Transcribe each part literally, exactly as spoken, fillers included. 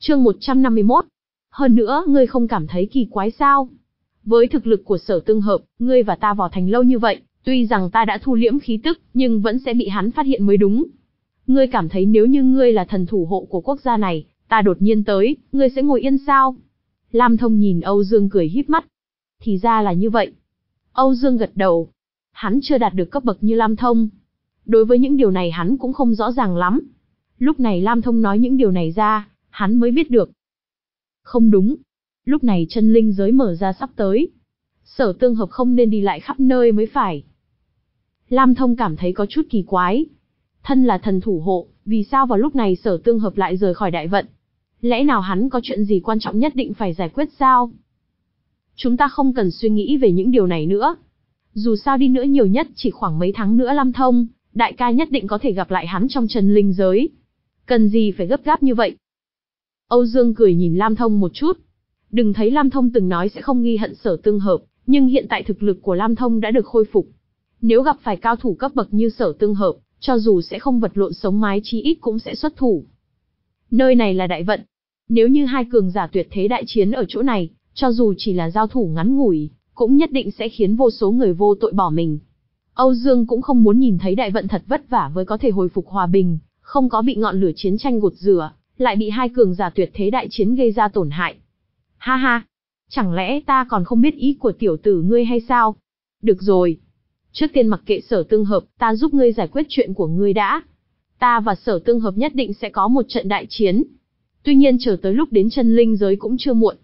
Chương một trăm năm mươi mốt. Hơn nữa, ngươi không cảm thấy kỳ quái sao? Với thực lực của Sở Tương Hợp, ngươi và ta vào thành lâu như vậy, tuy rằng ta đã thu liễm khí tức, nhưng vẫn sẽ bị hắn phát hiện mới đúng. Ngươi cảm thấy nếu như ngươi là thần thủ hộ của quốc gia này, ta đột nhiên tới, ngươi sẽ ngồi yên sao? Lam Thông nhìn Âu Dương cười híp mắt. Thì ra là như vậy. Âu Dương gật đầu. Hắn chưa đạt được cấp bậc như Lam Thông. Đối với những điều này hắn cũng không rõ ràng lắm. Lúc này Lam Thông nói những điều này ra, hắn mới biết được. Không đúng. Lúc này chân linh giới mở ra sắp tới. Sở Tương Hợp không nên đi lại khắp nơi mới phải. Lam Thông cảm thấy có chút kỳ quái. Thân là thần thủ hộ, vì sao vào lúc này Sở Tương Hợp lại rời khỏi đại vận? Lẽ nào hắn có chuyện gì quan trọng nhất định phải giải quyết sao? Chúng ta không cần suy nghĩ về những điều này nữa. Dù sao đi nữa nhiều nhất chỉ khoảng mấy tháng nữa Lam Thông, đại ca nhất định có thể gặp lại hắn trong chân linh giới. Cần gì phải gấp gáp như vậy? Âu Dương cười nhìn Lam Thông một chút. Đừng thấy Lam Thông từng nói sẽ không nghi hận Sở Tương Hợp, nhưng hiện tại thực lực của Lam Thông đã được khôi phục. Nếu gặp phải cao thủ cấp bậc như Sở Tương Hợp, cho dù sẽ không vật lộn sống mái chí ít cũng sẽ xuất thủ. Nơi này là đại vận. Nếu như hai cường giả tuyệt thế đại chiến ở chỗ này, cho dù chỉ là giao thủ ngắn ngủi, cũng nhất định sẽ khiến vô số người vô tội bỏ mình. Âu Dương cũng không muốn nhìn thấy đại vận thật vất vả với có thể hồi phục hòa bình, không có bị ngọn lửa chiến tranh gột rửa, lại bị hai cường giả tuyệt thế đại chiến gây ra tổn hại. Ha ha, chẳng lẽ ta còn không biết ý của tiểu tử ngươi hay sao? Được rồi. Trước tiên mặc kệ Sở Tương Hợp, ta giúp ngươi giải quyết chuyện của ngươi đã. Ta và Sở Tương Hợp nhất định sẽ có một trận đại chiến. Tuy nhiên chờ tới lúc đến chân linh giới cũng chưa muộn.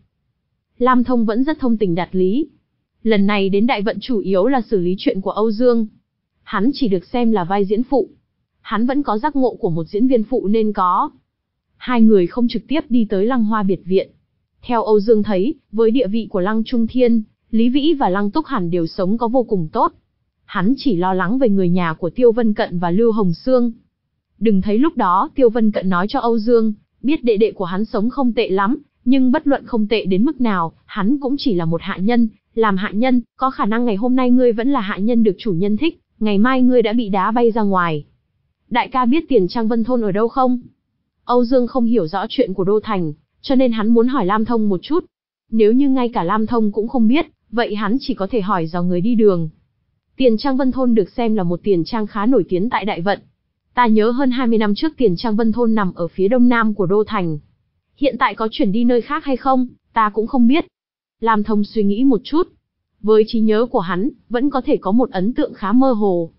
Lam Thông vẫn rất thông tình đạt lý. Lần này đến đại vận chủ yếu là xử lý chuyện của Âu Dương. Hắn chỉ được xem là vai diễn phụ. Hắn vẫn có giác ngộ của một diễn viên phụ nên có. Hai người không trực tiếp đi tới Lăng Hoa biệt viện. Theo Âu Dương thấy, với địa vị của Lăng Trung Thiên, Lý Vĩ và Lăng Túc hẳn đều sống có vô cùng tốt. Hắn chỉ lo lắng về người nhà của Tiêu Vân Cận và Lưu Hồng Sương. Đừng thấy lúc đó Tiêu Vân Cận nói cho Âu Dương, biết đệ đệ của hắn sống không tệ lắm, nhưng bất luận không tệ đến mức nào, hắn cũng chỉ là một hạ nhân, làm hạ nhân, có khả năng ngày hôm nay ngươi vẫn là hạ nhân được chủ nhân thích, ngày mai ngươi đã bị đá bay ra ngoài. Đại ca biết Tiền Trang Vân Thôn ở đâu không? Âu Dương không hiểu rõ chuyện của Đô Thành, cho nên hắn muốn hỏi Lam Thông một chút. Nếu như ngay cả Lam Thông cũng không biết, vậy hắn chỉ có thể hỏi dò người đi đường. Tiền Trang Vân Thôn được xem là một tiền trang khá nổi tiếng tại Đại Vận. Ta nhớ hơn hai mươi năm trước Tiền Trang Vân Thôn nằm ở phía đông nam của Đô Thành. Hiện tại có chuyển đi nơi khác hay không, ta cũng không biết. Lam Thông suy nghĩ một chút. Với trí nhớ của hắn, vẫn có thể có một ấn tượng khá mơ hồ.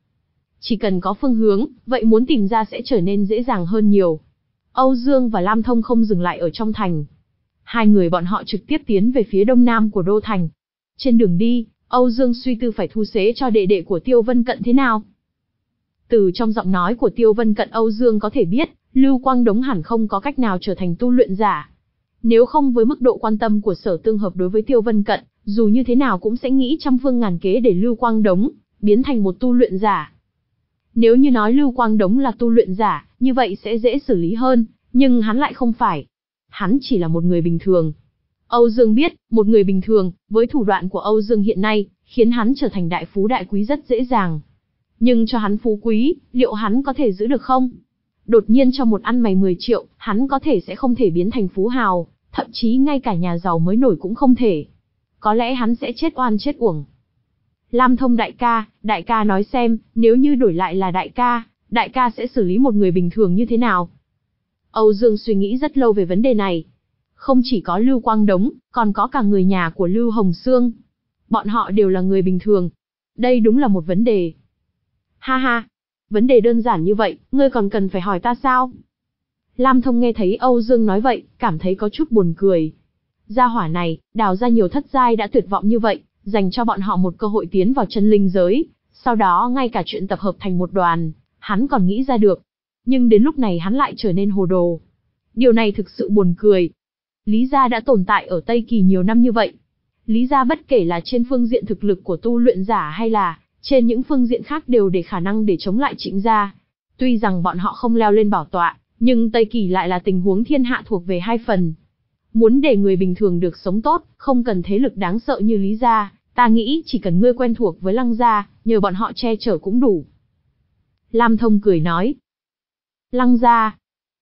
Chỉ cần có phương hướng, vậy muốn tìm ra sẽ trở nên dễ dàng hơn nhiều. Âu Dương và Lam Thông không dừng lại ở trong thành. Hai người bọn họ trực tiếp tiến về phía đông nam của Đô Thành. Trên đường đi, Âu Dương suy tư phải thu xế cho đệ đệ của Tiêu Vân Cận thế nào. Từ trong giọng nói của Tiêu Vân Cận Âu Dương có thể biết, Lưu Quang Đống hẳn không có cách nào trở thành tu luyện giả. Nếu không với mức độ quan tâm của Sở Tương Hợp đối với Tiêu Vân Cận, dù như thế nào cũng sẽ nghĩ trăm phương ngàn kế để Lưu Quang Đống biến thành một tu luyện giả. Nếu như nói Lưu Quang Đống là tu luyện giả, như vậy sẽ dễ xử lý hơn, nhưng hắn lại không phải. Hắn chỉ là một người bình thường. Âu Dương biết, một người bình thường, với thủ đoạn của Âu Dương hiện nay, khiến hắn trở thành đại phú đại quý rất dễ dàng. Nhưng cho hắn phú quý, liệu hắn có thể giữ được không? Đột nhiên cho một ăn mày mười triệu, hắn có thể sẽ không thể biến thành phú hào, thậm chí ngay cả nhà giàu mới nổi cũng không thể. Có lẽ hắn sẽ chết oan chết uổng. Lam Thông đại ca, đại ca nói xem, nếu như đổi lại là đại ca, đại ca sẽ xử lý một người bình thường như thế nào? Âu Dương suy nghĩ rất lâu về vấn đề này. Không chỉ có Lưu Quang Đống, còn có cả người nhà của Lưu Hồng Sương. Bọn họ đều là người bình thường. Đây đúng là một vấn đề. Ha ha, vấn đề đơn giản như vậy, ngươi còn cần phải hỏi ta sao? Lam Thông nghe thấy Âu Dương nói vậy, cảm thấy có chút buồn cười. Gia hỏa này, đào ra nhiều thất giai đã tuyệt vọng như vậy, dành cho bọn họ một cơ hội tiến vào chân linh giới, sau đó ngay cả chuyện tập hợp thành một đoàn, hắn còn nghĩ ra được. Nhưng đến lúc này hắn lại trở nên hồ đồ. Điều này thực sự buồn cười. Lý gia đã tồn tại ở Tây Kỳ nhiều năm như vậy. Lý gia bất kể là trên phương diện thực lực của tu luyện giả hay là trên những phương diện khác đều để khả năng để chống lại Trịnh gia. Tuy rằng bọn họ không leo lên bảo tọa, nhưng Tây Kỳ lại là tình huống thiên hạ thuộc về hai phần. Muốn để người bình thường được sống tốt, không cần thế lực đáng sợ như Lý gia, ta nghĩ chỉ cần ngươi quen thuộc với Lăng gia, nhờ bọn họ che chở cũng đủ. Lam Thông cười nói. Lăng gia.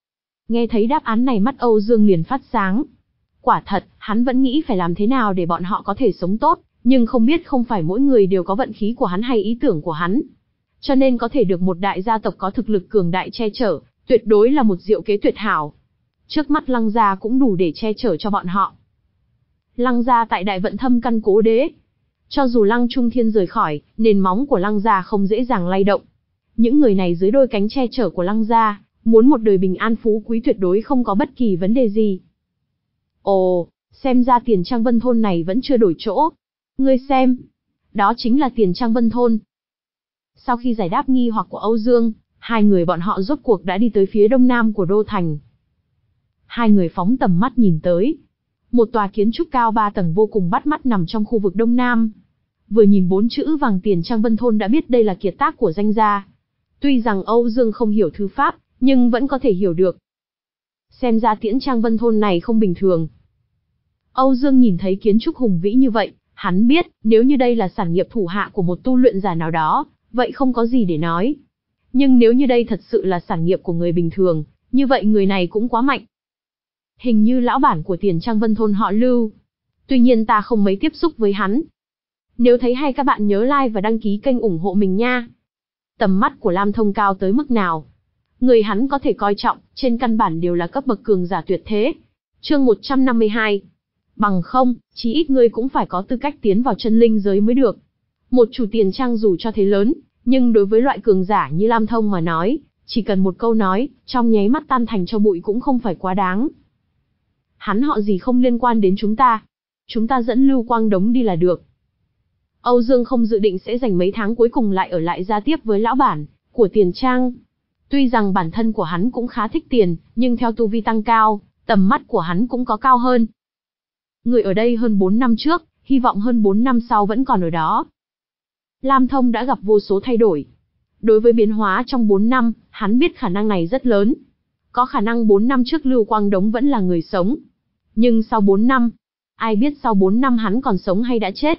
Nghe thấy đáp án này mắt Âu Dương liền phát sáng. Quả thật, hắn vẫn nghĩ phải làm thế nào để bọn họ có thể sống tốt, nhưng không biết không phải mỗi người đều có vận khí của hắn hay ý tưởng của hắn. Cho nên có thể được một đại gia tộc có thực lực cường đại che chở, tuyệt đối là một diệu kế tuyệt hảo. Trước mắt Lăng gia cũng đủ để che chở cho bọn họ. Lăng gia tại Đại Vận thâm căn cố đế. Cho dù Lăng Trung Thiên rời khỏi, nền móng của Lăng gia không dễ dàng lay động. Những người này dưới đôi cánh che chở của Lăng gia, muốn một đời bình an phú quý tuyệt đối không có bất kỳ vấn đề gì. Ồ, xem ra Tiền Trang Vân Thôn này vẫn chưa đổi chỗ. Ngươi xem, đó chính là Tiền Trang Vân Thôn. Sau khi giải đáp nghi hoặc của Âu Dương, hai người bọn họ rốt cuộc đã đi tới phía đông nam của đô thành. Hai người phóng tầm mắt nhìn tới. Một tòa kiến trúc cao ba tầng vô cùng bắt mắt nằm trong khu vực đông nam. Vừa nhìn bốn chữ vàng Tiền Trang Vân Thôn đã biết đây là kiệt tác của danh gia. Tuy rằng Âu Dương không hiểu thư pháp, nhưng vẫn có thể hiểu được. Xem ra Tiễn Trang Vân Thôn này không bình thường. Âu Dương nhìn thấy kiến trúc hùng vĩ như vậy, hắn biết, nếu như đây là sản nghiệp thủ hạ của một tu luyện giả nào đó, vậy không có gì để nói. Nhưng nếu như đây thật sự là sản nghiệp của người bình thường, như vậy người này cũng quá mạnh. Hình như lão bản của Tiền Trang Vân Thôn họ Lưu. Tuy nhiên ta không mấy tiếp xúc với hắn. Nếu thấy hay các bạn nhớ like và đăng ký kênh ủng hộ mình nha. Tầm mắt của Lam Thông cao tới mức nào? Người hắn có thể coi trọng, trên căn bản đều là cấp bậc cường giả tuyệt thế. Chương một trăm năm mươi hai. Bằng không, chí ít ngươi cũng phải có tư cách tiến vào chân linh giới mới được. Một chủ tiền trang dù cho thế lớn, nhưng đối với loại cường giả như Lam Thông mà nói, chỉ cần một câu nói, trong nháy mắt tan thành cho bụi cũng không phải quá đáng. Hắn họ gì không liên quan đến chúng ta. Chúng ta dẫn Lưu Quang Đống đi là được. Âu Dương không dự định sẽ dành mấy tháng cuối cùng lại ở lại giao tiếp với lão bản của tiền trang. Tuy rằng bản thân của hắn cũng khá thích tiền, nhưng theo tu vi tăng cao, tầm mắt của hắn cũng có cao hơn. Người ở đây hơn bốn năm trước, hy vọng hơn bốn năm sau vẫn còn ở đó. Lam Thông đã gặp vô số thay đổi. Đối với biến hóa trong bốn năm, hắn biết khả năng này rất lớn. Có khả năng bốn năm trước Lưu Quang Đống vẫn là người sống. Nhưng sau bốn năm, ai biết sau bốn năm hắn còn sống hay đã chết.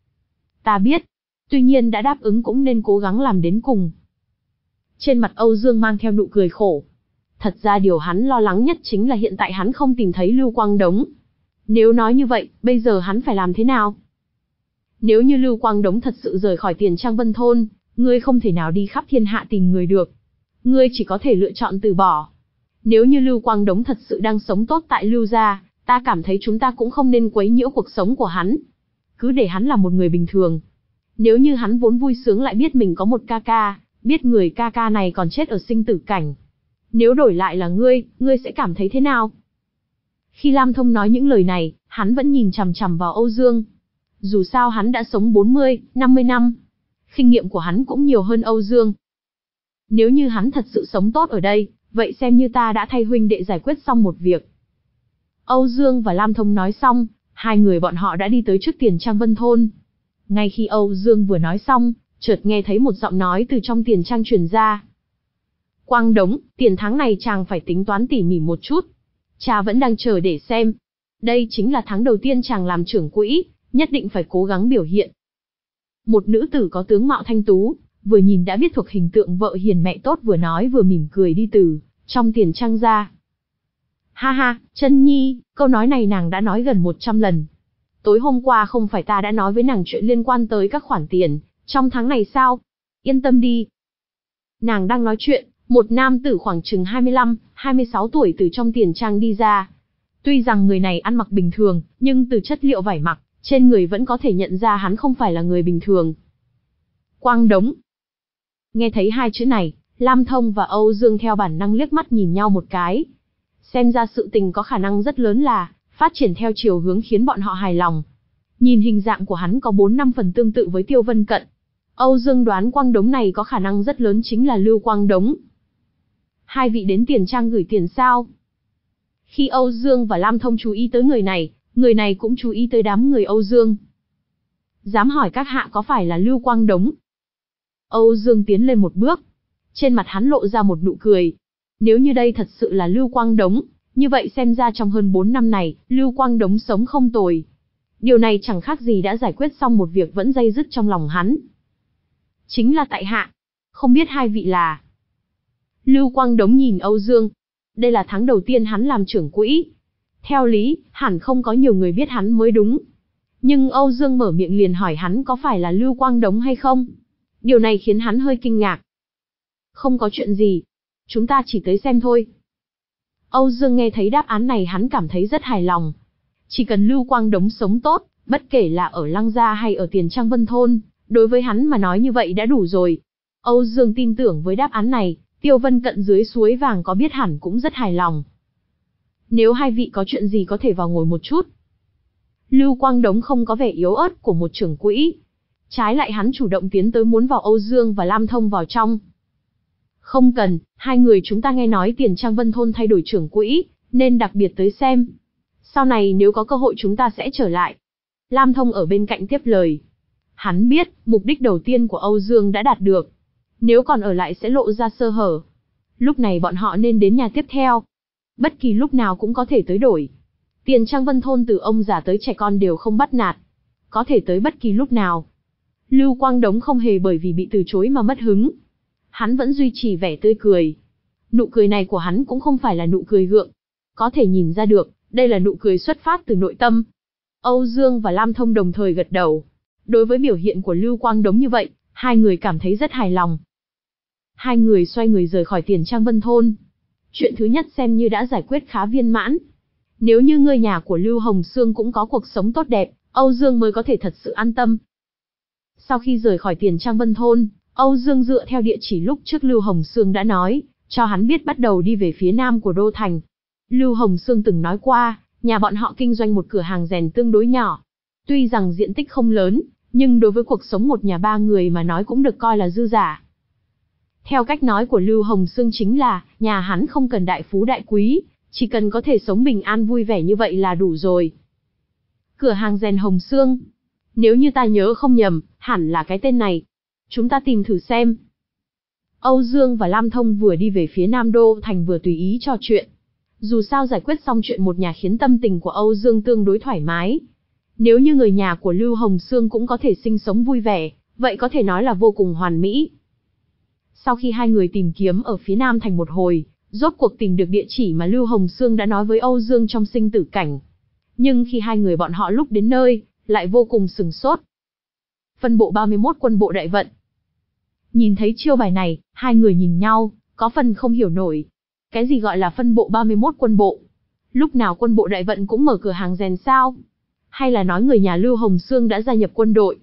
Ta biết, tuy nhiên đã đáp ứng cũng nên cố gắng làm đến cùng. Trên mặt Âu Dương mang theo nụ cười khổ. Thật ra điều hắn lo lắng nhất chính là hiện tại hắn không tìm thấy Lưu Quang Đống. Nếu nói như vậy, bây giờ hắn phải làm thế nào? Nếu như Lưu Quang Đống thật sự rời khỏi Tiền Trang Vân Thôn, ngươi không thể nào đi khắp thiên hạ tìm người được. Ngươi chỉ có thể lựa chọn từ bỏ. Nếu như Lưu Quang Đống thật sự đang sống tốt tại Lưu gia, ta cảm thấy chúng ta cũng không nên quấy nhiễu cuộc sống của hắn. Cứ để hắn là một người bình thường. Nếu như hắn vốn vui sướng lại biết mình có một ca ca, biết người ca ca này còn chết ở sinh tử cảnh. Nếu đổi lại là ngươi, ngươi sẽ cảm thấy thế nào? Khi Lam Thông nói những lời này, hắn vẫn nhìn chằm chằm vào Âu Dương. Dù sao hắn đã sống bốn mươi, năm mươi năm. Kinh nghiệm của hắn cũng nhiều hơn Âu Dương. Nếu như hắn thật sự sống tốt ở đây, vậy xem như ta đã thay huynh đệ giải quyết xong một việc. Âu Dương và Lam Thông nói xong, hai người bọn họ đã đi tới trước Tiền Trang Vân Thôn. Ngay khi Âu Dương vừa nói xong, chợt nghe thấy một giọng nói từ trong tiền trang truyền ra. Quang Đống, tiền tháng này chàng phải tính toán tỉ mỉ một chút. Cha vẫn đang chờ để xem. Đây chính là tháng đầu tiên chàng làm trưởng quỹ, nhất định phải cố gắng biểu hiện. Một nữ tử có tướng mạo thanh tú, vừa nhìn đã biết thuộc hình tượng vợ hiền mẹ tốt vừa nói vừa mỉm cười đi từ trong tiền trang ra. Ha ha, Chân Nhi, câu nói này nàng đã nói gần một trăm lần. Tối hôm qua không phải ta đã nói với nàng chuyện liên quan tới các khoản tiền trong tháng này sao? Yên tâm đi. Nàng đang nói chuyện, một nam tử khoảng chừng hai mươi lăm, hai mươi sáu tuổi từ trong tiền trang đi ra. Tuy rằng người này ăn mặc bình thường, nhưng từ chất liệu vải mặc, trên người vẫn có thể nhận ra hắn không phải là người bình thường. Quang Đống. Nghe thấy hai chữ này, Lam Thông và Âu Dương theo bản năng liếc mắt nhìn nhau một cái. Xem ra sự tình có khả năng rất lớn là phát triển theo chiều hướng khiến bọn họ hài lòng. Nhìn hình dạng của hắn có bốn năm phần tương tự với Tiêu Vân Cận. Âu Dương đoán Quang Đống này có khả năng rất lớn chính là Lưu Quang Đống. Hai vị đến tiền trang gửi tiền sao? Khi Âu Dương và Lam Thông chú ý tới người này, người này cũng chú ý tới đám người Âu Dương. Dám hỏi các hạ có phải là Lưu Quang Đống? Âu Dương tiến lên một bước. Trên mặt hắn lộ ra một nụ cười. Nếu như đây thật sự là Lưu Quang Đống, như vậy xem ra trong hơn bốn năm này, Lưu Quang Đống sống không tồi. Điều này chẳng khác gì đã giải quyết xong một việc vẫn day dứt trong lòng hắn. Chính là tại hạ. Không biết hai vị là... Lưu Quang Đống nhìn Âu Dương. Đây là tháng đầu tiên hắn làm trưởng quỹ. Theo lý, hẳn không có nhiều người biết hắn mới đúng. Nhưng Âu Dương mở miệng liền hỏi hắn có phải là Lưu Quang Đống hay không. Điều này khiến hắn hơi kinh ngạc. Không có chuyện gì. Chúng ta chỉ tới xem thôi. Âu Dương nghe thấy đáp án này hắn cảm thấy rất hài lòng. Chỉ cần Lưu Quang Đống sống tốt, bất kể là ở Lăng Gia hay ở Tiền Trang Vân Thôn, đối với hắn mà nói như vậy đã đủ rồi. Âu Dương tin tưởng với đáp án này, Tiêu Vân Cận dưới suối vàng có biết hẳn cũng rất hài lòng. Nếu hai vị có chuyện gì có thể vào ngồi một chút. Lưu Quang Đống không có vẻ yếu ớt của một trưởng quỹ. Trái lại hắn chủ động tiến tới muốn vào Âu Dương và Lam Thông vào trong. Không cần, hai người chúng ta nghe nói Tiền Trang Vân Thôn thay đổi trưởng quỹ, nên đặc biệt tới xem. Sau này nếu có cơ hội chúng ta sẽ trở lại. Lam Thông ở bên cạnh tiếp lời. Hắn biết, mục đích đầu tiên của Âu Dương đã đạt được. Nếu còn ở lại sẽ lộ ra sơ hở. Lúc này bọn họ nên đến nhà tiếp theo. Bất kỳ lúc nào cũng có thể tới đổi. Tiền Trang Vân Thôn từ ông già tới trẻ con đều không bắt nạt. Có thể tới bất kỳ lúc nào. Lưu Quang Đống không hề bởi vì bị từ chối mà mất hứng. Hắn vẫn duy trì vẻ tươi cười. Nụ cười này của hắn cũng không phải là nụ cười gượng. Có thể nhìn ra được, đây là nụ cười xuất phát từ nội tâm. Âu Dương và Lam Thông đồng thời gật đầu. Đối với biểu hiện của Lưu Quang Đống như vậy, hai người cảm thấy rất hài lòng. Hai người xoay người rời khỏi Tiền Trang Vân Thôn. Chuyện thứ nhất xem như đã giải quyết khá viên mãn. Nếu như người nhà của Lưu Hồng Sương cũng có cuộc sống tốt đẹp, Âu Dương mới có thể thật sự an tâm. Sau khi rời khỏi Tiền Trang Vân Thôn, Âu Dương dựa theo địa chỉ lúc trước Lưu Hồng Sương đã nói, cho hắn biết bắt đầu đi về phía nam của Đô Thành. Lưu Hồng Sương từng nói qua, nhà bọn họ kinh doanh một cửa hàng rèn tương đối nhỏ. Tuy rằng diện tích không lớn, nhưng đối với cuộc sống một nhà ba người mà nói cũng được coi là dư giả. Theo cách nói của Lưu Hồng Sương chính là, nhà hắn không cần đại phú đại quý, chỉ cần có thể sống bình an vui vẻ như vậy là đủ rồi. Cửa hàng rèn Hồng Sương. Nếu như ta nhớ không nhầm, hẳn là cái tên này. Chúng ta tìm thử xem. Âu Dương và Lam Thông vừa đi về phía Nam Đô Thành vừa tùy ý trò chuyện. Dù sao giải quyết xong chuyện một nhà khiến tâm tình của Âu Dương tương đối thoải mái. Nếu như người nhà của Lưu Hồng Sương cũng có thể sinh sống vui vẻ, vậy có thể nói là vô cùng hoàn mỹ. Sau khi hai người tìm kiếm ở phía Nam Thành một hồi, rốt cuộc tìm được địa chỉ mà Lưu Hồng Sương đã nói với Âu Dương trong sinh tử cảnh. Nhưng khi hai người bọn họ lúc đến nơi, lại vô cùng sửng sốt. Phân bộ ba mươi mốt quân bộ đại vận. Nhìn thấy chiêu bài này, hai người nhìn nhau, có phần không hiểu nổi. Cái gì gọi là phân bộ ba mươi mốt quân bộ? Lúc nào quân bộ đại vận cũng mở cửa hàng rèn sao? Hay là nói người nhà Lưu Hồng Sương đã gia nhập quân đội?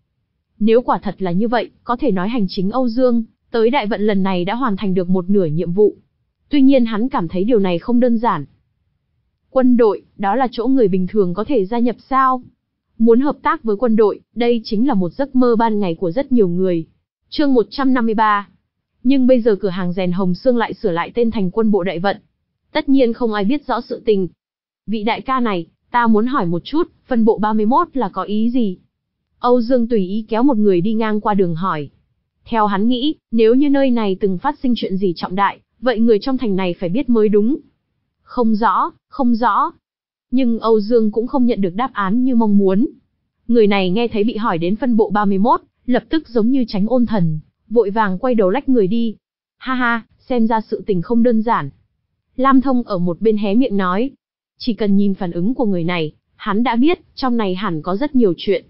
Nếu quả thật là như vậy, có thể nói hành chính Âu Dương tới đại vận lần này đã hoàn thành được một nửa nhiệm vụ. Tuy nhiên hắn cảm thấy điều này không đơn giản. Quân đội, đó là chỗ người bình thường có thể gia nhập sao? Muốn hợp tác với quân đội, đây chính là một giấc mơ ban ngày của rất nhiều người. Chương một trăm năm mươi ba. Nhưng bây giờ cửa hàng rèn Hồng Sương lại sửa lại tên thành quân bộ đại vận. Tất nhiên không ai biết rõ sự tình. Vị đại ca này, ta muốn hỏi một chút, phân bộ ba mươi mốt là có ý gì? Âu Dương tùy ý kéo một người đi ngang qua đường hỏi. Theo hắn nghĩ, nếu như nơi này từng phát sinh chuyện gì trọng đại, vậy người trong thành này phải biết mới đúng. Không rõ, không rõ. Nhưng Âu Dương cũng không nhận được đáp án như mong muốn. Người này nghe thấy bị hỏi đến phân bộ ba mươi mốt, lập tức giống như tránh ôn thần, vội vàng quay đầu lách người đi. Ha ha, xem ra sự tình không đơn giản. Lam Thông ở một bên hé miệng nói. Chỉ cần nhìn phản ứng của người này, hắn đã biết, trong này hẳn có rất nhiều chuyện.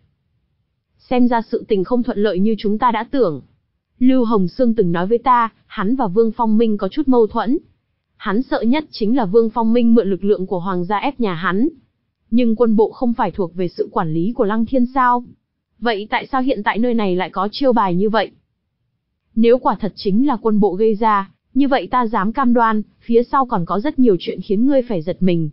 Xem ra sự tình không thuận lợi như chúng ta đã tưởng. Lưu Hồng Sương từng nói với ta, hắn và Vương Phong Minh có chút mâu thuẫn. Hắn sợ nhất chính là Vương Phong Minh mượn lực lượng của Hoàng gia ép nhà hắn. Nhưng quân bộ không phải thuộc về sự quản lý của Lăng Thiên sao? Vậy tại sao hiện tại nơi này lại có chiêu bài như vậy? Nếu quả thật chính là quân bộ gây ra, như vậy ta dám cam đoan, phía sau còn có rất nhiều chuyện khiến ngươi phải giật mình.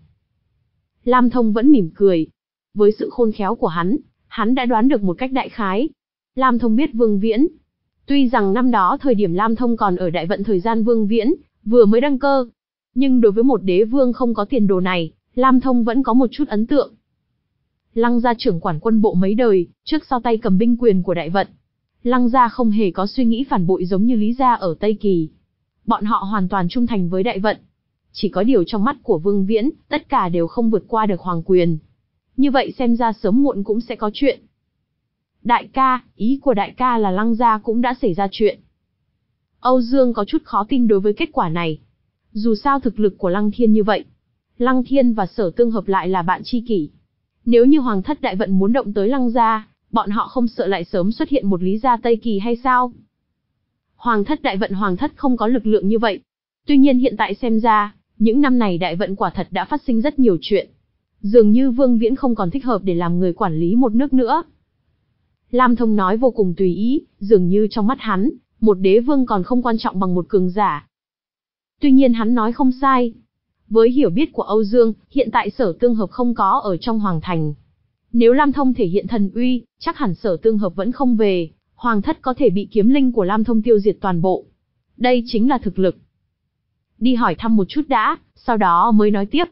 Lam Thông vẫn mỉm cười. Với sự khôn khéo của hắn, hắn đã đoán được một cách đại khái. Lam Thông biết Vương Viễn. Tuy rằng năm đó thời điểm Lam Thông còn ở đại vận thời gian Vương Viễn, vừa mới đăng cơ. Nhưng đối với một đế vương không có tiền đồ này, Lam Thông vẫn có một chút ấn tượng. Lăng gia trưởng quản quân bộ mấy đời, trước sau tay cầm binh quyền của đại vận. Lăng gia không hề có suy nghĩ phản bội giống như Lý gia ở Tây Kỳ. Bọn họ hoàn toàn trung thành với đại vận. Chỉ có điều trong mắt của Vương Viễn, tất cả đều không vượt qua được hoàng quyền. Như vậy xem ra sớm muộn cũng sẽ có chuyện. Đại ca, ý của đại ca là Lăng gia cũng đã xảy ra chuyện. Âu Dương có chút khó tin đối với kết quả này. Dù sao thực lực của Lăng Thiên như vậy, Lăng Thiên và Sở Tương Hợp lại là bạn tri kỷ. Nếu như Hoàng thất đại vận muốn động tới Lăng gia, bọn họ không sợ lại sớm xuất hiện một Lý gia Tây Kỳ hay sao? Hoàng thất đại vận Hoàng thất không có lực lượng như vậy. Tuy nhiên hiện tại xem ra, những năm này đại vận quả thật đã phát sinh rất nhiều chuyện. Dường như Vương Viễn không còn thích hợp để làm người quản lý một nước nữa. Lam Thông nói vô cùng tùy ý, dường như trong mắt hắn, một đế vương còn không quan trọng bằng một cường giả. Tuy nhiên hắn nói không sai. Với hiểu biết của Âu Dương, hiện tại Sở Tương Hợp không có ở trong Hoàng Thành. Nếu Lam Thông thể hiện thần uy, chắc hẳn Sở Tương Hợp vẫn không về, Hoàng thất có thể bị kiếm linh của Lam Thông tiêu diệt toàn bộ. Đây chính là thực lực. Đi hỏi thăm một chút đã, sau đó mới nói tiếp.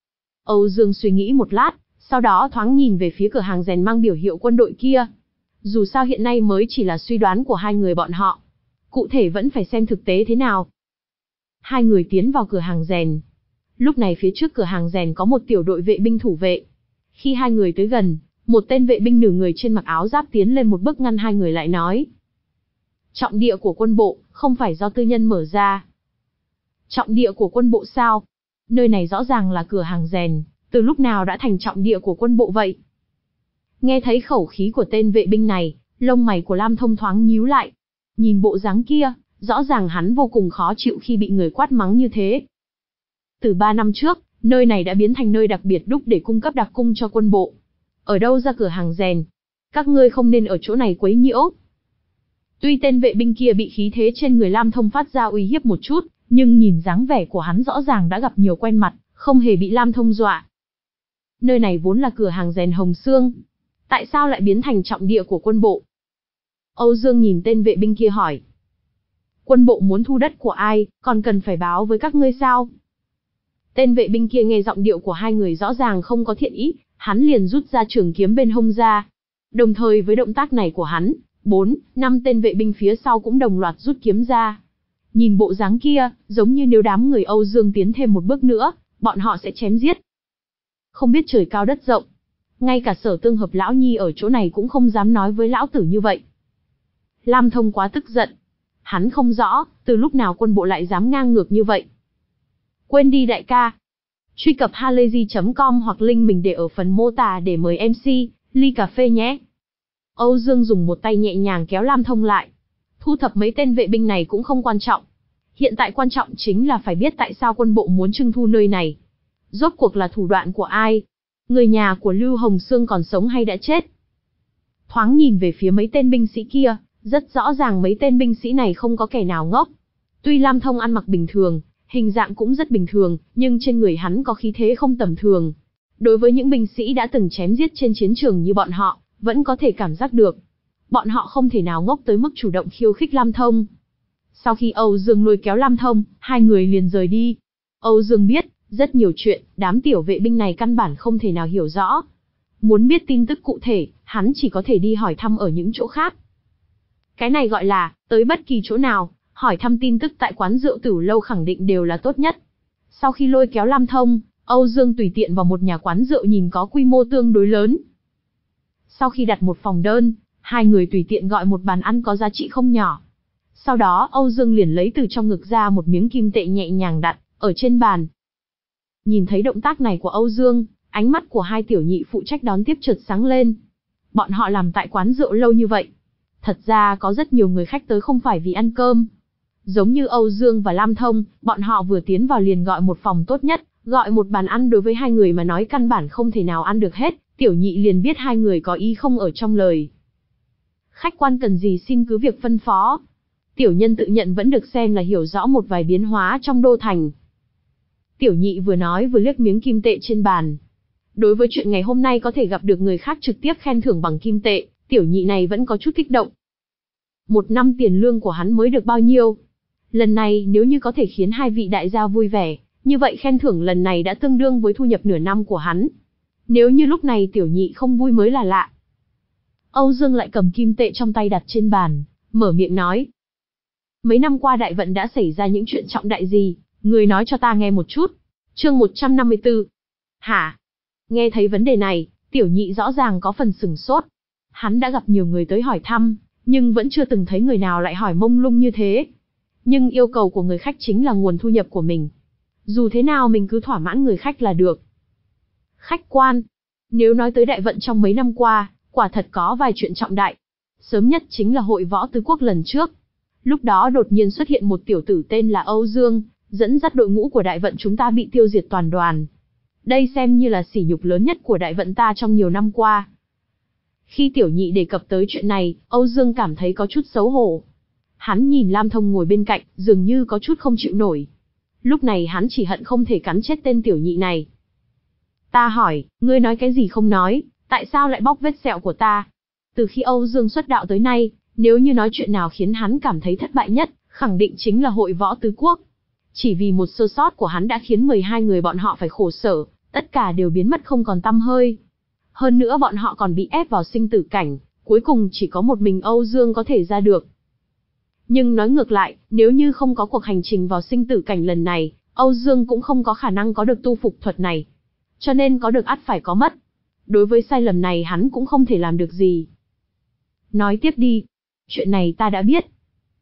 Âu Dương suy nghĩ một lát, sau đó thoáng nhìn về phía cửa hàng rèn mang biểu hiệu quân đội kia. Dù sao hiện nay mới chỉ là suy đoán của hai người bọn họ. Cụ thể vẫn phải xem thực tế thế nào. Hai người tiến vào cửa hàng rèn. Lúc này phía trước cửa hàng rèn có một tiểu đội vệ binh thủ vệ. Khi hai người tới gần, một tên vệ binh nửa người trên mặc áo giáp tiến lên một bước ngăn hai người lại nói. Trọng địa của quân bộ, không phải do tư nhân mở ra. Trọng địa của quân bộ sao? Nơi này rõ ràng là cửa hàng rèn, từ lúc nào đã thành trọng địa của quân bộ vậy? Nghe thấy khẩu khí của tên vệ binh này, lông mày của Lam Thông thoáng nhíu lại. Nhìn bộ dáng kia, rõ ràng hắn vô cùng khó chịu khi bị người quát mắng như thế. Từ ba năm trước, nơi này đã biến thành nơi đặc biệt đúc để cung cấp đặc cung cho quân bộ. Ở đâu ra cửa hàng rèn? Các ngươi không nên ở chỗ này quấy nhiễu. Tuy tên vệ binh kia bị khí thế trên người Lam Thông phát ra uy hiếp một chút, nhưng nhìn dáng vẻ của hắn rõ ràng đã gặp nhiều quen mặt, không hề bị Lam Thông dọa. Nơi này vốn là cửa hàng rèn Hồng Xương. Tại sao lại biến thành trọng địa của quân bộ? Âu Dương nhìn tên vệ binh kia hỏi. Quân bộ muốn thu đất của ai, còn cần phải báo với các ngươi sao? Tên vệ binh kia nghe giọng điệu của hai người rõ ràng không có thiện ý, hắn liền rút ra trường kiếm bên hông ra. Đồng thời với động tác này của hắn, bốn, năm tên vệ binh phía sau cũng đồng loạt rút kiếm ra. Nhìn bộ dáng kia, giống như nếu đám người Âu Dương tiến thêm một bước nữa, bọn họ sẽ chém giết. Không biết trời cao đất rộng. Ngay cả Sở Tương Hợp lão nhi ở chỗ này cũng không dám nói với lão tử như vậy. Lam Thông quá tức giận. Hắn không rõ, từ lúc nào quân bộ lại dám ngang ngược như vậy. Quên đi đại ca. Truy cập halayzi chấm com hoặc link mình để ở phần mô tả để mời em xê, ly cà phê nhé. Âu Dương dùng một tay nhẹ nhàng kéo Lam Thông lại. Thu thập mấy tên vệ binh này cũng không quan trọng. Hiện tại quan trọng chính là phải biết tại sao quân bộ muốn trưng thu nơi này. Rốt cuộc là thủ đoạn của ai? Người nhà của Lưu Hồng Xương còn sống hay đã chết? Thoáng nhìn về phía mấy tên binh sĩ kia, rất rõ ràng mấy tên binh sĩ này không có kẻ nào ngốc. Tuy Lam Thông ăn mặc bình thường, hình dạng cũng rất bình thường, nhưng trên người hắn có khí thế không tầm thường. Đối với những binh sĩ đã từng chém giết trên chiến trường như bọn họ, vẫn có thể cảm giác được. Bọn họ không thể nào ngốc tới mức chủ động khiêu khích Lam Thông. Sau khi Âu Dương lôi kéo Lam Thông, hai người liền rời đi. Âu Dương biết, rất nhiều chuyện, đám tiểu vệ binh này căn bản không thể nào hiểu rõ. Muốn biết tin tức cụ thể, hắn chỉ có thể đi hỏi thăm ở những chỗ khác. Cái này gọi là, tới bất kỳ chỗ nào, hỏi thăm tin tức tại quán rượu Tử Lâu khẳng định đều là tốt nhất. Sau khi lôi kéo Lam Thông, Âu Dương tùy tiện vào một nhà quán rượu nhìn có quy mô tương đối lớn. Sau khi đặt một phòng đơn, hai người tùy tiện gọi một bàn ăn có giá trị không nhỏ. Sau đó Âu Dương liền lấy từ trong ngực ra một miếng kim tệ nhẹ nhàng đặt ở trên bàn. Nhìn thấy động tác này của Âu Dương, ánh mắt của hai tiểu nhị phụ trách đón tiếp chợt sáng lên. Bọn họ làm tại quán rượu lâu như vậy. Thật ra có rất nhiều người khách tới không phải vì ăn cơm. Giống như Âu Dương và Lam Thông, bọn họ vừa tiến vào liền gọi một phòng tốt nhất, gọi một bàn ăn đối với hai người mà nói căn bản không thể nào ăn được hết, tiểu nhị liền biết hai người có ý không ở trong lời. Khách quan cần gì xin cứ việc phân phó. Tiểu nhân tự nhận vẫn được xem là hiểu rõ một vài biến hóa trong đô thành. Tiểu nhị vừa nói vừa liếc miếng kim tệ trên bàn. Đối với chuyện ngày hôm nay có thể gặp được người khác trực tiếp khen thưởng bằng kim tệ, tiểu nhị này vẫn có chút kích động. Một năm tiền lương của hắn mới được bao nhiêu? Lần này nếu như có thể khiến hai vị đại gia vui vẻ, như vậy khen thưởng lần này đã tương đương với thu nhập nửa năm của hắn. Nếu như lúc này tiểu nhị không vui mới là lạ. Âu Dương lại cầm kim tệ trong tay đặt trên bàn, mở miệng nói. Mấy năm qua đại vận đã xảy ra những chuyện trọng đại gì, người nói cho ta nghe một chút. Chương một trăm năm mươi tư. Hả? Nghe thấy vấn đề này, tiểu nhị rõ ràng có phần sửng sốt. Hắn đã gặp nhiều người tới hỏi thăm, nhưng vẫn chưa từng thấy người nào lại hỏi mông lung như thế. Nhưng yêu cầu của người khách chính là nguồn thu nhập của mình. Dù thế nào mình cứ thỏa mãn người khách là được. Khách quan. Nếu nói tới đại vận trong mấy năm qua, quả thật có vài chuyện trọng đại. Sớm nhất chính là hội võ tứ quốc lần trước. Lúc đó đột nhiên xuất hiện một tiểu tử tên là Âu Dương, dẫn dắt đội ngũ của đại vận chúng ta bị tiêu diệt toàn đoàn. Đây xem như là sỉ nhục lớn nhất của đại vận ta trong nhiều năm qua. Khi tiểu nhị đề cập tới chuyện này, Âu Dương cảm thấy có chút xấu hổ. Hắn nhìn Lam Thông ngồi bên cạnh, dường như có chút không chịu nổi. Lúc này hắn chỉ hận không thể cắn chết tên tiểu nhị này. Ta hỏi, ngươi nói cái gì không nói, tại sao lại bóc vết sẹo của ta? Từ khi Âu Dương xuất đạo tới nay, nếu như nói chuyện nào khiến hắn cảm thấy thất bại nhất, khẳng định chính là hội võ tứ quốc. Chỉ vì một sơ sót của hắn đã khiến mười hai người bọn họ phải khổ sở, tất cả đều biến mất không còn tăm hơi. Hơn nữa bọn họ còn bị ép vào sinh tử cảnh, cuối cùng chỉ có một mình Âu Dương có thể ra được. Nhưng nói ngược lại, nếu như không có cuộc hành trình vào sinh tử cảnh lần này, Âu Dương cũng không có khả năng có được tu phục thuật này. Cho nên có được ắt phải có mất. Đối với sai lầm này hắn cũng không thể làm được gì. Nói tiếp đi. Chuyện này ta đã biết.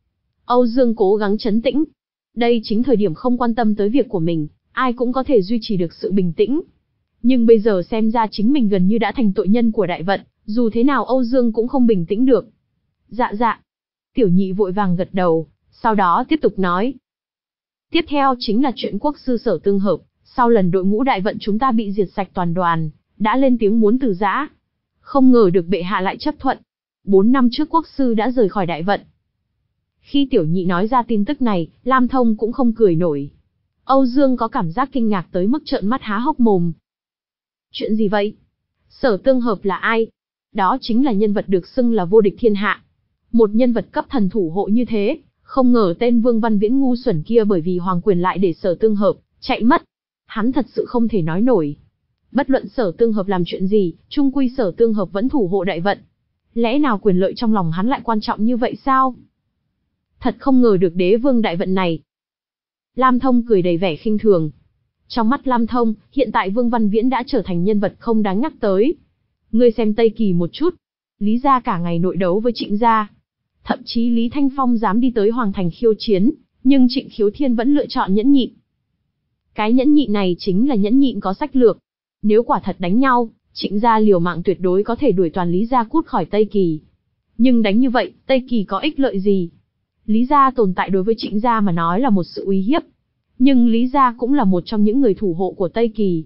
Âu Dương cố gắng trấn tĩnh. Đây chính thời điểm không quan tâm tới việc của mình, ai cũng có thể duy trì được sự bình tĩnh. Nhưng bây giờ xem ra chính mình gần như đã thành tội nhân của đại vận, dù thế nào Âu Dương cũng không bình tĩnh được. Dạ dạ. Tiểu nhị vội vàng gật đầu, sau đó tiếp tục nói. Tiếp theo chính là chuyện quốc sư Sở Tương Hợp, sau lần đội ngũ đại vận chúng ta bị diệt sạch toàn đoàn, đã lên tiếng muốn từ giã. Không ngờ được bệ hạ lại chấp thuận. Bốn năm trước quốc sư đã rời khỏi đại vận. Khi tiểu nhị nói ra tin tức này, Lam Thông cũng không cười nổi. Âu Dương có cảm giác kinh ngạc tới mức trợn mắt há hốc mồm. Chuyện gì vậy? Sở Tương Hợp là ai? Đó chính là nhân vật được xưng là vô địch thiên hạ. Một nhân vật cấp thần thủ hộ như thế, không ngờ tên Vương Văn Viễn ngu xuẩn kia bởi vì hoàng quyền lại để Sở Tương Hợp chạy mất. Hắn thật sự không thể nói nổi. Bất luận Sở Tương Hợp làm chuyện gì, chung quy Sở Tương Hợp vẫn thủ hộ đại vận. Lẽ nào quyền lợi trong lòng hắn lại quan trọng như vậy sao? Thật không ngờ được đế vương đại vận này. Lam Thông cười đầy vẻ khinh thường. Trong mắt Lam Thông, hiện tại Vương Văn Viễn đã trở thành nhân vật không đáng nhắc tới. Ngươi xem Tây Kỳ một chút. Lý gia cả ngày nội đấu với Trịnh gia. Thậm chí Lý Thanh Phong dám đi tới Hoàng Thành khiêu chiến, nhưng Trịnh Khiếu Thiên vẫn lựa chọn nhẫn nhịn. Cái nhẫn nhịn này chính là nhẫn nhịn có sách lược. Nếu quả thật đánh nhau, Trịnh gia liều mạng tuyệt đối có thể đuổi toàn Lý gia cút khỏi Tây Kỳ. Nhưng đánh như vậy, Tây Kỳ có ích lợi gì? Lý gia tồn tại đối với Trịnh gia mà nói là một sự uy hiếp. Nhưng Lý gia cũng là một trong những người thủ hộ của Tây Kỳ.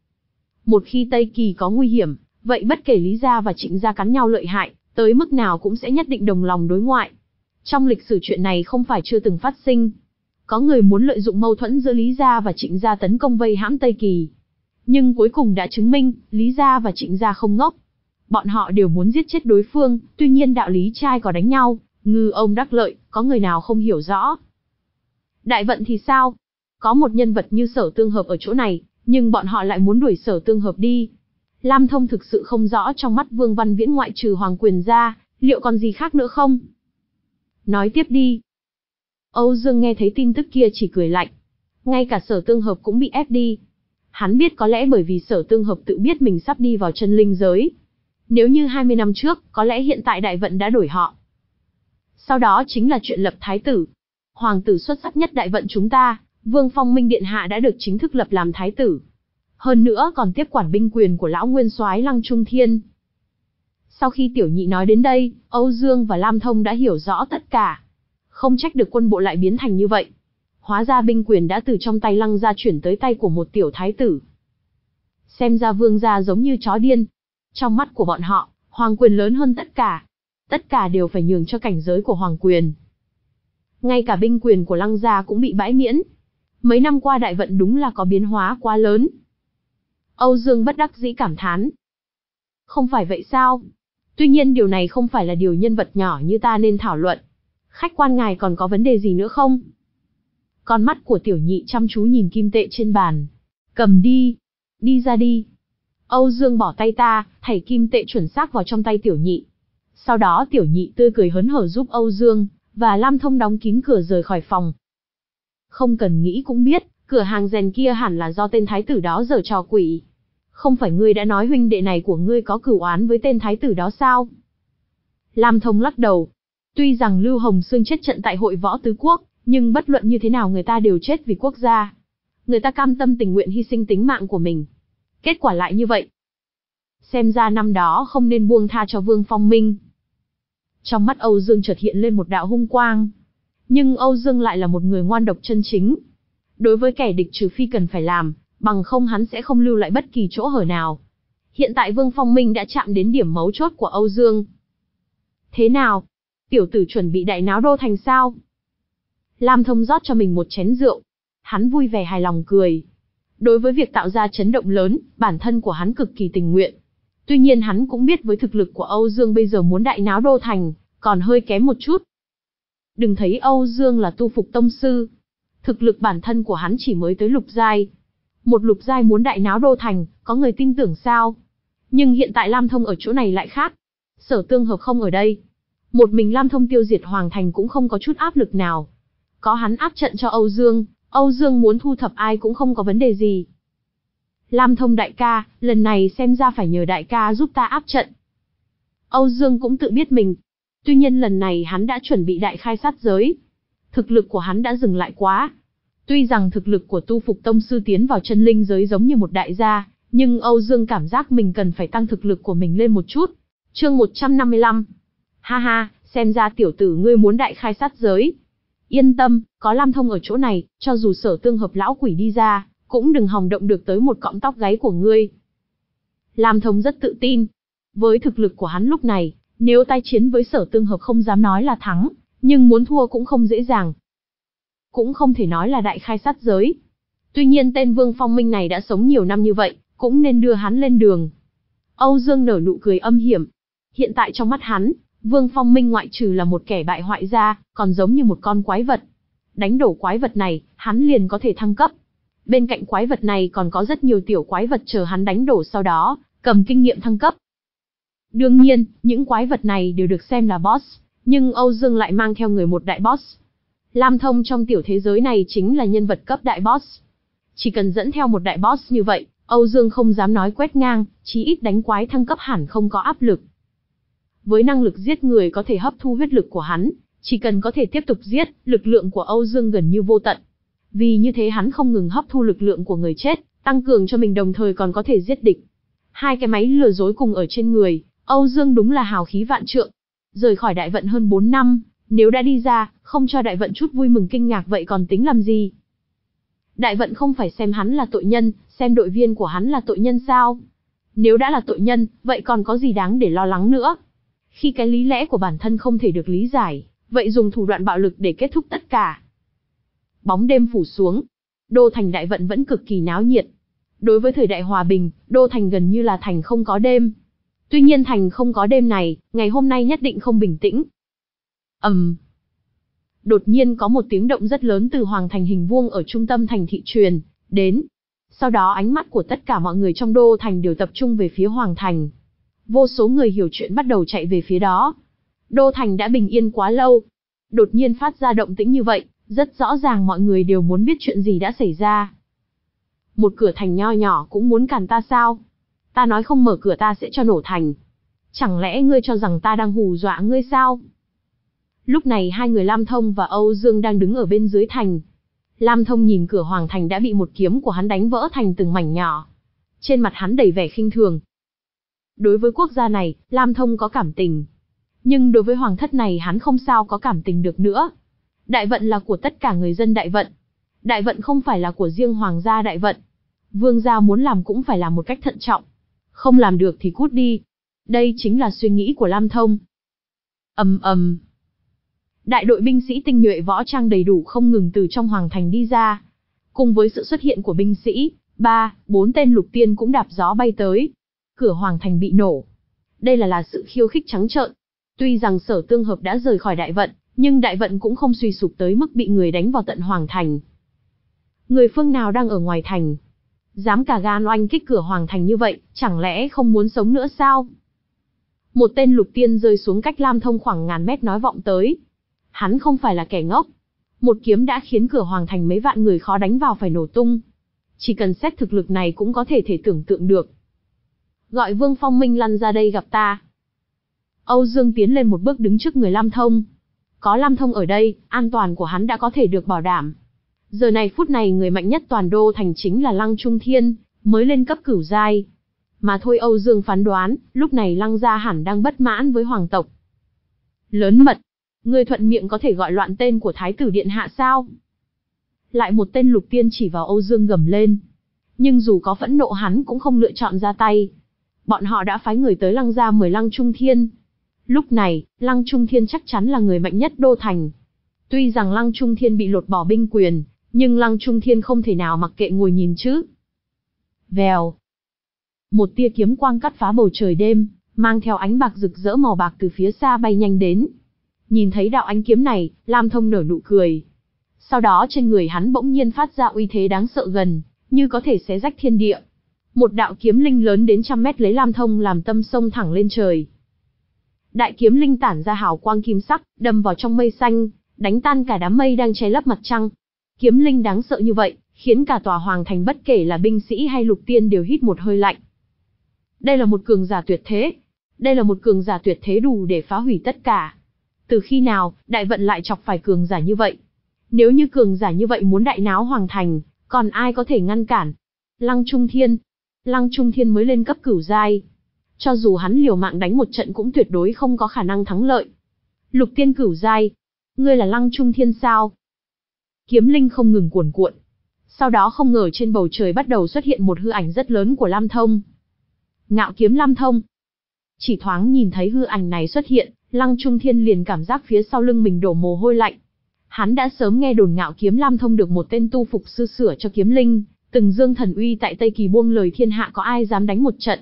Một khi Tây Kỳ có nguy hiểm, vậy bất kể Lý gia và Trịnh gia cắn nhau lợi hại, tới mức nào cũng sẽ nhất định đồng lòng đối ngoại. Trong lịch sử chuyện này không phải chưa từng phát sinh. Có người muốn lợi dụng mâu thuẫn giữa Lý gia và Trịnh gia tấn công vây hãm Tây Kỳ. Nhưng cuối cùng đã chứng minh, Lý gia và Trịnh gia không ngốc. Bọn họ đều muốn giết chết đối phương, tuy nhiên đạo lý trai có đánh nhau, ngư ông đắc lợi, có người nào không hiểu rõ. Đại vận thì sao? Có một nhân vật như Sở Tương Hợp ở chỗ này, nhưng bọn họ lại muốn đuổi Sở Tương Hợp đi. Lam Thông thực sự không rõ trong mắt Vương Văn Viễn ngoại trừ hoàng quyền ra, liệu còn gì khác nữa không? Nói tiếp đi. Âu Dương nghe thấy tin tức kia chỉ cười lạnh. Ngay cả Sở Tương Hợp cũng bị ép đi. Hắn biết có lẽ bởi vì Sở Tương Hợp tự biết mình sắp đi vào chân linh giới. Nếu như hai mươi năm trước, có lẽ hiện tại đại vận đã đổi họ. Sau đó chính là chuyện lập thái tử. Hoàng tử xuất sắc nhất đại vận chúng ta, Vương Phong Minh Điện Hạ đã được chính thức lập làm thái tử. Hơn nữa còn tiếp quản binh quyền của lão nguyên soái Lăng Trung Thiên. Sau khi tiểu nhị nói đến đây, Âu Dương và Lam Thông đã hiểu rõ tất cả. Không trách được quân bộ lại biến thành như vậy. Hóa ra binh quyền đã từ trong tay Lăng gia chuyển tới tay của một tiểu thái tử. Xem ra Vương gia giống như chó điên. Trong mắt của bọn họ, hoàng quyền lớn hơn tất cả. Tất cả đều phải nhường cho cảnh giới của hoàng quyền. Ngay cả binh quyền của Lăng gia cũng bị bãi miễn. Mấy năm qua đại vận đúng là có biến hóa quá lớn. Âu Dương bất đắc dĩ cảm thán. Không phải vậy sao? Tuy nhiên điều này không phải là điều nhân vật nhỏ như ta nên thảo luận. Khách quan ngài còn có vấn đề gì nữa không? Con mắt của tiểu nhị chăm chú nhìn kim tệ trên bàn. Cầm đi. Đi ra đi. Âu Dương bỏ tay ta, thảy kim tệ chuẩn xác vào trong tay tiểu nhị. Sau đó tiểu nhị tươi cười hớn hở giúp Âu Dương và Lam Thông đóng kín cửa rời khỏi phòng. Không cần nghĩ cũng biết, cửa hàng rèn kia hẳn là do tên thái tử đó giở trò quỷ. Không phải ngươi đã nói huynh đệ này của ngươi có cửu oán với tên thái tử đó sao? Lam Thông lắc đầu. Tuy rằng Lưu Hồng Xương chết trận tại hội võ tứ quốc, nhưng bất luận như thế nào người ta đều chết vì quốc gia. Người ta cam tâm tình nguyện hy sinh tính mạng của mình. Kết quả lại như vậy. Xem ra năm đó không nên buông tha cho Vương Phong Minh. Trong mắt Âu Dương chợt hiện lên một đạo hung quang. Nhưng Âu Dương lại là một người ngoan độc chân chính. Đối với kẻ địch trừ phi cần phải làm, bằng không hắn sẽ không lưu lại bất kỳ chỗ hở nào. Hiện tại Vương Phong Minh đã chạm đến điểm mấu chốt của Âu Dương. Thế nào? Tiểu tử chuẩn bị đại náo đô thành sao? Lam Thông rót cho mình một chén rượu. Hắn vui vẻ hài lòng cười. Đối với việc tạo ra chấn động lớn, bản thân của hắn cực kỳ tình nguyện. Tuy nhiên hắn cũng biết với thực lực của Âu Dương bây giờ muốn đại náo đô thành, còn hơi kém một chút. Đừng thấy Âu Dương là tu phục tông sư. Thực lực bản thân của hắn chỉ mới tới lục giai. Một lục giai muốn đại náo đô thành, có người tin tưởng sao? Nhưng hiện tại Lam Thông ở chỗ này lại khác. Sở Tương Hợp không ở đây. Một mình Lam Thông tiêu diệt Hoàng Thành cũng không có chút áp lực nào. Có hắn áp trận cho Âu Dương, Âu Dương muốn thu thập ai cũng không có vấn đề gì. Lam Thông đại ca, lần này xem ra phải nhờ đại ca giúp ta áp trận. Âu Dương cũng tự biết mình. Tuy nhiên lần này hắn đã chuẩn bị đại khai sát giới. Thực lực của hắn đã dừng lại quá. Tuy rằng thực lực của tu phục tông sư tiến vào chân linh giới giống như một đại gia, nhưng Âu Dương cảm giác mình cần phải tăng thực lực của mình lên một chút. Chương một trăm năm mươi lăm. Ha ha, xem ra tiểu tử ngươi muốn đại khai sát giới. Yên tâm, có Lam Thông ở chỗ này, cho dù Sở Tương Hợp lão quỷ đi ra, cũng đừng hòng động được tới một cọng tóc gáy của ngươi. Lam Thông rất tự tin. Với thực lực của hắn lúc này, nếu tái chiến với Sở Tương Hợp không dám nói là thắng, nhưng muốn thua cũng không dễ dàng. Cũng không thể nói là đại khai sát giới. Tuy nhiên tên Vương Phong Minh này đã sống nhiều năm như vậy, cũng nên đưa hắn lên đường. Âu Dương nở nụ cười âm hiểm. Hiện tại trong mắt hắn, Vương Phong Minh ngoại trừ là một kẻ bại hoại ra, còn giống như một con quái vật. Đánh đổ quái vật này, hắn liền có thể thăng cấp. Bên cạnh quái vật này còn có rất nhiều tiểu quái vật chờ hắn đánh đổ sau đó, cầm kinh nghiệm thăng cấp. Đương nhiên, những quái vật này đều được xem là boss, nhưng Âu Dương lại mang theo người một đại boss. Lam Thông trong tiểu thế giới này chính là nhân vật cấp đại boss. Chỉ cần dẫn theo một đại boss như vậy, Âu Dương không dám nói quét ngang, chí ít đánh quái thăng cấp hẳn không có áp lực. Với năng lực giết người có thể hấp thu huyết lực của hắn, chỉ cần có thể tiếp tục giết, lực lượng của Âu Dương gần như vô tận. Vì như thế hắn không ngừng hấp thu lực lượng của người chết, tăng cường cho mình đồng thời còn có thể giết địch. Hai cái máy lừa dối cùng ở trên người, Âu Dương đúng là hào khí vạn trượng. Rời khỏi đại vận hơn bốn năm, nếu đã đi ra, không cho đại vận chút vui mừng kinh ngạc vậy còn tính làm gì? Đại vận không phải xem hắn là tội nhân, xem đội viên của hắn là tội nhân sao? Nếu đã là tội nhân, vậy còn có gì đáng để lo lắng nữa? Khi cái lý lẽ của bản thân không thể được lý giải, vậy dùng thủ đoạn bạo lực để kết thúc tất cả. Bóng đêm phủ xuống, đô thành đại vận vẫn cực kỳ náo nhiệt. Đối với thời đại hòa bình, đô thành gần như là thành không có đêm. Tuy nhiên thành không có đêm này, ngày hôm nay nhất định không bình tĩnh. ầm, um. Đột nhiên có một tiếng động rất lớn từ Hoàng Thành hình vuông ở trung tâm thành thị truyền đến. Sau đó ánh mắt của tất cả mọi người trong đô thành đều tập trung về phía Hoàng Thành. Vô số người hiểu chuyện bắt đầu chạy về phía đó. Đô thành đã bình yên quá lâu. Đột nhiên phát ra động tĩnh như vậy, rất rõ ràng mọi người đều muốn biết chuyện gì đã xảy ra. Một cửa thành nho nhỏ cũng muốn cản ta sao? Ta nói không mở cửa ta sẽ cho nổ thành. Chẳng lẽ ngươi cho rằng ta đang hù dọa ngươi sao? Lúc này hai người Lam Thông và Âu Dương đang đứng ở bên dưới thành. Lam Thông nhìn cửa Hoàng Thành đã bị một kiếm của hắn đánh vỡ thành từng mảnh nhỏ. Trên mặt hắn đầy vẻ khinh thường. Đối với quốc gia này, Lam Thông có cảm tình. Nhưng đối với hoàng thất này hắn không sao có cảm tình được nữa. Đại vận là của tất cả người dân đại vận. Đại vận không phải là của riêng hoàng gia đại vận. Vương gia muốn làm cũng phải làm một cách thận trọng. Không làm được thì cút đi. Đây chính là suy nghĩ của Lam Thông. ầm ầm. Đại đội binh sĩ tinh nhuệ võ trang đầy đủ không ngừng từ trong Hoàng Thành đi ra. Cùng với sự xuất hiện của binh sĩ, ba, bốn tên lục tiên cũng đạp gió bay tới. Cửa Hoàng Thành bị nổ. Đây là là sự khiêu khích trắng trợn. Tuy rằng Sở Tương Hợp đã rời khỏi đại vận, nhưng đại vận cũng không suy sụp tới mức bị người đánh vào tận Hoàng Thành. Người phương nào đang ở ngoài thành? Dám cả gan oanh kích cửa Hoàng Thành như vậy, chẳng lẽ không muốn sống nữa sao? Một tên lục tiên rơi xuống cách Lam Thông khoảng ngàn mét nói vọng tới. Hắn không phải là kẻ ngốc. Một kiếm đã khiến cửa Hoàng Thành mấy vạn người khó đánh vào phải nổ tung. Chỉ cần xét thực lực này cũng có thể thể tưởng tượng được. Gọi Vương Phong Minh lăn ra đây gặp ta. Âu Dương tiến lên một bước đứng trước người Lam Thông. Có Lam Thông ở đây, an toàn của hắn đã có thể được bảo đảm. Giờ này phút này người mạnh nhất toàn đô thành chính là Lăng Trung Thiên, mới lên cấp cửu giai. Mà thôi Âu Dương phán đoán, lúc này Lăng gia hẳn đang bất mãn với hoàng tộc. Lớn mật, ngươi thuận miệng có thể gọi loạn tên của thái tử điện hạ sao? Lại một tên Lục Tiên chỉ vào Âu Dương gầm lên. Nhưng dù có phẫn nộ hắn cũng không lựa chọn ra tay. Bọn họ đã phái người tới Lăng gia mời Lăng Trung Thiên. Lúc này, Lăng Trung Thiên chắc chắn là người mạnh nhất đô thành. Tuy rằng Lăng Trung Thiên bị lột bỏ binh quyền, nhưng Lăng Trung Thiên không thể nào mặc kệ ngồi nhìn chứ. Vèo. Một tia kiếm quang cắt phá bầu trời đêm, mang theo ánh bạc rực rỡ màu bạc từ phía xa bay nhanh đến. Nhìn thấy đạo ánh kiếm này, Lam Thông nở nụ cười. Sau đó trên người hắn bỗng nhiên phát ra uy thế đáng sợ gần, như có thể xé rách thiên địa. Một đạo kiếm linh lớn đến trăm mét lấy Lam Thông làm tâm xông thẳng lên trời. Đại kiếm linh tản ra hào quang kim sắc, đâm vào trong mây xanh, đánh tan cả đám mây đang che lấp mặt trăng. Kiếm linh đáng sợ như vậy, khiến cả tòa hoàng thành bất kể là binh sĩ hay lục tiên đều hít một hơi lạnh. Đây là một cường giả tuyệt thế. Đây là một cường giả tuyệt thế đủ để phá hủy tất cả. Từ khi nào, đại vận lại chọc phải cường giả như vậy? Nếu như cường giả như vậy muốn đại náo hoàng thành, còn ai có thể ngăn cản? Lăng Trung Thiên. Lăng Trung Thiên mới lên cấp cửu giai. Cho dù hắn liều mạng đánh một trận cũng tuyệt đối không có khả năng thắng lợi. Lục tiên cửu giai. Ngươi là Lăng Trung Thiên sao? Kiếm linh không ngừng cuồn cuộn. Sau đó không ngờ trên bầu trời bắt đầu xuất hiện một hư ảnh rất lớn của Lam Thông. Ngạo kiếm Lam Thông. Chỉ thoáng nhìn thấy hư ảnh này xuất hiện, Lăng Trung Thiên liền cảm giác phía sau lưng mình đổ mồ hôi lạnh. Hắn đã sớm nghe đồn Ngạo kiếm Lam Thông được một tên tu phục sư sửa cho kiếm linh, từng dương thần uy tại Tây Kỳ buông lời thiên hạ có ai dám đánh một trận.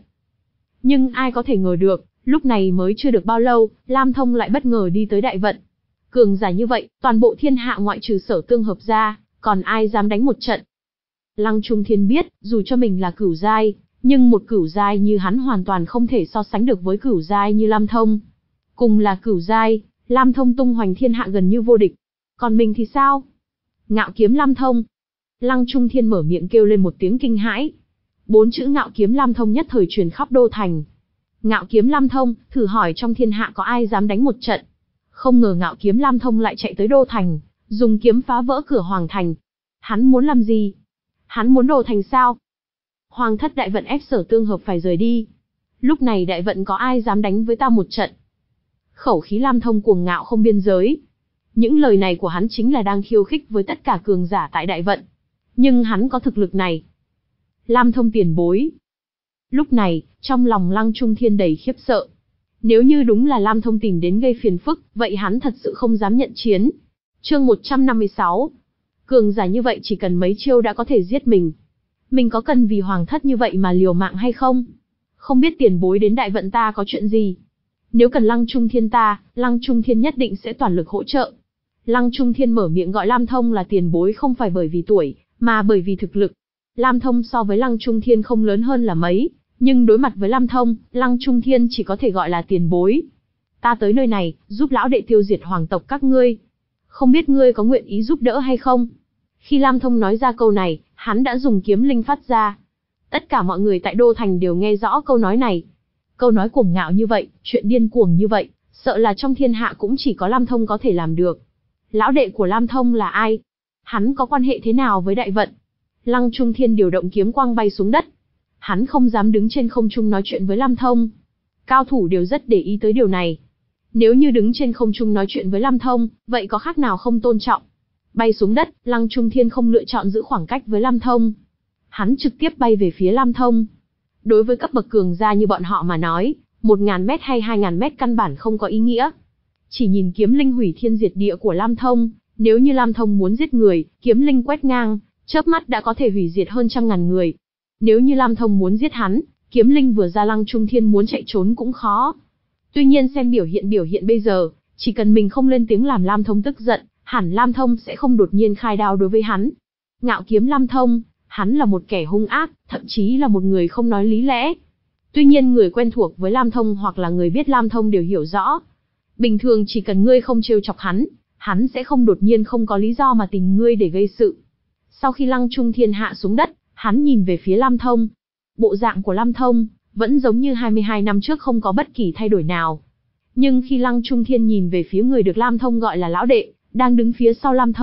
Nhưng ai có thể ngờ được, lúc này mới chưa được bao lâu, Lam Thông lại bất ngờ đi tới đại vận. Cường giả như vậy, toàn bộ thiên hạ ngoại trừ Sở Tương Hợp ra, còn ai dám đánh một trận. Lăng Trung Thiên biết, dù cho mình là cửu giai, nhưng một cửu giai như hắn hoàn toàn không thể so sánh được với cửu giai như Lam Thông. Cùng là cửu giai, Lam Thông tung hoành thiên hạ gần như vô địch. Còn mình thì sao? Ngạo kiếm Lam Thông. Lăng Trung Thiên mở miệng kêu lên một tiếng kinh hãi. Bốn chữ Ngạo kiếm Lam Thông nhất thời truyền khắp đô thành. Ngạo kiếm Lam Thông, thử hỏi trong thiên hạ có ai dám đánh một trận? Không ngờ Ngạo kiếm Lam Thông lại chạy tới đô thành, dùng kiếm phá vỡ cửa hoàng thành. Hắn muốn làm gì? Hắn muốn đổ thành sao? Hoàng thất đại vận ép Sở Tương Hợp phải rời đi. Lúc này đại vận có ai dám đánh với ta một trận? Khẩu khí Lam Thông cuồng ngạo không biên giới. Những lời này của hắn chính là đang khiêu khích với tất cả cường giả tại đại vận. Nhưng hắn có thực lực này. Lam Thông tiền bối. Lúc này, trong lòng Lăng Trung Thiên đầy khiếp sợ. Nếu như đúng là Lam Thông tìm đến gây phiền phức, vậy hắn thật sự không dám nhận chiến. Chương một trăm năm mươi sáu. Cường giả như vậy chỉ cần mấy chiêu đã có thể giết mình. Mình có cần vì hoàng thất như vậy mà liều mạng hay không? Không biết tiền bối đến đại vận ta có chuyện gì? Nếu cần Lăng Trung Thiên ta, Lăng Trung Thiên nhất định sẽ toàn lực hỗ trợ. Lăng Trung Thiên mở miệng gọi Lam Thông là tiền bối không phải bởi vì tuổi, mà bởi vì thực lực. Lam Thông so với Lăng Trung Thiên không lớn hơn là mấy, nhưng đối mặt với Lam Thông, Lăng Trung Thiên chỉ có thể gọi là tiền bối. Ta tới nơi này, giúp lão đệ tiêu diệt hoàng tộc các ngươi. Không biết ngươi có nguyện ý giúp đỡ hay không? Khi Lam Thông nói ra câu này, hắn đã dùng kiếm linh phát ra. Tất cả mọi người tại Đô Thành đều nghe rõ câu nói này. Câu nói cuồng ngạo như vậy, chuyện điên cuồng như vậy, sợ là trong thiên hạ cũng chỉ có Lam Thông có thể làm được. Lão đệ của Lam Thông là ai? Hắn có quan hệ thế nào với đại vận? Lăng Trung Thiên điều động kiếm quang bay xuống đất. Hắn không dám đứng trên không trung nói chuyện với Lam Thông. Cao thủ đều rất để ý tới điều này. Nếu như đứng trên không trung nói chuyện với Lam Thông, vậy có khác nào không tôn trọng? Bay xuống đất, Lăng Trung Thiên không lựa chọn giữ khoảng cách với Lam Thông. Hắn trực tiếp bay về phía Lam Thông. Đối với cấp bậc cường gia như bọn họ mà nói, một ngàn mét hay hai ngàn mét căn bản không có ý nghĩa. Chỉ nhìn kiếm linh hủy thiên diệt địa của Lam Thông, nếu như Lam Thông muốn giết người, kiếm linh quét ngang, chớp mắt đã có thể hủy diệt hơn trăm ngàn người. Nếu như Lam Thông muốn giết hắn, kiếm linh vừa ra Lăng Trung Thiên muốn chạy trốn cũng khó. Tuy nhiên xem biểu hiện biểu hiện bây giờ, chỉ cần mình không lên tiếng làm Lam Thông tức giận, hẳn Lam Thông sẽ không đột nhiên khai đao đối với hắn. Ngạo kiếm Lam Thông, hắn là một kẻ hung ác, thậm chí là một người không nói lý lẽ. Tuy nhiên người quen thuộc với Lam Thông hoặc là người biết Lam Thông đều hiểu rõ. Bình thường chỉ cần ngươi không trêu chọc hắn, hắn sẽ không đột nhiên không có lý do mà tìm ngươi để gây sự. Sau khi Lăng Trung Thiên hạ xuống đất, hắn nhìn về phía Lam Thông. Bộ dạng của Lam Thông vẫn giống như hai mươi hai năm trước không có bất kỳ thay đổi nào. Nhưng khi Lăng Trung Thiên nhìn về phía người được Lam Thông gọi là lão đệ, đang đứng phía sau Lam Thông,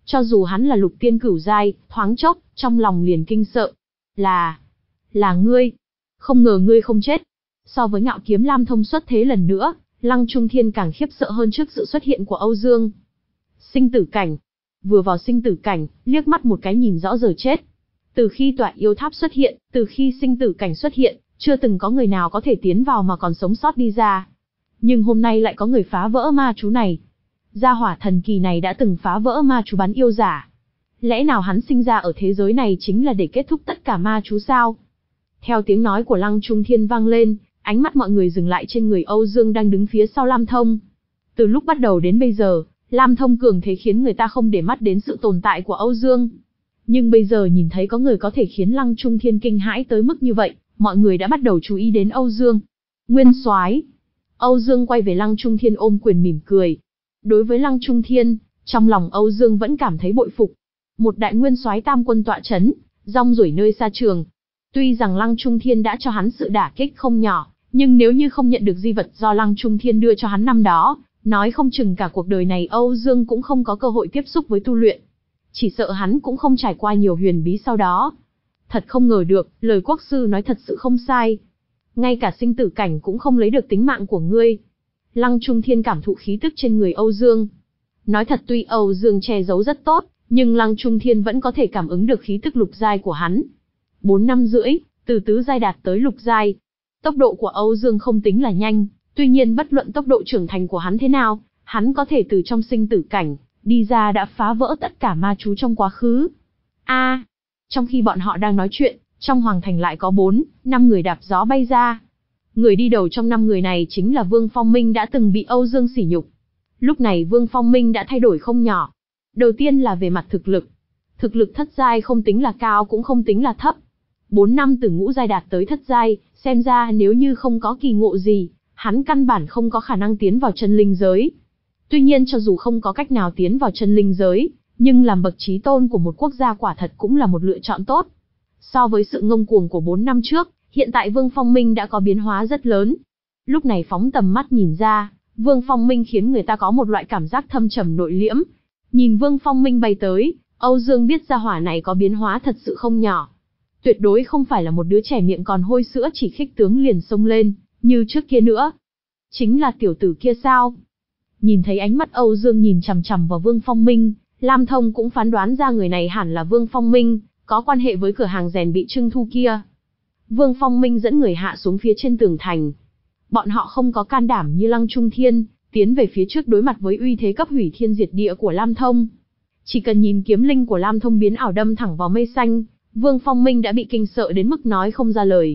Cho dù hắn là lục tiên cửu giai, thoáng chốc, trong lòng liền kinh sợ. Là, là ngươi. Không ngờ ngươi không chết. So với Ngạo Kiếm Lam Thông xuất thế lần nữa, Lăng Trung Thiên càng khiếp sợ hơn trước sự xuất hiện của Âu Dương. Sinh tử cảnh. Vừa vào sinh tử cảnh, liếc mắt một cái nhìn rõ giờ chết. Từ khi tọa yêu tháp xuất hiện, từ khi sinh tử cảnh xuất hiện, chưa từng có người nào có thể tiến vào mà còn sống sót đi ra. Nhưng hôm nay lại có người phá vỡ ma chú này. Gia hỏa thần kỳ này đã từng phá vỡ ma chú bắn yêu giả. Lẽ nào hắn sinh ra ở thế giới này chính là để kết thúc tất cả ma chú sao? Theo tiếng nói của Lăng Trung Thiên vang lên, ánh mắt mọi người dừng lại trên người Âu Dương đang đứng phía sau Lam Thông. Từ lúc bắt đầu đến bây giờ, Lam Thông cường thế khiến người ta không để mắt đến sự tồn tại của Âu Dương. Nhưng bây giờ nhìn thấy có người có thể khiến Lăng Trung Thiên kinh hãi tới mức như vậy, mọi người đã bắt đầu chú ý đến Âu Dương. Nguyên Soái. Âu Dương quay về Lăng Trung Thiên ôm quyền mỉm cười. Đối với Lăng Trung Thiên, trong lòng Âu Dương vẫn cảm thấy bội phục. Một đại nguyên soái tam quân tọa chấn, rong ruổi nơi xa trường. Tuy rằng Lăng Trung Thiên đã cho hắn sự đả kích không nhỏ, nhưng nếu như không nhận được di vật do Lăng Trung Thiên đưa cho hắn năm đó, nói không chừng cả cuộc đời này Âu Dương cũng không có cơ hội tiếp xúc với tu luyện. Chỉ sợ hắn cũng không trải qua nhiều huyền bí sau đó. Thật không ngờ được, lời quốc sư nói thật sự không sai. Ngay cả sinh tử cảnh cũng không lấy được tính mạng của ngươi. Lăng Trung Thiên cảm thụ khí tức trên người Âu Dương. Nói thật tuy Âu Dương che giấu rất tốt, nhưng Lăng Trung Thiên vẫn có thể cảm ứng được khí tức lục giai của hắn. Bốn năm rưỡi, từ tứ giai đạt tới lục giai. Tốc độ của Âu Dương không tính là nhanh, tuy nhiên bất luận tốc độ trưởng thành của hắn thế nào, hắn có thể từ trong sinh tử cảnh, đi ra đã phá vỡ tất cả ma chú trong quá khứ. A, à, trong khi bọn họ đang nói chuyện, trong hoàng thành lại có bốn, năm người đạp gió bay ra. Người đi đầu trong năm người này chính là Vương Phong Minh đã từng bị Âu Dương sỉ nhục. Lúc này Vương Phong Minh đã thay đổi không nhỏ. Đầu tiên là về mặt thực lực. Thực lực thất giai không tính là cao cũng không tính là thấp. Bốn năm từ ngũ giai đạt tới thất giai, xem ra nếu như không có kỳ ngộ gì, hắn căn bản không có khả năng tiến vào chân linh giới. Tuy nhiên cho dù không có cách nào tiến vào chân linh giới, nhưng làm bậc chí tôn của một quốc gia quả thật cũng là một lựa chọn tốt. So với sự ngông cuồng của bốn năm trước, hiện tại Vương Phong Minh đã có biến hóa rất lớn. Lúc này phóng tầm mắt nhìn ra, Vương Phong Minh khiến người ta có một loại cảm giác thâm trầm nội liễm. Nhìn Vương Phong Minh bay tới, Âu Dương biết gia hỏa này có biến hóa thật sự không nhỏ. Tuyệt đối không phải là một đứa trẻ miệng còn hôi sữa chỉ khích tướng liền xông lên, như trước kia nữa. Chính là tiểu tử kia sao? Nhìn thấy ánh mắt Âu Dương nhìn chằm chằm vào Vương Phong Minh, Lam Thông cũng phán đoán ra người này hẳn là Vương Phong Minh, có quan hệ với cửa hàng rèn bị trưng thu kia. Vương Phong Minh dẫn người hạ xuống phía trên tường thành. Bọn họ không có can đảm như Lăng Trung Thiên, tiến về phía trước đối mặt với uy thế cấp hủy thiên diệt địa của Lam Thông. Chỉ cần nhìn kiếm linh của Lam Thông biến ảo đâm thẳng vào mây xanh, Vương Phong Minh đã bị kinh sợ đến mức nói không ra lời.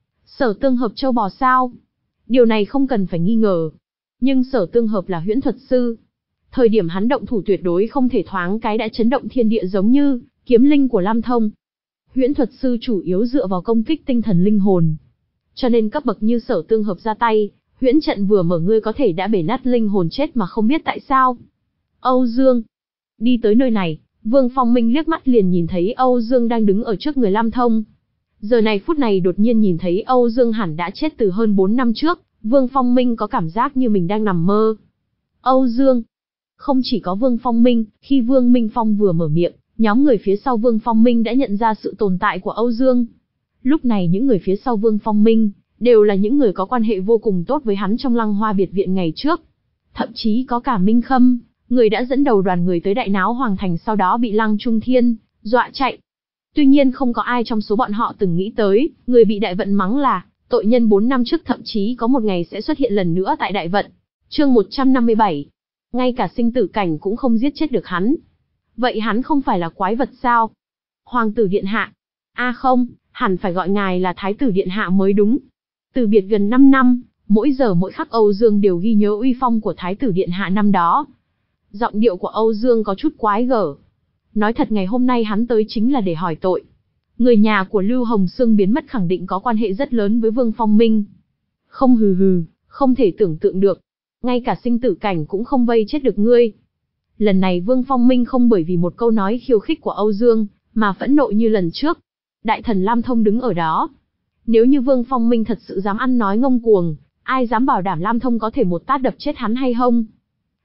Sở Tương Hợp châu bò sao? Điều này không cần phải nghi ngờ. Nhưng Sở Tương Hợp là huyễn thuật sư. Thời điểm hắn động thủ tuyệt đối không thể thoáng cái đã chấn động thiên địa giống như kiếm linh của Lam Thông. Huyễn thuật sư chủ yếu dựa vào công kích tinh thần linh hồn. Cho nên cấp bậc như Sở Tương Hợp ra tay, huyễn trận vừa mở ngươi có thể đã bể nát linh hồn chết mà không biết tại sao. Âu Dương. Đi tới nơi này, Vương Phong Minh liếc mắt liền nhìn thấy Âu Dương đang đứng ở trước người Lam Thông. Giờ này phút này đột nhiên nhìn thấy Âu Dương hẳn đã chết từ hơn bốn năm trước, Vương Phong Minh có cảm giác như mình đang nằm mơ. Âu Dương. Không chỉ có Vương Phong Minh, khi Vương Minh Phong vừa mở miệng, nhóm người phía sau Vương Phong Minh đã nhận ra sự tồn tại của Âu Dương. Lúc này những người phía sau Vương Phong Minh, đều là những người có quan hệ vô cùng tốt với hắn trong Lăng Hoa biệt viện ngày trước. Thậm chí có cả Minh Khâm, người đã dẫn đầu đoàn người tới đại náo Hoàng Thành sau đó bị Lăng Trung Thiên dọa chạy. Tuy nhiên không có ai trong số bọn họ từng nghĩ tới, người bị đại vận mắng là tội nhân bốn năm trước thậm chí có một ngày sẽ xuất hiện lần nữa tại đại vận. Chương một trăm năm mươi bảy. Ngay cả sinh tử cảnh cũng không giết chết được hắn. Vậy hắn không phải là quái vật sao? Hoàng tử điện hạ. A à không, hẳn phải gọi ngài là thái tử điện hạ mới đúng. Từ biệt gần năm năm, mỗi giờ mỗi khắc Âu Dương đều ghi nhớ uy phong của thái tử điện hạ năm đó. Giọng điệu của Âu Dương có chút quái gở. Nói thật ngày hôm nay hắn tới chính là để hỏi tội. Người nhà của Lưu Hồng Sương biến mất khẳng định có quan hệ rất lớn với Vương Phong Minh. Không hừ hừ, không thể tưởng tượng được. Ngay cả sinh tử cảnh cũng không vây chết được ngươi. Lần này Vương Phong Minh không bởi vì một câu nói khiêu khích của Âu Dương, mà phẫn nộ như lần trước. Đại thần Lam Thông đứng ở đó. Nếu như Vương Phong Minh thật sự dám ăn nói ngông cuồng, ai dám bảo đảm Lam Thông có thể một tát đập chết hắn hay không?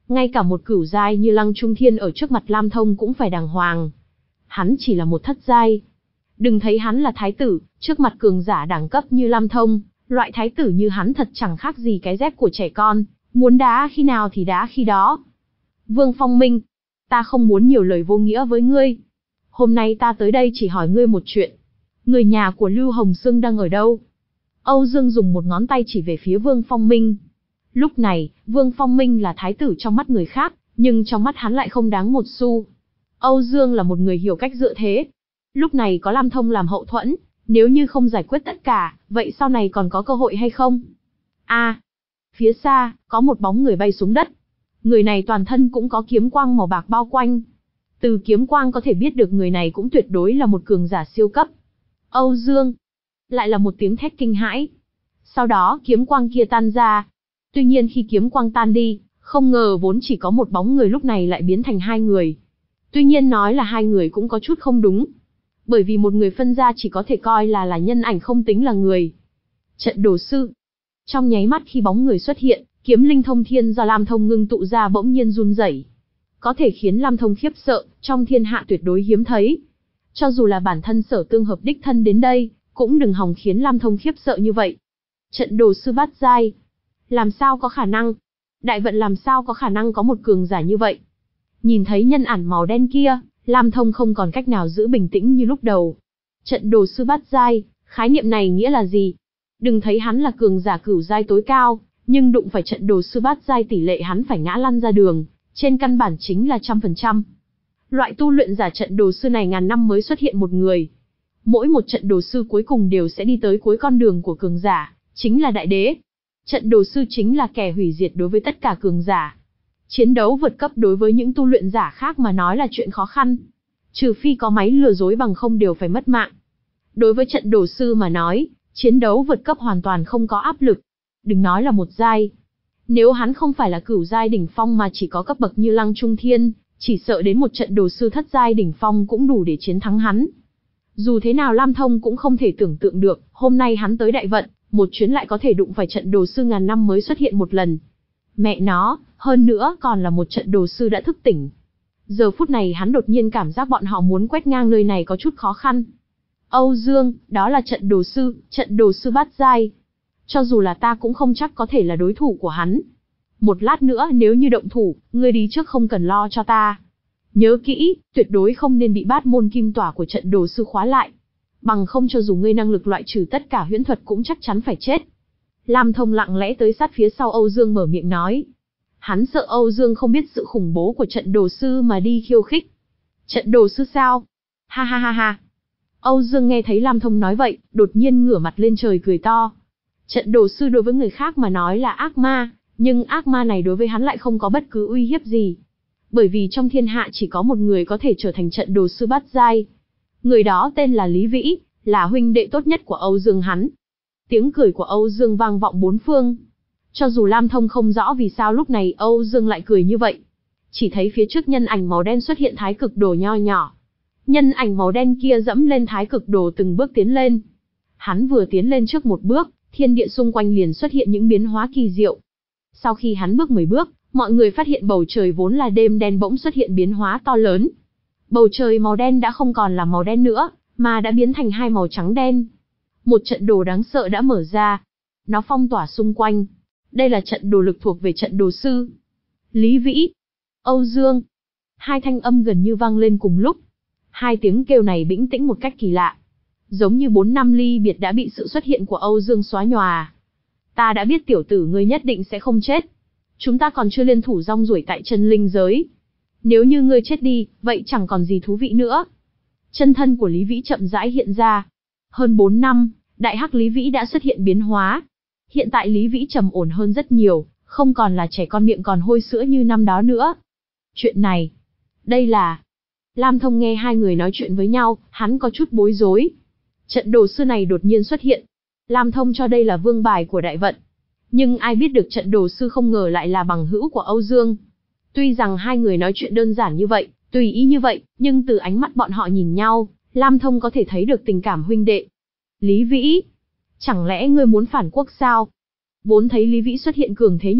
Ngay cả một cửu giai như Lăng Trung Thiên ở trước mặt Lam Thông cũng phải đàng hoàng. Hắn chỉ là một thất giai. Đừng thấy hắn là thái tử, trước mặt cường giả đẳng cấp như Lam Thông, loại thái tử như hắn thật chẳng khác gì cái dép của trẻ con, muốn đá khi nào thì đá khi đó. Vương Phong Minh, ta không muốn nhiều lời vô nghĩa với ngươi. Hôm nay ta tới đây chỉ hỏi ngươi một chuyện. Người nhà của Lưu Hồng Sương đang ở đâu? Âu Dương dùng một ngón tay chỉ về phía Vương Phong Minh. Lúc này, Vương Phong Minh là thái tử trong mắt người khác, nhưng trong mắt hắn lại không đáng một xu. Âu Dương là một người hiểu cách dựa thế. Lúc này có Lam Thông làm hậu thuẫn, nếu như không giải quyết tất cả, vậy sau này còn có cơ hội hay không? A, à, phía xa, có một bóng người bay xuống đất. Người này toàn thân cũng có kiếm quang màu bạc bao quanh. Từ kiếm quang có thể biết được người này cũng tuyệt đối là một cường giả siêu cấp. Âu Dương! Lại là một tiếng thét kinh hãi. Sau đó kiếm quang kia tan ra. Tuy nhiên khi kiếm quang tan đi, không ngờ vốn chỉ có một bóng người lúc này lại biến thành hai người. Tuy nhiên nói là hai người cũng có chút không đúng. Bởi vì một người phân ra chỉ có thể coi là là nhân ảnh không tính là người. Trận đồ sư. Trong nháy mắt khi bóng người xuất hiện, kiếm linh thông thiên do Lam Thông ngưng tụ ra bỗng nhiên run rẩy. Có thể khiến Lam Thông khiếp sợ, trong thiên hạ tuyệt đối hiếm thấy. Cho dù là bản thân Sở Tương Hợp đích thân đến đây, cũng đừng hòng khiến Lam Thông khiếp sợ như vậy. Trận đồ sư bát giai. Làm sao có khả năng? Đại vận làm sao có khả năng có một cường giả như vậy? Nhìn thấy nhân ảnh màu đen kia, Lam Thông không còn cách nào giữ bình tĩnh như lúc đầu. Trận đồ sư bát giai, khái niệm này nghĩa là gì? Đừng thấy hắn là cường giả cửu giai tối cao, nhưng đụng phải trận đồ sư bát giai tỷ lệ hắn phải ngã lăn ra đường, trên căn bản chính là trăm phần trăm. Loại tu luyện giả trận đồ sư này ngàn năm mới xuất hiện một người. Mỗi một trận đồ sư cuối cùng đều sẽ đi tới cuối con đường của cường giả, chính là đại đế. Trận đồ sư chính là kẻ hủy diệt đối với tất cả cường giả. Chiến đấu vượt cấp đối với những tu luyện giả khác mà nói là chuyện khó khăn. Trừ phi có máy lừa dối bằng không đều phải mất mạng. Đối với trận đồ sư mà nói, chiến đấu vượt cấp hoàn toàn không có áp lực. Đừng nói là một giai. Nếu hắn không phải là cửu giai đỉnh phong mà chỉ có cấp bậc như Lăng Trung Thiên, chỉ sợ đến một trận đồ sư thất giai đỉnh phong cũng đủ để chiến thắng hắn. Dù thế nào Lam Thông cũng không thể tưởng tượng được, hôm nay hắn tới đại vận, một chuyến lại có thể đụng phải trận đồ sư ngàn năm mới xuất hiện một lần. Mẹ nó, hơn nữa còn là một trận đồ sư đã thức tỉnh. Giờ phút này hắn đột nhiên cảm giác bọn họ muốn quét ngang nơi này có chút khó khăn. Âu Dương, đó là trận đồ sư, trận đồ sư bát giai. Cho dù là ta cũng không chắc có thể là đối thủ của hắn. Một lát nữa nếu như động thủ, ngươi đi trước không cần lo cho ta. Nhớ kỹ, tuyệt đối không nên bị bát môn kim tỏa của trận đồ sư khóa lại. Bằng không cho dù ngươi năng lực loại trừ tất cả huyễn thuật cũng chắc chắn phải chết. Lam Thông lặng lẽ tới sát phía sau Âu Dương mở miệng nói. Hắn sợ Âu Dương không biết sự khủng bố của trận đồ sư mà đi khiêu khích. Trận đồ sư sao? Ha ha ha ha. Âu Dương nghe thấy Lam Thông nói vậy, đột nhiên ngửa mặt lên trời cười to. Trận đồ sư đối với người khác mà nói là ác ma, nhưng ác ma này đối với hắn lại không có bất cứ uy hiếp gì. Bởi vì trong thiên hạ chỉ có một người có thể trở thành trận đồ sư bát giai. Người đó tên là Lý Vĩ, là huynh đệ tốt nhất của Âu Dương hắn. Tiếng cười của Âu Dương vang vọng bốn phương. Cho dù Lam Thông không rõ vì sao lúc này Âu Dương lại cười như vậy. Chỉ thấy phía trước nhân ảnh màu đen xuất hiện thái cực đồ nho nhỏ. Nhân ảnh màu đen kia dẫm lên thái cực đồ từng bước tiến lên. Hắn vừa tiến lên trước một bước, thiên địa xung quanh liền xuất hiện những biến hóa kỳ diệu. Sau khi hắn bước mười bước, mọi người phát hiện bầu trời vốn là đêm đen bỗng xuất hiện biến hóa to lớn. Bầu trời màu đen đã không còn là màu đen nữa, mà đã biến thành hai màu trắng đen. Một trận đồ đáng sợ đã mở ra. Nó phong tỏa xung quanh. Đây là trận đồ lực thuộc về trận đồ sư. Lý Vĩ, Âu Dương. Hai thanh âm gần như vang lên cùng lúc. Hai tiếng kêu này bĩnh tĩnh một cách kỳ lạ. Giống như bốn năm ly biệt đã bị sự xuất hiện của Âu Dương xóa nhòa. Ta đã biết tiểu tử ngươi nhất định sẽ không chết. Chúng ta còn chưa liên thủ rong ruổi tại chân linh giới. Nếu như ngươi chết đi, vậy chẳng còn gì thú vị nữa. Chân thân của Lý Vĩ chậm rãi hiện ra. Hơn bốn năm, đại hắc Lý Vĩ đã xuất hiện biến hóa. Hiện tại Lý Vĩ trầm ổn hơn rất nhiều, không còn là trẻ con miệng còn hôi sữa như năm đó nữa. Chuyện này, đây là... Lam Thông nghe hai người nói chuyện với nhau, hắn có chút bối rối. Trận đồ sư này đột nhiên xuất hiện. Lam Thông cho đây là vương bài của đại vận. Nhưng ai biết được trận đồ sư không ngờ lại là bằng hữu của Âu Dương. Tuy rằng hai người nói chuyện đơn giản như vậy, tùy ý như vậy, nhưng từ ánh mắt bọn họ nhìn nhau, Lam Thông có thể thấy được tình cảm huynh đệ. Lý Vĩ, chẳng lẽ ngươi muốn phản quốc sao? Vốn thấy Lý Vĩ xuất hiện cường thế như vậy,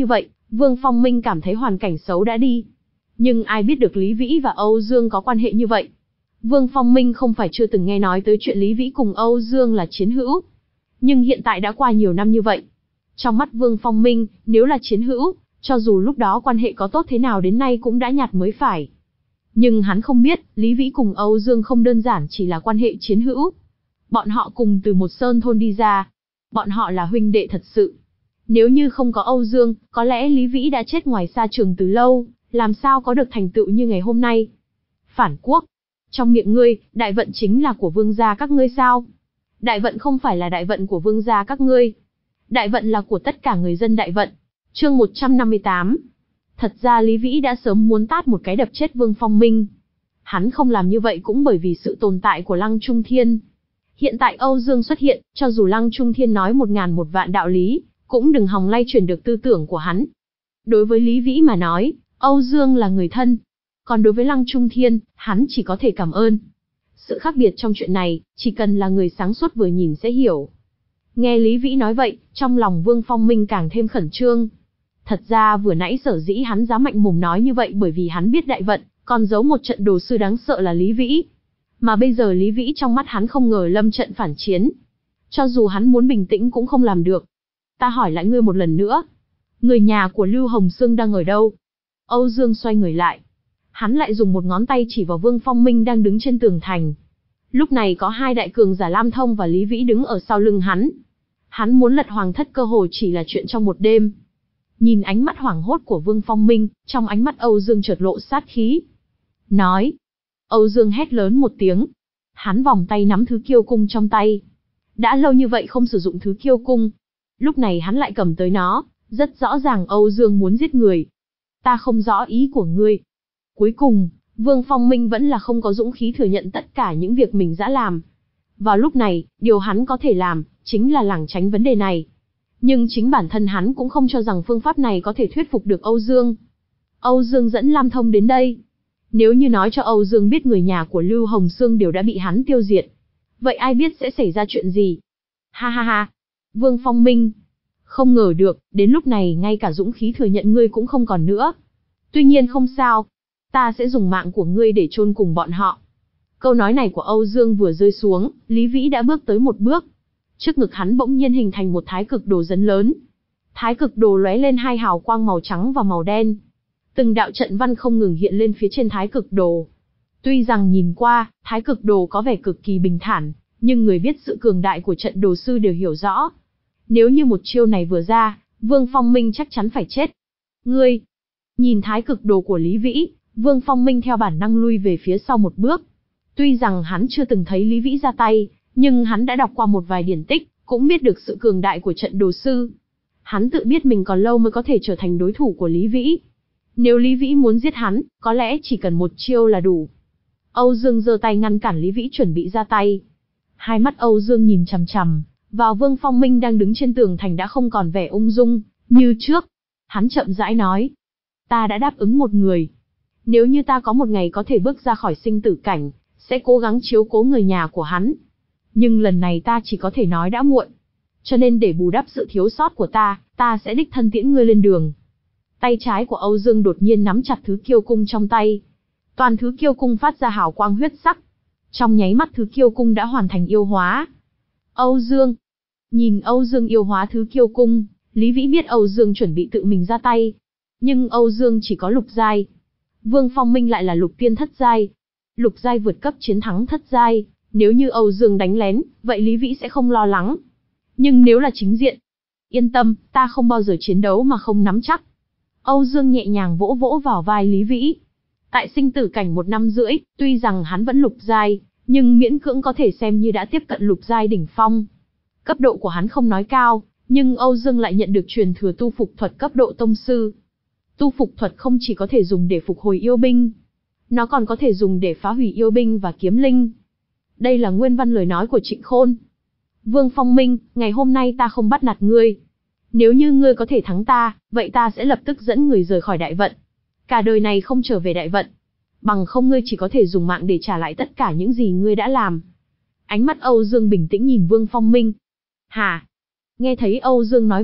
Vương Phong Minh cảm thấy hoàn cảnh xấu đã đi. Nhưng ai biết được Lý Vĩ và Âu Dương có quan hệ như vậy. Vương Phong Minh không phải chưa từng nghe nói tới chuyện Lý Vĩ cùng Âu Dương là chiến hữu. Nhưng hiện tại đã qua nhiều năm như vậy. Trong mắt Vương Phong Minh, nếu là chiến hữu, cho dù lúc đó quan hệ có tốt thế nào đến nay cũng đã nhạt mới phải. Nhưng hắn không biết, Lý Vĩ cùng Âu Dương không đơn giản chỉ là quan hệ chiến hữu. Bọn họ cùng từ một sơn thôn đi ra. Bọn họ là huynh đệ thật sự. Nếu như không có Âu Dương, có lẽ Lý Vĩ đã chết ngoài xa trường từ lâu, làm sao có được thành tựu như ngày hôm nay. Phản quốc. Trong miệng ngươi, đại vận chính là của vương gia các ngươi sao? Đại vận không phải là đại vận của vương gia các ngươi. Đại vận là của tất cả người dân đại vận. Chương một trăm năm mươi tám. Thật ra Lý Vĩ đã sớm muốn tát một cái đập chết Vương Phong Minh. Hắn không làm như vậy cũng bởi vì sự tồn tại của Lăng Trung Thiên. Hiện tại Âu Dương xuất hiện, cho dù Lăng Trung Thiên nói một ngàn một vạn đạo lý, cũng đừng hòng lay chuyển được tư tưởng của hắn. Đối với Lý Vĩ mà nói, Âu Dương là người thân. Còn đối với Lăng Trung Thiên, hắn chỉ có thể cảm ơn. Sự khác biệt trong chuyện này, chỉ cần là người sáng suốt vừa nhìn sẽ hiểu. Nghe Lý Vĩ nói vậy, trong lòng Vương Phong Minh càng thêm khẩn trương. Thật ra vừa nãy sở dĩ hắn dám mạnh mồm nói như vậy bởi vì hắn biết đại vận, còn giấu một trận đồ sư đáng sợ là Lý Vĩ. Mà bây giờ Lý Vĩ trong mắt hắn không ngờ lâm trận phản chiến. Cho dù hắn muốn bình tĩnh cũng không làm được. Ta hỏi lại ngươi một lần nữa. Người nhà của Lưu Hồng Sương đang ở đâu? Âu Dương xoay người lại. Hắn lại dùng một ngón tay chỉ vào Vương Phong Minh đang đứng trên tường thành. Lúc này có hai đại cường giả Lam Thông và Lý Vĩ đứng ở sau lưng hắn. Hắn muốn lật hoàng thất cơ hồ chỉ là chuyện trong một đêm. Nhìn ánh mắt hoảng hốt của Vương Phong Minh, trong ánh mắt Âu Dương chợt lộ sát khí. Nói. Âu Dương hét lớn một tiếng. Hắn vòng tay nắm thứ kiêu cung trong tay. Đã lâu như vậy không sử dụng thứ kiêu cung. Lúc này hắn lại cầm tới nó, rất rõ ràng Âu Dương muốn giết người. Ta không rõ ý của ngươi. Cuối cùng, Vương Phong Minh vẫn là không có dũng khí thừa nhận tất cả những việc mình đã làm. Vào lúc này, điều hắn có thể làm, chính là lảng tránh vấn đề này. Nhưng chính bản thân hắn cũng không cho rằng phương pháp này có thể thuyết phục được Âu Dương. Âu Dương dẫn Lam Thông đến đây. Nếu như nói cho Âu Dương biết người nhà của Lưu Hồng Sương đều đã bị hắn tiêu diệt, vậy ai biết sẽ xảy ra chuyện gì? Ha ha ha. Vương Phong Minh. Không ngờ được, đến lúc này ngay cả dũng khí thừa nhận ngươi cũng không còn nữa. Tuy nhiên không sao. Ta sẽ dùng mạng của ngươi để chôn cùng bọn họ. Câu nói này của Âu Dương vừa rơi xuống, Lý Vĩ đã bước tới một bước. Trước ngực hắn bỗng nhiên hình thành một thái cực đồ rất lớn. Thái cực đồ lóe lên hai hào quang màu trắng và màu đen. Từng đạo trận văn không ngừng hiện lên phía trên thái cực đồ. Tuy rằng nhìn qua, thái cực đồ có vẻ cực kỳ bình thản, nhưng người biết sự cường đại của trận đồ sư đều hiểu rõ. Nếu như một chiêu này vừa ra, Vương Phong Minh chắc chắn phải chết. Ngươi! Nhìn thái cực đồ của Lý Vĩ, Vương Phong Minh theo bản năng lui về phía sau một bước. Tuy rằng hắn chưa từng thấy Lý Vĩ ra tay, nhưng hắn đã đọc qua một vài điển tích, cũng biết được sự cường đại của trận đồ sư. Hắn tự biết mình còn lâu mới có thể trở thành đối thủ của Lý Vĩ. Nếu Lý Vĩ muốn giết hắn, có lẽ chỉ cần một chiêu là đủ. Âu Dương giơ tay ngăn cản Lý Vĩ chuẩn bị ra tay. Hai mắt Âu Dương nhìn chằm chằm vào Vương Phong Minh đang đứng trên tường thành đã không còn vẻ ung dung như trước. Hắn chậm rãi nói: Ta đã đáp ứng một người. Nếu như ta có một ngày có thể bước ra khỏi sinh tử cảnh, sẽ cố gắng chiếu cố người nhà của hắn. Nhưng lần này ta chỉ có thể nói đã muộn. Cho nên để bù đắp sự thiếu sót của ta, ta sẽ đích thân tiễn ngươi lên đường. Tay trái của Âu Dương đột nhiên nắm chặt thứ kiêu cung trong tay. Toàn thứ kiêu cung phát ra hào quang huyết sắc. Trong nháy mắt thứ kiêu cung đã hoàn thành yêu hóa. Âu Dương. Nhìn Âu Dương yêu hóa thứ kiêu cung, Lý Vĩ biết Âu Dương chuẩn bị tự mình ra tay. Nhưng Âu Dương chỉ có lục giai. Vương Phong Minh lại là lục tiên thất giai. Lục giai vượt cấp chiến thắng thất giai. Nếu như Âu Dương đánh lén, vậy Lý Vĩ sẽ không lo lắng. Nhưng nếu là chính diện, yên tâm, ta không bao giờ chiến đấu mà không nắm chắc. Âu Dương nhẹ nhàng vỗ vỗ vào vai Lý Vĩ. Tại sinh tử cảnh một năm rưỡi, tuy rằng hắn vẫn lục giai, nhưng miễn cưỡng có thể xem như đã tiếp cận lục giai đỉnh phong. Cấp độ của hắn không nói cao, nhưng Âu Dương lại nhận được truyền thừa tu phục thuật cấp độ tông sư. Tu phục thuật không chỉ có thể dùng để phục hồi yêu binh, nó còn có thể dùng để phá hủy yêu binh và kiếm linh. Đây là nguyên văn lời nói của Trịnh Khôn. Vương Phong Minh, ngày hôm nay ta không bắt nạt ngươi. Nếu như ngươi có thể thắng ta, vậy ta sẽ lập tức dẫn người rời khỏi đại vận. Cả đời này không trở về đại vận. Bằng không ngươi chỉ có thể dùng mạng để trả lại tất cả những gì ngươi đã làm. Ánh mắt Âu Dương bình tĩnh nhìn Vương Phong Minh. Hả? Nghe thấy Âu Dương nói vậy,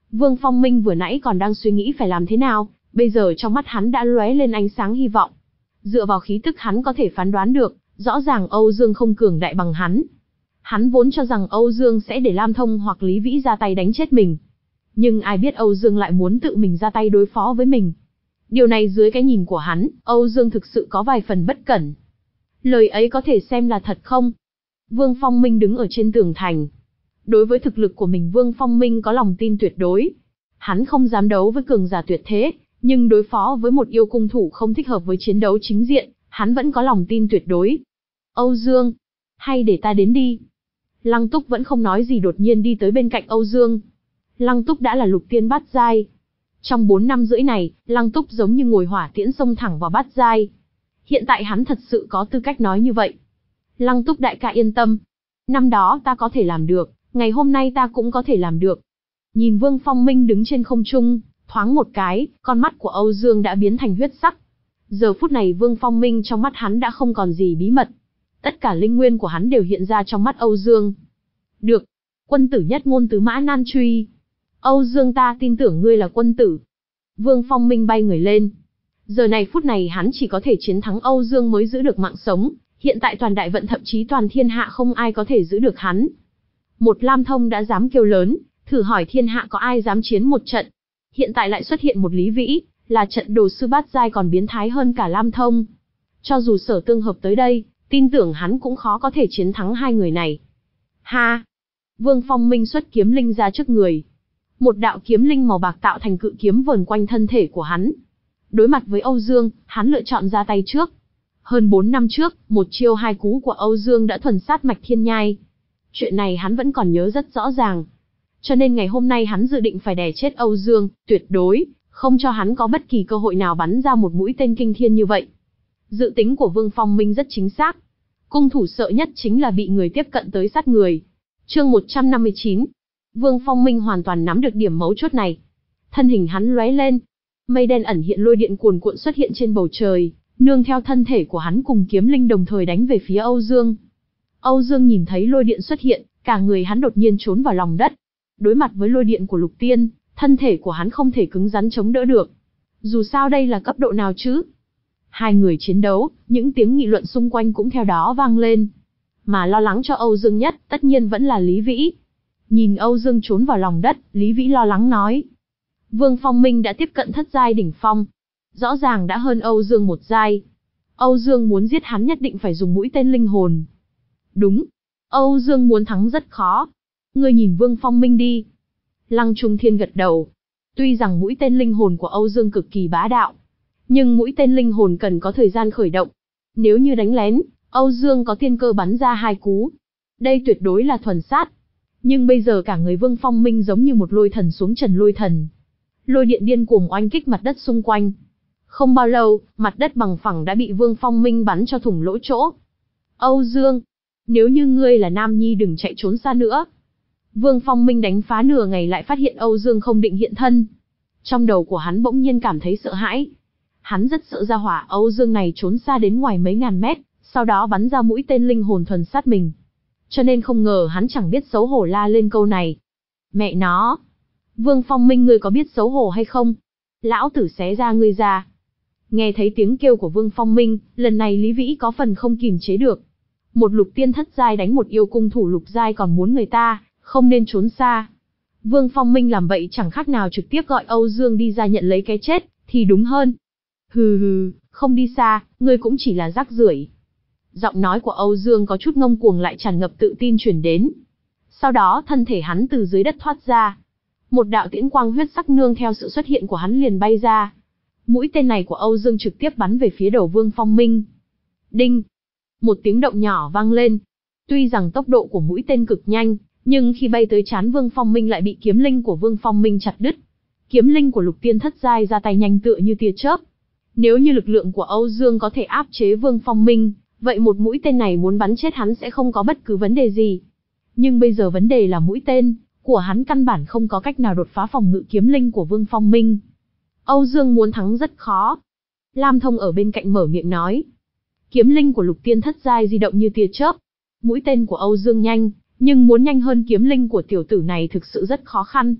Vương Phong Minh vừa nãy còn đang suy nghĩ phải làm thế nào, bây giờ trong mắt hắn đã lóe lên ánh sáng hy vọng. Dựa vào khí tức hắn có thể phán đoán được, rõ ràng Âu Dương không cường đại bằng hắn. Hắn vốn cho rằng Âu Dương sẽ để Lam Thông hoặc Lý Vĩ ra tay đánh chết mình. Nhưng ai biết Âu Dương lại muốn tự mình ra tay đối phó với mình. Điều này dưới cái nhìn của hắn, Âu Dương thực sự có vài phần bất cẩn. Lời ấy có thể xem là thật không? Vương Phong Minh đứng ở trên tường thành. Đối với thực lực của mình Vương Phong Minh có lòng tin tuyệt đối. Hắn không dám đấu với cường giả tuyệt thế, nhưng đối phó với một yêu cung thủ không thích hợp với chiến đấu chính diện, hắn vẫn có lòng tin tuyệt đối. Âu Dương, hay để ta đến đi. Lăng Túc vẫn không nói gì đột nhiên đi tới bên cạnh Âu Dương. Lăng Túc đã là lục tiên bát giai. Trong bốn năm rưỡi này, Lăng Túc giống như ngồi hỏa tiễn xông thẳng vào bát giai. Hiện tại hắn thật sự có tư cách nói như vậy. Lăng Túc đại ca yên tâm. Năm đó ta có thể làm được, ngày hôm nay ta cũng có thể làm được. Nhìn Vương Phong Minh đứng trên không trung, thoáng một cái, con mắt của Âu Dương đã biến thành huyết sắc. Giờ phút này Vương Phong Minh trong mắt hắn đã không còn gì bí mật. Tất cả linh nguyên của hắn đều hiện ra trong mắt Âu Dương. Được. Quân tử nhất ngôn tứ mã nan truy. Âu Dương ta tin tưởng ngươi là quân tử. Vương Phong Minh bay người lên. Giờ này phút này hắn chỉ có thể chiến thắng Âu Dương mới giữ được mạng sống. Hiện tại toàn đại vận thậm chí toàn thiên hạ không ai có thể giữ được hắn. Một Lam Thông đã dám kêu lớn, thử hỏi thiên hạ có ai dám chiến một trận. Hiện tại lại xuất hiện một Lý Vĩ, là trận đồ sư bát giai còn biến thái hơn cả Lam Thông. Cho dù Sở Tương Hợp tới đây, tin tưởng hắn cũng khó có thể chiến thắng hai người này. Ha! Vương Phong Minh xuất kiếm linh ra trước người. Một đạo kiếm linh màu bạc tạo thành cự kiếm vờn quanh thân thể của hắn. Đối mặt với Âu Dương, hắn lựa chọn ra tay trước. Hơn bốn năm trước, một chiêu hai cú của Âu Dương đã thuần sát mạch thiên nhai. Chuyện này hắn vẫn còn nhớ rất rõ ràng. Cho nên ngày hôm nay hắn dự định phải đè chết Âu Dương, tuyệt đối, không cho hắn có bất kỳ cơ hội nào bắn ra một mũi tên kinh thiên như vậy. Dự tính của Vương Phong Minh rất chính xác. Cung thủ sợ nhất chính là bị người tiếp cận tới sát người. Chương một trăm năm mươi chín. Vương Phong Minh hoàn toàn nắm được điểm mấu chốt này. Thân hình hắn lóe lên. Mây đen ẩn hiện lôi điện cuồn cuộn xuất hiện trên bầu trời, nương theo thân thể của hắn cùng kiếm linh đồng thời đánh về phía Âu Dương. Âu Dương nhìn thấy lôi điện xuất hiện, cả người hắn đột nhiên trốn vào lòng đất. Đối mặt với lôi điện của lục tiên, thân thể của hắn không thể cứng rắn chống đỡ được. Dù sao đây là cấp độ nào chứ? Hai người chiến đấu, những tiếng nghị luận xung quanh cũng theo đó vang lên. Mà lo lắng cho Âu Dương nhất, tất nhiên vẫn là Lý Vĩ. Nhìn Âu Dương trốn vào lòng đất, Lý Vĩ lo lắng nói. Vương Phong Minh đã tiếp cận thất giai đỉnh phong. Rõ ràng đã hơn Âu Dương một giai. Âu Dương muốn giết hắn nhất định phải dùng mũi tên linh hồn. Đúng. Âu Dương muốn thắng rất khó. Ngươi nhìn Vương Phong Minh đi. Lăng Trung Thiên gật đầu. Tuy rằng mũi tên linh hồn của Âu Dương cực kỳ bá đạo, nhưng mũi tên linh hồn cần có thời gian khởi động. Nếu như đánh lén, Âu Dương có tiên cơ bắn ra hai cú. Đây tuyệt đối là thuần sát. Nhưng bây giờ cả người Vương Phong Minh giống như một lôi thần xuống trần lôi thần. Lôi điện điên cuồng oanh kích mặt đất xung quanh. Không bao lâu, mặt đất bằng phẳng đã bị Vương Phong Minh bắn cho thủng lỗ chỗ. Âu Dương, nếu như ngươi là nam nhi đừng chạy trốn xa nữa. Vương Phong Minh đánh phá nửa ngày lại phát hiện Âu Dương không định hiện thân. Trong đầu của hắn bỗng nhiên cảm thấy sợ hãi. Hắn rất sợ ra hỏa Âu Dương này trốn xa đến ngoài mấy ngàn mét, sau đó bắn ra mũi tên linh hồn thuần sát mình. Cho nên không ngờ hắn chẳng biết xấu hổ la lên câu này. Mẹ nó! Vương Phong Minh ngươi có biết xấu hổ hay không? Lão tử xé ra ngươi ra. Nghe thấy tiếng kêu của Vương Phong Minh, lần này Lý Vĩ có phần không kìm chế được. Một lục tiên thất giai đánh một yêu cung thủ lục giai còn muốn người ta, không nên trốn xa. Vương Phong Minh làm vậy chẳng khác nào trực tiếp gọi Âu Dương đi ra nhận lấy cái chết, thì đúng hơn. Hừ hừ, không đi xa, ngươi cũng chỉ là rác rưởi. Giọng nói của Âu Dương có chút ngông cuồng lại tràn ngập tự tin truyền đến. Sau đó thân thể hắn từ dưới đất thoát ra. Một đạo tiễn quang huyết sắc nương theo sự xuất hiện của hắn liền bay ra. Mũi tên này của Âu Dương trực tiếp bắn về phía đầu Vương Phong Minh. Đinh! Một tiếng động nhỏ vang lên. Tuy rằng tốc độ của mũi tên cực nhanh, nhưng khi bay tới trán Vương Phong Minh lại bị kiếm linh của Vương Phong Minh chặt đứt. Kiếm linh của lục tiên thất giai ra tay nhanh tựa như tia chớp. Nếu như lực lượng của Âu Dương có thể áp chế Vương Phong Minh, vậy một mũi tên này muốn bắn chết hắn sẽ không có bất cứ vấn đề gì. Nhưng bây giờ vấn đề là mũi tên của hắn căn bản không có cách nào đột phá phòng ngự kiếm linh của Vương Phong Minh. Âu Dương muốn thắng rất khó. Lam Thông ở bên cạnh mở miệng nói. Kiếm linh của lục tiên thất giai di động như tia chớp. Mũi tên của Âu Dương nhanh, nhưng muốn nhanh hơn kiếm linh của tiểu tử này thực sự rất khó khăn.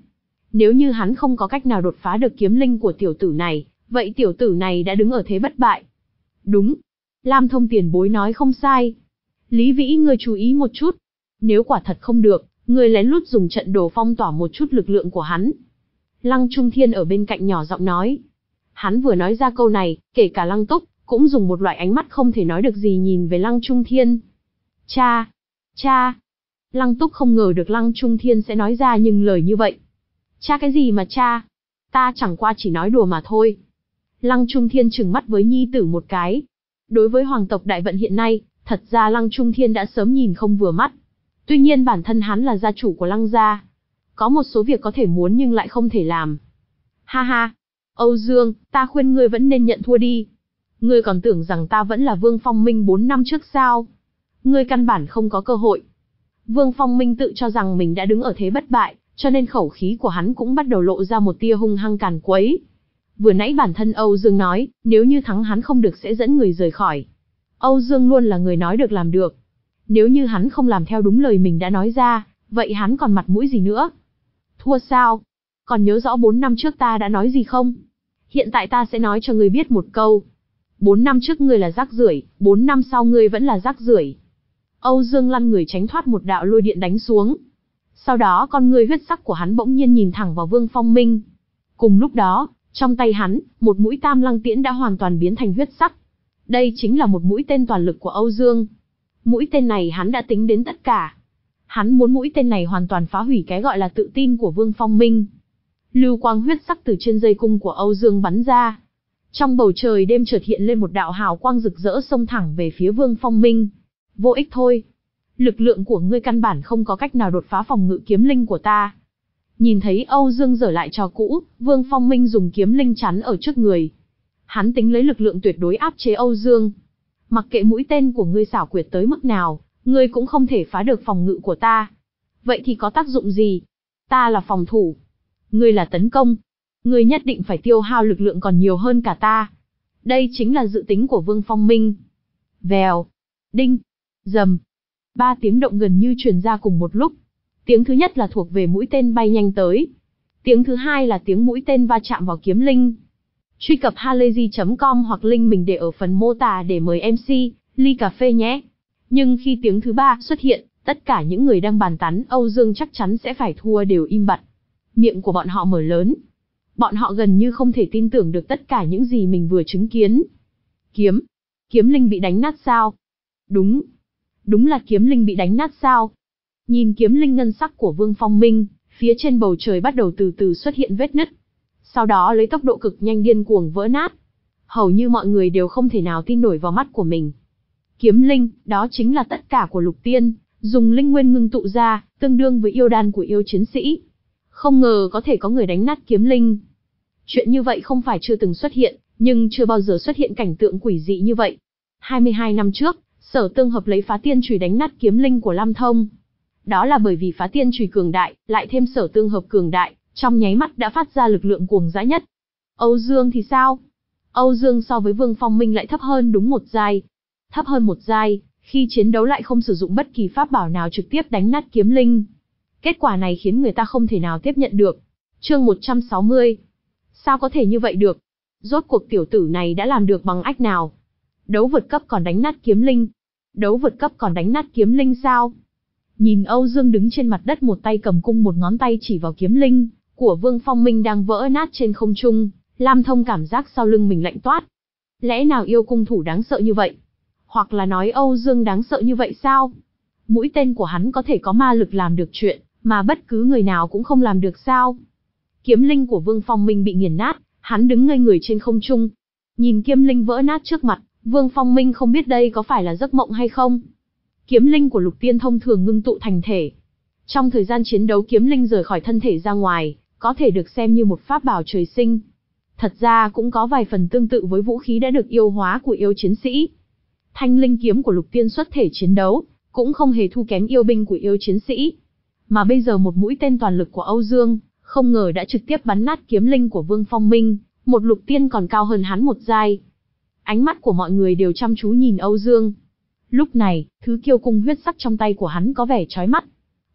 Nếu như hắn không có cách nào đột phá được kiếm linh của tiểu tử này, vậy tiểu tử này đã đứng ở thế bất bại. Đúng. Lam Thông tiền bối nói không sai. Lý Vĩ ngươi chú ý một chút. Nếu quả thật không được, ngươi lén lút dùng trận đồ phong tỏa một chút lực lượng của hắn. Lăng Trung Thiên ở bên cạnh nhỏ giọng nói. Hắn vừa nói ra câu này, kể cả Lăng Túc, cũng dùng một loại ánh mắt không thể nói được gì nhìn về Lăng Trung Thiên. Cha! Cha! Lăng Túc không ngờ được Lăng Trung Thiên sẽ nói ra nhưng lời như vậy. Cha cái gì mà cha? Ta chẳng qua chỉ nói đùa mà thôi. Lăng Trung Thiên trừng mắt với nhi tử một cái. Đối với hoàng tộc Đại Vận hiện nay, thật ra Lăng Trung Thiên đã sớm nhìn không vừa mắt. Tuy nhiên bản thân hắn là gia chủ của Lăng gia. Có một số việc có thể muốn nhưng lại không thể làm. Ha ha! Âu Dương, ta khuyên ngươi vẫn nên nhận thua đi. Ngươi còn tưởng rằng ta vẫn là Vương Phong Minh bốn năm trước sao? Ngươi căn bản không có cơ hội. Vương Phong Minh tự cho rằng mình đã đứng ở thế bất bại, cho nên khẩu khí của hắn cũng bắt đầu lộ ra một tia hung hăng càn quấy. Vừa nãy bản thân Âu Dương nói, nếu như thắng hắn không được sẽ dẫn người rời khỏi. Âu Dương luôn là người nói được làm được. Nếu như hắn không làm theo đúng lời mình đã nói ra, vậy hắn còn mặt mũi gì nữa? Thua sao? Còn nhớ rõ bốn năm trước ta đã nói gì không? Hiện tại ta sẽ nói cho ngươi biết một câu. Bốn năm trước ngươi là rác rưởi, bốn năm sau ngươi vẫn là rác rưởi. Âu Dương lăn người tránh thoát một đạo lôi điện đánh xuống. Sau đó con ngươi huyết sắc của hắn bỗng nhiên nhìn thẳng vào Vương Phong Minh. Cùng lúc đó, trong tay hắn, một mũi tam lăng tiễn đã hoàn toàn biến thành huyết sắc. Đây chính là một mũi tên toàn lực của Âu Dương. Mũi tên này hắn đã tính đến tất cả. Hắn muốn mũi tên này hoàn toàn phá hủy cái gọi là tự tin của Vương Phong Minh. Lưu quang huyết sắc từ trên dây cung của Âu Dương bắn ra. Trong bầu trời đêm chợt hiện lên một đạo hào quang rực rỡ xông thẳng về phía Vương Phong Minh. Vô ích thôi. Lực lượng của ngươi căn bản không có cách nào đột phá phòng ngự kiếm linh của ta. Nhìn thấy Âu Dương dở lại trò cũ, Vương Phong Minh dùng kiếm linh chắn ở trước người. Hắn tính lấy lực lượng tuyệt đối áp chế Âu Dương. Mặc kệ mũi tên của ngươi xảo quyệt tới mức nào, ngươi cũng không thể phá được phòng ngự của ta. Vậy thì có tác dụng gì? Ta là phòng thủ. Ngươi là tấn công. Ngươi nhất định phải tiêu hao lực lượng còn nhiều hơn cả ta. Đây chính là dự tính của Vương Phong Minh. Vèo. Đinh. Dầm. Ba tiếng động gần như truyền ra cùng một lúc. Tiếng thứ nhất là thuộc về mũi tên bay nhanh tới. Tiếng thứ hai là tiếng mũi tên va chạm vào kiếm linh. Truy cập halayzi chấm com hoặc link mình để ở phần mô tả để mời em xê, ly cà phê nhé. Nhưng khi tiếng thứ ba xuất hiện, tất cả những người đang bàn tán Âu Dương chắc chắn sẽ phải thua đều im bặt. Miệng của bọn họ mở lớn. Bọn họ gần như không thể tin tưởng được tất cả những gì mình vừa chứng kiến. Kiếm. Kiếm linh bị đánh nát sao? Đúng. Đúng là kiếm linh bị đánh nát sao? Nhìn kiếm linh ngân sắc của Vương Phong Minh, phía trên bầu trời bắt đầu từ từ xuất hiện vết nứt. Sau đó lấy tốc độ cực nhanh điên cuồng vỡ nát. Hầu như mọi người đều không thể nào tin nổi vào mắt của mình. Kiếm linh, đó chính là tất cả của Lục Tiên, dùng linh nguyên ngưng tụ ra, tương đương với yêu đan của yêu chiến sĩ. Không ngờ có thể có người đánh nát kiếm linh. Chuyện như vậy không phải chưa từng xuất hiện, nhưng chưa bao giờ xuất hiện cảnh tượng quỷ dị như vậy. hai mươi hai năm trước, Sở Tương Hợp lấy phá tiên chùy đánh nát kiếm linh của Lam Thông. Đó là bởi vì phá tiên chùy cường đại, lại thêm Sở Tương Hợp cường đại, trong nháy mắt đã phát ra lực lượng cuồng dã nhất. Âu Dương thì sao? Âu Dương so với Vương Phong Minh lại thấp hơn đúng một giai. Thấp hơn một giai, khi chiến đấu lại không sử dụng bất kỳ pháp bảo nào trực tiếp đánh nát kiếm linh. Kết quả này khiến người ta không thể nào tiếp nhận được. Chương một trăm sáu mươi. Sao có thể như vậy được? Rốt cuộc tiểu tử này đã làm được bằng ách nào? Đấu vượt cấp còn đánh nát kiếm linh. Đấu vượt cấp còn đánh nát kiếm linh sao? Nhìn Âu Dương đứng trên mặt đất một tay cầm cung một ngón tay chỉ vào kiếm linh của Vương Phong Minh đang vỡ nát trên không trung, Lam Thông cảm giác sau lưng mình lạnh toát. Lẽ nào yêu cung thủ đáng sợ như vậy? Hoặc là nói Âu Dương đáng sợ như vậy sao? Mũi tên của hắn có thể có ma lực làm được chuyện mà bất cứ người nào cũng không làm được sao? Kiếm linh của Vương Phong Minh bị nghiền nát, hắn đứng ngây người trên không trung. Nhìn kiếm linh vỡ nát trước mặt, Vương Phong Minh không biết đây có phải là giấc mộng hay không. Kiếm linh của Lục Tiên thông thường ngưng tụ thành thể. Trong thời gian chiến đấu kiếm linh rời khỏi thân thể ra ngoài, có thể được xem như một pháp bảo trời sinh. Thật ra cũng có vài phần tương tự với vũ khí đã được yêu hóa của yêu chiến sĩ. Thanh linh kiếm của Lục Tiên xuất thể chiến đấu, cũng không hề thua kém yêu binh của yêu chiến sĩ. Mà bây giờ một mũi tên toàn lực của Âu Dương, không ngờ đã trực tiếp bắn nát kiếm linh của Vương Phong Minh, một Lục Tiên còn cao hơn hắn một giai. Ánh mắt của mọi người đều chăm chú nhìn Âu Dương. Lúc này, thứ kiêu cung huyết sắc trong tay của hắn có vẻ chói mắt.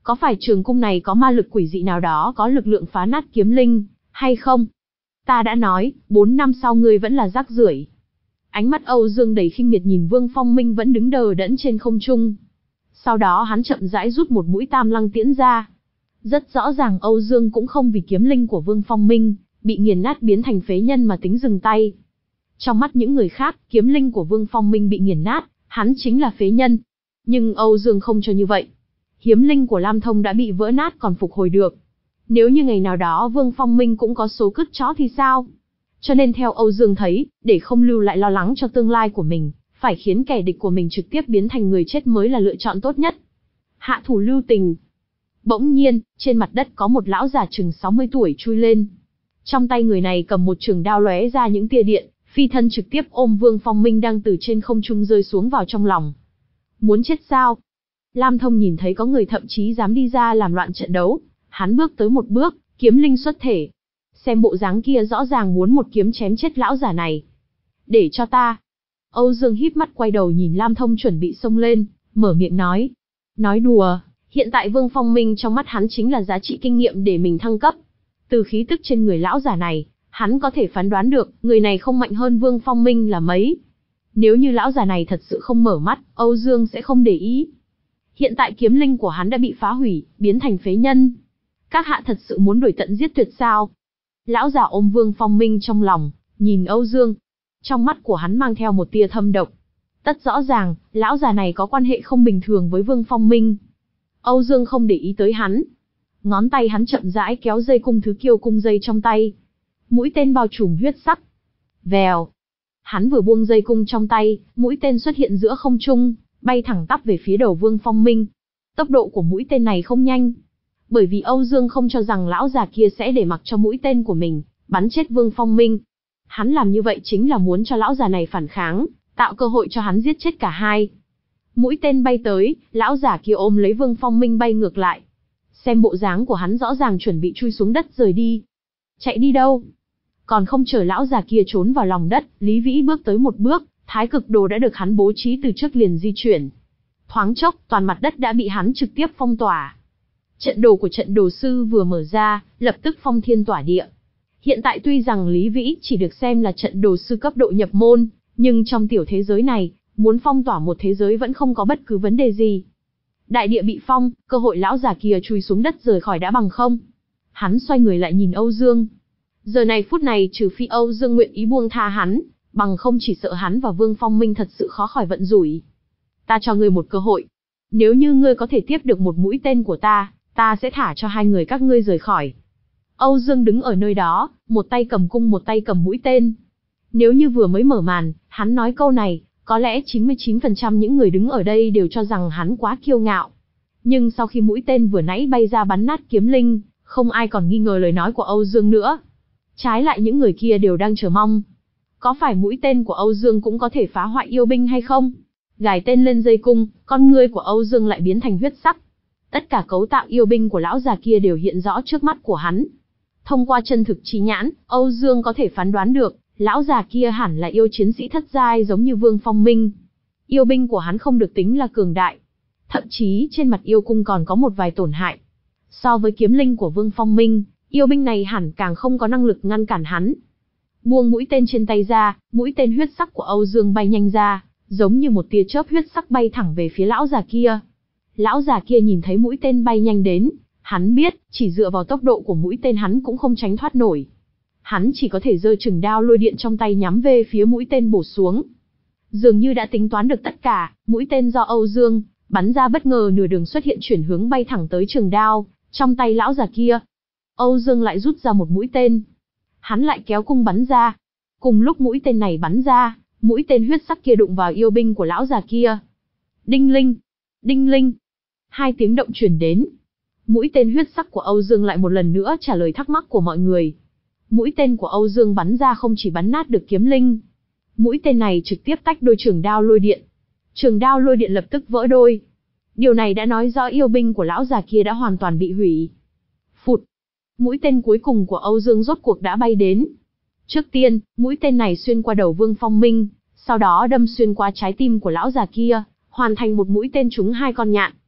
Có phải trường cung này có ma lực quỷ dị nào đó có lực lượng phá nát kiếm linh, hay không? Ta đã nói, bốn năm sau ngươi vẫn là rác rưởi. Ánh mắt Âu Dương đầy khinh miệt nhìn Vương Phong Minh vẫn đứng đờ đẫn trên không trung. Sau đó hắn chậm rãi rút một mũi tam lăng tiễn ra. Rất rõ ràng Âu Dương cũng không vì kiếm linh của Vương Phong Minh bị nghiền nát biến thành phế nhân mà tính dừng tay. Trong mắt những người khác, kiếm linh của Vương Phong Minh bị nghiền nát, hắn chính là phế nhân. Nhưng Âu Dương không cho như vậy. Hiếm linh của Lam Thông đã bị vỡ nát còn phục hồi được. Nếu như ngày nào đó Vương Phong Minh cũng có số cứt chó thì sao? Cho nên theo Âu Dương thấy, để không lưu lại lo lắng cho tương lai của mình, phải khiến kẻ địch của mình trực tiếp biến thành người chết mới là lựa chọn tốt nhất. Hạ thủ lưu tình. Bỗng nhiên, trên mặt đất có một lão già chừng sáu mươi tuổi chui lên. Trong tay người này cầm một trường đao lóe ra những tia điện, phi thân trực tiếp ôm Vương Phong Minh đang từ trên không trung rơi xuống vào trong lòng. Muốn chết sao? Lam Thông nhìn thấy có người thậm chí dám đi ra làm loạn trận đấu, hắn bước tới một bước, kiếm linh xuất thể. Xem bộ dáng kia rõ ràng muốn một kiếm chém chết lão già này. Để cho ta. Âu Dương híp mắt quay đầu nhìn Lam Thông chuẩn bị xông lên, mở miệng nói. Nói đùa, hiện tại Vương Phong Minh trong mắt hắn chính là giá trị kinh nghiệm để mình thăng cấp. Từ khí tức trên người lão già này, hắn có thể phán đoán được, người này không mạnh hơn Vương Phong Minh là mấy. Nếu như lão già này thật sự không mở mắt, Âu Dương sẽ không để ý. Hiện tại kiếm linh của hắn đã bị phá hủy, biến thành phế nhân. Các hạ thật sự muốn đuổi tận giết tuyệt sao? Lão già ôm Vương Phong Minh trong lòng, nhìn Âu Dương. Trong mắt của hắn mang theo một tia thâm độc. Tất rõ ràng, lão già này có quan hệ không bình thường với Vương Phong Minh. Âu Dương không để ý tới hắn. Ngón tay hắn chậm rãi kéo dây cung thứ kiêu cung dây trong tay. Mũi tên bao trùm huyết sắc. Vèo. Hắn vừa buông dây cung trong tay, mũi tên xuất hiện giữa không trung, bay thẳng tắp về phía đầu Vương Phong Minh. Tốc độ của mũi tên này không nhanh. Bởi vì Âu Dương không cho rằng lão già kia sẽ để mặc cho mũi tên của mình bắn chết Vương Phong Minh. Hắn làm như vậy chính là muốn cho lão già này phản kháng, tạo cơ hội cho hắn giết chết cả hai. Mũi tên bay tới, lão già kia ôm lấy Vương Phong Minh bay ngược lại. Xem bộ dáng của hắn rõ ràng chuẩn bị chui xuống đất rời đi. Chạy đi đâu? Còn không chờ lão già kia trốn vào lòng đất, Lý Vĩ bước tới một bước, thái cực đồ đã được hắn bố trí từ trước liền di chuyển. Thoáng chốc, toàn mặt đất đã bị hắn trực tiếp phong tỏa. Trận đồ của trận đồ sư vừa mở ra, lập tức phong thiên tỏa địa. Hiện tại tuy rằng Lý Vĩ chỉ được xem là trận đồ sư cấp độ nhập môn, nhưng trong tiểu thế giới này, muốn phong tỏa một thế giới vẫn không có bất cứ vấn đề gì. Đại địa bị phong, cơ hội lão già kia chui xuống đất rời khỏi đã bằng không. Hắn xoay người lại nhìn Âu Dương. Giờ này phút này trừ phi Âu Dương nguyện ý buông tha hắn, bằng không chỉ sợ hắn và Vương Phong Minh thật sự khó khỏi vận rủi. Ta cho ngươi một cơ hội. Nếu như ngươi có thể tiếp được một mũi tên của ta, ta sẽ thả cho hai người các ngươi rời khỏi. Âu Dương đứng ở nơi đó, một tay cầm cung một tay cầm mũi tên. Nếu như vừa mới mở màn, hắn nói câu này, có lẽ chín mươi chín phần trăm những người đứng ở đây đều cho rằng hắn quá kiêu ngạo. Nhưng sau khi mũi tên vừa nãy bay ra bắn nát kiếm linh, không ai còn nghi ngờ lời nói của Âu Dương nữa. Trái lại những người kia đều đang chờ mong. Có phải mũi tên của Âu Dương cũng có thể phá hoại yêu binh hay không? Gài tên lên dây cung, con ngươi của Âu Dương lại biến thành huyết sắc. Tất cả cấu tạo yêu binh của lão già kia đều hiện rõ trước mắt của hắn. Thông qua chân thực trí nhãn, Âu Dương có thể phán đoán được, lão già kia hẳn là yêu chiến sĩ thất giai giống như Vương Phong Minh. Yêu binh của hắn không được tính là cường đại. Thậm chí trên mặt yêu cung còn có một vài tổn hại. So với kiếm linh của Vương Phong Minh, yêu binh này hẳn càng không có năng lực ngăn cản hắn. Buông mũi tên trên tay ra, mũi tên huyết sắc của Âu Dương bay nhanh ra, giống như một tia chớp huyết sắc bay thẳng về phía lão già kia. Lão già kia nhìn thấy mũi tên bay nhanh đến, hắn biết, chỉ dựa vào tốc độ của mũi tên hắn cũng không tránh thoát nổi. Hắn chỉ có thể giơ chừng đao lôi điện trong tay nhắm về phía mũi tên bổ xuống. Dường như đã tính toán được tất cả, mũi tên do Âu Dương bắn ra bất ngờ nửa đường xuất hiện chuyển hướng bay thẳng tới trường đao trong tay lão già kia. Âu Dương lại rút ra một mũi tên. Hắn lại kéo cung bắn ra. Cùng lúc mũi tên này bắn ra, mũi tên huyết sắc kia đụng vào yêu binh của lão già kia. Đinh linh, đinh linh. Hai tiếng động truyền đến. Mũi tên huyết sắc của Âu Dương lại một lần nữa trả lời thắc mắc của mọi người. Mũi tên của Âu Dương bắn ra không chỉ bắn nát được kiếm linh. Mũi tên này trực tiếp tách đôi trường đao lôi điện. Trường đao lôi điện lập tức vỡ đôi. Điều này đã nói rõ yêu binh của lão già kia đã hoàn toàn bị hủy. Phụt. Mũi tên cuối cùng của Âu Dương rốt cuộc đã bay đến. Trước tiên, mũi tên này xuyên qua đầu Vương Phong Minh, sau đó đâm xuyên qua trái tim của lão già kia, hoàn thành một mũi tên trúng hai con nhạn.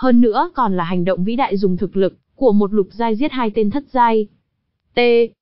Hơn nữa còn là hành động vĩ đại dùng thực lực của một lục giai giết hai tên thất giai. T.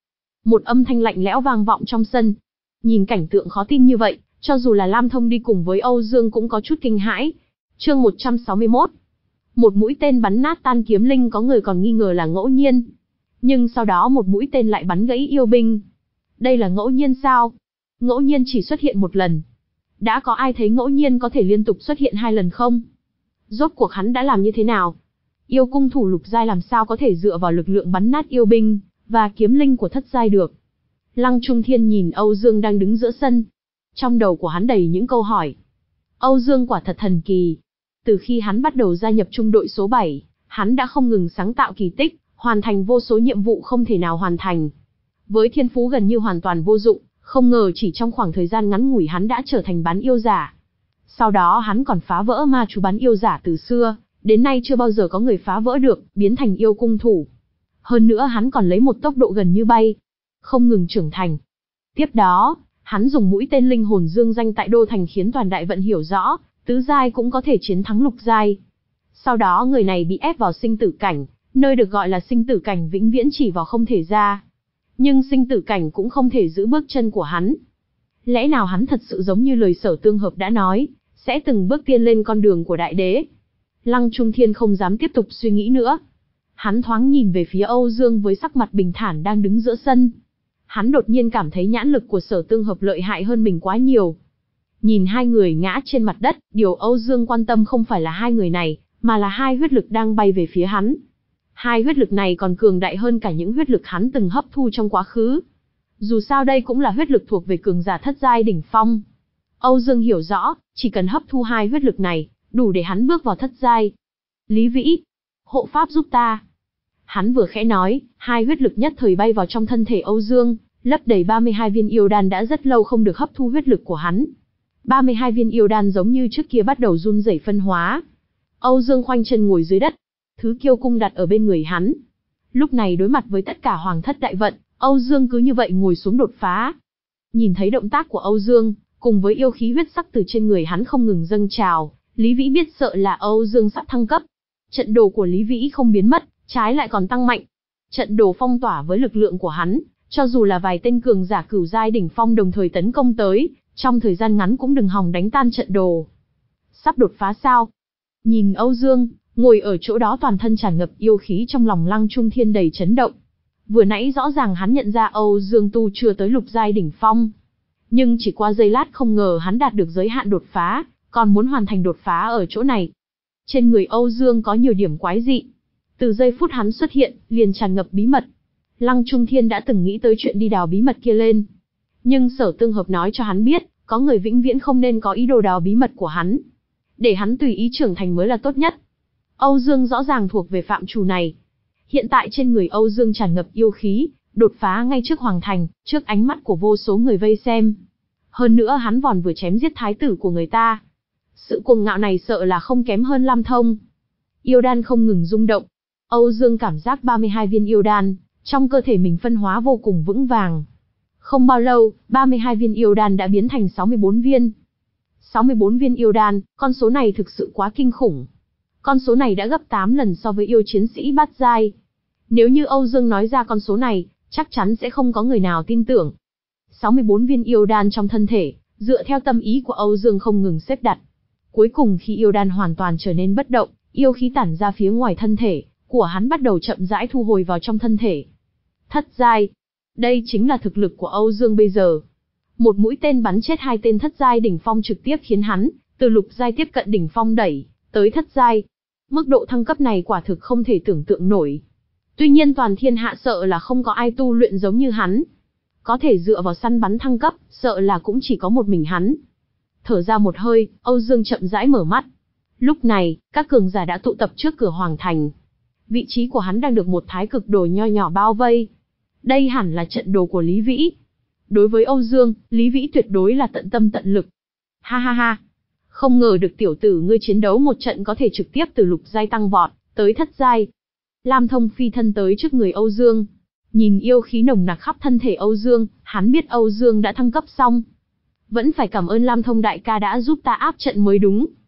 Một âm thanh lạnh lẽo vang vọng trong sân. Nhìn cảnh tượng khó tin như vậy, cho dù là Lam Thông đi cùng với Âu Dương cũng có chút kinh hãi. Chương một trăm sáu mươi mốt. Một mũi tên bắn nát tan kiếm linh, có người còn nghi ngờ là ngẫu nhiên. Nhưng sau đó một mũi tên lại bắn gãy yêu binh. Đây là ngẫu nhiên sao? Ngẫu nhiên chỉ xuất hiện một lần. Đã có ai thấy ngẫu nhiên có thể liên tục xuất hiện hai lần không? Rốt cuộc hắn đã làm như thế nào? Yêu cung thủ lục giai làm sao có thể dựa vào lực lượng bắn nát yêu binh và kiếm linh của thất giai được? Lăng Trung Thiên nhìn Âu Dương đang đứng giữa sân. Trong đầu của hắn đầy những câu hỏi. Âu Dương quả thật thần kỳ. Từ khi hắn bắt đầu gia nhập trung đội số bảy, hắn đã không ngừng sáng tạo kỳ tích, hoàn thành vô số nhiệm vụ không thể nào hoàn thành. Với thiên phú gần như hoàn toàn vô dụng, không ngờ chỉ trong khoảng thời gian ngắn ngủi hắn đã trở thành bán yêu giả. Sau đó hắn còn phá vỡ ma chú bán yêu giả từ xưa, đến nay chưa bao giờ có người phá vỡ được, biến thành yêu cung thủ. Hơn nữa hắn còn lấy một tốc độ gần như bay, không ngừng trưởng thành. Tiếp đó, hắn dùng mũi tên linh hồn dương danh tại Đô Thành khiến toàn đại vận hiểu rõ, tứ giai cũng có thể chiến thắng lục giai. Sau đó người này bị ép vào sinh tử cảnh, nơi được gọi là sinh tử cảnh vĩnh viễn chỉ vào không thể ra. Nhưng sinh tử cảnh cũng không thể giữ bước chân của hắn. Lẽ nào hắn thật sự giống như lời Sở Tương Hợp đã nói, sẽ từng bước tiên lên con đường của đại đế? Lăng Trung Thiên không dám tiếp tục suy nghĩ nữa. Hắn thoáng nhìn về phía Âu Dương với sắc mặt bình thản đang đứng giữa sân. Hắn đột nhiên cảm thấy nhãn lực của Sở Tương Hợp lợi hại hơn mình quá nhiều. Nhìn hai người ngã trên mặt đất, điều Âu Dương quan tâm không phải là hai người này, mà là hai huyết lực đang bay về phía hắn. Hai huyết lực này còn cường đại hơn cả những huyết lực hắn từng hấp thu trong quá khứ. Dù sao đây cũng là huyết lực thuộc về cường giả thất giai đỉnh phong. Âu Dương hiểu rõ, chỉ cần hấp thu hai huyết lực này, đủ để hắn bước vào thất giai. Lý Vĩ, hộ pháp giúp ta. Hắn vừa khẽ nói, hai huyết lực nhất thời bay vào trong thân thể Âu Dương, lấp đầy ba mươi hai viên yêu đan đã rất lâu không được hấp thu huyết lực của hắn. ba mươi hai viên yêu đan giống như trước kia bắt đầu run rẩy phân hóa. Âu Dương khoanh chân ngồi dưới đất, thứ kiêu cung đặt ở bên người hắn. Lúc này đối mặt với tất cả hoàng thất đại vận, Âu Dương cứ như vậy ngồi xuống đột phá. Nhìn thấy động tác của Âu Dương, cùng với yêu khí huyết sắc từ trên người hắn không ngừng dâng trào, Lý Vĩ biết sợ là Âu Dương sắp thăng cấp. Trận đồ của Lý Vĩ không biến mất, trái lại còn tăng mạnh. Trận đồ phong tỏa với lực lượng của hắn, cho dù là vài tên cường giả cửu giai đỉnh phong đồng thời tấn công tới, trong thời gian ngắn cũng đừng hòng đánh tan trận đồ. Sắp đột phá sao? Nhìn Âu Dương, ngồi ở chỗ đó toàn thân tràn ngập yêu khí, trong lòng Lăng Trung Thiên đầy chấn động. Vừa nãy rõ ràng hắn nhận ra Âu Dương tu chưa tới lục giai đỉnh phong. Nhưng chỉ qua giây lát không ngờ hắn đạt được giới hạn đột phá, còn muốn hoàn thành đột phá ở chỗ này. Trên người Âu Dương có nhiều điểm quái dị. Từ giây phút hắn xuất hiện, liền tràn ngập bí mật. Lăng Trung Thiên đã từng nghĩ tới chuyện đi đào bí mật kia lên. Nhưng Sở Tương Hợp nói cho hắn biết, có người vĩnh viễn không nên có ý đồ đào bí mật của hắn. Để hắn tùy ý trưởng thành mới là tốt nhất. Âu Dương rõ ràng thuộc về phạm trù này. Hiện tại trên người Âu Dương tràn ngập yêu khí, đột phá ngay trước Hoàng Thành, trước ánh mắt của vô số người vây xem. Hơn nữa hắn vòn vừa chém giết thái tử của người ta. Sự cuồng ngạo này sợ là không kém hơn Lam Thông. Yêu đan không ngừng rung động. Âu Dương cảm giác ba mươi hai viên yêu đan, trong cơ thể mình phân hóa vô cùng vững vàng. Không bao lâu, ba mươi hai viên yêu đan đã biến thành sáu mươi bốn viên. sáu mươi bốn viên yêu đan, con số này thực sự quá kinh khủng. Con số này đã gấp tám lần so với yêu chiến sĩ bát giai. Nếu như Âu Dương nói ra con số này, chắc chắn sẽ không có người nào tin tưởng. sáu mươi bốn viên yêu đan trong thân thể, dựa theo tâm ý của Âu Dương không ngừng xếp đặt. Cuối cùng khi yêu đan hoàn toàn trở nên bất động, yêu khí tản ra phía ngoài thân thể của hắn bắt đầu chậm rãi thu hồi vào trong thân thể. Thất giai. Đây chính là thực lực của Âu Dương bây giờ. Một mũi tên bắn chết hai tên thất giai đỉnh phong trực tiếp khiến hắn từ lục giai tiếp cận đỉnh phong đẩy tới thất giai. Mức độ thăng cấp này quả thực không thể tưởng tượng nổi. Tuy nhiên toàn thiên hạ sợ là không có ai tu luyện giống như hắn. Có thể dựa vào săn bắn thăng cấp, sợ là cũng chỉ có một mình hắn. Thở ra một hơi, Âu Dương chậm rãi mở mắt. Lúc này, các cường giả đã tụ tập trước cửa Hoàng Thành. Vị trí của hắn đang được một thái cực đồ nho nhỏ bao vây. Đây hẳn là trận đồ của Lý Vĩ. Đối với Âu Dương, Lý Vĩ tuyệt đối là tận tâm tận lực. Ha ha ha. Không ngờ được tiểu tử ngươi chiến đấu một trận có thể trực tiếp từ lục giai tăng vọt tới thất giai. Lam Thông phi thân tới trước người Âu Dương. Nhìn yêu khí nồng nặc khắp thân thể Âu Dương, hắn biết Âu Dương đã thăng cấp xong. Vẫn phải cảm ơn Lam Thông đại ca đã giúp ta áp trận mới đúng.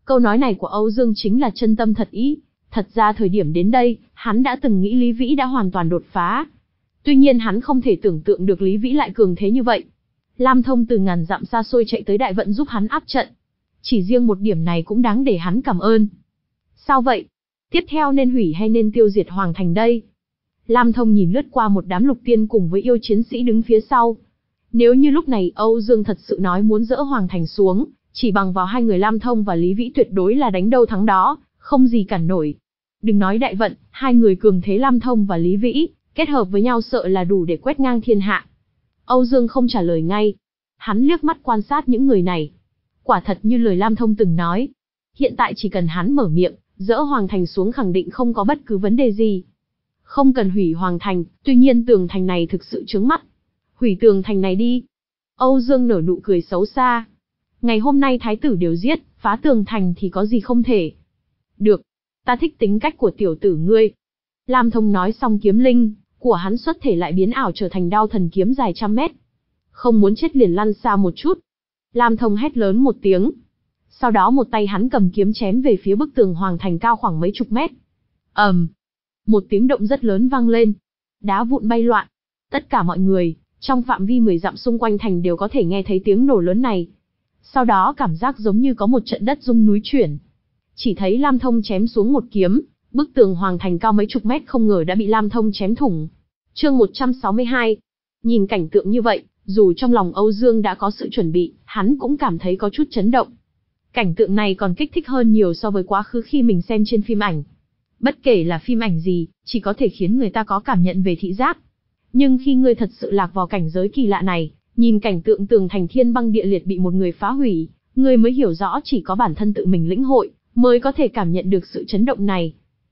Câu nói này của Âu Dương chính là chân tâm thật ý. Thật ra thời điểm đến đây, hắn đã từng nghĩ Lý Vĩ đã hoàn toàn đột phá. Tuy nhiên hắn không thể tưởng tượng được Lý Vĩ lại cường thế như vậy. Lam Thông từ ngàn dặm xa xôi chạy tới Đại Vận giúp hắn áp trận. Chỉ riêng một điểm này cũng đáng để hắn cảm ơn. Sao vậy? Tiếp theo nên hủy hay nên tiêu diệt Hoàng Thành đây? Lam Thông nhìn lướt qua một đám lục tiên cùng với yêu chiến sĩ đứng phía sau. Nếu như lúc này Âu Dương thật sự nói muốn dỡ Hoàng Thành xuống, chỉ bằng vào hai người Lam Thông và Lý Vĩ tuyệt đối là đánh đâu thắng đó, không gì cản nổi. Đừng nói Đại Vận, hai người cường thế Lam Thông và Lý Vĩ, kết hợp với nhau sợ là đủ để quét ngang thiên hạ. Âu Dương không trả lời ngay. Hắn liếc mắt quan sát những người này. Quả thật như lời Lam Thông từng nói. Hiện tại chỉ cần hắn mở miệng, dỡ Hoàng Thành xuống khẳng định không có bất cứ vấn đề gì. Không cần hủy Hoàng Thành, tuy nhiên tường thành này thực sự chướng mắt. Hủy tường thành này đi. Âu Dương nở nụ cười xấu xa. Ngày hôm nay thái tử đều giết, phá tường thành thì có gì không thể. Được, ta thích tính cách của tiểu tử ngươi. Lam Thông nói xong kiếm linh của hắn xuất thể lại biến ảo trở thành đao thần kiếm dài trăm mét. Không muốn chết liền lăn xa một chút. Lam Thông hét lớn một tiếng. Sau đó một tay hắn cầm kiếm chém về phía bức tường Hoàng Thành cao khoảng mấy chục mét. ầm, um, một tiếng động rất lớn vang lên. Đá vụn bay loạn. Tất cả mọi người, trong phạm vi mười dặm xung quanh thành đều có thể nghe thấy tiếng nổ lớn này. Sau đó cảm giác giống như có một trận đất rung núi chuyển. Chỉ thấy Lam Thông chém xuống một kiếm, bức tường Hoàng Thành cao mấy chục mét không ngờ đã bị Lam Thông chém thủng. Chương một trăm sáu mươi hai. Nhìn cảnh tượng như vậy, dù trong lòng Âu Dương đã có sự chuẩn bị, hắn cũng cảm thấy có chút chấn động. Cảnh tượng này còn kích thích hơn nhiều so với quá khứ khi mình xem trên phim ảnh. Bất kể là phim ảnh gì, chỉ có thể khiến người ta có cảm nhận về thị giác. Nhưng khi ngươi thật sự lạc vào cảnh giới kỳ lạ này, nhìn cảnh tượng tường thành thiên băng địa liệt bị một người phá hủy, ngươi mới hiểu rõ chỉ có bản thân tự mình lĩnh hội, mới có thể cảm nhận được sự chấn động này.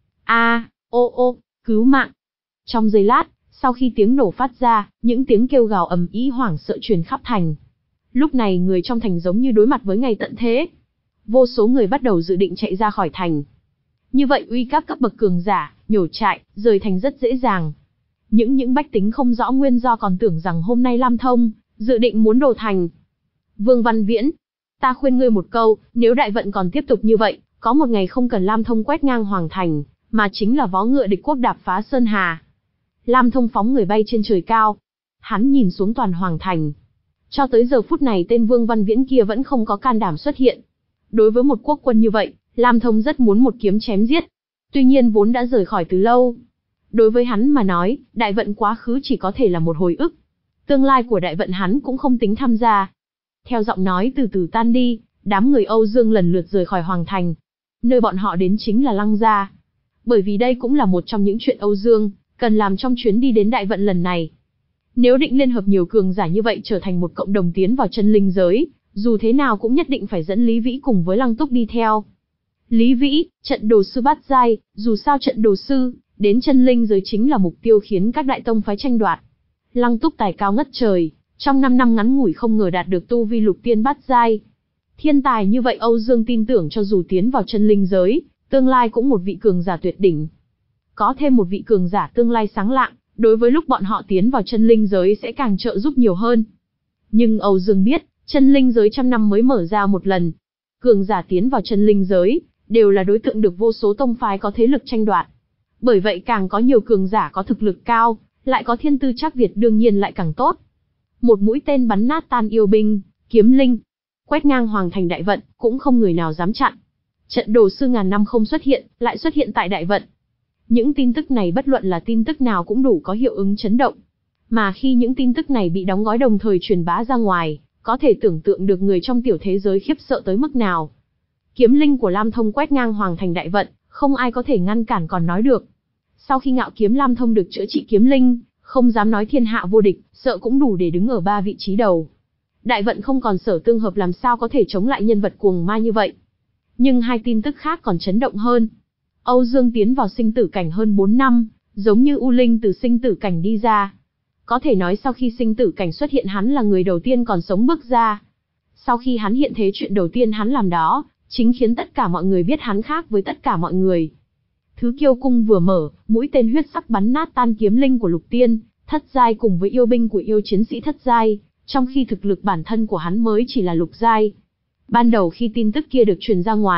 A, ô ô, cứu mạng. Trong giây lát, sau khi tiếng nổ phát ra, những tiếng kêu gào ầm ĩ hoảng sợ truyền khắp thành. Lúc này người trong thành giống như đối mặt với ngày tận thế. Vô số người bắt đầu dự định chạy ra khỏi thành. Như vậy uy các cấp bậc cường giả, nhổ trại, rời thành rất dễ dàng. Những những bách tính không rõ nguyên do còn tưởng rằng hôm nay Lam Thông dự định muốn đổ thành. Vương Văn Viễn, ta khuyên ngươi một câu, nếu Đại Vận còn tiếp tục như vậy, có một ngày không cần Lam Thông quét ngang Hoàng Thành, mà chính là vó ngựa địch quốc đạp phá Sơn Hà. Lam Thông phóng người bay trên trời cao. Hắn nhìn xuống toàn Hoàng Thành. Cho tới giờ phút này tên Vương Văn Viễn kia vẫn không có can đảm xuất hiện. Đối với một quốc quân như vậy, Lam Thông rất muốn một kiếm chém giết. Tuy nhiên vốn đã rời khỏi từ lâu. Đối với hắn mà nói, Đại Vận quá khứ chỉ có thể là một hồi ức. Tương lai của Đại Vận hắn cũng không tính tham gia. Theo giọng nói từ từ tan đi, đám người Âu Dương lần lượt rời khỏi Hoàng Thành. Nơi bọn họ đến chính là Lăng Gia. Bởi vì đây cũng là một trong những chuyện Âu Dương cần làm trong chuyến đi đến Đại Vận lần này. Nếu định liên hợp nhiều cường giả như vậy trở thành một cộng đồng tiến vào chân linh giới, dù thế nào cũng nhất định phải dẫn Lý Vĩ cùng với Lăng Túc đi theo. Lý Vĩ, trận đồ sư bát giai, dù sao trận đồ sư, đến chân linh giới chính là mục tiêu khiến các đại tông phái tranh đoạt. Lăng Túc tài cao ngất trời, trong năm năm ngắn ngủi không ngờ đạt được tu vi lục tiên bát giai. Thiên tài như vậy Âu Dương tin tưởng cho dù tiến vào chân linh giới, tương lai cũng một vị cường giả tuyệt đỉnh. Có thêm một vị cường giả tương lai sáng lạng, đối với lúc bọn họ tiến vào chân linh giới sẽ càng trợ giúp nhiều hơn. Nhưng Âu Dương biết, chân linh giới trăm năm mới mở ra một lần. Cường giả tiến vào chân linh giới, đều là đối tượng được vô số tông phái có thế lực tranh đoạt. Bởi vậy càng có nhiều cường giả có thực lực cao, lại có thiên tư chắc Việt đương nhiên lại càng tốt. Một mũi tên bắn nát tan yêu binh, kiếm linh, quét ngang Hoàng Thành Đại Vận, cũng không người nào dám chặn. Trận đồ sư ngàn năm không xuất hiện, lại xuất hiện tại Đại Vận. Những tin tức này bất luận là tin tức nào cũng đủ có hiệu ứng chấn động. Mà khi những tin tức này bị đóng gói đồng thời truyền bá ra ngoài, có thể tưởng tượng được người trong tiểu thế giới khiếp sợ tới mức nào. Kiếm linh của Lam Thông quét ngang Hoàng Thành Đại Vận, không ai có thể ngăn cản còn nói được. Sau khi ngạo kiếm Lam Thông được chữa trị kiếm linh, không dám nói thiên hạ vô địch, sợ cũng đủ để đứng ở ba vị trí đầu. Đại Vận không còn Sở Tương Hợp làm sao có thể chống lại nhân vật cuồng ma như vậy. Nhưng hai tin tức khác còn chấn động hơn. Âu Dương tiến vào sinh tử cảnh hơn bốn năm, giống như U Linh từ sinh tử cảnh đi ra. Có thể nói sau khi sinh tử cảnh xuất hiện hắn là người đầu tiên còn sống bước ra. Sau khi hắn hiện thế chuyện đầu tiên hắn làm đó, chính khiến tất cả mọi người biết hắn khác với tất cả mọi người. Thứ Kiêu Cung vừa mở, mũi tên huyết sắc bắn nát tan kiếm linh của Lục Tiên, thất giai cùng với yêu binh của yêu chiến sĩ thất giai, trong khi thực lực bản thân của hắn mới chỉ là lục giai. Ban đầu khi tin tức kia được truyền ra ngoài,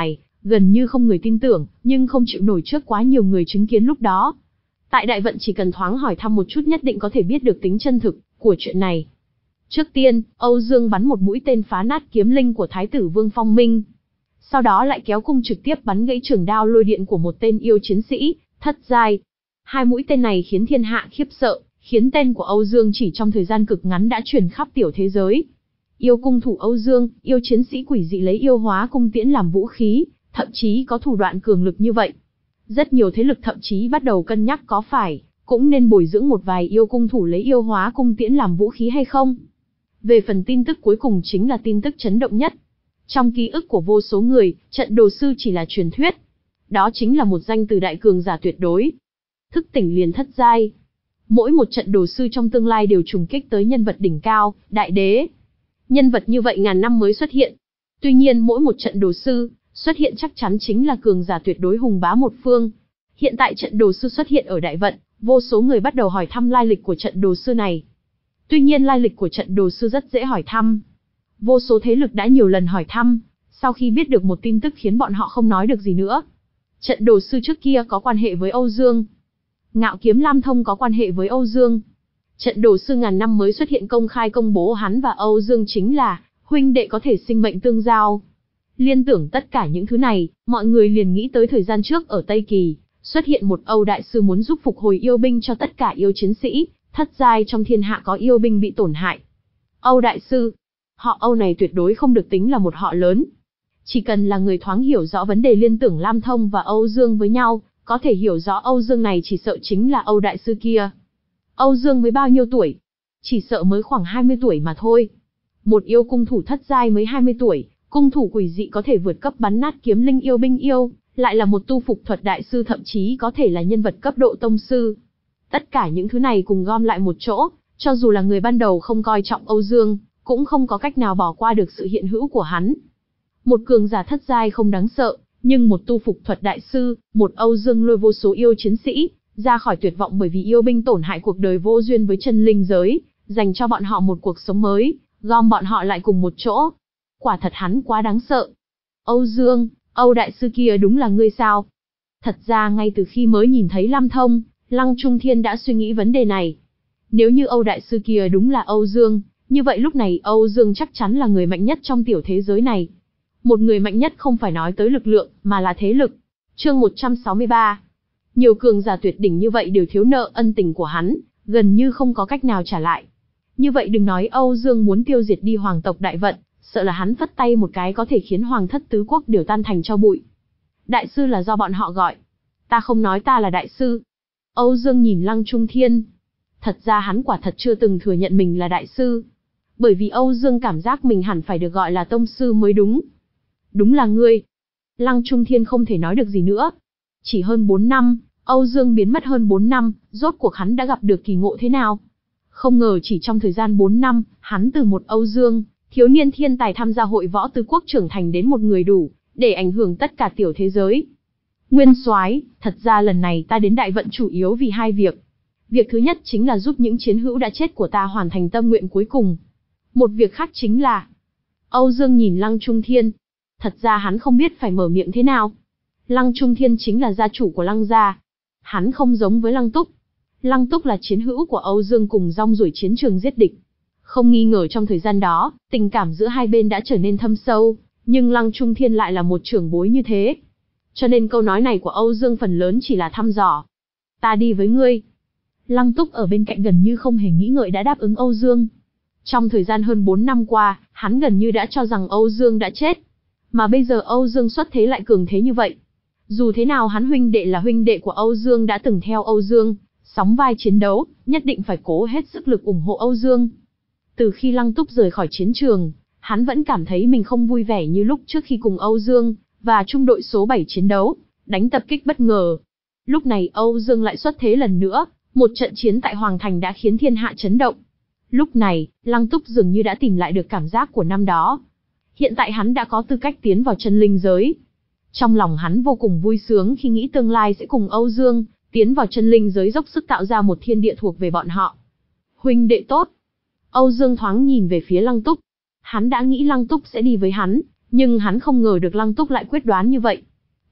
gần như không người tin tưởng, nhưng không chịu nổi trước quá nhiều người chứng kiến lúc đó. Tại Đại Vận chỉ cần thoáng hỏi thăm một chút nhất định có thể biết được tính chân thực của chuyện này. Trước tiên, Âu Dương bắn một mũi tên phá nát kiếm linh của Thái tử Vương Phong Minh. Sau đó lại kéo cung trực tiếp bắn gãy trường đao lôi điện của một tên yêu chiến sĩ, thất giai. Hai mũi tên này khiến thiên hạ khiếp sợ, khiến tên của Âu Dương chỉ trong thời gian cực ngắn đã truyền khắp tiểu thế giới. Yêu cung thủ Âu Dương, yêu chiến sĩ quỷ dị lấy yêu hóa cung tiễn làm vũ khí, thậm chí có thủ đoạn cường lực như vậy. Rất nhiều thế lực thậm chí bắt đầu cân nhắc có phải cũng nên bồi dưỡng một vài yêu cung thủ lấy yêu hóa cung tiễn làm vũ khí hay không. Về phần tin tức cuối cùng chính là tin tức chấn động nhất. Trong ký ức của vô số người, trận đồ sư chỉ là truyền thuyết. Đó chính là một danh từ đại cường giả tuyệt đối. Thức tỉnh liền thất giai. Mỗi một trận đồ sư trong tương lai đều trùng kích tới nhân vật đỉnh cao, đại đế. Nhân vật như vậy ngàn năm mới xuất hiện. Tuy nhiên mỗi một trận đồ sư xuất hiện chắc chắn chính là cường giả tuyệt đối hùng bá một phương. Hiện tại trận đồ sư xuất hiện ở Đại Vận, vô số người bắt đầu hỏi thăm lai lịch của trận đồ sư này. Tuy nhiên lai lịch của trận đồ sư rất dễ hỏi thăm. Vô số thế lực đã nhiều lần hỏi thăm, sau khi biết được một tin tức khiến bọn họ không nói được gì nữa. Trận đồ sư trước kia có quan hệ với Âu Dương. Ngạo Kiếm Lam Thông có quan hệ với Âu Dương. Trận đồ sư ngàn năm mới xuất hiện công khai công bố hắn và Âu Dương chính là huynh đệ có thể sinh mệnh tương giao. Liên tưởng tất cả những thứ này, mọi người liền nghĩ tới thời gian trước ở Tây Kỳ, xuất hiện một Âu đại sư muốn giúp phục hồi yêu binh cho tất cả yêu chiến sĩ, thất giai trong thiên hạ có yêu binh bị tổn hại. Âu đại sư, họ Âu này tuyệt đối không được tính là một họ lớn. Chỉ cần là người thoáng hiểu rõ vấn đề liên tưởng Lam Thông và Âu Dương với nhau, có thể hiểu rõ Âu Dương này chỉ sợ chính là Âu đại sư kia. Âu Dương mới bao nhiêu tuổi? Chỉ sợ mới khoảng hai mươi tuổi mà thôi. Một yêu cung thủ thất giai mới hai mươi tuổi, cung thủ quỷ dị có thể vượt cấp bắn nát kiếm linh yêu binh yêu, lại là một tu phục thuật đại sư thậm chí có thể là nhân vật cấp độ tông sư. Tất cả những thứ này cùng gom lại một chỗ, cho dù là người ban đầu không coi trọng Âu Dương, cũng không có cách nào bỏ qua được sự hiện hữu của hắn. Một cường giả thất giai không đáng sợ, nhưng một tu phục thuật đại sư, một Âu Dương lôi vô số yêu chiến sĩ ra khỏi tuyệt vọng bởi vì yêu binh tổn hại cuộc đời vô duyên với chân linh giới, dành cho bọn họ một cuộc sống mới, gom bọn họ lại cùng một chỗ. Quả thật hắn quá đáng sợ. Âu Dương, Âu đại sư kia đúng là ngươi sao? Thật ra ngay từ khi mới nhìn thấy Lam Thông, Lăng Trung Thiên đã suy nghĩ vấn đề này. Nếu như Âu đại sư kia đúng là Âu Dương, như vậy lúc này Âu Dương chắc chắn là người mạnh nhất trong tiểu thế giới này. Một người mạnh nhất không phải nói tới lực lượng, mà là thế lực. Chương một trăm sáu mươi ba. Nhiều cường giả tuyệt đỉnh như vậy đều thiếu nợ ân tình của hắn, gần như không có cách nào trả lại. Như vậy đừng nói Âu Dương muốn tiêu diệt đi hoàng tộc Đại Vận, sợ là hắn phất tay một cái có thể khiến hoàng thất tứ quốc đều tan thành tro bụi. Đại sư là do bọn họ gọi. Ta không nói ta là đại sư. Âu Dương nhìn Lăng Trung Thiên. Thật ra hắn quả thật chưa từng thừa nhận mình là đại sư. Bởi vì Âu Dương cảm giác mình hẳn phải được gọi là tông sư mới đúng. Đúng là ngươi. Lăng Trung Thiên không thể nói được gì nữa. Chỉ hơn bốn năm, Âu Dương biến mất hơn bốn năm, rốt cuộc hắn đã gặp được kỳ ngộ thế nào? Không ngờ chỉ trong thời gian bốn năm, hắn từ một Âu Dương, thiếu niên thiên tài tham gia hội võ tứ quốc trưởng thành đến một người đủ, để ảnh hưởng tất cả tiểu thế giới. Nguyên soái, thật ra lần này ta đến Đại Vận chủ yếu vì hai việc. Việc thứ nhất chính là giúp những chiến hữu đã chết của ta hoàn thành tâm nguyện cuối cùng. Một việc khác chính là... Âu Dương nhìn Lăng Trung Thiên. Thật ra hắn không biết phải mở miệng thế nào. Lăng Trung Thiên chính là gia chủ của Lăng gia. Hắn không giống với Lăng Túc. Lăng Túc là chiến hữu của Âu Dương cùng rong ruổi chiến trường giết địch. Không nghi ngờ trong thời gian đó, tình cảm giữa hai bên đã trở nên thâm sâu, nhưng Lăng Trung Thiên lại là một trưởng bối như thế. Cho nên câu nói này của Âu Dương phần lớn chỉ là thăm dò. Ta đi với ngươi. Lăng Túc ở bên cạnh gần như không hề nghĩ ngợi đã đáp ứng Âu Dương. Trong thời gian hơn bốn năm qua, hắn gần như đã cho rằng Âu Dương đã chết. Mà bây giờ Âu Dương xuất thế lại cường thế như vậy. Dù thế nào hắn huynh đệ là huynh đệ của Âu Dương đã từng theo Âu Dương, sóng vai chiến đấu, nhất định phải cố hết sức lực ủng hộ Âu Dương. Từ khi Lăng Túc rời khỏi chiến trường, hắn vẫn cảm thấy mình không vui vẻ như lúc trước khi cùng Âu Dương và trung đội số bảy chiến đấu, đánh tập kích bất ngờ. Lúc này Âu Dương lại xuất thế lần nữa, một trận chiến tại Hoàng Thành đã khiến thiên hạ chấn động. Lúc này, Lăng Túc dường như đã tìm lại được cảm giác của năm đó. Hiện tại hắn đã có tư cách tiến vào chân linh giới. Trong lòng hắn vô cùng vui sướng khi nghĩ tương lai sẽ cùng Âu Dương tiến vào chân linh giới dốc sức tạo ra một thiên địa thuộc về bọn họ. Huynh đệ tốt. Âu Dương thoáng nhìn về phía Lăng Túc. Hắn đã nghĩ Lăng Túc sẽ đi với hắn, nhưng hắn không ngờ được Lăng Túc lại quyết đoán như vậy.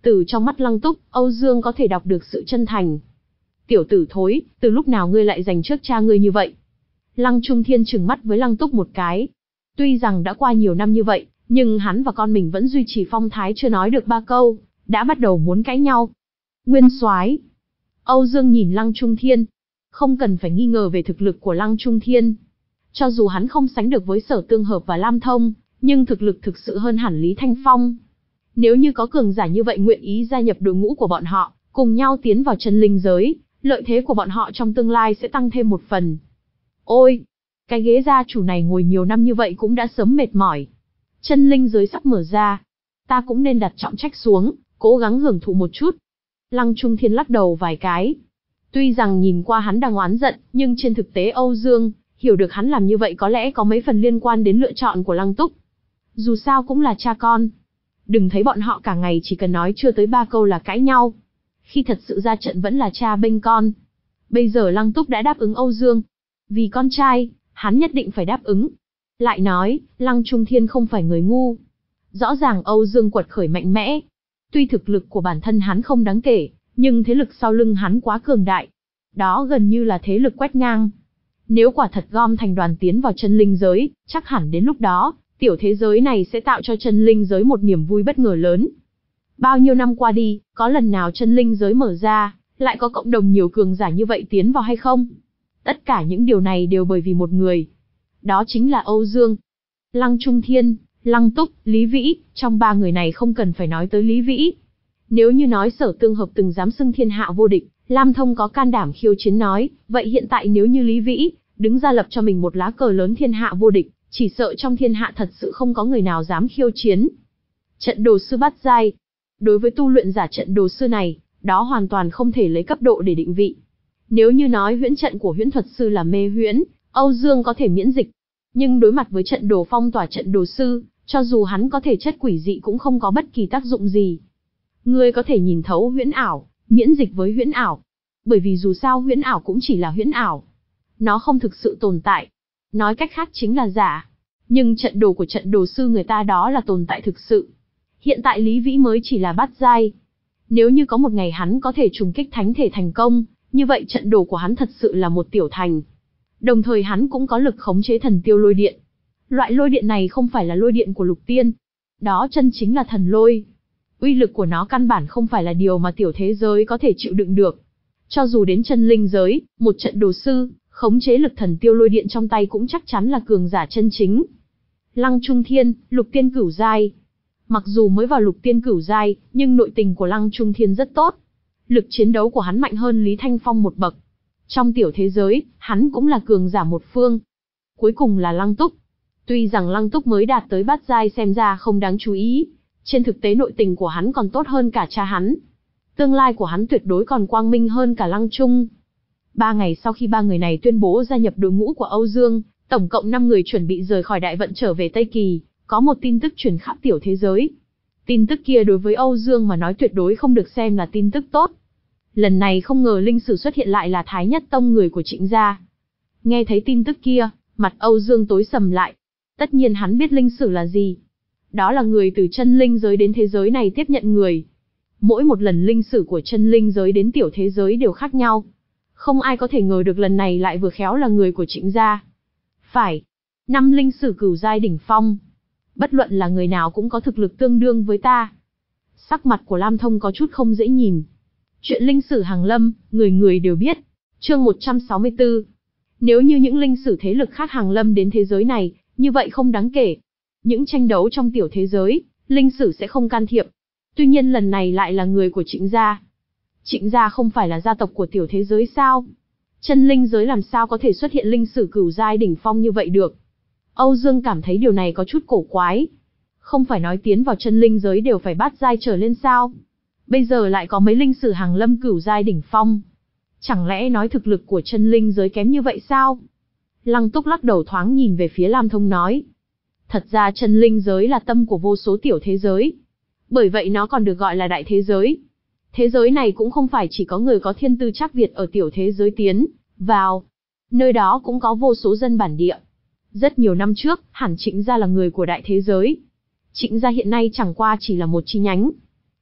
Từ trong mắt Lăng Túc, Âu Dương có thể đọc được sự chân thành. Tiểu tử thối, từ lúc nào ngươi lại giành trước cha ngươi như vậy? Lăng Trung Thiên trừng mắt với Lăng Túc một cái. Tuy rằng đã qua nhiều năm như vậy, nhưng hắn và con mình vẫn duy trì phong thái chưa nói được ba câu, đã bắt đầu muốn cãi nhau. Nguyên soái. Âu Dương nhìn Lăng Trung Thiên. Không cần phải nghi ngờ về thực lực của Lăng Trung Thiên. Cho dù hắn không sánh được với Sở Tương Hợp và Lam Thông, nhưng thực lực thực sự hơn hẳn Lý Thanh Phong. Nếu như có cường giả như vậy nguyện ý gia nhập đội ngũ của bọn họ, cùng nhau tiến vào chân linh giới, lợi thế của bọn họ trong tương lai sẽ tăng thêm một phần. Ôi, cái ghế gia chủ này ngồi nhiều năm như vậy cũng đã sớm mệt mỏi. Chân linh giới sắp mở ra, ta cũng nên đặt trọng trách xuống, cố gắng hưởng thụ một chút. Lăng Trung Thiên lắc đầu vài cái. Tuy rằng nhìn qua hắn đang oán giận, nhưng trên thực tế Âu Dương hiểu được hắn làm như vậy có lẽ có mấy phần liên quan đến lựa chọn của Lăng Túc. Dù sao cũng là cha con. Đừng thấy bọn họ cả ngày chỉ cần nói chưa tới ba câu là cãi nhau. Khi thật sự ra trận vẫn là cha bênh con. Bây giờ Lăng Túc đã đáp ứng Âu Dương. Vì con trai, hắn nhất định phải đáp ứng. Lại nói, Lăng Trung Thiên không phải người ngu. Rõ ràng Âu Dương quật khởi mạnh mẽ. Tuy thực lực của bản thân hắn không đáng kể, nhưng thế lực sau lưng hắn quá cường đại. Đó gần như là thế lực quét ngang. Nếu quả thật gom thành đoàn tiến vào chân linh giới, chắc hẳn đến lúc đó, tiểu thế giới này sẽ tạo cho chân linh giới một niềm vui bất ngờ lớn. Bao nhiêu năm qua đi, có lần nào chân linh giới mở ra, lại có cộng đồng nhiều cường giả như vậy tiến vào hay không? Tất cả những điều này đều bởi vì một người. Đó chính là Âu Dương. Lăng Trung Thiên, Lăng Túc, Lý Vĩ, trong ba người này không cần phải nói tới Lý Vĩ. Nếu như nói Sở Tương Hợp từng dám xưng thiên hạ vô địch, Lam Thông có can đảm khiêu chiến nói, vậy hiện tại nếu như Lý Vĩ đứng ra lập cho mình một lá cờ lớn thiên hạ vô địch, chỉ sợ trong thiên hạ thật sự không có người nào dám khiêu chiến. Trận đồ sư bát giai. Đối với tu luyện giả trận đồ sư này, đó hoàn toàn không thể lấy cấp độ để định vị. Nếu như nói huyễn trận của huyễn thuật sư là mê huyễn, Âu Dương có thể miễn dịch. Nhưng đối mặt với trận đồ phong tỏa trận đồ sư, cho dù hắn có thể chất quỷ dị cũng không có bất kỳ tác dụng gì. Ngươi có thể nhìn thấu huyễn ảo, miễn dịch với huyễn ảo. Bởi vì dù sao huyễn ảo cũng chỉ là huyễn ảo. Nó không thực sự tồn tại. Nói cách khác chính là giả. Nhưng trận đồ của trận đồ sư người ta đó là tồn tại thực sự. Hiện tại Lý Vĩ mới chỉ là bát giai. Nếu như có một ngày hắn có thể trùng kích thánh thể thành công, như vậy trận đồ của hắn thật sự là một tiểu thành. Đồng thời hắn cũng có lực khống chế thần tiêu lôi điện. Loại lôi điện này không phải là lôi điện của lục tiên. Đó chân chính là thần lôi. Uy lực của nó căn bản không phải là điều mà tiểu thế giới có thể chịu đựng được. Cho dù đến chân linh giới, một trận đồ sư, khống chế lực thần tiêu lôi điện trong tay cũng chắc chắn là cường giả chân chính. Lăng Trung Thiên, lục tiên cửu giai. Mặc dù mới vào lục tiên cửu giai, nhưng nội tình của Lăng Trung Thiên rất tốt. Lực chiến đấu của hắn mạnh hơn Lý Thanh Phong một bậc. Trong tiểu thế giới, hắn cũng là cường giả một phương. Cuối cùng là Lăng Túc. Tuy rằng Lăng Túc mới đạt tới bát giai xem ra không đáng chú ý, trên thực tế nội tình của hắn còn tốt hơn cả cha hắn. Tương lai của hắn tuyệt đối còn quang minh hơn cả Lăng Trung. Ba ngày sau khi ba người này tuyên bố gia nhập đội ngũ của Âu Dương, tổng cộng năm người chuẩn bị rời khỏi đại vận trở về Tây Kỳ, có một tin tức truyền khắp tiểu thế giới. Tin tức kia đối với Âu Dương mà nói tuyệt đối không được xem là tin tức tốt. Lần này không ngờ linh sử xuất hiện lại là Thái Nhất Tông người của Trịnh gia. Nghe thấy tin tức kia, mặt Âu Dương tối sầm lại. Tất nhiên hắn biết linh sử là gì. Đó là người từ chân linh giới đến thế giới này tiếp nhận người. Mỗi một lần linh sử của chân linh giới đến tiểu thế giới đều khác nhau. Không ai có thể ngờ được lần này lại vừa khéo là người của Trịnh gia. Phải, năm linh sử cửu giai đỉnh phong. Bất luận là người nào cũng có thực lực tương đương với ta. Sắc mặt của Lam Thông có chút không dễ nhìn. Chuyện linh sử hàng lâm, người người đều biết. Chương một trăm sáu mươi tư. Nếu như những linh sử thế lực khác hàng lâm đến thế giới này, như vậy không đáng kể. Những tranh đấu trong tiểu thế giới, linh sử sẽ không can thiệp. Tuy nhiên lần này lại là người của Trịnh gia. Trịnh gia không phải là gia tộc của tiểu thế giới sao? Chân linh giới làm sao có thể xuất hiện linh sử cửu giai đỉnh phong như vậy được? Âu Dương cảm thấy điều này có chút cổ quái. Không phải nói tiến vào chân linh giới đều phải bát giai trở lên sao? Bây giờ lại có mấy linh sử hàng lâm cửu giai đỉnh phong. Chẳng lẽ nói thực lực của chân linh giới kém như vậy sao? Lăng Túc lắc đầu thoáng nhìn về phía Lam Thông nói. Thật ra chân linh giới là tâm của vô số tiểu thế giới. Bởi vậy nó còn được gọi là đại thế giới. Thế giới này cũng không phải chỉ có người có thiên tư chắc Việt ở tiểu thế giới tiến vào. Nơi đó cũng có vô số dân bản địa. Rất nhiều năm trước, hẳn Trịnh gia là người của đại thế giới. Trịnh gia hiện nay chẳng qua chỉ là một chi nhánh.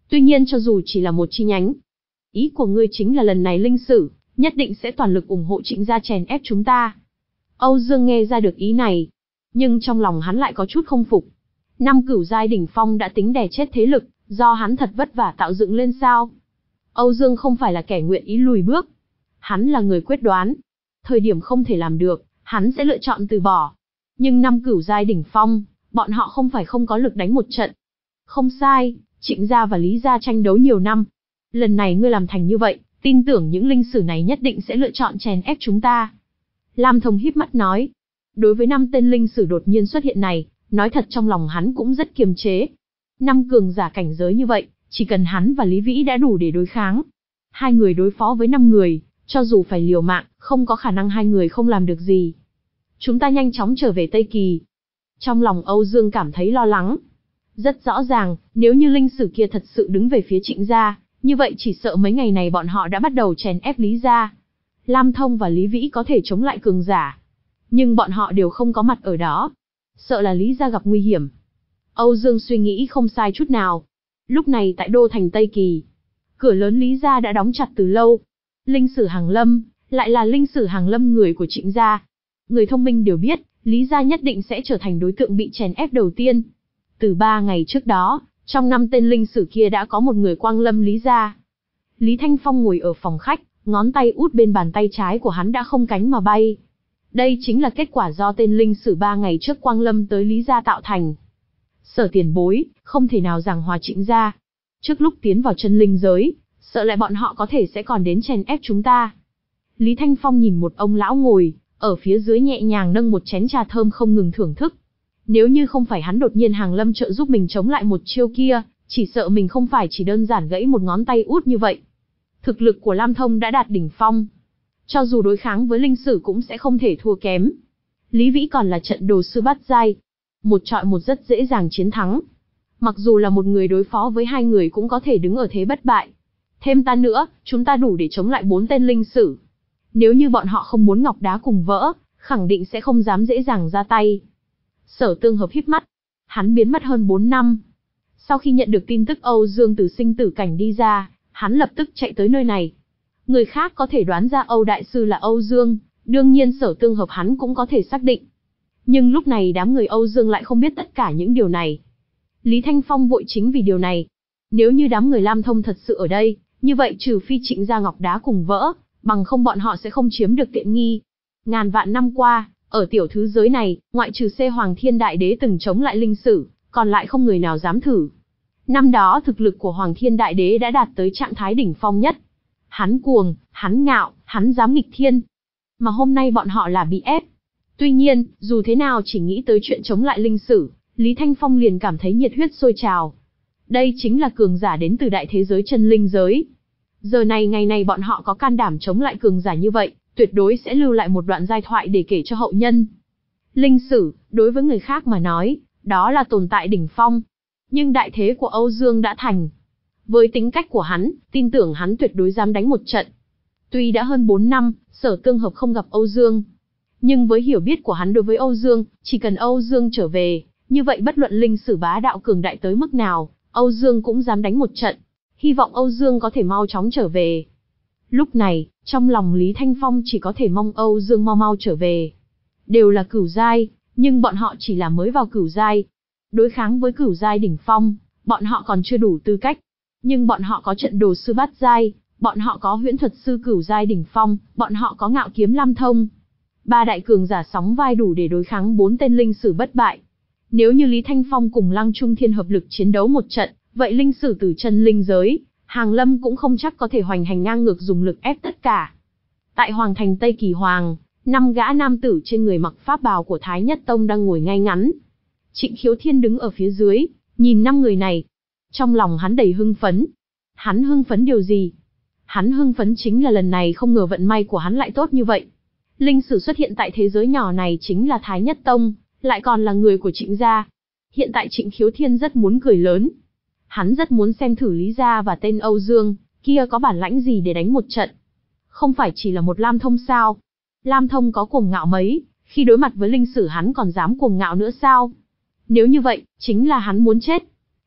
Tuy nhiên cho dù chỉ là một chi nhánh, ý của ngươi chính là lần này Linh Sử nhất định sẽ toàn lực ủng hộ Trịnh gia chèn ép chúng ta. Âu Dương nghe ra được ý này, nhưng trong lòng hắn lại có chút không phục. Năm cửu giai đỉnh phong đã tính đè chết thế lực, do hắn thật vất vả tạo dựng lên sao? Âu Dương không phải là kẻ nguyện ý lùi bước. Hắn là người quyết đoán. Thời điểm không thể làm được, hắn sẽ lựa chọn từ bỏ. Nhưng năm cửu giai đỉnh phong, bọn họ không phải không có lực đánh một trận. Không sai, Trịnh gia và Lý gia tranh đấu nhiều năm. Lần này ngươi làm thành như vậy, tin tưởng những linh sử này nhất định sẽ lựa chọn chèn ép chúng ta. Lam Thông híp mắt nói. Đối với năm tên linh sử đột nhiên xuất hiện này, nói thật trong lòng hắn cũng rất kiềm chế. Năm cường giả cảnh giới như vậy, chỉ cần hắn và Lý Vĩ đã đủ để đối kháng. Hai người đối phó với năm người, cho dù phải liều mạng, không có khả năng hai người không làm được gì. Chúng ta nhanh chóng trở về Tây Kỳ. Trong lòng Âu Dương cảm thấy lo lắng. Rất rõ ràng, nếu như linh sử kia thật sự đứng về phía Trịnh gia, như vậy chỉ sợ mấy ngày này bọn họ đã bắt đầu chèn ép Lý gia. Lam Thông và Lý Vĩ có thể chống lại cường giả, nhưng bọn họ đều không có mặt ở đó. Sợ là Lý gia gặp nguy hiểm. Âu Dương suy nghĩ không sai chút nào. Lúc này tại đô thành Tây Kỳ, cửa lớn Lý gia đã đóng chặt từ lâu. Linh sử Hàng Lâm, lại là linh sử Hàng Lâm người của Trịnh gia. Người thông minh đều biết, Lý gia nhất định sẽ trở thành đối tượng bị chèn ép đầu tiên. Từ ba ngày trước đó, trong năm tên linh sử kia đã có một người quang lâm Lý gia. Lý Thanh Phong ngồi ở phòng khách, ngón tay út bên bàn tay trái của hắn đã không cánh mà bay. Đây chính là kết quả do tên linh sử ba ngày trước quang lâm tới Lý gia tạo thành. Sở tiền bối, không thể nào giảng hòa Trịnh gia. Trước lúc tiến vào chân linh giới, sợ lại bọn họ có thể sẽ còn đến chèn ép chúng ta. Lý Thanh Phong nhìn một ông lão ngồi, ở phía dưới nhẹ nhàng nâng một chén trà thơm không ngừng thưởng thức. Nếu như không phải hắn đột nhiên hàng lâm trợ giúp mình chống lại một chiêu kia, chỉ sợ mình không phải chỉ đơn giản gãy một ngón tay út như vậy. Thực lực của Lam Thông đã đạt đỉnh phong. Cho dù đối kháng với linh sử cũng sẽ không thể thua kém. Lý Vĩ còn là trận đồ sư bát giai. Một trọi một rất dễ dàng chiến thắng. Mặc dù là một người đối phó với hai người cũng có thể đứng ở thế bất bại. Thêm ta nữa, chúng ta đủ để chống lại bốn tên linh sử. Nếu như bọn họ không muốn ngọc đá cùng vỡ, khẳng định sẽ không dám dễ dàng ra tay. Sở Tương Hợp híp mắt. Hắn biến mất hơn bốn năm. Sau khi nhận được tin tức Âu Dương từ sinh tử cảnh đi ra, hắn lập tức chạy tới nơi này. Người khác có thể đoán ra Âu Đại Sư là Âu Dương, đương nhiên Sở Tương Hợp hắn cũng có thể xác định. Nhưng lúc này đám người Âu Dương lại không biết tất cả những điều này. Lý Thanh Phong vội chính vì điều này. Nếu như đám người Lam Thông thật sự ở đây, như vậy trừ phi Trịnh gia ngọc đá cùng vỡ, bằng không bọn họ sẽ không chiếm được tiện nghi. Ngàn vạn năm qua, ở tiểu thứ giới này, ngoại trừ C Hoàng Thiên Đại Đế từng chống lại linh sử, còn lại không người nào dám thử. Năm đó thực lực của Hoàng Thiên Đại Đế đã đạt tới trạng thái đỉnh phong nhất. Hắn cuồng, hắn ngạo, hắn dám nghịch thiên. Mà hôm nay bọn họ là bị ép. Tuy nhiên, dù thế nào chỉ nghĩ tới chuyện chống lại linh sử, Lý Thanh Phong liền cảm thấy nhiệt huyết sôi trào. Đây chính là cường giả đến từ đại thế giới chân linh giới. Giờ này ngày này bọn họ có can đảm chống lại cường giả như vậy, tuyệt đối sẽ lưu lại một đoạn giai thoại để kể cho hậu nhân. Linh sử, đối với người khác mà nói, đó là tồn tại đỉnh phong. Nhưng đại thế của Âu Dương đã thành. Với tính cách của hắn, tin tưởng hắn tuyệt đối dám đánh một trận. Tuy đã hơn bốn năm, Sở Tương Hợp không gặp Âu Dương. Nhưng với hiểu biết của hắn đối với Âu Dương, chỉ cần Âu Dương trở về, như vậy bất luận linh sử bá đạo cường đại tới mức nào, Âu Dương cũng dám đánh một trận. Hy vọng Âu Dương có thể mau chóng trở về. Lúc này, trong lòng Lý Thanh Phong chỉ có thể mong Âu Dương mau mau trở về. Đều là cửu giai, nhưng bọn họ chỉ là mới vào cửu giai. Đối kháng với cửu giai đỉnh phong, bọn họ còn chưa đủ tư cách. Nhưng bọn họ có trận đồ sư bát giai, bọn họ có huyễn thuật sư cửu giai đỉnh phong, bọn họ có ngạo kiếm Lam Thông. Ba đại cường giả sóng vai đủ để đối kháng bốn tên linh sử bất bại. Nếu như Lý Thanh Phong cùng Lăng Trung Thiên hợp lực chiến đấu một trận, vậy linh sử từ chân linh giới, Hàng Lâm cũng không chắc có thể hoành hành ngang ngược dùng lực ép tất cả. Tại Hoàng thành Tây Kỳ Hoàng, năm gã nam tử trên người mặc pháp bào của Thái Nhất Tông đang ngồi ngay ngắn. Trịnh Khiếu Thiên đứng ở phía dưới, nhìn năm người này. Trong lòng hắn đầy hưng phấn. Hắn hưng phấn điều gì? Hắn hưng phấn chính là lần này không ngờ vận may của hắn lại tốt như vậy. Linh sử xuất hiện tại thế giới nhỏ này chính là Thái Nhất Tông, lại còn là người của Trịnh gia. Hiện tại Trịnh Khiếu Thiên rất muốn cười lớn. Hắn rất muốn xem thử Lý gia và tên Âu Dương kia có bản lãnh gì để đánh một trận. Không phải chỉ là một Lam Thông sao? Lam Thông có cuồng ngạo mấy, khi đối mặt với linh sử hắn còn dám cuồng ngạo nữa sao? Nếu như vậy, chính là hắn muốn chết.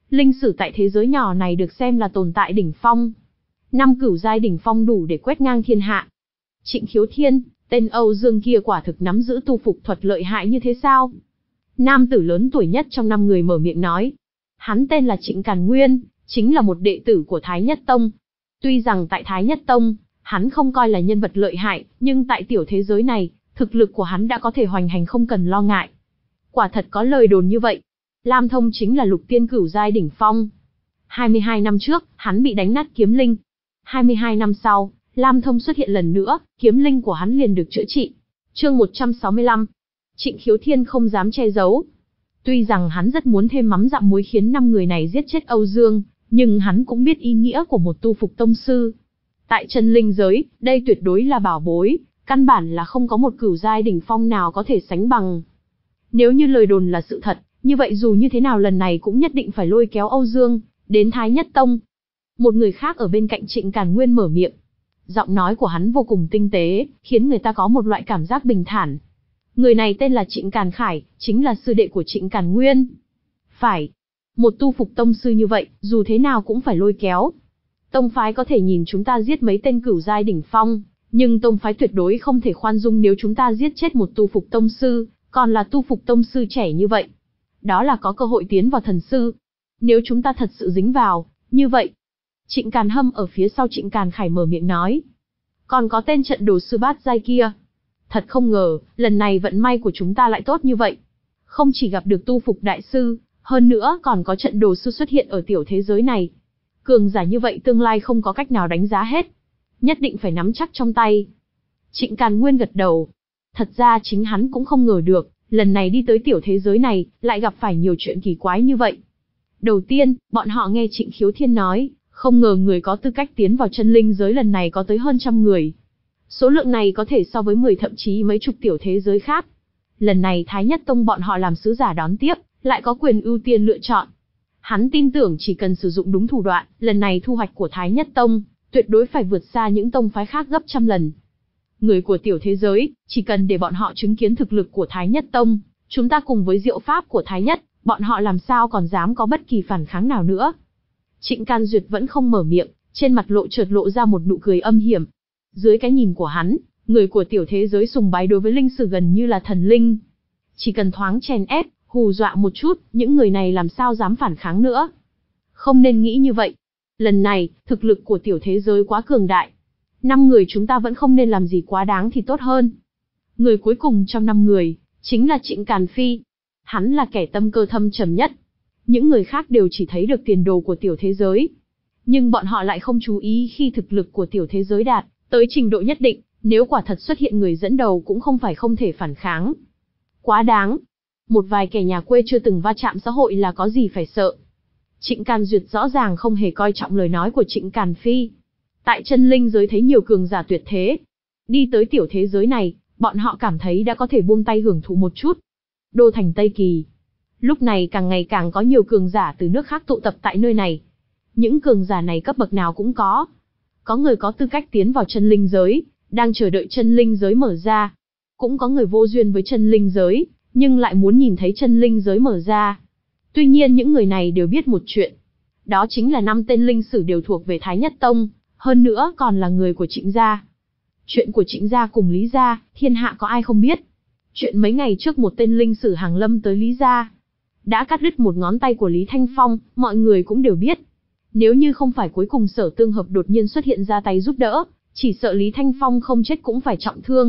Linh sử tại thế giới nhỏ này được xem là tồn tại đỉnh phong. Năm cửu giai đỉnh phong đủ để quét ngang thiên hạ. Trịnh Khiếu Thiên, tên Âu Dương kia quả thực nắm giữ tu phục thuật lợi hại như thế sao? Nam tử lớn tuổi nhất trong năm người mở miệng nói. Hắn tên là Trịnh Càn Nguyên, chính là một đệ tử của Thái Nhất Tông. Tuy rằng tại Thái Nhất Tông, hắn không coi là nhân vật lợi hại, nhưng tại tiểu thế giới này, thực lực của hắn đã có thể hoành hành không cần lo ngại. Quả thật có lời đồn như vậy. Lam Thông chính là lục tiên cửu giai đỉnh phong. hai mươi hai năm trước, hắn bị đánh nát kiếm linh. hai mươi hai năm sau, Lam Thông xuất hiện lần nữa, kiếm linh của hắn liền được chữa trị. Chương một trăm sáu mươi lăm. Trịnh Khiếu Thiên không dám che giấu. Tuy rằng hắn rất muốn thêm mắm dặm muối khiến năm người này giết chết Âu Dương, nhưng hắn cũng biết ý nghĩa của một tu phục tông sư. Tại chân linh giới, đây tuyệt đối là bảo bối, căn bản là không có một cửu giai đỉnh phong nào có thể sánh bằng. Nếu như lời đồn là sự thật, như vậy dù như thế nào lần này cũng nhất định phải lôi kéo Âu Dương đến Thái Nhất Tông. Một người khác ở bên cạnh Trịnh Càn Nguyên mở miệng. Giọng nói của hắn vô cùng tinh tế, khiến người ta có một loại cảm giác bình thản. Người này tên là Trịnh Càn Khải, chính là sư đệ của Trịnh Càn Nguyên. Phải, một tu phục tông sư như vậy, dù thế nào cũng phải lôi kéo. Tông phái có thể nhìn chúng ta giết mấy tên cửu giai đỉnh phong, nhưng tông phái tuyệt đối không thể khoan dung nếu chúng ta giết chết một tu phục tông sư, còn là tu phục tông sư trẻ như vậy. Đó là có cơ hội tiến vào thần sư. Nếu chúng ta thật sự dính vào, như vậy. Trịnh Càn Hâm ở phía sau Trịnh Càn Khải mở miệng nói. Còn có tên trận đồ sư bát giai kia. Thật không ngờ, lần này vận may của chúng ta lại tốt như vậy. Không chỉ gặp được tu phục đại sư, hơn nữa còn có trận đồ sư xuất hiện ở tiểu thế giới này. Cường giả như vậy tương lai không có cách nào đánh giá hết. Nhất định phải nắm chắc trong tay. Trịnh Càn Nguyên gật đầu. Thật ra chính hắn cũng không ngờ được, lần này đi tới tiểu thế giới này, lại gặp phải nhiều chuyện kỳ quái như vậy. Đầu tiên, bọn họ nghe Trịnh Khiếu Thiên nói, không ngờ người có tư cách tiến vào chân linh giới lần này có tới hơn trăm người. Số lượng này có thể so với mười thậm chí mấy chục tiểu thế giới khác. Lần này Thái Nhất Tông bọn họ làm sứ giả đón tiếp, lại có quyền ưu tiên lựa chọn. Hắn tin tưởng chỉ cần sử dụng đúng thủ đoạn, lần này thu hoạch của Thái Nhất Tông, tuyệt đối phải vượt xa những tông phái khác gấp trăm lần. Người của tiểu thế giới, chỉ cần để bọn họ chứng kiến thực lực của Thái Nhất Tông, chúng ta cùng với diệu pháp của Thái Nhất, bọn họ làm sao còn dám có bất kỳ phản kháng nào nữa. Trịnh Can Duyệt vẫn không mở miệng, trên mặt lộ chợt lộ ra một nụ cười âm hiểm. Dưới cái nhìn của hắn, người của tiểu thế giới sùng bái đối với linh sử gần như là thần linh. Chỉ cần thoáng chèn ép, hù dọa một chút, những người này làm sao dám phản kháng nữa. Không nên nghĩ như vậy. Lần này, thực lực của tiểu thế giới quá cường đại. Năm người chúng ta vẫn không nên làm gì quá đáng thì tốt hơn. Người cuối cùng trong năm người, chính là Trịnh Càn Phi. Hắn là kẻ tâm cơ thâm trầm nhất. Những người khác đều chỉ thấy được tiền đồ của tiểu thế giới. Nhưng bọn họ lại không chú ý khi thực lực của tiểu thế giới đạt tới trình độ nhất định, nếu quả thật xuất hiện người dẫn đầu cũng không phải không thể phản kháng. Quá đáng. Một vài kẻ nhà quê chưa từng va chạm xã hội là có gì phải sợ. Trịnh Càn Duyệt rõ ràng không hề coi trọng lời nói của Trịnh Càn Phi. Tại chân linh giới thấy nhiều cường giả tuyệt thế. Đi tới tiểu thế giới này, bọn họ cảm thấy đã có thể buông tay hưởng thụ một chút. Đô thành Tây Kỳ. Lúc này càng ngày càng có nhiều cường giả từ nước khác tụ tập tại nơi này. Những cường giả này cấp bậc nào cũng có. Có người có tư cách tiến vào chân linh giới, đang chờ đợi chân linh giới mở ra. Cũng có người vô duyên với chân linh giới, nhưng lại muốn nhìn thấy chân linh giới mở ra. Tuy nhiên những người này đều biết một chuyện. Đó chính là năm tên linh sử đều thuộc về Thái Nhất Tông, hơn nữa còn là người của Trịnh gia. Chuyện của Trịnh gia cùng Lý gia, thiên hạ có ai không biết. Chuyện mấy ngày trước một tên linh sử hàng lâm tới Lý gia, đã cắt đứt một ngón tay của Lý Thanh Phong, mọi người cũng đều biết. Nếu như không phải cuối cùng Sở Tương Hợp đột nhiên xuất hiện ra tay giúp đỡ, chỉ sợ Lý Thanh Phong không chết cũng phải trọng thương.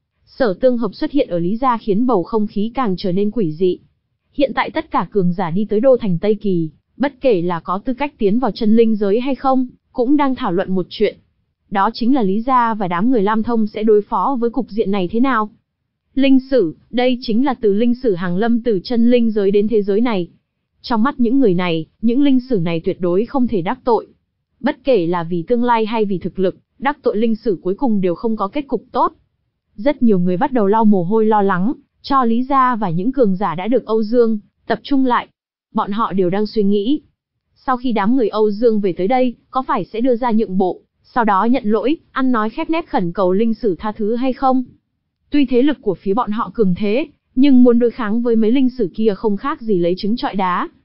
Sở Tương Hợp xuất hiện ở Lý gia khiến bầu không khí càng trở nên quỷ dị. Hiện tại tất cả cường giả đi tới đô thành Tây Kỳ, bất kể là có tư cách tiến vào chân linh giới hay không, cũng đang thảo luận một chuyện. Đó chính là Lý gia và đám người Lam Thông sẽ đối phó với cục diện này thế nào. Linh sử, đây chính là từ linh sử hàng lâm từ chân linh giới đến thế giới này. Trong mắt những người này, những linh sử này tuyệt đối không thể đắc tội. Bất kể là vì tương lai hay vì thực lực, đắc tội linh sử cuối cùng đều không có kết cục tốt. Rất nhiều người bắt đầu lau mồ hôi lo lắng, cho Lý gia và những cường giả đã được Âu Dương tập trung lại. Bọn họ đều đang suy nghĩ, sau khi đám người Âu Dương về tới đây, có phải sẽ đưa ra nhượng bộ, sau đó nhận lỗi, ăn nói khép nép khẩn cầu linh sử tha thứ hay không? Tuy thế lực của phía bọn họ cường thế, nhưng muốn đối kháng với mấy linh sử kia không khác gì lấy trứng trọi đá.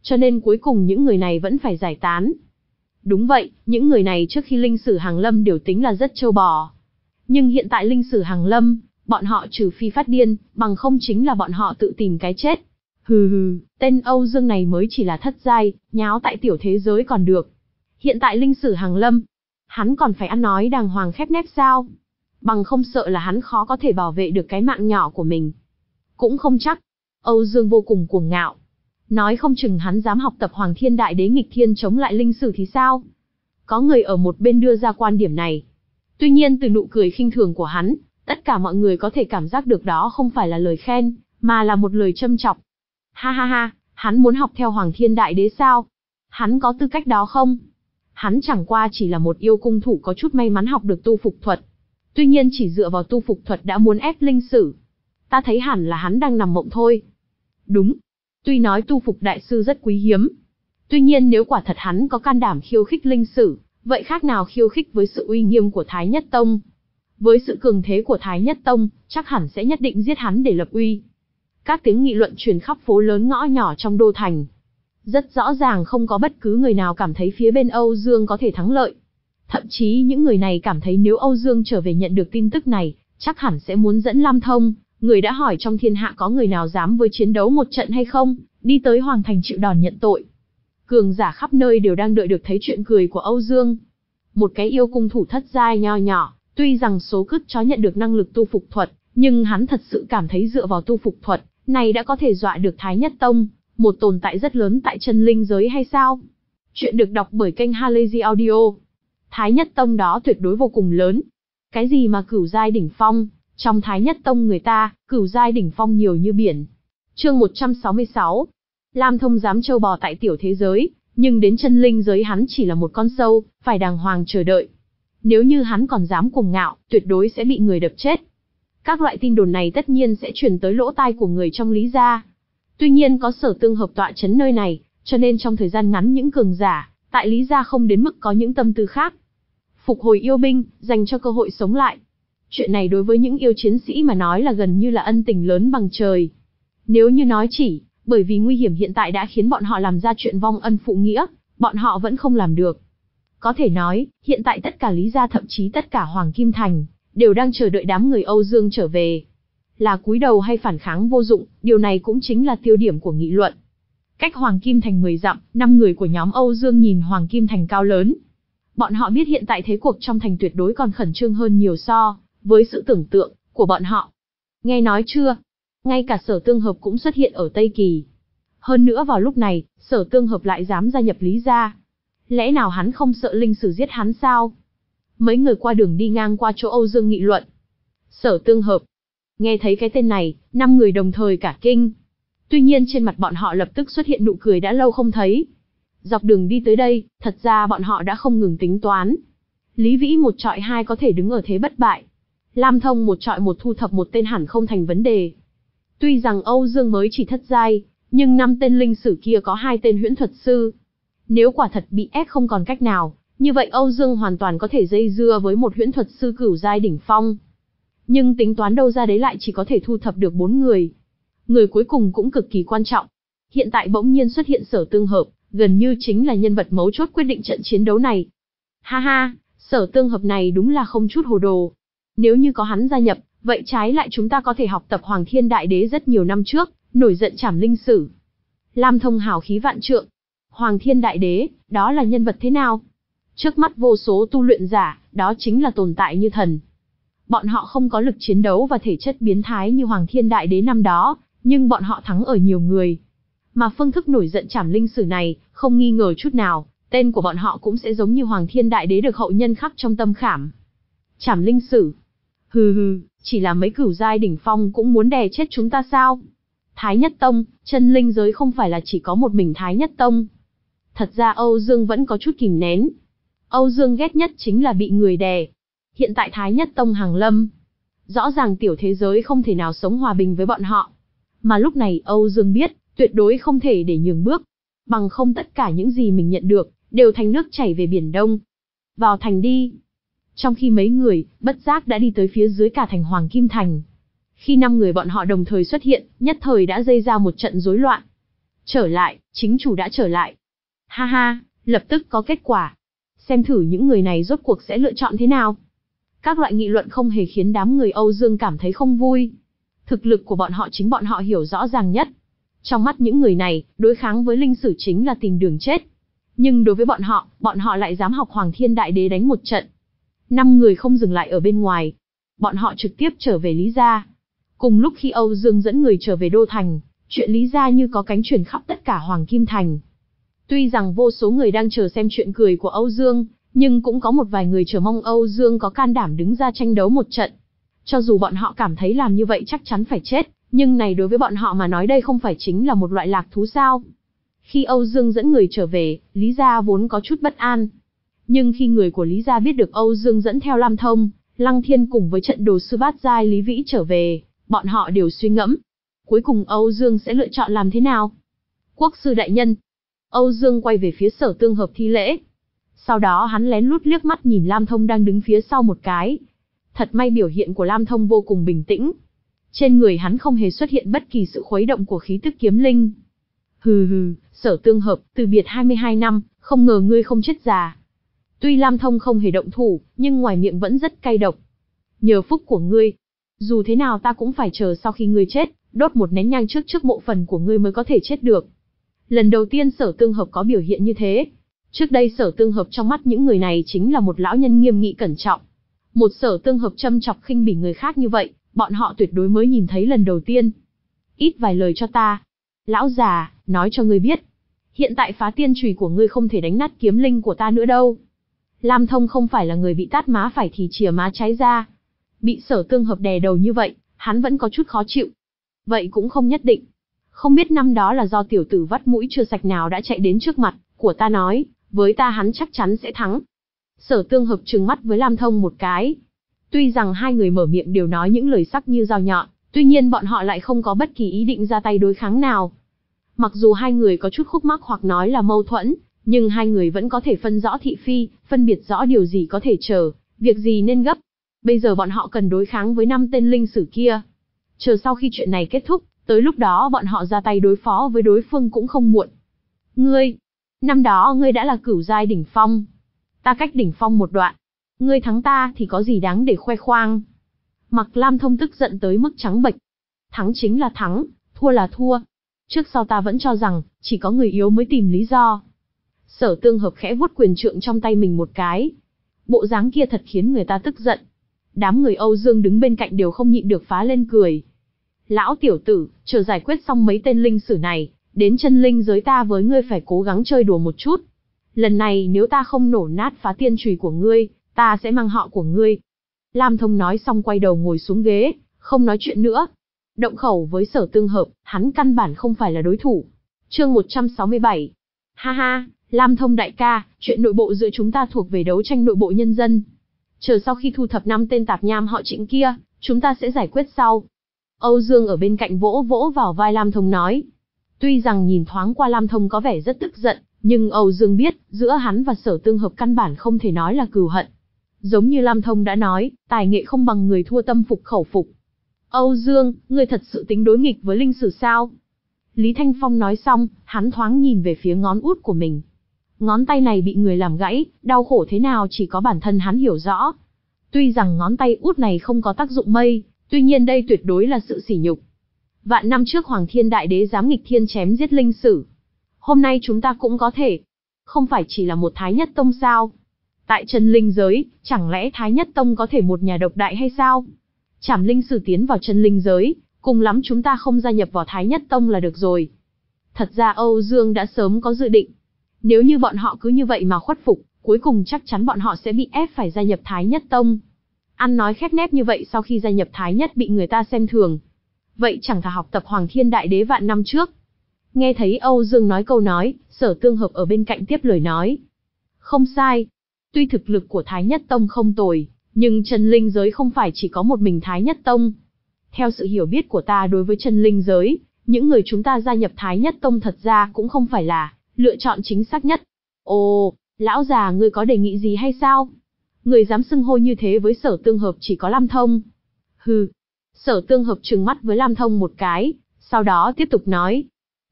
cho nên cuối cùng những người này vẫn phải giải tán. Đúng vậy, những người này trước khi linh sử hàng lâm đều tính là rất trâu bò. Nhưng hiện tại linh sử hàng lâm, bọn họ trừ phi phát điên, bằng không chính là bọn họ tự tìm cái chết. Hừ hừ, tên Âu Dương này mới chỉ là thất giai, nháo tại tiểu thế giới còn được. Hiện tại linh sử hàng lâm, hắn còn phải ăn nói đàng hoàng khép nép sao? Bằng không sợ là hắn khó có thể bảo vệ được cái mạng nhỏ của mình. Cũng không chắc. Âu Dương vô cùng cuồng ngạo. Nói không chừng hắn dám học tập Hoàng Thiên Đại Đế nghịch thiên chống lại linh sử thì sao? Có người ở một bên đưa ra quan điểm này. Tuy nhiên từ nụ cười khinh thường của hắn, tất cả mọi người có thể cảm giác được đó không phải là lời khen, mà là một lời châm chọc. Ha ha ha, hắn muốn học theo Hoàng Thiên Đại Đế sao? Hắn có tư cách đó không? Hắn chẳng qua chỉ là một yêu cung thủ có chút may mắn học được tu phục thuật. Tuy nhiên chỉ dựa vào tu phục thuật đã muốn ép linh sử. Ta thấy hẳn là hắn đang nằm mộng thôi. Đúng. Tuy nói tu phục đại sư rất quý hiếm. Tuy nhiên nếu quả thật hắn có can đảm khiêu khích linh sử, vậy khác nào khiêu khích với sự uy nghiêm của Thái Nhất Tông. Với sự cường thế của Thái Nhất Tông, chắc hẳn sẽ nhất định giết hắn để lập uy. Các tiếng nghị luận truyền khắp phố lớn ngõ nhỏ trong đô thành. Rất rõ ràng không có bất cứ người nào cảm thấy phía bên Âu Dương có thể thắng lợi. Thậm chí những người này cảm thấy nếu Âu Dương trở về nhận được tin tức này, chắc hẳn sẽ muốn dẫn Lam Thông, người đã hỏi trong thiên hạ có người nào dám với chiến đấu một trận hay không, đi tới Hoàng Thành chịu đòn nhận tội. Cường giả khắp nơi đều đang đợi được thấy chuyện cười của Âu Dương. Một cái yêu cung thủ thất giai nho nhỏ, tuy rằng số cứt chó nhận được năng lực tu phục thuật, nhưng hắn thật sự cảm thấy dựa vào tu phục thuật, này đã có thể dọa được Thái Nhất Tông, một tồn tại rất lớn tại chân linh giới hay sao? Chuyện được đọc bởi kênh Halazy Audio. Thái Nhất Tông đó tuyệt đối vô cùng lớn. Cái gì mà cửu giai đỉnh phong, trong Thái Nhất Tông người ta, cửu giai đỉnh phong nhiều như biển. Chương một trăm sáu mươi sáu. Lam Thông dám trâu bò tại tiểu thế giới, nhưng đến chân linh giới hắn chỉ là một con sâu, phải đàng hoàng chờ đợi. Nếu như hắn còn dám cuồng ngạo, tuyệt đối sẽ bị người đập chết. Các loại tin đồn này tất nhiên sẽ truyền tới lỗ tai của người trong Lý gia. Tuy nhiên có Sở Tương Hợp tọa chấn nơi này, cho nên trong thời gian ngắn những cường giả tại Lý gia không đến mức có những tâm tư khác. Phục hồi yêu binh, dành cho cơ hội sống lại. Chuyện này đối với những yêu chiến sĩ mà nói là gần như là ân tình lớn bằng trời. Nếu như nói chỉ, bởi vì nguy hiểm hiện tại đã khiến bọn họ làm ra chuyện vong ân phụ nghĩa, bọn họ vẫn không làm được. Có thể nói, hiện tại tất cả Lý gia thậm chí tất cả Hoàng Kim Thành, đều đang chờ đợi đám người Âu Dương trở về. Là cúi đầu hay phản kháng vô dụng, điều này cũng chính là tiêu điểm của nghị luận. Cách Hoàng Kim Thành mười dặm, năm người của nhóm Âu Dương nhìn Hoàng Kim Thành cao lớn. Bọn họ biết hiện tại thế cuộc trong thành tuyệt đối còn khẩn trương hơn nhiều so với sự tưởng tượng của bọn họ. Nghe nói chưa? Ngay cả Sở Tương Hợp cũng xuất hiện ở Tây Kỳ. Hơn nữa vào lúc này, Sở Tương Hợp lại dám gia nhập Lý gia. Lẽ nào hắn không sợ linh sử giết hắn sao? Mấy người qua đường đi ngang qua chỗ Âu Dương nghị luận. Sở Tương Hợp. Nghe thấy cái tên này, năm người đồng thời cả kinh. Tuy nhiên trên mặt bọn họ lập tức xuất hiện nụ cười đã lâu không thấy. Dọc đường đi tới đây, thật ra bọn họ đã không ngừng tính toán. Lý Vĩ một trọi hai có thể đứng ở thế bất bại. Lam Thông một trọi một thu thập một tên hẳn không thành vấn đề. Tuy rằng Âu Dương mới chỉ thất giai, nhưng năm tên linh sử kia có hai tên huyễn thuật sư. Nếu quả thật bị ép không còn cách nào, như vậy Âu Dương hoàn toàn có thể dây dưa với một huyễn thuật sư cửu giai đỉnh phong. Nhưng tính toán đâu ra đấy lại chỉ có thể thu thập được bốn người. Người cuối cùng cũng cực kỳ quan trọng. Hiện tại bỗng nhiên xuất hiện Sở Tương Hợp, gần như chính là nhân vật mấu chốt quyết định trận chiến đấu này. Ha ha, Sở Tương Hợp này đúng là không chút hồ đồ. Nếu như có hắn gia nhập, vậy trái lại chúng ta có thể học tập Hoàng Thiên Đại Đế rất nhiều năm trước, nổi giận trảm linh sử. Lam Thông hào khí vạn trượng. Hoàng Thiên Đại Đế, đó là nhân vật thế nào? Trước mắt vô số tu luyện giả, đó chính là tồn tại như thần. Bọn họ không có lực chiến đấu và thể chất biến thái như Hoàng Thiên Đại Đế năm đó, nhưng bọn họ thắng ở nhiều người. Mà phương thức nổi giận trảm linh sử này, không nghi ngờ chút nào, tên của bọn họ cũng sẽ giống như Hoàng Thiên Đại Đế được hậu nhân khắc trong tâm khảm. Trảm linh sử. Hừ hừ, chỉ là mấy cửu giai đỉnh phong cũng muốn đè chết chúng ta sao? Thái Nhất Tông, chân linh giới không phải là chỉ có một mình Thái Nhất Tông. Thật ra Âu Dương vẫn có chút kìm nén. Âu Dương ghét nhất chính là bị người đè. Hiện tại Thái Nhất Tông hàng lâm. Rõ ràng tiểu thế giới không thể nào sống hòa bình với bọn họ. Mà lúc này Âu Dương biết, tuyệt đối không thể để nhường bước. Bằng không tất cả những gì mình nhận được, đều thành nước chảy về Biển Đông. Vào thành đi. Trong khi mấy người, bất giác đã đi tới phía dưới cả thành Hoàng Kim Thành. Khi năm người bọn họ đồng thời xuất hiện, nhất thời đã gây ra một trận rối loạn. Trở lại, chính chủ đã trở lại. Ha ha, lập tức có kết quả. Xem thử những người này rốt cuộc sẽ lựa chọn thế nào. Các loại nghị luận không hề khiến đám người Âu Dương cảm thấy không vui. Thực lực của bọn họ chính bọn họ hiểu rõ ràng nhất. Trong mắt những người này, đối kháng với linh sử chính là tìm đường chết. Nhưng đối với bọn họ, bọn họ lại dám học Hoàng Thiên Đại Đế đánh một trận. Năm người không dừng lại ở bên ngoài. Bọn họ trực tiếp trở về Lý Gia. Cùng lúc khi Âu Dương dẫn người trở về Đô Thành, chuyện Lý Gia như có cánh truyền khắp tất cả Hoàng Kim Thành. Tuy rằng vô số người đang chờ xem chuyện cười của Âu Dương, nhưng cũng có một vài người chờ mong Âu Dương có can đảm đứng ra tranh đấu một trận. Cho dù bọn họ cảm thấy làm như vậy chắc chắn phải chết, nhưng này đối với bọn họ mà nói đây không phải chính là một loại lạc thú sao. Khi Âu Dương dẫn người trở về, Lý Gia vốn có chút bất an. Nhưng khi người của Lý Gia biết được Âu Dương dẫn theo Lam Thông, Lăng Thiên cùng với trận đồ sư bát giai Lý Vĩ trở về, bọn họ đều suy ngẫm. Cuối cùng Âu Dương sẽ lựa chọn làm thế nào? Quốc sư đại nhân. Âu Dương quay về phía Sở Tương Hợp thi lễ. Sau đó hắn lén lút liếc mắt nhìn Lam Thông đang đứng phía sau một cái. Thật may biểu hiện của Lam Thông vô cùng bình tĩnh. Trên người hắn không hề xuất hiện bất kỳ sự khuấy động của khí tức kiếm linh. Hừ hừ, Sở Tương Hợp, từ biệt hai mươi hai năm, không ngờ ngươi không chết già. Tuy Lam Thông không hề động thủ, nhưng ngoài miệng vẫn rất cay độc. Nhờ phúc của ngươi, dù thế nào ta cũng phải chờ sau khi ngươi chết, đốt một nén nhang trước trước mộ phần của ngươi mới có thể chết được. Lần đầu tiên Sở Tương Hợp có biểu hiện như thế. Trước đây Sở Tương Hợp trong mắt những người này chính là một lão nhân nghiêm nghị cẩn trọng. Một Sở Tương Hợp châm chọc khinh bỉ người khác như vậy, bọn họ tuyệt đối mới nhìn thấy lần đầu tiên. Ít vài lời cho ta. Lão già, nói cho ngươi biết. Hiện tại phá tiên chùy của ngươi không thể đánh nát kiếm linh của ta nữa đâu. Lam Thông không phải là người bị tát má phải thì chìa má trái ra. Bị Sở Tương Hợp đè đầu như vậy, hắn vẫn có chút khó chịu. Vậy cũng không nhất định. Không biết năm đó là do tiểu tử vắt mũi chưa sạch nào đã chạy đến trước mặt của ta nói, với ta hắn chắc chắn sẽ thắng. Sở Tương Hợp trừng mắt với Lam Thông một cái. Tuy rằng hai người mở miệng đều nói những lời sắc như dao nhọn, tuy nhiên bọn họ lại không có bất kỳ ý định ra tay đối kháng nào. Mặc dù hai người có chút khúc mắc hoặc nói là mâu thuẫn, nhưng hai người vẫn có thể phân rõ thị phi, phân biệt rõ điều gì có thể chờ, việc gì nên gấp. Bây giờ bọn họ cần đối kháng với năm tên linh sử kia. Chờ sau khi chuyện này kết thúc, tới lúc đó bọn họ ra tay đối phó với đối phương cũng không muộn. Ngươi, năm đó ngươi đã là cửu giai đỉnh phong. Ta cách đỉnh phong một đoạn. Ngươi thắng ta thì có gì đáng để khoe khoang. Mặc Lam Thông tức giận tới mức trắng bệch. Thắng chính là thắng, thua là thua. Trước sau ta vẫn cho rằng, chỉ có người yếu mới tìm lý do. Sở Tương Hợp khẽ vuốt quyền trượng trong tay mình một cái. Bộ dáng kia thật khiến người ta tức giận. Đám người Âu Dương đứng bên cạnh đều không nhịn được phá lên cười. Lão tiểu tử, chờ giải quyết xong mấy tên linh sử này, đến chân linh giới ta với ngươi phải cố gắng chơi đùa một chút. Lần này nếu ta không nổ nát phá tiên chùy của ngươi, ta sẽ mang họ của ngươi. Lam Thông nói xong quay đầu ngồi xuống ghế, không nói chuyện nữa. Động khẩu với Sở Tương Hợp, hắn căn bản không phải là đối thủ. Chương một trăm sáu mươi bảy. Ha ha, Lam Thông đại ca, chuyện nội bộ giữa chúng ta thuộc về đấu tranh nội bộ nhân dân. Chờ sau khi thu thập năm tên tạp nham họ Trịnh kia, chúng ta sẽ giải quyết sau. Âu Dương ở bên cạnh vỗ vỗ vào vai Lam Thông nói. Tuy rằng nhìn thoáng qua Lam Thông có vẻ rất tức giận, nhưng Âu Dương biết, giữa hắn và Sở Tương Hợp căn bản không thể nói là cừu hận. Giống như Lam Thông đã nói, tài nghệ không bằng người thua tâm phục khẩu phục. Âu Dương, ngươi thật sự tính đối nghịch với linh sử sao? Lý Thanh Phong nói xong, hắn thoáng nhìn về phía ngón út của mình. Ngón tay này bị người làm gãy, đau khổ thế nào chỉ có bản thân hắn hiểu rõ. Tuy rằng ngón tay út này không có tác dụng mây, tuy nhiên đây tuyệt đối là sự sỉ nhục. Vạn năm trước Hoàng Thiên Đại Đế dám nghịch thiên chém giết linh sử. Hôm nay chúng ta cũng có thể. Không phải chỉ là một Thái Nhất Tông sao? Tại chân linh giới, chẳng lẽ Thái Nhất Tông có thể một nhà độc đại hay sao? Trảm linh sử tiến vào chân linh giới, cùng lắm chúng ta không gia nhập vào Thái Nhất Tông là được rồi. Thật ra Âu Dương đã sớm có dự định. Nếu như bọn họ cứ như vậy mà khuất phục, cuối cùng chắc chắn bọn họ sẽ bị ép phải gia nhập Thái Nhất Tông. Ăn nói khép nép như vậy sau khi gia nhập Thái Nhất bị người ta xem thường. Vậy chẳng thà học tập Hoàng Thiên Đại Đế vạn năm trước. Nghe thấy Âu Dương nói câu nói, Sở Tương Hợp ở bên cạnh tiếp lời nói. Không sai. Tuy thực lực của Thái Nhất Tông không tồi, nhưng chân linh giới không phải chỉ có một mình Thái Nhất Tông. Theo sự hiểu biết của ta đối với chân linh giới, những người chúng ta gia nhập Thái Nhất Tông thật ra cũng không phải là lựa chọn chính xác nhất. Ồ, lão già ngươi có đề nghị gì hay sao? Người dám xưng hô như thế với Sở Tương Hợp chỉ có Lam Thông. Hừ. Sở Tương Hợp trừng mắt với Lam Thông một cái, sau đó tiếp tục nói.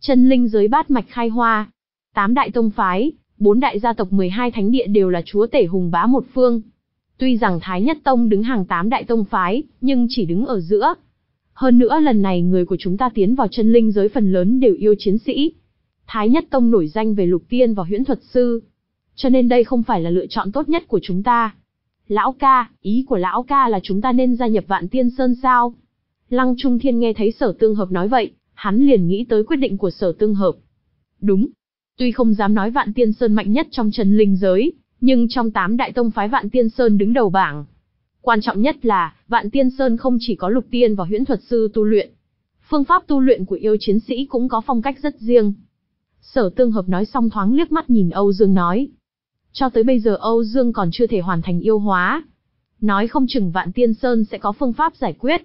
Chân linh giới bát mạch khai hoa. Tám đại tông phái, bốn đại gia tộc mười hai thánh địa đều là chúa tể hùng bá một phương. Tuy rằng Thái Nhất Tông đứng hàng tám đại tông phái, nhưng chỉ đứng ở giữa. Hơn nữa lần này người của chúng ta tiến vào chân linh giới phần lớn đều yêu chiến sĩ. Thái Nhất Tông nổi danh về lục tiên và huyễn thuật sư. Cho nên đây không phải là lựa chọn tốt nhất của chúng ta. Lão ca, ý của lão ca là chúng ta nên gia nhập Vạn Tiên Sơn sao? Lăng Trung Thiên nghe thấy Sở Tương Hợp nói vậy, hắn liền nghĩ tới quyết định của Sở Tương Hợp. Đúng. Tuy không dám nói Vạn Tiên Sơn mạnh nhất trong chân linh giới, nhưng trong tám đại tông phái Vạn Tiên Sơn đứng đầu bảng. Quan trọng nhất là, Vạn Tiên Sơn không chỉ có lục tiên và huyễn thuật sư tu luyện. Phương pháp tu luyện của yêu chiến sĩ cũng có phong cách rất riêng. Sở Tương Hợp nói xong thoáng liếc mắt nhìn Âu Dương nói. Cho tới bây giờ Âu Dương còn chưa thể hoàn thành yêu hóa. Nói không chừng Vạn Tiên Sơn sẽ có phương pháp giải quyết.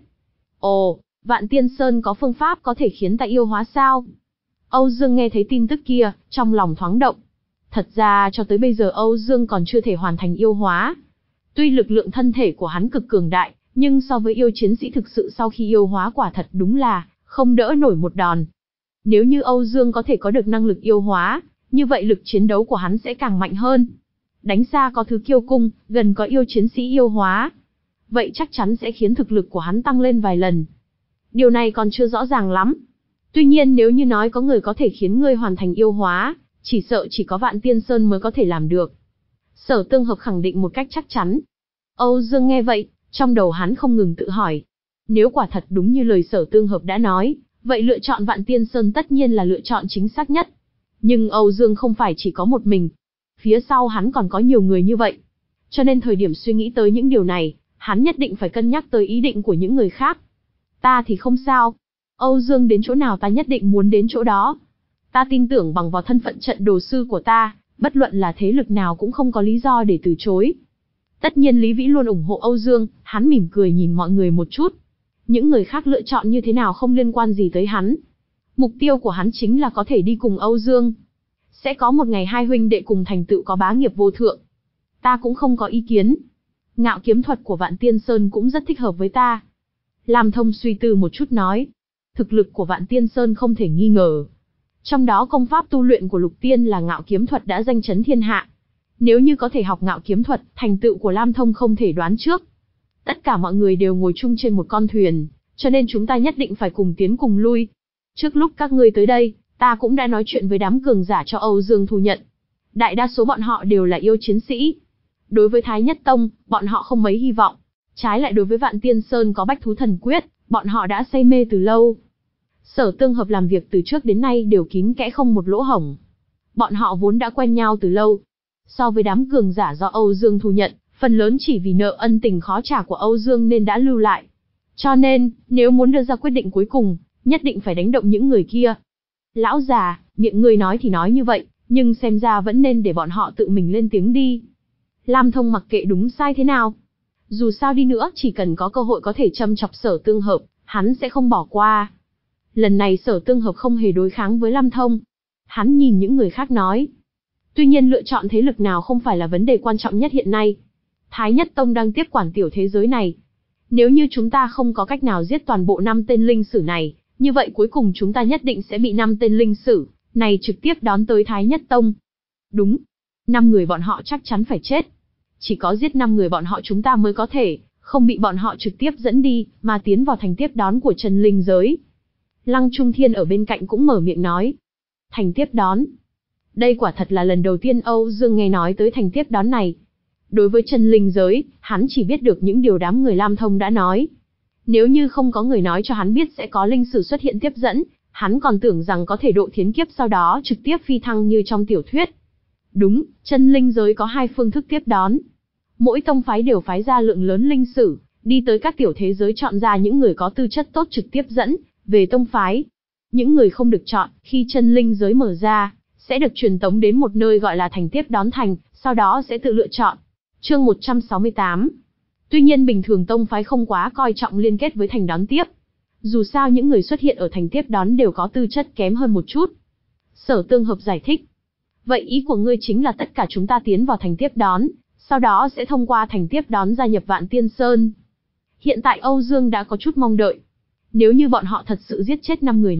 Ồ, Vạn Tiên Sơn có phương pháp có thể khiến ta yêu hóa sao? Âu Dương nghe thấy tin tức kia, trong lòng thoáng động. Thật ra cho tới bây giờ Âu Dương còn chưa thể hoàn thành yêu hóa. Tuy lực lượng thân thể của hắn cực cường đại, nhưng so với yêu chiến sĩ thực sự sau khi yêu hóa quả thật đúng là không đỡ nổi một đòn. Nếu như Âu Dương có thể có được năng lực yêu hóa, như vậy lực chiến đấu của hắn sẽ càng mạnh hơn. Đánh xa có thứ kiêu cung, gần có yêu chiến sĩ yêu hóa. Vậy chắc chắn sẽ khiến thực lực của hắn tăng lên vài lần. Điều này còn chưa rõ ràng lắm. Tuy nhiên nếu như nói có người có thể khiến ngươi hoàn thành yêu hóa, chỉ sợ chỉ có Vạn Tiên Sơn mới có thể làm được. Sở Tương Hợp khẳng định một cách chắc chắn. Âu Dương nghe vậy, trong đầu hắn không ngừng tự hỏi. Nếu quả thật đúng như lời Sở Tương Hợp đã nói, vậy lựa chọn Vạn Tiên Sơn tất nhiên là lựa chọn chính xác nhất. Nhưng Âu Dương không phải chỉ có một mình. Phía sau hắn còn có nhiều người như vậy. Cho nên thời điểm suy nghĩ tới những điều này, hắn nhất định phải cân nhắc tới ý định của những người khác. Ta thì không sao. Âu Dương đến chỗ nào ta nhất định muốn đến chỗ đó. Ta tin tưởng bằng vào thân phận trận đồ sư của ta, bất luận là thế lực nào cũng không có lý do để từ chối. Tất nhiên Lý Vĩ luôn ủng hộ Âu Dương, hắn mỉm cười nhìn mọi người một chút. Những người khác lựa chọn như thế nào không liên quan gì tới hắn. Mục tiêu của hắn chính là có thể đi cùng Âu Dương. Sẽ có một ngày hai huynh đệ cùng thành tựu có bá nghiệp vô thượng. Ta cũng không có ý kiến. Ngạo kiếm thuật của Vạn Tiên Sơn cũng rất thích hợp với ta. Lam Thông suy tư một chút nói. Thực lực của Vạn Tiên Sơn không thể nghi ngờ. Trong đó công pháp tu luyện của Lục Tiên là ngạo kiếm thuật đã danh chấn thiên hạ. Nếu như có thể học ngạo kiếm thuật, thành tựu của Lam Thông không thể đoán trước. Tất cả mọi người đều ngồi chung trên một con thuyền, cho nên chúng ta nhất định phải cùng tiến cùng lui. Trước lúc các ngươi tới đây, ta cũng đã nói chuyện với đám cường giả cho Âu Dương thu nhận. Đại đa số bọn họ đều là yêu chiến sĩ. Đối với Thái Nhất Tông, bọn họ không mấy hy vọng. Trái lại đối với Vạn Tiên Sơn có Bách Thú Thần Quyết, bọn họ đã say mê từ lâu. Sở Tương Hợp làm việc từ trước đến nay đều kín kẽ không một lỗ hổng. Bọn họ vốn đã quen nhau từ lâu. So với đám cường giả do Âu Dương thu nhận, phần lớn chỉ vì nợ ân tình khó trả của Âu Dương nên đã lưu lại. Cho nên, nếu muốn đưa ra quyết định cuối cùng, nhất định phải đánh động những người kia. Lão già, miệng ngươi nói thì nói như vậy, nhưng xem ra vẫn nên để bọn họ tự mình lên tiếng đi. Lam Thông mặc kệ đúng sai thế nào. Dù sao đi nữa, chỉ cần có cơ hội có thể châm chọc Sở Tương Hợp, hắn sẽ không bỏ qua. Lần này Sở Tương Hợp không hề đối kháng với Lam Thông. Hắn nhìn những người khác nói. Tuy nhiên lựa chọn thế lực nào không phải là vấn đề quan trọng nhất hiện nay. Thái Nhất Tông đang tiếp quản tiểu thế giới này. Nếu như chúng ta không có cách nào giết toàn bộ năm tên linh sử này, như vậy cuối cùng chúng ta nhất định sẽ bị năm tên linh sử này trực tiếp đón tới Thái Nhất Tông. Đúng, năm người bọn họ chắc chắn phải chết. Chỉ có giết năm người bọn họ chúng ta mới có thể không bị bọn họ trực tiếp dẫn đi, mà tiến vào thành tiếp đón của chân linh giới. Lăng Trung Thiên ở bên cạnh cũng mở miệng nói. Thành tiếp đón. Đây quả thật là lần đầu tiên Âu Dương nghe nói tới thành tiếp đón này. Đối với chân linh giới, hắn chỉ biết được những điều đám người Lam Thông đã nói. Nếu như không có người nói cho hắn biết sẽ có linh sử xuất hiện tiếp dẫn, hắn còn tưởng rằng có thể độ thiến kiếp sau đó trực tiếp phi thăng như trong tiểu thuyết. Đúng, chân linh giới có hai phương thức tiếp đón. Mỗi tông phái đều phái ra lượng lớn linh sử, đi tới các tiểu thế giới chọn ra những người có tư chất tốt trực tiếp dẫn về tông phái. Những người không được chọn, khi chân linh giới mở ra, sẽ được truyền tống đến một nơi gọi là thành tiếp đón thành, sau đó sẽ tự lựa chọn. Chương một trăm sáu mươi tám. Tuy nhiên bình thường tông phái không quá coi trọng liên kết với thành đón tiếp. Dù sao những người xuất hiện ở thành tiếp đón đều có tư chất kém hơn một chút. Sở Tương Hợp giải thích. Vậy ý của ngươi chính là tất cả chúng ta tiến vào thành tiếp đón, sau đó sẽ thông qua thành tiếp đón gia nhập Vạn Tiên Sơn. Hiện tại Âu Dương đã có chút mong đợi. Nếu như bọn họ thật sự giết chết năm người này,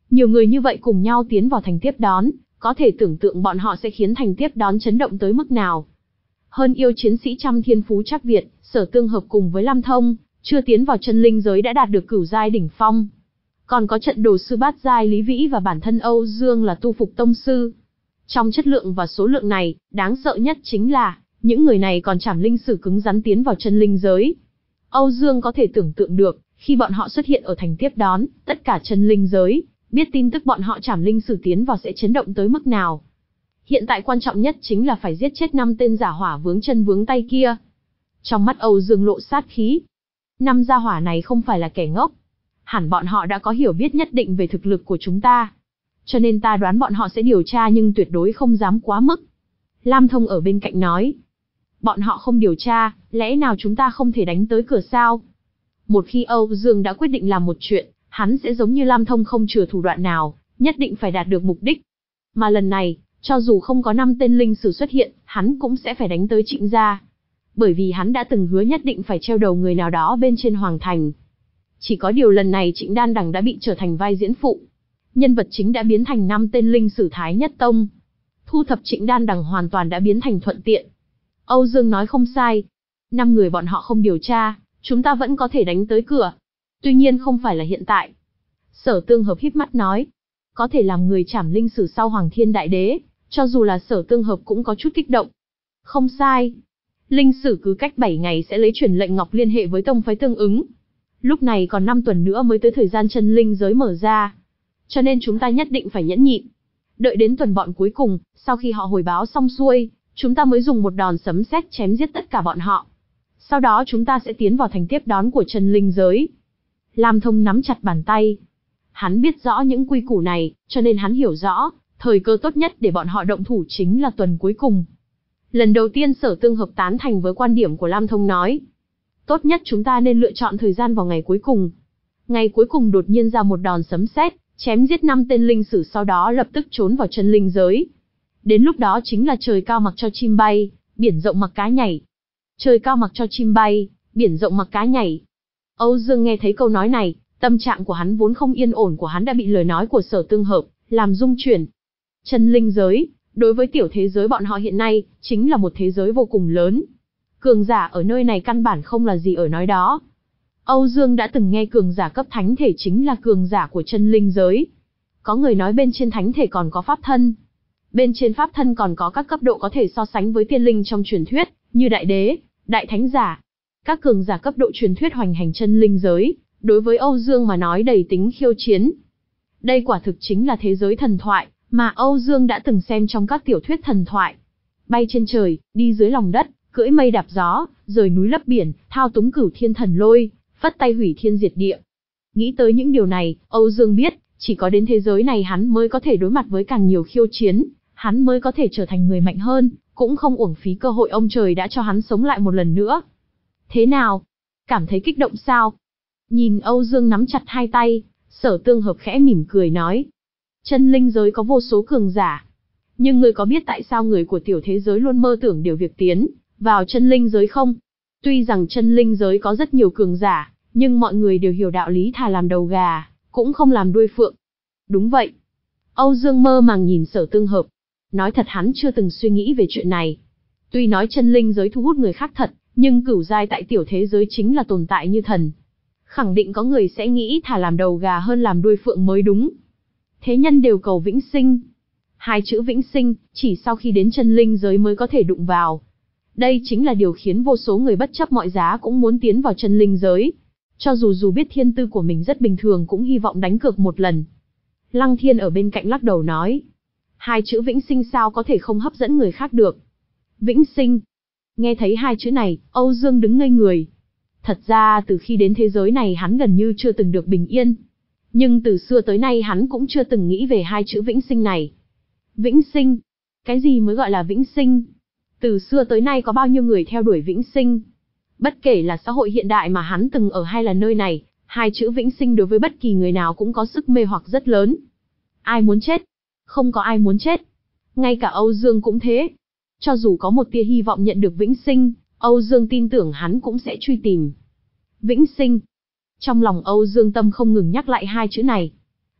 Nhiều người như vậy cùng nhau tiến vào thành tiếp đón, có thể tưởng tượng bọn họ sẽ khiến thành tiếp đón chấn động tới mức nào. Hơn yêu chiến sĩ trăm thiên phú chắc Việt, Sở Tương Hợp cùng với Lam Thông, chưa tiến vào chân linh giới đã đạt được cửu giai đỉnh phong. Còn có trận đồ sư bát giai Lý Vĩ và bản thân Âu Dương là tu phục tông sư. Trong chất lượng và số lượng này, đáng sợ nhất chính là, những người này còn chảm linh sử cứng rắn tiến vào chân linh giới. Âu Dương có thể tưởng tượng được, khi bọn họ xuất hiện ở thành tiếp đón, tất cả chân linh giới, biết tin tức bọn họ chảm linh sử tiến vào sẽ chấn động tới mức nào. Hiện tại quan trọng nhất chính là phải giết chết năm tên giả hỏa vướng chân vướng tay kia. Trong mắt Âu Dương lộ sát khí. Năm gia hỏa này không phải là kẻ ngốc. Hẳn bọn họ đã có hiểu biết nhất định về thực lực của chúng ta. Cho nên ta đoán bọn họ sẽ điều tra nhưng tuyệt đối không dám quá mức. Lam Thông ở bên cạnh nói. Bọn họ không điều tra, lẽ nào chúng ta không thể đánh tới cửa sao? Một khi Âu Dương đã quyết định làm một chuyện, hắn sẽ giống như Lam Thông không chừa thủ đoạn nào, nhất định phải đạt được mục đích. Mà lần này, cho dù không có năm tên linh sử xuất hiện, hắn cũng sẽ phải đánh tới Trịnh gia. Bởi vì hắn đã từng hứa nhất định phải treo đầu người nào đó bên trên hoàng thành. Chỉ có điều lần này Trịnh Đan Đằng đã bị trở thành vai diễn phụ. Nhân vật chính đã biến thành năm tên linh sử Thái Nhất Tông. Thu thập Trịnh Đan Đằng hoàn toàn đã biến thành thuận tiện. Âu Dương nói không sai. Năm người bọn họ không điều tra, chúng ta vẫn có thể đánh tới cửa. Tuy nhiên không phải là hiện tại. Sở Tương Hợp híp mắt nói. Có thể làm người chảm linh sử sau Hoàng Thiên Đại Đế, cho dù là Sở Tương Hợp cũng có chút kích động. Không sai. Linh sử cứ cách bảy ngày sẽ lấy truyền lệnh ngọc liên hệ với tông phái tương ứng. Lúc này còn năm tuần nữa mới tới thời gian chân linh giới mở ra. Cho nên chúng ta nhất định phải nhẫn nhịn. Đợi đến tuần bọn cuối cùng, sau khi họ hồi báo xong xuôi, chúng ta mới dùng một đòn sấm sét chém giết tất cả bọn họ. Sau đó chúng ta sẽ tiến vào thành tiếp đón của chân linh giới. Lam Thông nắm chặt bàn tay. Hắn biết rõ những quy củ này, cho nên hắn hiểu rõ, thời cơ tốt nhất để bọn họ động thủ chính là tuần cuối cùng. Lần đầu tiên Sở Tương Hợp tán thành với quan điểm của Lam Thông nói. Tốt nhất chúng ta nên lựa chọn thời gian vào ngày cuối cùng. Ngày cuối cùng đột nhiên ra một đòn sấm sét, chém giết năm tên linh sử sau đó lập tức trốn vào chân linh giới. Đến lúc đó chính là trời cao mặc cho chim bay, biển rộng mặc cá nhảy. Trời cao mặc cho chim bay, biển rộng mặc cá nhảy. Âu Dương nghe thấy câu nói này, tâm trạng của hắn vốn không yên ổn của hắn đã bị lời nói của Sở Tương Hợp làm rung chuyển. Chân linh giới, đối với tiểu thế giới bọn họ hiện nay, chính là một thế giới vô cùng lớn. Cường giả ở nơi này căn bản không là gì ở nói đó. Âu Dương đã từng nghe cường giả cấp thánh thể chính là cường giả của chân linh giới. Có người nói bên trên thánh thể còn có pháp thân. Bên trên pháp thân còn có các cấp độ có thể so sánh với tiên linh trong truyền thuyết, như đại đế, đại thánh giả. Các cường giả cấp độ truyền thuyết hoành hành chân linh giới, đối với Âu Dương mà nói đầy tính khiêu chiến. Đây quả thực chính là thế giới thần thoại, mà Âu Dương đã từng xem trong các tiểu thuyết thần thoại. Bay trên trời, đi dưới lòng đất, cưỡi mây đạp gió, rời núi lấp biển, thao túng cửu thiên thần lôi, phất tay hủy thiên diệt địa. Nghĩ tới những điều này, Âu Dương biết, chỉ có đến thế giới này hắn mới có thể đối mặt với càng nhiều khiêu chiến, hắn mới có thể trở thành người mạnh hơn, cũng không uổng phí cơ hội ông trời đã cho hắn sống lại một lần nữa. Thế nào? Cảm thấy kích động sao? Nhìn Âu Dương nắm chặt hai tay, Sở Tương Hợp khẽ mỉm cười nói. Chân linh giới có vô số cường giả. Nhưng người có biết tại sao người của tiểu thế giới luôn mơ tưởng điều việc tiến vào chân linh giới không? Tuy rằng chân linh giới có rất nhiều cường giả, nhưng mọi người đều hiểu đạo lý thà làm đầu gà, cũng không làm đuôi phượng. Đúng vậy. Âu Dương mơ màng nhìn Sở Tương Hợp. Nói thật hắn chưa từng suy nghĩ về chuyện này. Tuy nói chân linh giới thu hút người khác thật, nhưng cửu giai tại tiểu thế giới chính là tồn tại như thần. Khẳng định có người sẽ nghĩ thà làm đầu gà hơn làm đuôi phượng mới đúng. Thế nhân đều cầu vĩnh sinh. Hai chữ vĩnh sinh, chỉ sau khi đến chân linh giới mới có thể đụng vào. Đây chính là điều khiến vô số người bất chấp mọi giá cũng muốn tiến vào chân linh giới. Cho dù dù biết thiên tư của mình rất bình thường cũng hy vọng đánh cược một lần. Lăng Thiên ở bên cạnh lắc đầu nói. Hai chữ vĩnh sinh sao có thể không hấp dẫn người khác được. Vĩnh sinh. Nghe thấy hai chữ này, Âu Dương đứng ngây người. Thật ra từ khi đến thế giới này hắn gần như chưa từng được bình yên. Nhưng từ xưa tới nay hắn cũng chưa từng nghĩ về hai chữ vĩnh sinh này. Vĩnh sinh? Cái gì mới gọi là vĩnh sinh? Từ xưa tới nay có bao nhiêu người theo đuổi vĩnh sinh? Bất kể là xã hội hiện đại mà hắn từng ở hay là nơi này, hai chữ vĩnh sinh đối với bất kỳ người nào cũng có sức mê hoặc rất lớn. Ai muốn chết? Không có ai muốn chết. Ngay cả Âu Dương cũng thế. Cho dù có một tia hy vọng nhận được vĩnh sinh, Âu Dương tin tưởng hắn cũng sẽ truy tìm. Vĩnh sinh. Trong lòng Âu Dương Tâm không ngừng nhắc lại hai chữ này.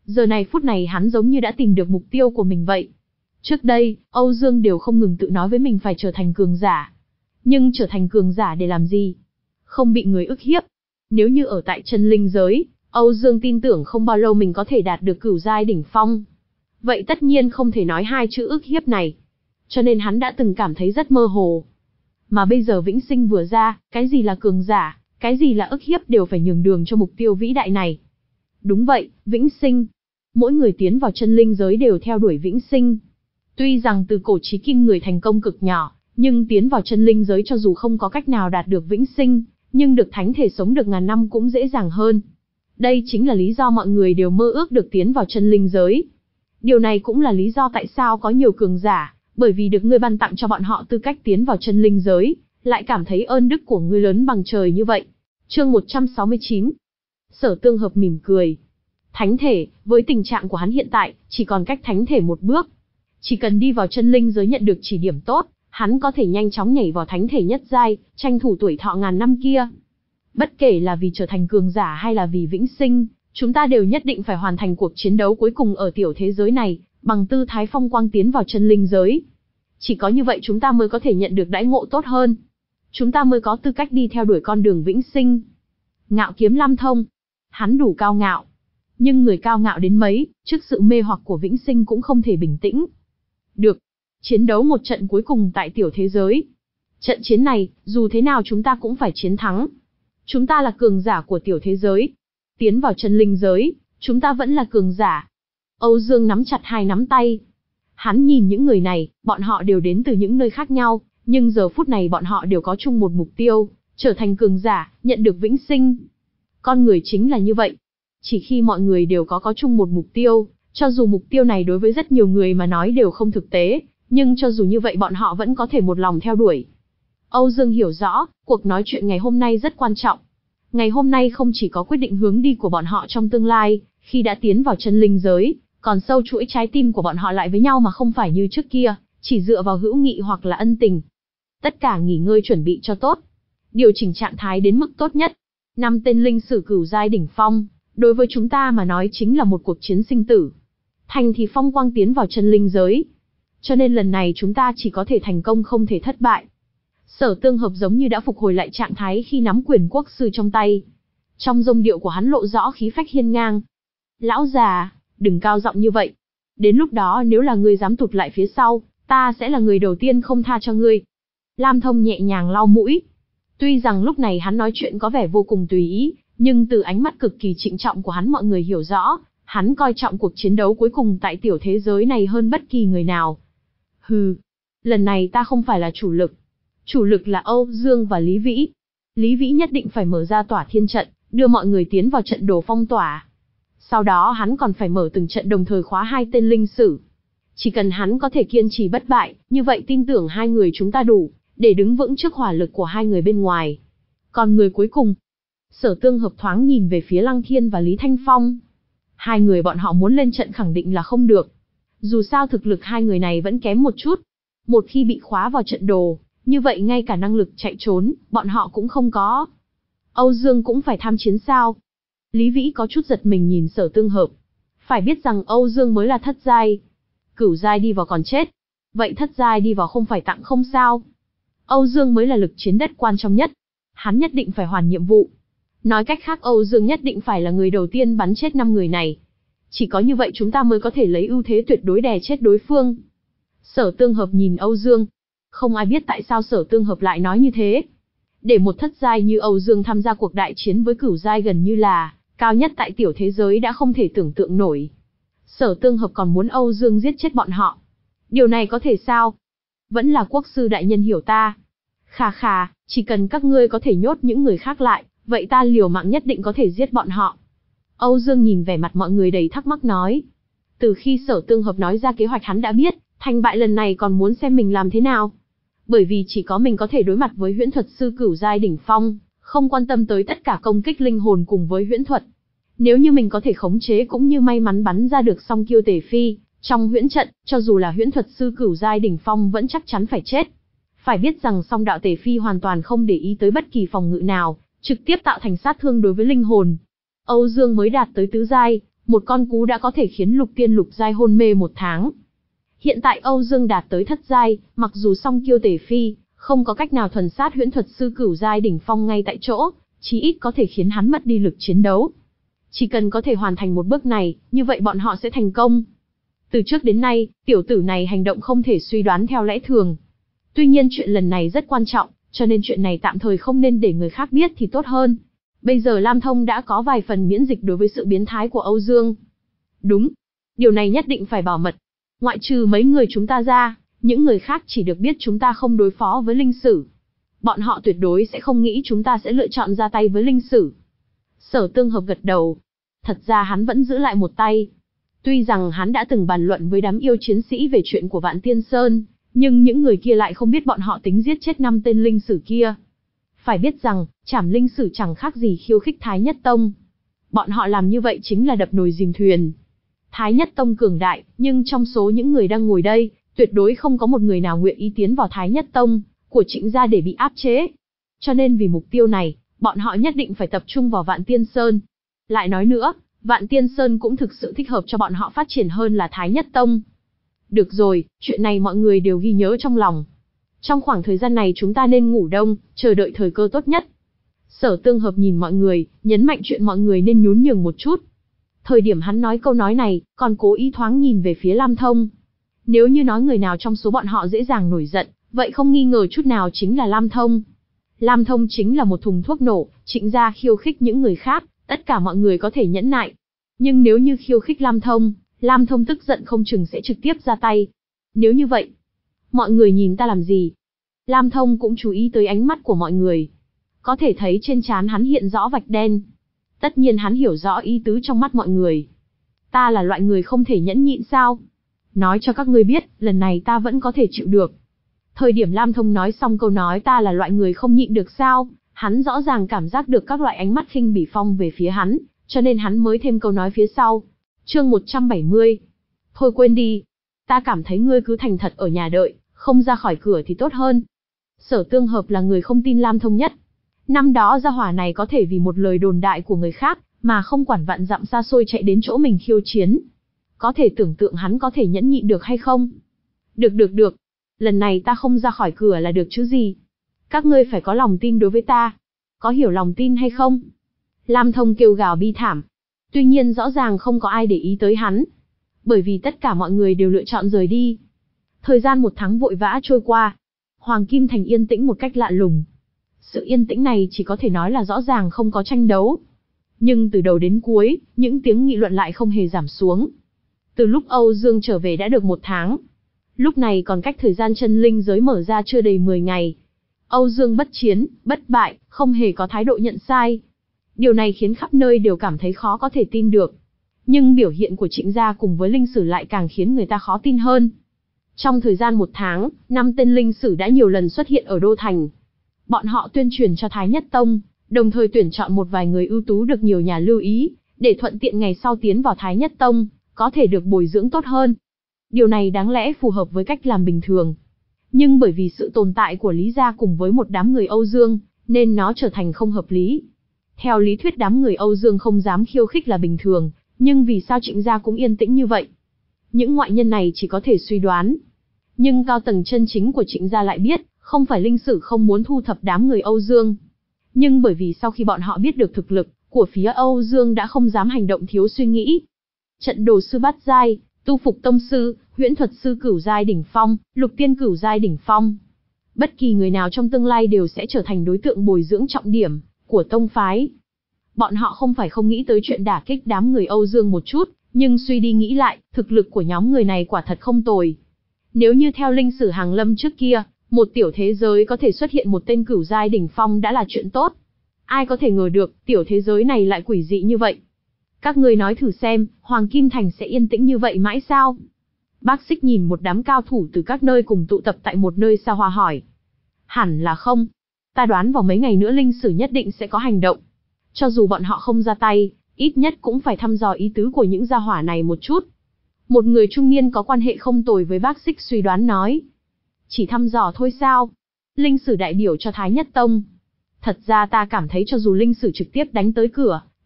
Giờ này phút này hắn giống như đã tìm được mục tiêu của mình vậy. Trước đây, Âu Dương đều không ngừng tự nói với mình phải trở thành cường giả. Nhưng trở thành cường giả để làm gì? Không bị người ức hiếp. Nếu như ở tại chân linh giới, Âu Dương tin tưởng không bao lâu mình có thể đạt được cửu giai đỉnh phong. Vậy tất nhiên không thể nói hai chữ ức hiếp này. Cho nên hắn đã từng cảm thấy rất mơ hồ. Mà bây giờ vĩnh sinh vừa ra, cái gì là cường giả, cái gì là ức hiếp đều phải nhường đường cho mục tiêu vĩ đại này. Đúng vậy, vĩnh sinh. Mỗi người tiến vào chân linh giới đều theo đuổi vĩnh sinh. Tuy rằng từ cổ chí kim người thành công cực nhỏ, nhưng tiến vào chân linh giới cho dù không có cách nào đạt được vĩnh sinh, nhưng được thánh thể sống được ngàn năm cũng dễ dàng hơn. Đây chính là lý do mọi người đều mơ ước được tiến vào chân linh giới. Điều này cũng là lý do tại sao có nhiều cường giả, bởi vì được ngươi ban tặng cho bọn họ tư cách tiến vào chân linh giới, lại cảm thấy ơn đức của ngươi lớn bằng trời như vậy. Chương một trăm sáu mươi chín. Sở Tương Hợp mỉm cười. Thánh thể, với tình trạng của hắn hiện tại, chỉ còn cách thánh thể một bước. Chỉ cần đi vào chân linh giới nhận được chỉ điểm tốt, hắn có thể nhanh chóng nhảy vào thánh thể nhất giai, tranh thủ tuổi thọ ngàn năm kia. Bất kể là vì trở thành cường giả hay là vì vĩnh sinh, chúng ta đều nhất định phải hoàn thành cuộc chiến đấu cuối cùng ở tiểu thế giới này, bằng tư thái phong quang tiến vào chân linh giới. Chỉ có như vậy chúng ta mới có thể nhận được đãi ngộ tốt hơn. Chúng ta mới có tư cách đi theo đuổi con đường vĩnh sinh. Ngạo Kiếm Lam Thông. Hắn đủ cao ngạo. Nhưng người cao ngạo đến mấy, trước sự mê hoặc của vĩnh sinh cũng không thể bình tĩnh. Được. Chiến đấu một trận cuối cùng tại tiểu thế giới. Trận chiến này, dù thế nào chúng ta cũng phải chiến thắng. Chúng ta là cường giả của tiểu thế giới. Tiến vào chân linh giới, chúng ta vẫn là cường giả. Âu Dương nắm chặt hai nắm tay. Hắn nhìn những người này, bọn họ đều đến từ những nơi khác nhau, nhưng giờ phút này bọn họ đều có chung một mục tiêu, trở thành cường giả, nhận được vĩnh sinh. Con người chính là như vậy. Chỉ khi mọi người đều có có chung một mục tiêu, cho dù mục tiêu này đối với rất nhiều người mà nói đều không thực tế, nhưng cho dù như vậy bọn họ vẫn có thể một lòng theo đuổi. Âu Dương hiểu rõ, cuộc nói chuyện ngày hôm nay rất quan trọng. Ngày hôm nay không chỉ có quyết định hướng đi của bọn họ trong tương lai, khi đã tiến vào chân linh giới, còn sâu chuỗi trái tim của bọn họ lại với nhau mà không phải như trước kia, chỉ dựa vào hữu nghị hoặc là ân tình. Tất cả nghỉ ngơi chuẩn bị cho tốt, điều chỉnh trạng thái đến mức tốt nhất. Năm tên linh sử cửu giai đỉnh phong, đối với chúng ta mà nói chính là một cuộc chiến sinh tử. Thành thì phong quang tiến vào chân linh giới. Cho nên lần này chúng ta chỉ có thể thành công không thể thất bại. Sở Tương Hợp giống như đã phục hồi lại trạng thái khi nắm quyền quốc sư trong tay. Trong giọng điệu của hắn lộ rõ khí phách hiên ngang. Lão già, đừng cao giọng như vậy. Đến lúc đó nếu là ngươi dám tụt lại phía sau, ta sẽ là người đầu tiên không tha cho ngươi. Lam Thông nhẹ nhàng lau mũi. Tuy rằng lúc này hắn nói chuyện có vẻ vô cùng tùy ý, nhưng từ ánh mắt cực kỳ trịnh trọng của hắn mọi người hiểu rõ, hắn coi trọng cuộc chiến đấu cuối cùng tại tiểu thế giới này hơn bất kỳ người nào. Hừ, lần này ta không phải là chủ lực. Chủ lực là Âu Dương và Lý Vĩ. Lý Vĩ nhất định phải mở ra tỏa thiên trận, đưa mọi người tiến vào trận đồ phong tỏa. Sau đó hắn còn phải mở từng trận đồng thời khóa hai tên linh sử. Chỉ cần hắn có thể kiên trì bất bại, như vậy tin tưởng hai người chúng ta đủ, để đứng vững trước hỏa lực của hai người bên ngoài. Còn người cuối cùng, Sở Tương Hợp thoáng nhìn về phía Lăng Thiên và Lý Thanh Phong. Hai người bọn họ muốn lên trận khẳng định là không được. Dù sao thực lực hai người này vẫn kém một chút. Một khi bị khóa vào trận đồ, như vậy ngay cả năng lực chạy trốn, bọn họ cũng không có. Âu Dương cũng phải tham chiến sao? Lý Vĩ có chút giật mình nhìn Sở Tương Hợp. Phải biết rằng Âu Dương mới là thất giai. Cửu giai đi vào còn chết. Vậy thất giai đi vào không phải tặng không sao? Âu Dương mới là lực chiến đất quan trọng nhất. Hắn nhất định phải hoàn nhiệm vụ. Nói cách khác Âu Dương nhất định phải là người đầu tiên bắn chết năm người này. Chỉ có như vậy chúng ta mới có thể lấy ưu thế tuyệt đối đè chết đối phương. Sở Tương Hợp nhìn Âu Dương. Không ai biết tại sao Sở Tương Hợp lại nói như thế. Để một thất giai như Âu Dương tham gia cuộc đại chiến với cửu giai gần như là cao nhất tại tiểu thế giới đã không thể tưởng tượng nổi. Sở Tương Hợp còn muốn Âu Dương giết chết bọn họ. Điều này có thể sao? Vẫn là quốc sư đại nhân hiểu ta. Khà khà, chỉ cần các ngươi có thể nhốt những người khác lại, vậy ta liều mạng nhất định có thể giết bọn họ. Âu Dương nhìn vẻ mặt mọi người đầy thắc mắc nói. Từ khi Sở Tương Hợp nói ra kế hoạch hắn đã biết, thành bại lần này còn muốn xem mình làm thế nào. Bởi vì chỉ có mình có thể đối mặt với huyễn thuật sư cửu giai đỉnh phong, không quan tâm tới tất cả công kích linh hồn cùng với huyễn thuật. Nếu như mình có thể khống chế cũng như may mắn bắn ra được song kiêu tề phi, trong huyễn trận, cho dù là huyễn thuật sư cửu giai đỉnh phong vẫn chắc chắn phải chết. Phải biết rằng song đạo tề phi hoàn toàn không để ý tới bất kỳ phòng ngự nào, trực tiếp tạo thành sát thương đối với linh hồn. Âu Dương mới đạt tới tứ giai, Một con cú đã có thể khiến lục tiên lục giai hôn mê một tháng. Hiện tại Âu Dương đạt tới thất giai, mặc dù song kiêu tề phi, không có cách nào thuần sát huyễn thuật sư cửu giai đỉnh phong ngay tại chỗ, chí ít có thể khiến hắn mất đi lực chiến đấu. Chỉ cần có thể hoàn thành một bước này, như vậy bọn họ sẽ thành công. Từ trước đến nay, tiểu tử này hành động không thể suy đoán theo lẽ thường. Tuy nhiên chuyện lần này rất quan trọng, cho nên chuyện này tạm thời không nên để người khác biết thì tốt hơn. Bây giờ Lam Thông đã có vài phần miễn dịch đối với sự biến thái của Âu Dương. Đúng, điều này nhất định phải bảo mật. Ngoại trừ mấy người chúng ta ra, những người khác chỉ được biết chúng ta không đối phó với linh sử. Bọn họ tuyệt đối sẽ không nghĩ chúng ta sẽ lựa chọn ra tay với linh sử. Sở Tương Hợp gật đầu. Thật ra hắn vẫn giữ lại một tay. Tuy rằng hắn đã từng bàn luận với đám yêu chiến sĩ về chuyện của Vạn Tiên Sơn, nhưng những người kia lại không biết bọn họ tính giết chết năm tên linh sử kia. Phải biết rằng, trảm linh sử chẳng khác gì khiêu khích Thái Nhất Tông. Bọn họ làm như vậy chính là đập nồi dìm thuyền. Thái Nhất Tông cường đại, nhưng trong số những người đang ngồi đây, tuyệt đối không có một người nào nguyện ý tiến vào Thái Nhất Tông của Trịnh gia để bị áp chế. Cho nên vì mục tiêu này, bọn họ nhất định phải tập trung vào Vạn Tiên Sơn. Lại nói nữa, Vạn Tiên Sơn cũng thực sự thích hợp cho bọn họ phát triển hơn là Thái Nhất Tông. Được rồi, chuyện này mọi người đều ghi nhớ trong lòng. Trong khoảng thời gian này chúng ta nên ngủ đông, chờ đợi thời cơ tốt nhất. Sở Tương Hợp nhìn mọi người, nhấn mạnh chuyện mọi người nên nhún nhường một chút. Thời điểm hắn nói câu nói này, còn cố ý thoáng nhìn về phía Lam Thông. Nếu như nói người nào trong số bọn họ dễ dàng nổi giận, vậy không nghi ngờ chút nào chính là Lam Thông. Lam Thông chính là một thùng thuốc nổ, Trịnh gia khiêu khích những người khác, tất cả mọi người có thể nhẫn nại. Nhưng nếu như khiêu khích Lam Thông, Lam Thông tức giận không chừng sẽ trực tiếp ra tay. Nếu như vậy, mọi người nhìn ta làm gì? Lam Thông cũng chú ý tới ánh mắt của mọi người. Có thể thấy trên trán hắn hiện rõ vạch đen. Tất nhiên hắn hiểu rõ ý tứ trong mắt mọi người. Ta là loại người không thể nhẫn nhịn sao? Nói cho các ngươi biết, lần này ta vẫn có thể chịu được. Thời điểm Lam Thông nói xong câu nói ta là loại người không nhịn được sao, hắn rõ ràng cảm giác được các loại ánh mắt khinh bỉ phong về phía hắn, cho nên hắn mới thêm câu nói phía sau. Chương một trăm bảy mươi. Thôi quên đi. Ta cảm thấy ngươi cứ thành thật ở nhà đợi, không ra khỏi cửa thì tốt hơn. Sở Tương Hợp là người không tin Lam Thông nhất. Năm đó gia hỏa này có thể vì một lời đồn đại của người khác, mà không quản vạn dặm xa xôi chạy đến chỗ mình khiêu chiến. Có thể tưởng tượng hắn có thể nhẫn nhịn được hay không? Được được được. Lần này ta không ra khỏi cửa là được chứ gì. Các ngươi phải có lòng tin đối với ta. Có hiểu lòng tin hay không? Lam Thông kêu gào bi thảm. Tuy nhiên rõ ràng không có ai để ý tới hắn. Bởi vì tất cả mọi người đều lựa chọn rời đi. Thời gian một tháng vội vã trôi qua. Hoàng Kim Thành yên tĩnh một cách lạ lùng. Sự yên tĩnh này chỉ có thể nói là rõ ràng không có tranh đấu. Nhưng từ đầu đến cuối, những tiếng nghị luận lại không hề giảm xuống. Từ lúc Âu Dương trở về đã được một tháng. Lúc này còn cách thời gian chân linh giới mở ra chưa đầy mười ngày. Âu Dương bất chiến, bất bại, không hề có thái độ nhận sai. Điều này khiến khắp nơi đều cảm thấy khó có thể tin được. Nhưng biểu hiện của Trịnh gia cùng với linh sử lại càng khiến người ta khó tin hơn. Trong thời gian một tháng, năm tên linh sử đã nhiều lần xuất hiện ở Đô Thành. Bọn họ tuyên truyền cho Thái Nhất Tông, đồng thời tuyển chọn một vài người ưu tú được nhiều nhà lưu ý, để thuận tiện ngày sau tiến vào Thái Nhất Tông, có thể được bồi dưỡng tốt hơn. Điều này đáng lẽ phù hợp với cách làm bình thường. Nhưng bởi vì sự tồn tại của Lý gia cùng với một đám người Âu Dương, nên nó trở thành không hợp lý. Theo lý thuyết đám người Âu Dương không dám khiêu khích là bình thường, nhưng vì sao Trịnh gia cũng yên tĩnh như vậy? Những ngoại nhân này chỉ có thể suy đoán. Nhưng cao tầng chân chính của Trịnh gia lại biết, không phải linh sử không muốn thu thập đám người Âu Dương. Nhưng bởi vì sau khi bọn họ biết được thực lực của phía Âu Dương đã không dám hành động thiếu suy nghĩ. Trận đồ sư bát giai, tu phục tông sư, huyễn thuật sư cửu giai đỉnh phong, lục tiên cửu giai đỉnh phong. Bất kỳ người nào trong tương lai đều sẽ trở thành đối tượng bồi dưỡng trọng điểm của tông phái. Bọn họ không phải không nghĩ tới chuyện đả kích đám người Âu Dương một chút, nhưng suy đi nghĩ lại, thực lực của nhóm người này quả thật không tồi. Nếu như theo linh sử hàng lâm trước kia, một tiểu thế giới có thể xuất hiện một tên cửu giai đỉnh phong đã là chuyện tốt. Ai có thể ngờ được, tiểu thế giới này lại quỷ dị như vậy. Các ngươi nói thử xem, Hoàng Kim Thành sẽ yên tĩnh như vậy mãi sao? Bác Xích nhìn một đám cao thủ từ các nơi cùng tụ tập tại một nơi xa hoa hỏi. Hẳn là không. Ta đoán vào mấy ngày nữa linh sử nhất định sẽ có hành động. Cho dù bọn họ không ra tay, ít nhất cũng phải thăm dò ý tứ của những gia hỏa này một chút. Một người trung niên có quan hệ không tồi với bác Xích suy đoán nói. Chỉ thăm dò thôi sao? Linh sử đại biểu cho Thái Nhất Tông. Thật ra ta cảm thấy cho dù linh sử trực tiếp đánh tới cửa,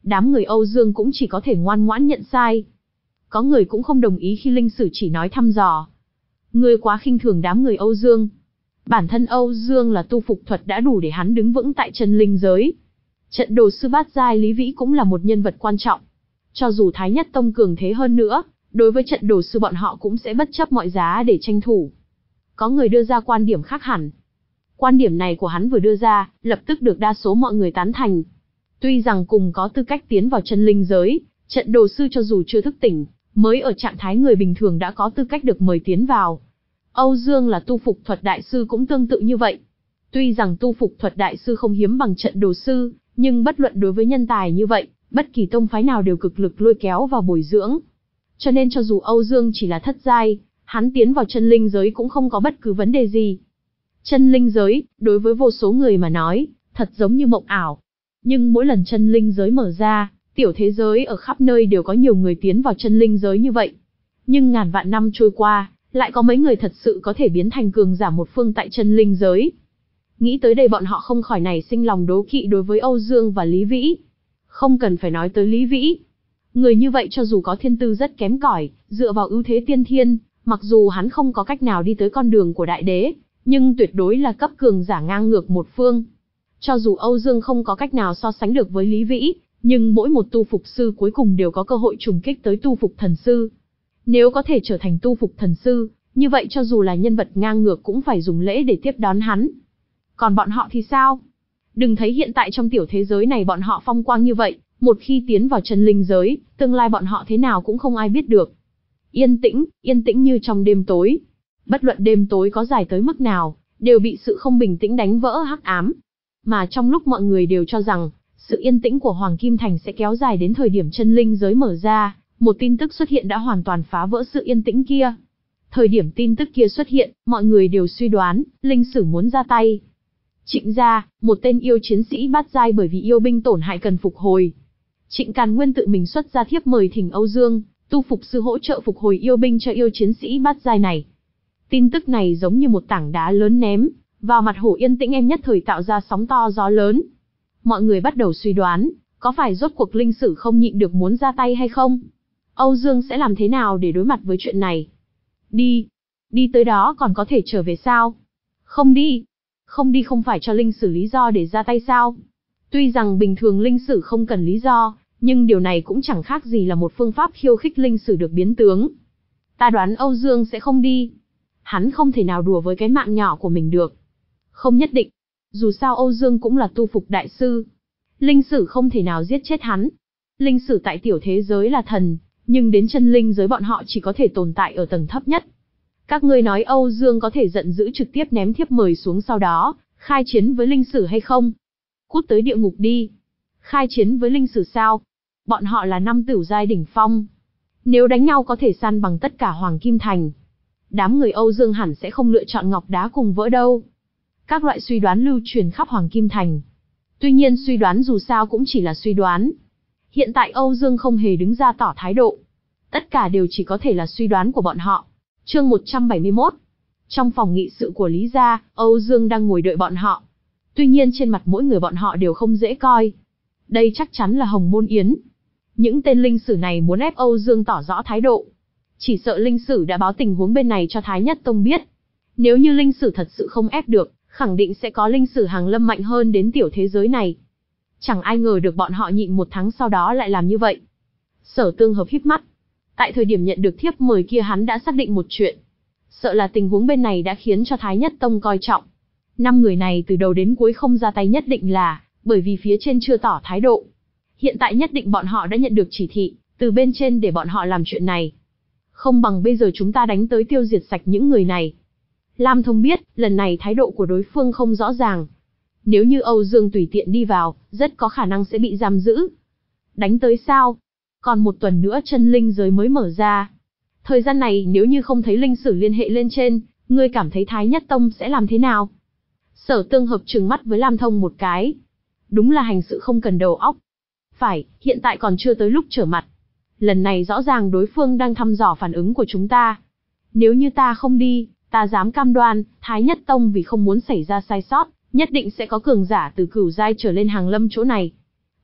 Đám người Âu Dương cũng chỉ có thể ngoan ngoãn nhận sai. Có người cũng không đồng ý khi Linh Sử chỉ nói thăm dò. Ngươi quá khinh thường đám người Âu Dương. Bản thân Âu Dương là tu phục thuật đã đủ để hắn đứng vững tại chân linh giới. Trận đồ sư bát giai Lý Vĩ cũng là một nhân vật quan trọng. Cho dù Thái Nhất Tông cường thế hơn nữa, đối với trận đồ sư bọn họ cũng sẽ bất chấp mọi giá để tranh thủ. Có người đưa ra quan điểm khác hẳn. Quan điểm này của hắn vừa đưa ra, lập tức được đa số mọi người tán thành. Tuy rằng cùng có tư cách tiến vào chân linh giới, trận đồ sư cho dù chưa thức tỉnh, mới ở trạng thái người bình thường đã có tư cách được mời tiến vào. Âu Dương là tu phục thuật đại sư cũng tương tự như vậy. Tuy rằng tu phục thuật đại sư không hiếm bằng trận đồ sư, nhưng bất luận đối với nhân tài như vậy, bất kỳ tông phái nào đều cực lực lôi kéo vào bồi dưỡng. Cho nên cho dù Âu Dương chỉ là thất giai, hắn tiến vào chân linh giới cũng không có bất cứ vấn đề gì. Chân linh giới, đối với vô số người mà nói, thật giống như mộng ảo. Nhưng mỗi lần chân linh giới mở ra, tiểu thế giới ở khắp nơi đều có nhiều người tiến vào chân linh giới như vậy. Nhưng ngàn vạn năm trôi qua, lại có mấy người thật sự có thể biến thành cường giả một phương tại chân linh giới. Nghĩ tới đây bọn họ không khỏi nảy sinh lòng đố kỵ đối với Âu Dương và Lý Vĩ. Không cần phải nói tới Lý Vĩ. Người như vậy cho dù có thiên tư rất kém cỏi, dựa vào ưu thế tiên thiên, mặc dù hắn không có cách nào đi tới con đường của đại đế, nhưng tuyệt đối là cấp cường giả ngang ngược một phương. Cho dù Âu Dương không có cách nào so sánh được với Lý Vĩ, nhưng mỗi một tu phục sư cuối cùng đều có cơ hội trùng kích tới tu phục thần sư. Nếu có thể trở thành tu phục thần sư, như vậy cho dù là nhân vật ngang ngược cũng phải dùng lễ để tiếp đón hắn. Còn bọn họ thì sao? Đừng thấy hiện tại trong tiểu thế giới này bọn họ phong quang như vậy, một khi tiến vào chân linh giới, tương lai bọn họ thế nào cũng không ai biết được. Yên tĩnh, yên tĩnh như trong đêm tối. Bất luận đêm tối có dài tới mức nào, đều bị sự không bình tĩnh đánh vỡ hắc ám. Mà trong lúc mọi người đều cho rằng, sự yên tĩnh của Hoàng Kim Thành sẽ kéo dài đến thời điểm chân linh giới mở ra, một tin tức xuất hiện đã hoàn toàn phá vỡ sự yên tĩnh kia. Thời điểm tin tức kia xuất hiện, mọi người đều suy đoán, Linh Sử muốn ra tay. Trịnh gia, một tên yêu chiến sĩ bát giai bởi vì yêu binh tổn hại cần phục hồi. Trịnh Càn Nguyên tự mình xuất ra thiếp mời thỉnh Âu Dương, tu phục sư hỗ trợ phục hồi yêu binh cho yêu chiến sĩ bát giai này. Tin tức này giống như một tảng đá lớn ném vào mặt hồ yên tĩnh em nhất thời tạo ra sóng to gió lớn. Mọi người bắt đầu suy đoán, có phải rốt cuộc Linh Sử không nhịn được muốn ra tay hay không? Âu Dương sẽ làm thế nào để đối mặt với chuyện này? Đi, đi tới đó còn có thể trở về sao? Không đi, không đi không phải cho Linh Sử lý do để ra tay sao? Tuy rằng bình thường Linh Sử không cần lý do, nhưng điều này cũng chẳng khác gì là một phương pháp khiêu khích Linh Sử được biến tướng. Ta đoán Âu Dương sẽ không đi. Hắn không thể nào đùa với cái mạng nhỏ của mình được. Không nhất định. Dù sao Âu Dương cũng là tu phục đại sư. Linh Sử không thể nào giết chết hắn. Linh Sử tại tiểu thế giới là thần, nhưng đến chân linh giới bọn họ chỉ có thể tồn tại ở tầng thấp nhất. Các ngươi nói Âu Dương có thể giận dữ trực tiếp ném thiếp mời xuống sau đó, khai chiến với Linh Sử hay không? Cút tới địa ngục đi. Khai chiến với Linh Sử sao? Bọn họ là năm tửu giai đỉnh phong. Nếu đánh nhau có thể san bằng tất cả Hoàng Kim Thành. Đám người Âu Dương hẳn sẽ không lựa chọn ngọc đá cùng vỡ đâu. Các loại suy đoán lưu truyền khắp Hoàng Kim Thành. Tuy nhiên suy đoán dù sao cũng chỉ là suy đoán. Hiện tại Âu Dương không hề đứng ra tỏ thái độ. Tất cả đều chỉ có thể là suy đoán của bọn họ. Chương một trăm bảy mươi mốt. Trong phòng nghị sự của Lý gia, Âu Dương đang ngồi đợi bọn họ. Tuy nhiên trên mặt mỗi người bọn họ đều không dễ coi. Đây chắc chắn là Hồng Môn Yến. Những tên Linh Sử này muốn ép Âu Dương tỏ rõ thái độ. Chỉ sợ Linh Sử đã báo tình huống bên này cho Thái Nhất Tông biết. Nếu như Linh Sử thật sự không ép được, khẳng định sẽ có Linh Sử hàng lâm mạnh hơn đến tiểu thế giới này. Chẳng ai ngờ được bọn họ nhịn một tháng sau đó lại làm như vậy. Sở Tương Hợp híp mắt. Tại thời điểm nhận được thiếp mời kia hắn đã xác định một chuyện. Sợ là tình huống bên này đã khiến cho Thái Nhất Tông coi trọng. Năm người này từ đầu đến cuối không ra tay nhất định là bởi vì phía trên chưa tỏ thái độ. Hiện tại nhất định bọn họ đã nhận được chỉ thị từ bên trên để bọn họ làm chuyện này. Không bằng bây giờ chúng ta đánh tới tiêu diệt sạch những người này. Lam Thông biết, lần này thái độ của đối phương không rõ ràng. Nếu như Âu Dương tùy tiện đi vào, rất có khả năng sẽ bị giam giữ. Đánh tới sao? Còn một tuần nữa chân linh giới mới mở ra. Thời gian này nếu như không thấy Linh Sử liên hệ lên trên, ngươi cảm thấy Thái Nhất Tông sẽ làm thế nào? Sở Tương Hợp trừng mắt với Lam Thông một cái. Đúng là hành sự không cần đầu óc. Phải, hiện tại còn chưa tới lúc trở mặt. Lần này rõ ràng đối phương đang thăm dò phản ứng của chúng ta. Nếu như ta không đi, ta dám cam đoan, Thái Nhất Tông vì không muốn xảy ra sai sót, nhất định sẽ có cường giả từ cửu giai trở lên hàng lâm chỗ này.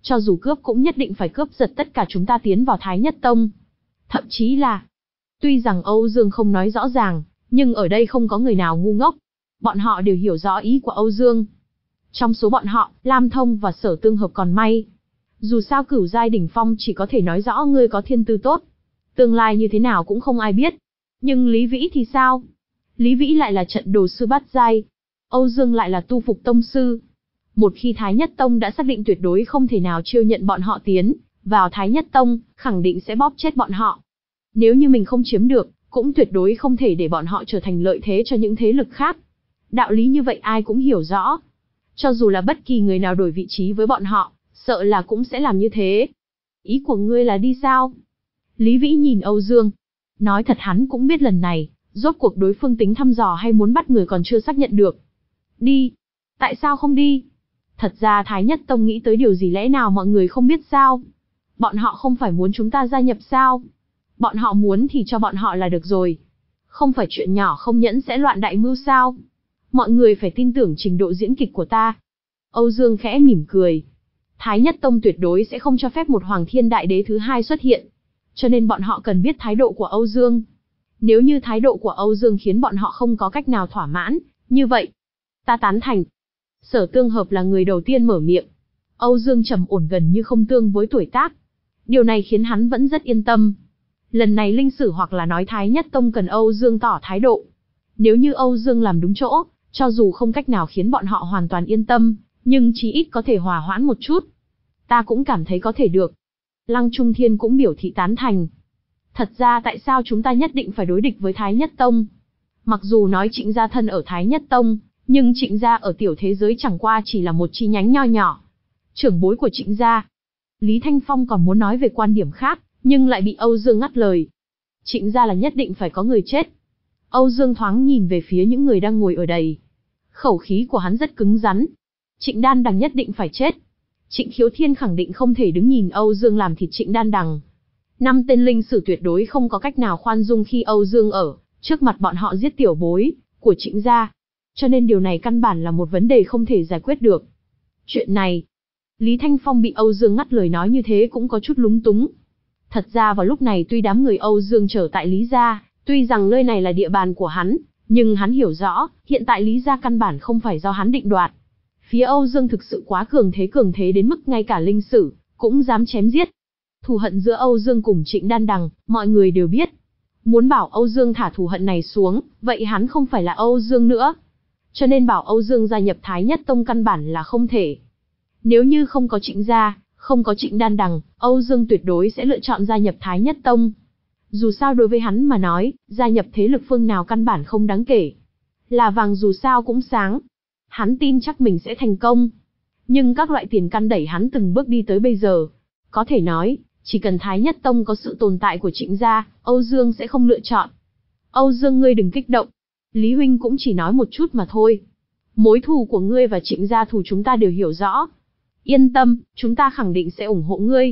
cho dù cướp cũng nhất định phải cướp giật tất cả chúng ta tiến vào Thái Nhất Tông. Thậm chí là, tuy rằng Âu Dương không nói rõ ràng, nhưng ở đây không có người nào ngu ngốc. Bọn họ đều hiểu rõ ý của Âu Dương. Trong số bọn họ, Lam Thông và Sở Tương Hợp còn may. Dù sao cửu giai đỉnh phong chỉ có thể nói rõ ngươi có thiên tư tốt. Tương lai như thế nào cũng không ai biết. Nhưng Lý Vĩ thì sao? Lý Vĩ lại là trận đồ sư bát giai. Âu Dương lại là tu phục tông sư. Một khi Thái Nhất Tông đã xác định tuyệt đối không thể nào chiêu nhận bọn họ tiến vào Thái Nhất Tông, khẳng định sẽ bóp chết bọn họ. Nếu như mình không chiếm được, cũng tuyệt đối không thể để bọn họ trở thành lợi thế cho những thế lực khác. Đạo lý như vậy ai cũng hiểu rõ. Cho dù là bất kỳ người nào đổi vị trí với bọn họ, sợ là cũng sẽ làm như thế. Ý của ngươi là đi sao? Lý Vĩ nhìn Âu Dương. Nói thật hắn cũng biết lần này, rốt cuộc đối phương tính thăm dò hay muốn bắt người còn chưa xác nhận được. Đi. Tại sao không đi? Thật ra Thái Nhất Tông nghĩ tới điều gì lẽ nào mọi người không biết sao? Bọn họ không phải muốn chúng ta gia nhập sao? Bọn họ muốn thì cho bọn họ là được rồi. Không phải chuyện nhỏ không nhẫn sẽ loạn đại mưu sao? Mọi người phải tin tưởng trình độ diễn kịch của ta. Âu Dương khẽ mỉm cười. Thái Nhất Tông tuyệt đối sẽ không cho phép một Hoàng Thiên Đại Đế thứ hai xuất hiện. Cho nên bọn họ cần biết thái độ của Âu Dương. Nếu như thái độ của Âu Dương khiến bọn họ không có cách nào thỏa mãn, như vậy, ta tán thành. Sở Tương Hợp là người đầu tiên mở miệng. Âu Dương trầm ổn gần như không tương với tuổi tác. Điều này khiến hắn vẫn rất yên tâm. Lần này Linh Sử hoặc là nói Thái Nhất Tông cần Âu Dương tỏ thái độ. Nếu như Âu Dương làm đúng chỗ, cho dù không cách nào khiến bọn họ hoàn toàn yên tâm, nhưng chí ít có thể hòa hoãn một chút. Ta cũng cảm thấy có thể được. Lăng Trung Thiên cũng biểu thị tán thành. Thật ra tại sao chúng ta nhất định phải đối địch với Thái Nhất Tông? Mặc dù nói Trịnh gia thân ở Thái Nhất Tông, nhưng Trịnh gia ở tiểu thế giới chẳng qua chỉ là một chi nhánh nho nhỏ. Trưởng bối của Trịnh gia. Lý Thanh Phong còn muốn nói về quan điểm khác, nhưng lại bị Âu Dương ngắt lời. Trịnh gia là nhất định phải có người chết. Âu Dương thoáng nhìn về phía những người đang ngồi ở đây. Khẩu khí của hắn rất cứng rắn. Trịnh Đan Đằng nhất định phải chết. Trịnh Khiếu Thiên khẳng định không thể đứng nhìn Âu Dương làm thịt Trịnh Đan Đằng. Năm tên linh sử tuyệt đối không có cách nào khoan dung khi Âu Dương ở trước mặt bọn họ giết tiểu bối của Trịnh gia. Cho nên điều này căn bản là một vấn đề không thể giải quyết được. Chuyện này, Lý Thanh Phong bị Âu Dương ngắt lời nói như thế cũng có chút lúng túng. Thật ra vào lúc này tuy đám người Âu Dương trở tại Lý gia, tuy rằng nơi này là địa bàn của hắn, nhưng hắn hiểu rõ, hiện tại Lý gia căn bản không phải do hắn định đoạt. Phía Âu Dương thực sự quá cường thế cường thế đến mức ngay cả linh sử cũng dám chém giết. Thù hận giữa Âu Dương cùng Trịnh Đan Đằng, mọi người đều biết. Muốn bảo Âu Dương thả thù hận này xuống, vậy hắn không phải là Âu Dương nữa. Cho nên bảo Âu Dương gia nhập Thái Nhất Tông căn bản là không thể. Nếu như không có Trịnh gia, không có Trịnh Đan Đằng, Âu Dương tuyệt đối sẽ lựa chọn gia nhập Thái Nhất Tông. Dù sao đối với hắn mà nói, gia nhập thế lực phương nào căn bản không đáng kể. Là vàng dù sao cũng sáng. Hắn tin chắc mình sẽ thành công. Nhưng các loại tiền căn đẩy hắn từng bước đi tới bây giờ. Có thể nói, chỉ cần Thái Nhất Tông có sự tồn tại của Trịnh gia, Âu Dương sẽ không lựa chọn. Âu Dương ngươi đừng kích động. Lý Huynh cũng chỉ nói một chút mà thôi. Mối thù của ngươi và Trịnh gia thù chúng ta đều hiểu rõ. Yên tâm, chúng ta khẳng định sẽ ủng hộ ngươi.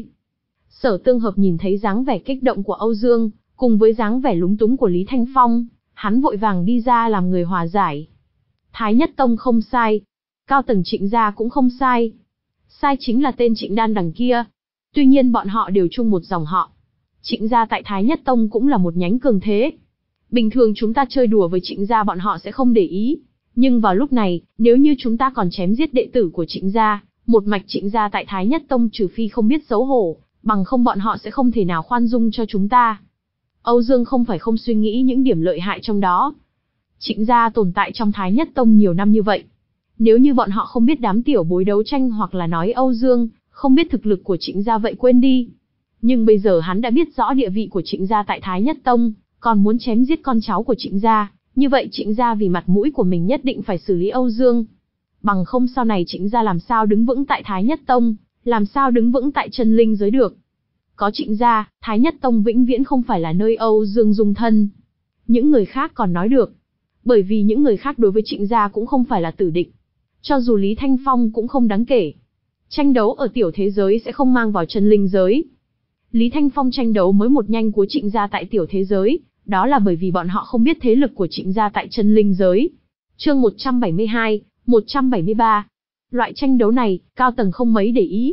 Sở Tương Hợp nhìn thấy dáng vẻ kích động của Âu Dương, cùng với dáng vẻ lúng túng của Lý Thanh Phong, hắn vội vàng đi ra làm người hòa giải. Thái Nhất Tông không sai. Cao tầng Trịnh gia cũng không sai. Sai chính là tên Trịnh Đan Đằng kia. Tuy nhiên bọn họ đều chung một dòng họ. Trịnh gia tại Thái Nhất Tông cũng là một nhánh cường thế. Bình thường chúng ta chơi đùa với Trịnh gia bọn họ sẽ không để ý. Nhưng vào lúc này, nếu như chúng ta còn chém giết đệ tử của Trịnh gia, một mạch Trịnh gia tại Thái Nhất Tông trừ phi không biết xấu hổ, bằng không bọn họ sẽ không thể nào khoan dung cho chúng ta. Âu Dương không phải không suy nghĩ những điểm lợi hại trong đó. Trịnh gia tồn tại trong Thái Nhất Tông nhiều năm như vậy. Nếu như bọn họ không biết đám tiểu bối đấu tranh hoặc là nói Âu Dương không biết thực lực của Trịnh gia vậy quên đi. Nhưng bây giờ hắn đã biết rõ địa vị của Trịnh gia tại Thái Nhất Tông, còn muốn chém giết con cháu của Trịnh gia, như vậy Trịnh gia vì mặt mũi của mình nhất định phải xử lý Âu Dương. Bằng không sau này Trịnh gia làm sao đứng vững tại Thái Nhất Tông, làm sao đứng vững tại chân linh giới được. Có Trịnh gia, Thái Nhất Tông vĩnh viễn không phải là nơi Âu Dương dung thân. Những người khác còn nói được, bởi vì những người khác đối với Trịnh gia cũng không phải là tử địch. Cho dù Lý Thanh Phong cũng không đáng kể. Tranh đấu ở tiểu thế giới sẽ không mang vào chân linh giới. Lý Thanh Phong tranh đấu mới một nhanh của Trịnh gia tại tiểu thế giới, đó là bởi vì bọn họ không biết thế lực của Trịnh gia tại chân linh giới. Chương một trăm bảy mươi hai, một trăm bảy mươi ba. Loại tranh đấu này, cao tầng không mấy để ý.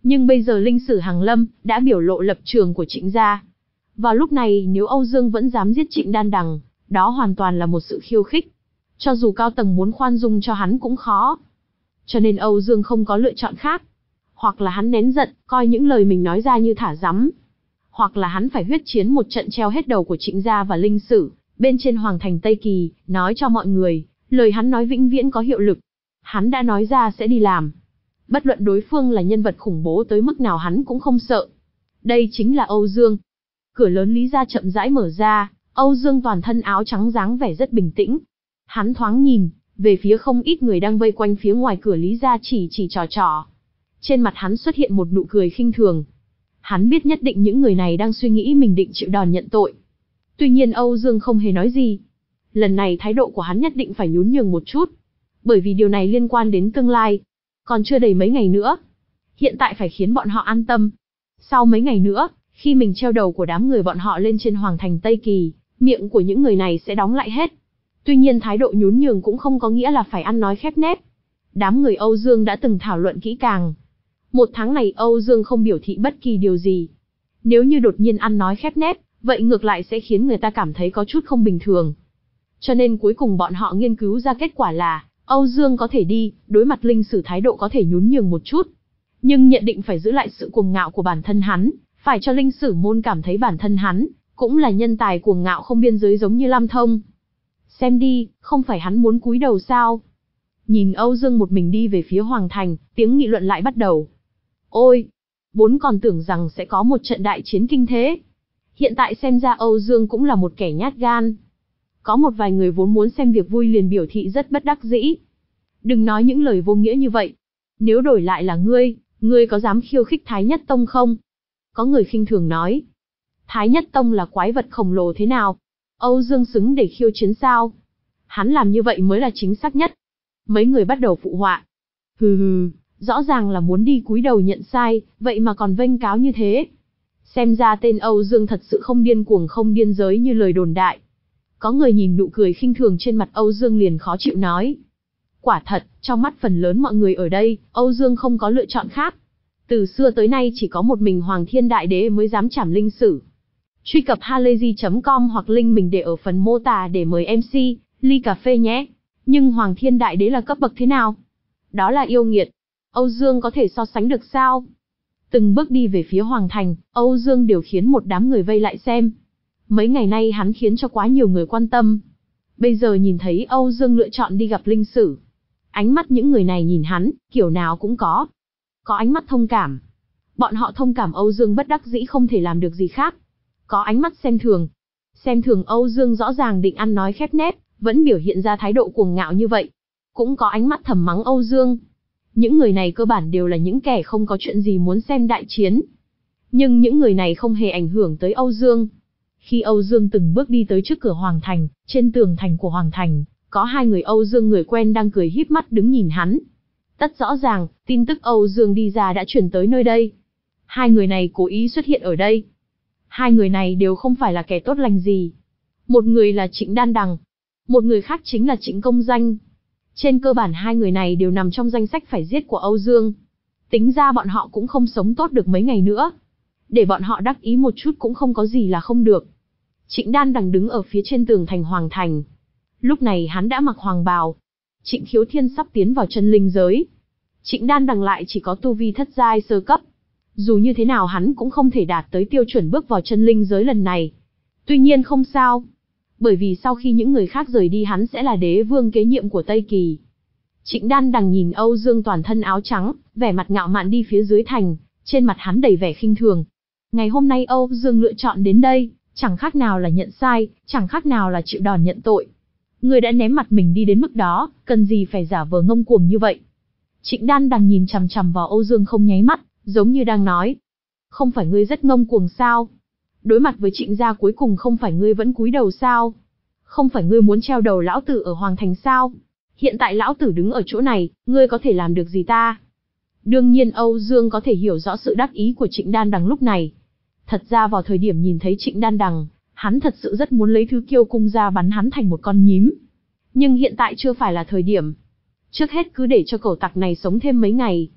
Nhưng bây giờ Linh Sử Hằng Lâm đã biểu lộ lập trường của Trịnh gia. Vào lúc này nếu Âu Dương vẫn dám giết Trịnh Đan Đằng, đó hoàn toàn là một sự khiêu khích. Cho dù cao tầng muốn khoan dung cho hắn cũng khó. Cho nên Âu Dương không có lựa chọn khác. Hoặc là hắn nén giận, coi những lời mình nói ra như thả rắm. Hoặc là hắn phải huyết chiến một trận treo hết đầu của Trịnh gia và Linh Sử, bên trên Hoàng thành Tây Kỳ, nói cho mọi người, lời hắn nói vĩnh viễn có hiệu lực. Hắn đã nói ra sẽ đi làm. Bất luận đối phương là nhân vật khủng bố tới mức nào hắn cũng không sợ. Đây chính là Âu Dương. Cửa lớn Lý gia chậm rãi mở ra, Âu Dương toàn thân áo trắng dáng vẻ rất bình tĩnh. Hắn thoáng nhìn, về phía không ít người đang vây quanh phía ngoài cửa Lý gia chỉ chỉ trò trò. Trên mặt hắn xuất hiện một nụ cười khinh thường. Hắn biết nhất định những người này đang suy nghĩ mình định chịu đòn nhận tội. Tuy nhiên Âu Dương không hề nói gì. Lần này thái độ của hắn nhất định phải nhún nhường một chút. Bởi vì điều này liên quan đến tương lai. Còn chưa đầy mấy ngày nữa. Hiện tại phải khiến bọn họ an tâm. Sau mấy ngày nữa, khi mình treo đầu của đám người bọn họ lên trên Hoàng thành Tây Kỳ, miệng của những người này sẽ đóng lại hết. Tuy nhiên thái độ nhún nhường cũng không có nghĩa là phải ăn nói khép nép. Đám người Âu Dương đã từng thảo luận kỹ càng. Một tháng này Âu Dương không biểu thị bất kỳ điều gì. Nếu như đột nhiên ăn nói khép nép, vậy ngược lại sẽ khiến người ta cảm thấy có chút không bình thường. Cho nên cuối cùng bọn họ nghiên cứu ra kết quả là, Âu Dương có thể đi, đối mặt Linh Sử thái độ có thể nhún nhường một chút. Nhưng nhận định phải giữ lại sự cuồng ngạo của bản thân hắn, phải cho Linh Sử môn cảm thấy bản thân hắn, cũng là nhân tài cuồng ngạo không biên giới giống như Lam Thông. Xem đi, không phải hắn muốn cúi đầu sao? Nhìn Âu Dương một mình đi về phía Hoàng thành, tiếng nghị luận lại bắt đầu. Ôi, vốn còn tưởng rằng sẽ có một trận đại chiến kinh thế. Hiện tại xem ra Âu Dương cũng là một kẻ nhát gan. Có một vài người vốn muốn xem việc vui liền biểu thị rất bất đắc dĩ. Đừng nói những lời vô nghĩa như vậy. Nếu đổi lại là ngươi, ngươi có dám khiêu khích Thái Nhất Tông không? Có người khinh thường nói. Thái Nhất Tông là quái vật khổng lồ thế nào? Âu Dương xứng để khiêu chiến sao? Hắn làm như vậy mới là chính xác nhất. Mấy người bắt đầu phụ họa. Hừ hừ, rõ ràng là muốn đi cúi đầu nhận sai, vậy mà còn vênh cáo như thế. Xem ra tên Âu Dương thật sự không điên cuồng không điên giới như lời đồn đại. Có người nhìn nụ cười khinh thường trên mặt Âu Dương liền khó chịu nói. Quả thật, trong mắt phần lớn mọi người ở đây, Âu Dương không có lựa chọn khác. Từ xưa tới nay chỉ có một mình Hoàng Thiên Đại Đế mới dám chảm Linh Sử. Truy cập halayzi chấm com hoặc link mình để ở phần mô tả để mời em xê, ly cà phê nhé. Nhưng Hoàng Thiên Đại Đế là cấp bậc thế nào? Đó là yêu nghiệt. Âu Dương có thể so sánh được sao? Từng bước đi về phía Hoàng thành, Âu Dương đều khiến một đám người vây lại xem. Mấy ngày nay hắn khiến cho quá nhiều người quan tâm. Bây giờ nhìn thấy Âu Dương lựa chọn đi gặp Linh Sử. Ánh mắt những người này nhìn hắn, kiểu nào cũng có. Có ánh mắt thông cảm. Bọn họ thông cảm Âu Dương bất đắc dĩ không thể làm được gì khác. Có ánh mắt xem thường. Xem thường Âu Dương rõ ràng định ăn nói khép nép, vẫn biểu hiện ra thái độ cuồng ngạo như vậy. Cũng có ánh mắt thầm mắng Âu Dương. Những người này cơ bản đều là những kẻ không có chuyện gì muốn xem đại chiến. Nhưng những người này không hề ảnh hưởng tới Âu Dương. Khi Âu Dương từng bước đi tới trước cửa Hoàng thành, trên tường thành của Hoàng thành, có hai người Âu Dương người quen đang cười híp mắt đứng nhìn hắn. Tất rõ ràng, tin tức Âu Dương đi ra đã truyền tới nơi đây. Hai người này cố ý xuất hiện ở đây. Hai người này đều không phải là kẻ tốt lành gì. Một người là Trịnh Đan Đằng, một người khác chính là Trịnh Công Danh. Trên cơ bản hai người này đều nằm trong danh sách phải giết của Âu Dương. Tính ra bọn họ cũng không sống tốt được mấy ngày nữa. Để bọn họ đắc ý một chút cũng không có gì là không được. Trịnh Đan Đằng đứng ở phía trên tường thành Hoàng thành. Lúc này hắn đã mặc hoàng bào. Trịnh Khiếu Thiên sắp tiến vào chân linh giới. Trịnh Đan Đằng lại chỉ có tu vi thất giai sơ cấp. Dù như thế nào hắn cũng không thể đạt tới tiêu chuẩn bước vào chân linh giới lần này. Tuy nhiên không sao. Bởi vì sau khi những người khác rời đi hắn sẽ là đế vương kế nhiệm của Tây Kỳ. Trịnh Đan Đằng nhìn Âu Dương toàn thân áo trắng, vẻ mặt ngạo mạn đi phía dưới thành, trên mặt hắn đầy vẻ khinh thường. Ngày hôm nay Âu Dương lựa chọn đến đây, chẳng khác nào là nhận sai, chẳng khác nào là chịu đòn nhận tội. Người đã ném mặt mình đi đến mức đó, cần gì phải giả vờ ngông cuồng như vậy. Trịnh Đan Đằng nhìn chằm chằm vào Âu Dương không nháy mắt, giống như đang nói. Không phải ngươi rất ngông cuồng sao? Đối mặt với Trịnh gia cuối cùng không phải ngươi vẫn cúi đầu sao? Không phải ngươi muốn treo đầu lão tử ở Hoàng thành sao? Hiện tại lão tử đứng ở chỗ này, ngươi có thể làm được gì ta? Đương nhiên Âu Dương có thể hiểu rõ sự đắc ý của Trịnh Đan Đằng lúc này. Thật ra vào thời điểm nhìn thấy Trịnh Đan Đằng, hắn thật sự rất muốn lấy thứ kiêu cung ra bắn hắn thành một con nhím. Nhưng hiện tại chưa phải là thời điểm. Trước hết cứ để cho cẩu tặc này sống thêm mấy ngày.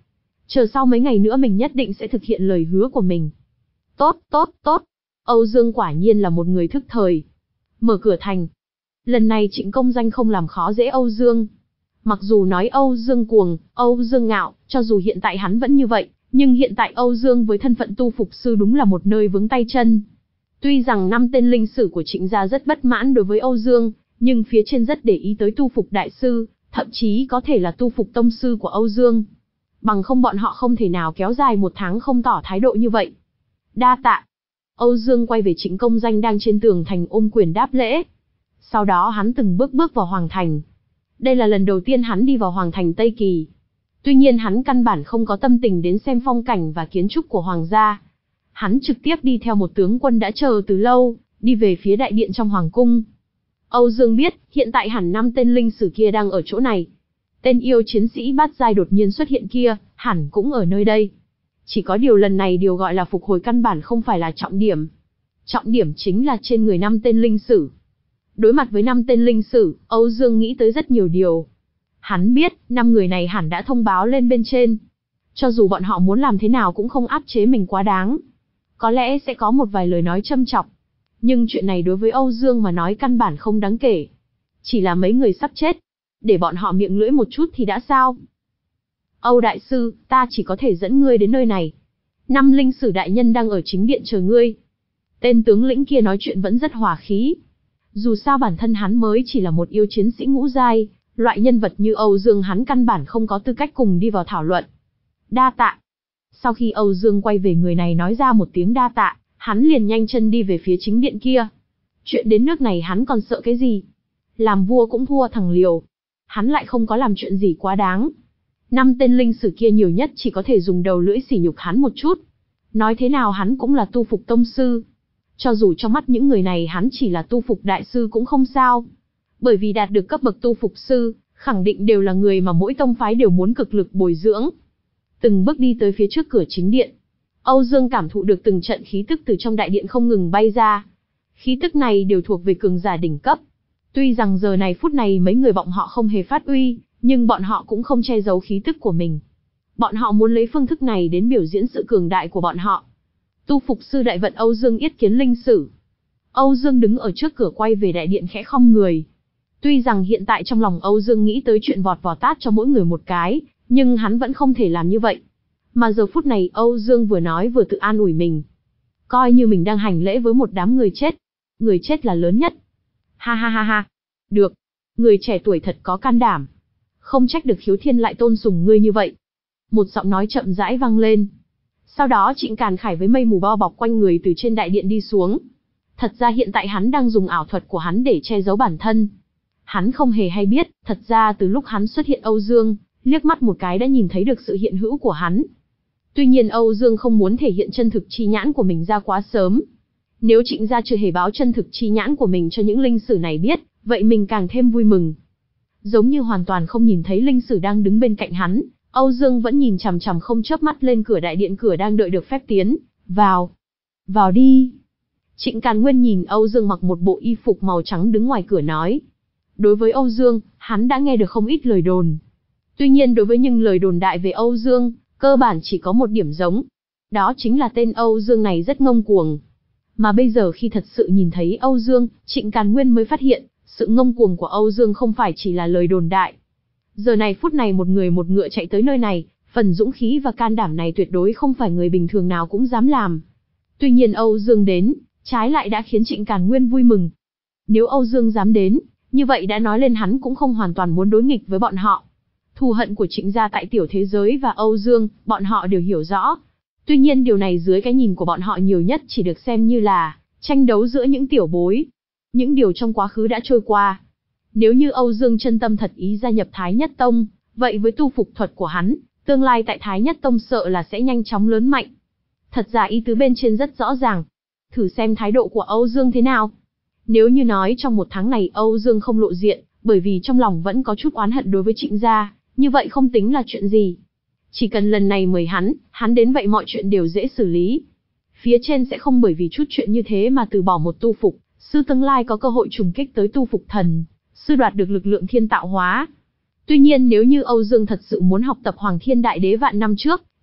Chờ sau mấy ngày nữa mình nhất định sẽ thực hiện lời hứa của mình. Tốt, tốt, tốt. Âu Dương quả nhiên là một người thức thời. Mở cửa thành. Lần này Trịnh Công Danh không làm khó dễ Âu Dương. Mặc dù nói Âu Dương cuồng, Âu Dương ngạo, cho dù hiện tại hắn vẫn như vậy, nhưng hiện tại Âu Dương với thân phận tu phục sư đúng là một nơi vướng tay chân. Tuy rằng năm tên linh sử của Trịnh gia rất bất mãn đối với Âu Dương, nhưng phía trên rất để ý tới tu phục đại sư, thậm chí có thể là tu phục tông sư của Âu Dương. Bằng không bọn họ không thể nào kéo dài một tháng không tỏ thái độ như vậy. Đa tạ. Âu Dương quay về Trịnh Công Danh đang trên tường thành ôm quyền đáp lễ. Sau đó hắn từng bước bước vào Hoàng Thành. Đây là lần đầu tiên hắn đi vào Hoàng Thành Tây Kỳ. Tuy nhiên hắn căn bản không có tâm tình đến xem phong cảnh và kiến trúc của Hoàng gia. Hắn trực tiếp đi theo một tướng quân đã chờ từ lâu, đi về phía đại điện trong Hoàng cung. Âu Dương biết, hiện tại hẳn năm tên linh sử kia đang ở chỗ này. Tên yêu chiến sĩ bát giai đột nhiên xuất hiện kia, hẳn cũng ở nơi đây. Chỉ có điều lần này điều gọi là phục hồi căn bản không phải là trọng điểm. Trọng điểm chính là trên người năm tên linh sử. Đối mặt với năm tên linh sử, Âu Dương nghĩ tới rất nhiều điều. Hắn biết, năm người này hẳn đã thông báo lên bên trên. Cho dù bọn họ muốn làm thế nào cũng không áp chế mình quá đáng. Có lẽ sẽ có một vài lời nói châm chọc. Nhưng chuyện này đối với Âu Dương mà nói căn bản không đáng kể. Chỉ là mấy người sắp chết. Để bọn họ miệng lưỡi một chút thì đã sao? Âu đại sư, ta chỉ có thể dẫn ngươi đến nơi này. Năm linh sử đại nhân đang ở chính điện chờ ngươi. Tên tướng lĩnh kia nói chuyện vẫn rất hòa khí. Dù sao bản thân hắn mới chỉ là một yêu chiến sĩ ngũ giai, loại nhân vật như Âu Dương hắn căn bản không có tư cách cùng đi vào thảo luận. Đa tạ. Sau khi Âu Dương quay về người này nói ra một tiếng đa tạ, hắn liền nhanh chân đi về phía chính điện kia. Chuyện đến nước này hắn còn sợ cái gì? Làm vua cũng thua thằng liều. Hắn lại không có làm chuyện gì quá đáng. Năm tên linh sử kia nhiều nhất chỉ có thể dùng đầu lưỡi sỉ nhục hắn một chút. Nói thế nào hắn cũng là tu phục tông sư. Cho dù trong mắt những người này hắn chỉ là tu phục đại sư cũng không sao. Bởi vì đạt được cấp bậc tu phục sư, khẳng định đều là người mà mỗi tông phái đều muốn cực lực bồi dưỡng. Từng bước đi tới phía trước cửa chính điện. Âu Dương cảm thụ được từng trận khí tức từ trong đại điện không ngừng bay ra. Khí tức này đều thuộc về cường giả đỉnh cấp. Tuy rằng giờ này phút này mấy người bọn họ không hề phát uy, nhưng bọn họ cũng không che giấu khí tức của mình. Bọn họ muốn lấy phương thức này đến biểu diễn sự cường đại của bọn họ. Tu phục sư đại vận Âu Dương yết kiến linh sử. Âu Dương đứng ở trước cửa quay về đại điện khẽ khom người. Tuy rằng hiện tại trong lòng Âu Dương nghĩ tới chuyện vọt vào tát cho mỗi người một cái, nhưng hắn vẫn không thể làm như vậy. Mà giờ phút này Âu Dương vừa nói vừa tự an ủi mình. Coi như mình đang hành lễ với một đám người chết. Người chết là lớn nhất. Ha ha ha ha. Được. Người trẻ tuổi thật có can đảm. Không trách được Khiếu Thiên lại tôn sùng ngươi như vậy. Một giọng nói chậm rãi vang lên. Sau đó Trịnh Càn Khải với mây mù bao bọc quanh người từ trên đại điện đi xuống. Thật ra hiện tại hắn đang dùng ảo thuật của hắn để che giấu bản thân. Hắn không hề hay biết, thật ra từ lúc hắn xuất hiện Âu Dương, liếc mắt một cái đã nhìn thấy được sự hiện hữu của hắn. Tuy nhiên Âu Dương không muốn thể hiện chân thực chi nhãn của mình ra quá sớm. Nếu Trịnh gia chưa hề báo chân thực chi nhãn của mình cho những linh sử này biết, vậy mình càng thêm vui mừng. Giống như hoàn toàn không nhìn thấy linh sử đang đứng bên cạnh hắn, Âu Dương vẫn nhìn chằm chằm không chớp mắt lên cửa đại điện cửa đang đợi được phép tiến. Vào. Vào đi. Trịnh Càn Nguyên nhìn Âu Dương mặc một bộ y phục màu trắng đứng ngoài cửa nói. Đối với Âu Dương, hắn đã nghe được không ít lời đồn. Tuy nhiên đối với những lời đồn đại về Âu Dương, cơ bản chỉ có một điểm giống. Đó chính là tên Âu Dương này rất ngông cuồng. Mà bây giờ khi thật sự nhìn thấy Âu Dương, Trịnh Càn Nguyên mới phát hiện, sự ngông cuồng của Âu Dương không phải chỉ là lời đồn đại. Giờ này phút này một người một ngựa chạy tới nơi này, phần dũng khí và can đảm này tuyệt đối không phải người bình thường nào cũng dám làm. Tuy nhiên Âu Dương đến, trái lại đã khiến Trịnh Càn Nguyên vui mừng. Nếu Âu Dương dám đến, như vậy đã nói lên hắn cũng không hoàn toàn muốn đối nghịch với bọn họ. Thù hận của Trịnh gia tại tiểu thế giới và Âu Dương, bọn họ đều hiểu rõ. Tuy nhiên điều này dưới cái nhìn của bọn họ nhiều nhất chỉ được xem như là tranh đấu giữa những tiểu bối. Những điều trong quá khứ đã trôi qua. Nếu như Âu Dương chân tâm thật ý gia nhập Thái Nhất Tông, vậy với tu phục thuật của hắn, tương lai tại Thái Nhất Tông sợ là sẽ nhanh chóng lớn mạnh. Thật ra ý tứ bên trên rất rõ ràng. Thử xem thái độ của Âu Dương thế nào. Nếu như nói trong một tháng này Âu Dương không lộ diện, bởi vì trong lòng vẫn có chút oán hận đối với Trịnh gia, như vậy không tính là chuyện gì. Chỉ cần lần này mời hắn, hắn đến vậy mọi chuyện đều dễ xử lý. Phía trên sẽ không bởi vì chút chuyện như thế mà từ bỏ một tu phục, sư tương lai có cơ hội trùng kích tới tu phục thần, sư đoạt được lực lượng thiên tạo hóa. Tuy nhiên nếu như Âu Dương thật sự muốn học tập Hoàng Thiên Đại Đế vạn năm trước,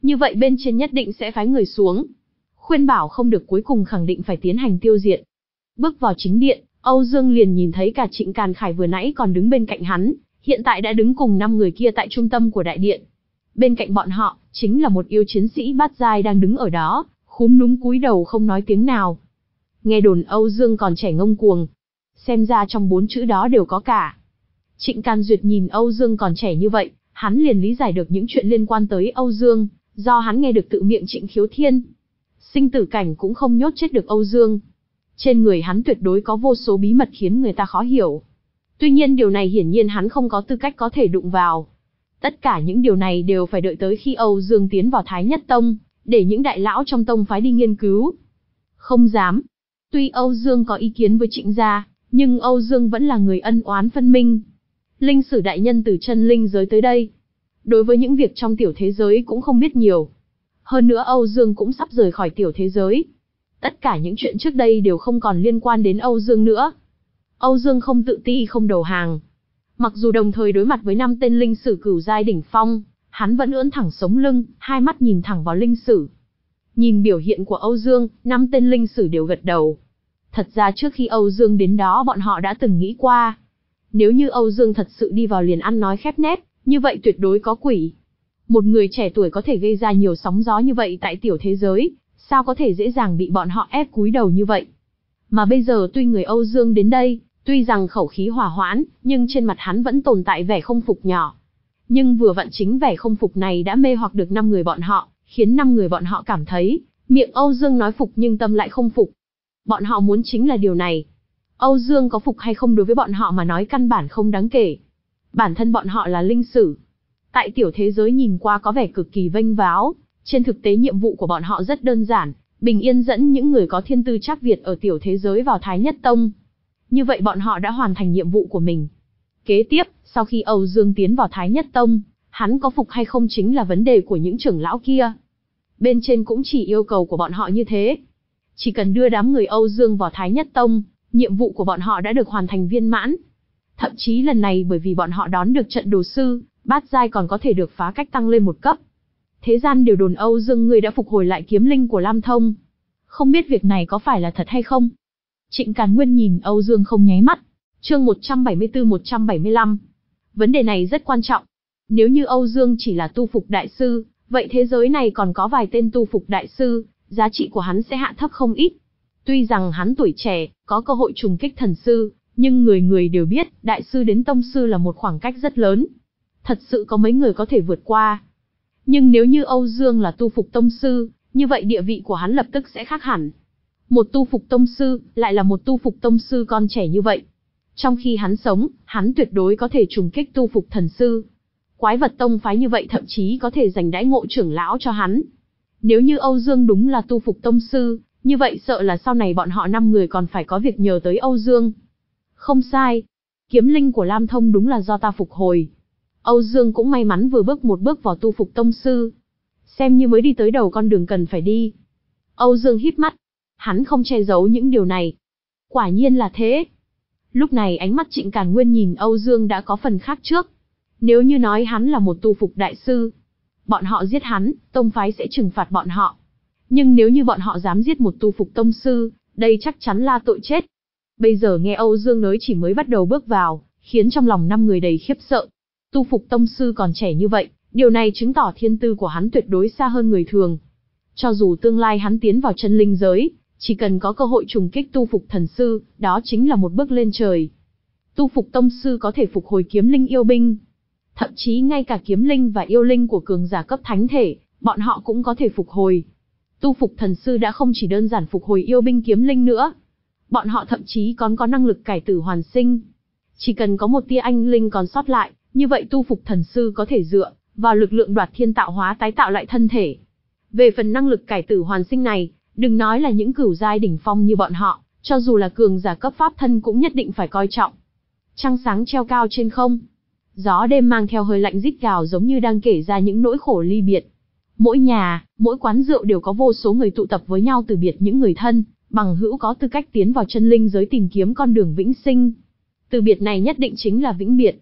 như vậy bên trên nhất định sẽ phái người xuống. Khuyên bảo không được, cuối cùng khẳng định phải tiến hành tiêu diệt. Bước vào chính điện, Âu Dương liền nhìn thấy cả Trịnh Càn Khải vừa nãy còn đứng bên cạnh hắn, hiện tại đã đứng cùng năm người kia tại trung tâm của đại điện. Bên cạnh bọn họ, chính là một yêu chiến sĩ bát giai đang đứng ở đó, khúm núm cúi đầu không nói tiếng nào. Nghe đồn Âu Dương còn trẻ ngông cuồng. Xem ra trong bốn chữ đó đều có cả. Trịnh Càn Duyệt nhìn Âu Dương còn trẻ như vậy, hắn liền lý giải được những chuyện liên quan tới Âu Dương, do hắn nghe được tự miệng Trịnh Khiếu Thiên. Sinh tử cảnh cũng không nhốt chết được Âu Dương. Trên người hắn tuyệt đối có vô số bí mật khiến người ta khó hiểu. Tuy nhiên điều này hiển nhiên hắn không có tư cách có thể đụng vào. Tất cả những điều này đều phải đợi tới khi Âu Dương tiến vào Thái Nhất Tông, để những đại lão trong tông phái đi nghiên cứu. Không dám. Tuy Âu Dương có ý kiến với Trịnh gia, nhưng Âu Dương vẫn là người ân oán phân minh. Linh Sử đại nhân từ chân linh giới tới đây. Đối với những việc trong tiểu thế giới cũng không biết nhiều. Hơn nữa Âu Dương cũng sắp rời khỏi tiểu thế giới. Tất cả những chuyện trước đây đều không còn liên quan đến Âu Dương nữa. Âu Dương không tự ti không đầu hàng. Mặc dù đồng thời đối mặt với năm tên linh sử cửu giai đỉnh phong, hắn vẫn ưỡn thẳng sống lưng, hai mắt nhìn thẳng vào linh sử. Nhìn biểu hiện của Âu Dương, năm tên linh sử đều gật đầu. Thật ra trước khi Âu Dương đến đó bọn họ đã từng nghĩ qua. Nếu như Âu Dương thật sự đi vào liền ăn nói khép nép, như vậy tuyệt đối có quỷ. Một người trẻ tuổi có thể gây ra nhiều sóng gió như vậy tại tiểu thế giới, sao có thể dễ dàng bị bọn họ ép cúi đầu như vậy. Mà bây giờ tuy người Âu Dương đến đây, tuy rằng khẩu khí hòa hoãn, nhưng trên mặt hắn vẫn tồn tại vẻ không phục nhỏ. Nhưng vừa vặn chính vẻ không phục này đã mê hoặc được năm người bọn họ, khiến năm người bọn họ cảm thấy, miệng Âu Dương nói phục nhưng tâm lại không phục. Bọn họ muốn chính là điều này. Âu Dương có phục hay không đối với bọn họ mà nói căn bản không đáng kể. Bản thân bọn họ là linh sử. Tại tiểu thế giới nhìn qua có vẻ cực kỳ vênh váo, trên thực tế nhiệm vụ của bọn họ rất đơn giản, bình yên dẫn những người có thiên tư trác Việt ở tiểu thế giới vào Thái Nhất Tông. Như vậy bọn họ đã hoàn thành nhiệm vụ của mình. Kế tiếp, sau khi Âu Dương tiến vào Thái Nhất Tông, hắn có phục hay không chính là vấn đề của những trưởng lão kia. Bên trên cũng chỉ yêu cầu của bọn họ như thế. Chỉ cần đưa đám người Âu Dương vào Thái Nhất Tông, nhiệm vụ của bọn họ đã được hoàn thành viên mãn. Thậm chí lần này bởi vì bọn họ đón được trận đồ sư, bát giai còn có thể được phá cách tăng lên một cấp. Thế gian đều đồn Âu Dương ngươi đã phục hồi lại kiếm linh của Lam Thông. Không biết việc này có phải là thật hay không? Trịnh Càn Nguyên nhìn Âu Dương không nháy mắt. Chương một trăm bảy mươi tư một trăm bảy mươi lăm. Vấn đề này rất quan trọng. Nếu như Âu Dương chỉ là tu phục đại sư, vậy thế giới này còn có vài tên tu phục đại sư, giá trị của hắn sẽ hạ thấp không ít. Tuy rằng hắn tuổi trẻ, có cơ hội trùng kích thần sư, nhưng người người đều biết, đại sư đến tông sư là một khoảng cách rất lớn. Thật sự có mấy người có thể vượt qua. Nhưng nếu như Âu Dương là tu phục tông sư, như vậy địa vị của hắn lập tức sẽ khác hẳn. Một tu phục tông sư, lại là một tu phục tông sư con trẻ như vậy. Trong khi hắn sống, hắn tuyệt đối có thể trùng kích tu phục thần sư. Quái vật tông phái như vậy thậm chí có thể dành đãi ngộ trưởng lão cho hắn. Nếu như Âu Dương đúng là tu phục tông sư, như vậy sợ là sau này bọn họ năm người còn phải có việc nhờ tới Âu Dương. Không sai. Kiếm linh của Lam Thông đúng là do ta phục hồi. Âu Dương cũng may mắn vừa bước một bước vào tu phục tông sư. Xem như mới đi tới đầu con đường cần phải đi. Âu Dương híp mắt. Hắn không che giấu những điều này. Quả nhiên là thế. Lúc này ánh mắt Trịnh Càn Nguyên nhìn Âu Dương đã có phần khác trước. Nếu như nói hắn là một tu phục đại sư, bọn họ giết hắn, tông phái sẽ trừng phạt bọn họ. Nhưng nếu như bọn họ dám giết một tu phục tông sư, đây chắc chắn là tội chết. Bây giờ nghe Âu Dương nói chỉ mới bắt đầu bước vào, khiến trong lòng năm người đầy khiếp sợ. Tu phục tông sư còn trẻ như vậy, điều này chứng tỏ thiên tư của hắn tuyệt đối xa hơn người thường. Cho dù tương lai hắn tiến vào chân linh giới, chỉ cần có cơ hội trùng kích tu phục thần sư, đó chính là một bước lên trời. Tu phục tông sư có thể phục hồi kiếm linh yêu binh. Thậm chí ngay cả kiếm linh và yêu linh của cường giả cấp thánh thể, bọn họ cũng có thể phục hồi. Tu phục thần sư đã không chỉ đơn giản phục hồi yêu binh kiếm linh nữa. Bọn họ thậm chí còn có năng lực cải tử hoàn sinh. Chỉ cần có một tia anh linh còn sót lại, như vậy tu phục thần sư có thể dựa vào lực lượng đoạt thiên tạo hóa tái tạo lại thân thể. Về phần năng lực cải tử hoàn sinh này, đừng nói là những cửu giai đỉnh phong như bọn họ, cho dù là cường giả cấp pháp thân cũng nhất định phải coi trọng. Trăng sáng treo cao trên không. Gió đêm mang theo hơi lạnh rít gào giống như đang kể ra những nỗi khổ ly biệt. Mỗi nhà, mỗi quán rượu đều có vô số người tụ tập với nhau từ biệt những người thân, bằng hữu có tư cách tiến vào chân linh giới tìm kiếm con đường vĩnh sinh. Từ biệt này nhất định chính là vĩnh biệt.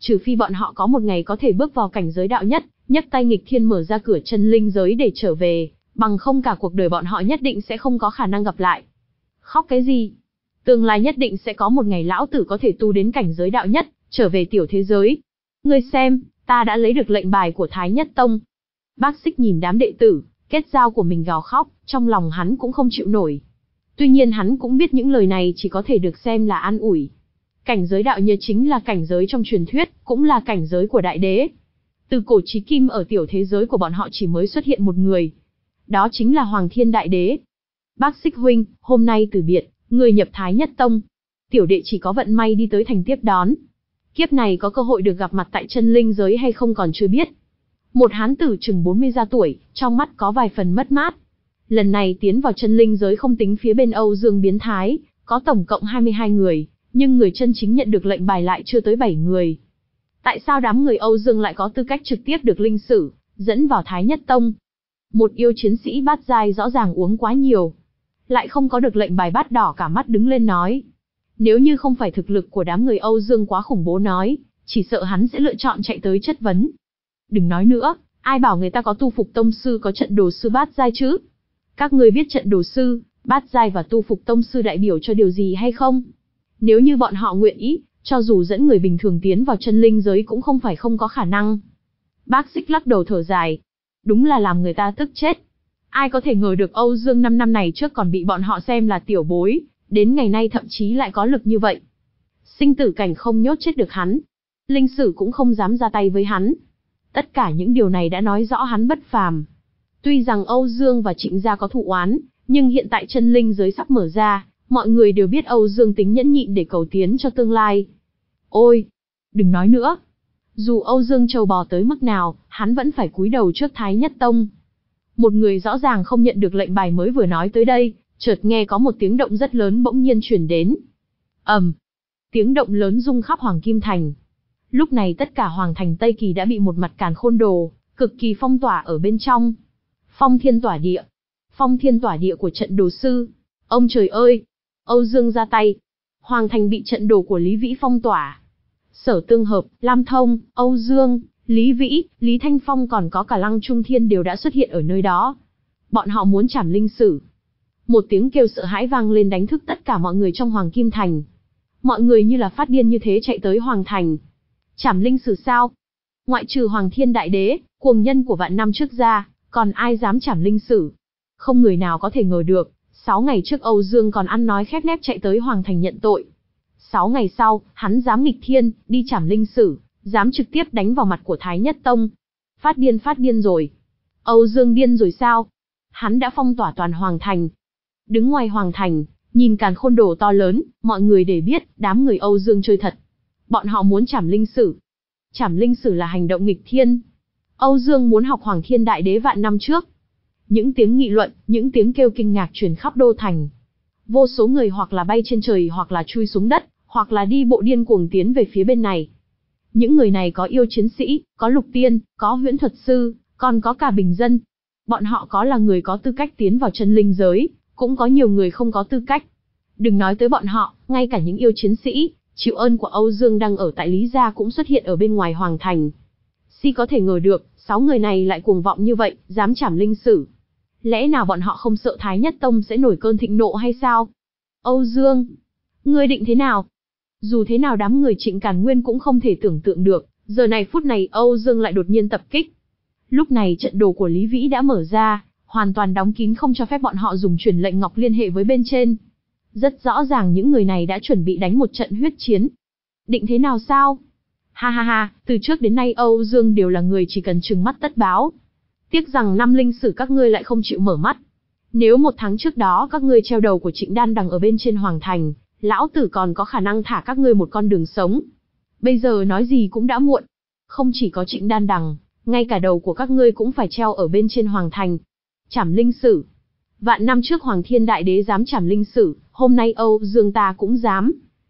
trừ phi bọn họ có một ngày có thể bước vào cảnh giới đạo nhất, nhấc tay nghịch thiên mở ra cửa chân linh giới để trở về, bằng không cả cuộc đời bọn họ nhất định sẽ không có khả năng gặp lại. Khóc cái gì? Tương lai nhất định sẽ có một ngày lão tử có thể tu đến cảnh giới đạo nhất, trở về tiểu thế giới. Ngươi xem, ta đã lấy được lệnh bài của Thái Nhất Tông. Bác Xích nhìn đám đệ tử, kết giao của mình gào khóc, trong lòng hắn cũng không chịu nổi. Tuy nhiên hắn cũng biết những lời này chỉ có thể được xem là an ủi. Cảnh giới đạo nhất chính là cảnh giới trong truyền thuyết, cũng là cảnh giới của đại đế. Từ cổ chí kim ở tiểu thế giới của bọn họ chỉ mới xuất hiện một người. Đó chính là Hoàng Thiên Đại Đế. Bác Xích huynh, hôm nay từ biệt, người nhập Thái Nhất Tông. Tiểu đệ chỉ có vận may đi tới thành tiếp đón. Kiếp này có cơ hội được gặp mặt tại chân linh giới hay không còn chưa biết. Một hán tử chừng bốn mươi ra tuổi, trong mắt có vài phần mất mát. Lần này tiến vào chân linh giới không tính phía bên Âu Dương biến thái, có tổng cộng hai mươi hai người, nhưng người chân chính nhận được lệnh bài lại chưa tới bảy người. Tại sao đám người Âu Dương lại có tư cách trực tiếp được linh sử, dẫn vào Thái Nhất Tông? Một yêu chiến sĩ bát giai rõ ràng uống quá nhiều, lại không có được lệnh bài bát đỏ, cả mắt đứng lên nói. Nếu như không phải thực lực của đám người Âu Dương quá khủng bố nói, chỉ sợ hắn sẽ lựa chọn chạy tới chất vấn. Đừng nói nữa, ai bảo người ta có tu phục tông sư có trận đồ sư bát giai chứ? Các người biết trận đồ sư, bát giai và tu phục tông sư đại biểu cho điều gì hay không? Nếu như bọn họ nguyện ý, cho dù dẫn người bình thường tiến vào chân linh giới cũng không phải không có khả năng. Bác Xích lắc đầu thở dài. Đúng là làm người ta tức chết. Ai có thể ngờ được Âu Dương năm năm này trước còn bị bọn họ xem là tiểu bối, đến ngày nay thậm chí lại có lực như vậy. Sinh tử cảnh không nhốt chết được hắn. Linh sử cũng không dám ra tay với hắn. Tất cả những điều này đã nói rõ hắn bất phàm. Tuy rằng Âu Dương và Trịnh gia có thù oán, nhưng hiện tại chân linh giới sắp mở ra, mọi người đều biết Âu Dương tính nhẫn nhịn để cầu tiến cho tương lai. Ôi, đừng nói nữa. Dù Âu Dương trâu bò tới mức nào, hắn vẫn phải cúi đầu trước Thái Nhất Tông. Một người rõ ràng không nhận được lệnh bài mới vừa nói tới đây, chợt nghe có một tiếng động rất lớn bỗng nhiên truyền đến. ầm, um, tiếng động lớn rung khắp Hoàng Kim Thành. Lúc này tất cả Hoàng Thành Tây Kỳ đã bị một mặt càn khôn đồ, cực kỳ phong tỏa ở bên trong. Phong thiên tỏa địa. Phong thiên tỏa địa của trận đồ sư. Ông trời ơi! Âu Dương ra tay. Hoàng Thành bị trận đồ của Lý Vĩ phong tỏa. Sở Tương Hợp, Lam Thông, Âu Dương, Lý Vĩ, Lý Thanh Phong còn có cả Lăng Trung Thiên đều đã xuất hiện ở nơi đó. Bọn họ muốn trảm linh sử. Một tiếng kêu sợ hãi vang lên đánh thức tất cả mọi người trong Hoàng Kim Thành. Mọi người như là phát điên như thế chạy tới Hoàng Thành. Trảm linh sử sao? Ngoại trừ Hoàng Thiên Đại Đế, cuồng nhân của vạn năm trước ra, còn ai dám trảm linh sử? Không người nào có thể ngờ được, sáu ngày trước Âu Dương còn ăn nói khép nép chạy tới Hoàng Thành nhận tội. Sáu ngày sau, hắn dám nghịch thiên, đi trảm linh sử, dám trực tiếp đánh vào mặt của Thái Nhất Tông. Phát điên phát điên rồi. Âu Dương điên rồi sao? Hắn đã phong tỏa toàn Hoàng Thành. Đứng ngoài Hoàng Thành, nhìn càn khôn đồ to lớn, mọi người đều biết, đám người Âu Dương chơi thật. Bọn họ muốn trảm linh sử. Trảm linh sử là hành động nghịch thiên. Âu Dương muốn học Hoàng Thiên Đại Đế vạn năm trước. Những tiếng nghị luận, những tiếng kêu kinh ngạc truyền khắp đô thành. Vô số người hoặc là bay trên trời hoặc là chui xuống đất, hoặc là đi bộ điên cuồng tiến về phía bên này. Những người này có yêu chiến sĩ, có lục tiên, có huyễn thuật sư, còn có cả bình dân. Bọn họ có là người có tư cách tiến vào chân linh giới, cũng có nhiều người không có tư cách. Đừng nói tới bọn họ, ngay cả những yêu chiến sĩ, chịu ơn của Âu Dương đang ở tại Lý Gia cũng xuất hiện ở bên ngoài Hoàng Thành. Si có thể ngờ được, sáu người này lại cuồng vọng như vậy, dám trảm linh sử. Lẽ nào bọn họ không sợ Thái Nhất Tông sẽ nổi cơn thịnh nộ hay sao? Âu Dương, ngươi định thế nào? Dù thế nào đám người Trịnh Càn Nguyên cũng không thể tưởng tượng được, giờ này phút này Âu Dương lại đột nhiên tập kích. Lúc này trận đồ của Lý Vĩ đã mở ra, hoàn toàn đóng kín không cho phép bọn họ dùng truyền lệnh ngọc liên hệ với bên trên. Rất rõ ràng những người này đã chuẩn bị đánh một trận huyết chiến. Định thế nào sao? Ha ha ha, từ trước đến nay Âu Dương đều là người chỉ cần trừng mắt tất báo. Tiếc rằng năm linh sử các ngươi lại không chịu mở mắt. Nếu một tháng trước đó các ngươi treo đầu của Trịnh Đan Đằng ở bên trên Hoàng Thành, lão tử còn có khả năng thả các ngươi một con đường sống. Bây giờ nói gì cũng đã muộn. Không chỉ có Trịnh Đan Đằng, ngay cả đầu của các ngươi cũng phải treo ở bên trên Hoàng Thành. Trảm linh sử. Vạn năm trước Hoàng Thiên Đại Đế dám trảm linh sử, hôm nay Âu Dương ta cũng dám.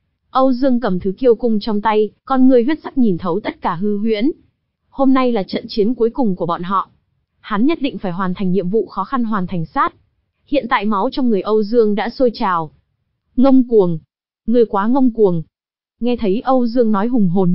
Âu Dương cầm thứ kiêu cung trong tay, con ngươi huyết sắc nhìn thấu tất cả hư huyễn. Hôm nay là trận chiến cuối cùng của bọn họ. Hắn nhất định phải hoàn thành nhiệm vụ khó khăn hoàn thành sát. Hiện tại máu trong người Âu Dương đã sôi trào. Ngông cuồng. Ngươi quá ngông cuồng. Nghe thấy Âu Dương nói hùng hồn như vậy,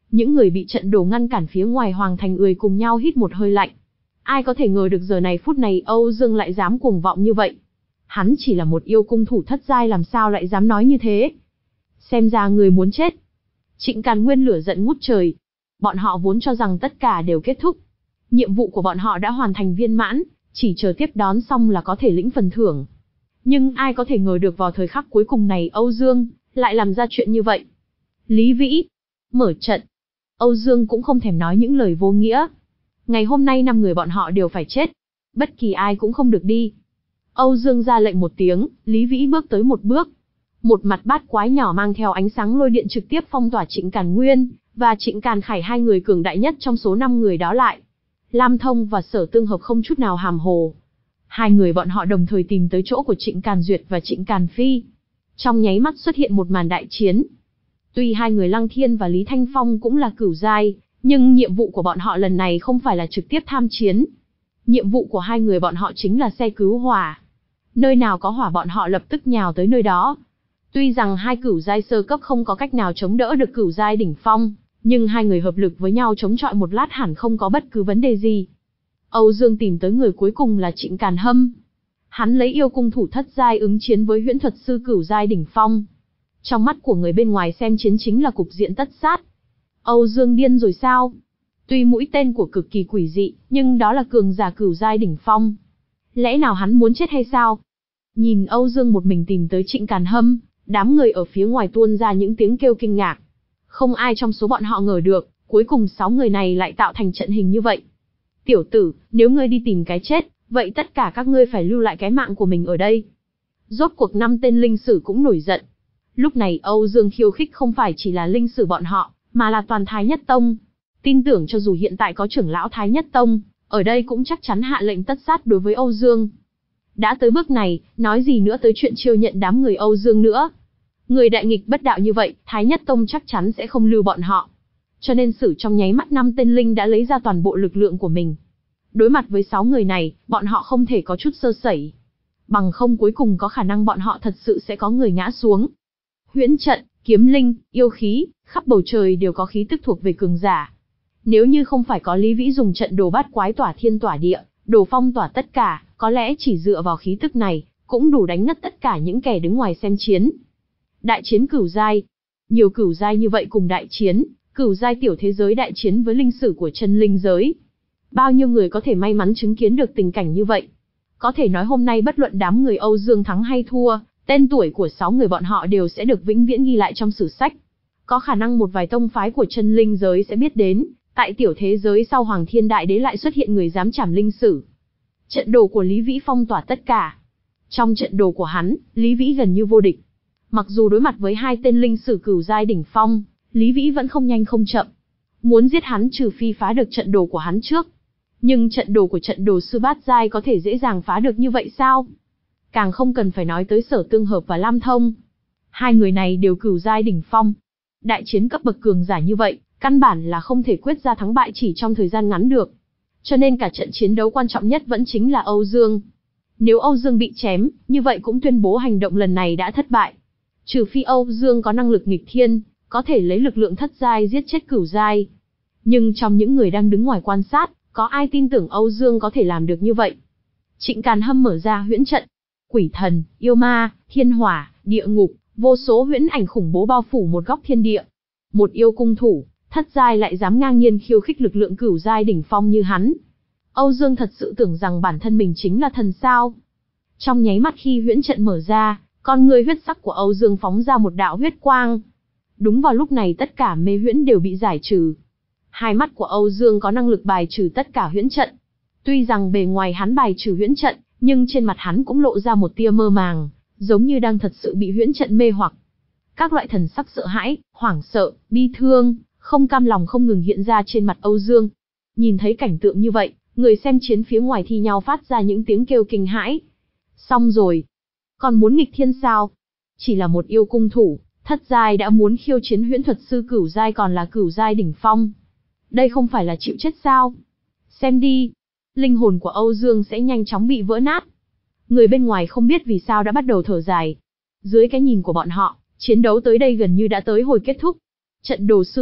Những người bị trận đồ ngăn cản phía ngoài Hoàng Thành ười cùng nhau hít một hơi lạnh. Ai có thể ngờ được giờ này phút này Âu Dương lại dám cuồng vọng như vậy. Hắn chỉ là một yêu cung thủ thất giai làm sao lại dám nói như thế. Xem ra người muốn chết. Trịnh Càn Nguyên lửa giận ngút trời. Bọn họ vốn cho rằng tất cả đều kết thúc. Nhiệm vụ của bọn họ đã hoàn thành viên mãn, chỉ chờ tiếp đón xong là có thể lĩnh phần thưởng. Nhưng ai có thể ngờ được vào thời khắc cuối cùng này Âu Dương lại làm ra chuyện như vậy. Lý Vĩ, mở trận. Âu Dương cũng không thèm nói những lời vô nghĩa. Ngày hôm nay năm người bọn họ đều phải chết. Bất kỳ ai cũng không được đi. Âu Dương ra lệnh một tiếng, Lý Vĩ bước tới một bước. Một mặt bát quái nhỏ mang theo ánh sáng lôi điện trực tiếp phong tỏa Trịnh Càn Nguyên, và Trịnh Càn Khải hai người cường đại nhất trong số năm người đó lại. Lam Thông và Sở Tương Hợp không chút nào hàm hồ. Hai người bọn họ đồng thời tìm tới chỗ của Trịnh Càn Duyệt và Trịnh Càn Phi. Trong nháy mắt xuất hiện một màn đại chiến. Tuy hai người Lăng Thiên và Lý Thanh Phong cũng là cửu giai, nhưng nhiệm vụ của bọn họ lần này không phải là trực tiếp tham chiến. Nhiệm vụ của hai người bọn họ chính là xe cứu hỏa. Nơi nào có hỏa bọn họ lập tức nhào tới nơi đó. Tuy rằng hai cửu giai sơ cấp không có cách nào chống đỡ được cửu giai đỉnh phong, nhưng hai người hợp lực với nhau chống chọi một lát hẳn không có bất cứ vấn đề gì. Âu Dương tìm tới người cuối cùng là Trịnh Càn Hâm. Hắn lấy yêu cung thủ thất giai ứng chiến với huyễn thuật sư cửu giai đỉnh phong. Trong mắt của người bên ngoài xem chiến chính là cục diện tất sát. Âu Dương điên rồi sao? Tuy mũi tên của cực kỳ quỷ dị, nhưng đó là cường giả cửu giai đỉnh phong. Lẽ nào hắn muốn chết hay sao? Nhìn Âu Dương một mình tìm tới Trịnh Càn Hâm, đám người ở phía ngoài tuôn ra những tiếng kêu kinh ngạc. Không ai trong số bọn họ ngờ được, cuối cùng sáu người này lại tạo thành trận hình như vậy. Tiểu tử, nếu ngươi đi tìm cái chết, vậy tất cả các ngươi phải lưu lại cái mạng của mình ở đây. Rốt cuộc năm tên linh sử cũng nổi giận. Lúc này Âu Dương khiêu khích không phải chỉ là linh sử bọn họ, mà là toàn Thái Nhất Tông. Tin tưởng cho dù hiện tại có trưởng lão Thái Nhất Tông, ở đây cũng chắc chắn hạ lệnh tất sát đối với Âu Dương. Đã tới bước này, nói gì nữa tới chuyện chiêu nhận đám người Âu Dương nữa. Người đại nghịch bất đạo như vậy, Thái Nhất Tông chắc chắn sẽ không lưu bọn họ. Cho nên xử trong nháy mắt năm tên linh đã lấy ra toàn bộ lực lượng của mình. Đối mặt với sáu người này, bọn họ không thể có chút sơ sẩy. Bằng không cuối cùng có khả năng bọn họ thật sự sẽ có người ngã xuống. Huyễn trận, kiếm linh, yêu khí, khắp bầu trời đều có khí tức thuộc về cường giả. Nếu như không phải có Lý Vĩ dùng trận đồ bát quái tỏa thiên tỏa địa, đồ phong tỏa tất cả, có lẽ chỉ dựa vào khí tức này, cũng đủ đánh ngất tất cả những kẻ đứng ngoài xem chiến. Đại chiến cửu giai. Nhiều cửu giai như vậy cùng đại chiến, cửu giai tiểu thế giới đại chiến với linh sử của chân linh giới. Bao nhiêu người có thể may mắn chứng kiến được tình cảnh như vậy. Có thể nói hôm nay bất luận đám người Âu Dương thắng hay thua, tên tuổi của sáu người bọn họ đều sẽ được vĩnh viễn ghi lại trong sử sách. Có khả năng một vài tông phái của chân linh giới sẽ biết đến, tại tiểu thế giới sau Hoàng Thiên Đại Đế lại xuất hiện người dám chảm linh sử. Trận đồ của Lý Vĩ phong tỏa tất cả. Trong trận đồ của hắn, Lý Vĩ gần như vô địch. Mặc dù đối mặt với hai tên linh sử cửu giai đỉnh phong, Lý Vĩ vẫn không nhanh không chậm. Muốn giết hắn trừ phi phá được trận đồ của hắn trước. Nhưng trận đồ của trận đồ sư bát giai có thể dễ dàng phá được như vậy sao? Càng không cần phải nói tới Sở Tương Hợp và Lam Thông. Hai người này đều cửu giai đỉnh phong. Đại chiến cấp bậc cường giả như vậy, căn bản là không thể quyết ra thắng bại chỉ trong thời gian ngắn được. Cho nên cả trận chiến đấu quan trọng nhất vẫn chính là Âu Dương. Nếu Âu Dương bị chém, như vậy cũng tuyên bố hành động lần này đã thất bại. Trừ phi Âu Dương có năng lực nghịch thiên, có thể lấy lực lượng thất giai giết chết cửu giai. Nhưng trong những người đang đứng ngoài quan sát, có ai tin tưởng Âu Dương có thể làm được như vậy? Trịnh Càn Hâm mở ra huyễn trận. Quỷ thần, yêu ma, thiên hỏa, địa ngục, vô số huyễn ảnh khủng bố bao phủ một góc thiên địa. Một yêu cung thủ, thất giai lại dám ngang nhiên khiêu khích lực lượng cửu giai đỉnh phong như hắn. Âu Dương thật sự tưởng rằng bản thân mình chính là thần sao? Trong nháy mắt khi huyễn trận mở ra, con người huyết sắc của Âu Dương phóng ra một đạo huyết quang. Đúng vào lúc này tất cả mê huyễn đều bị giải trừ. Hai mắt của Âu Dương có năng lực bài trừ tất cả huyễn trận. Tuy rằng bề ngoài hắn bài trừ huyễn trận, nhưng trên mặt hắn cũng lộ ra một tia mơ màng, giống như đang thật sự bị huyễn trận mê hoặc. Các loại thần sắc sợ hãi, hoảng sợ, bi thương, không cam lòng không ngừng hiện ra trên mặt Âu Dương. Nhìn thấy cảnh tượng như vậy, người xem chiến phía ngoài thi nhau phát ra những tiếng kêu kinh hãi. Xong rồi. Còn muốn nghịch thiên sao? Chỉ là một yêu cung thủ, thất giai đã muốn khiêu chiến huyễn thuật sư cửu giai còn là cửu giai đỉnh phong. Đây không phải là chịu chết sao? Xem đi. Linh hồn của Âu Dương sẽ nhanh chóng bị vỡ nát. Người bên ngoài không biết vì sao đã bắt đầu thở dài. Dưới cái nhìn của bọn họ, chiến đấu tới đây gần như đã tới hồi kết thúc. Trận đồ sư mạnh,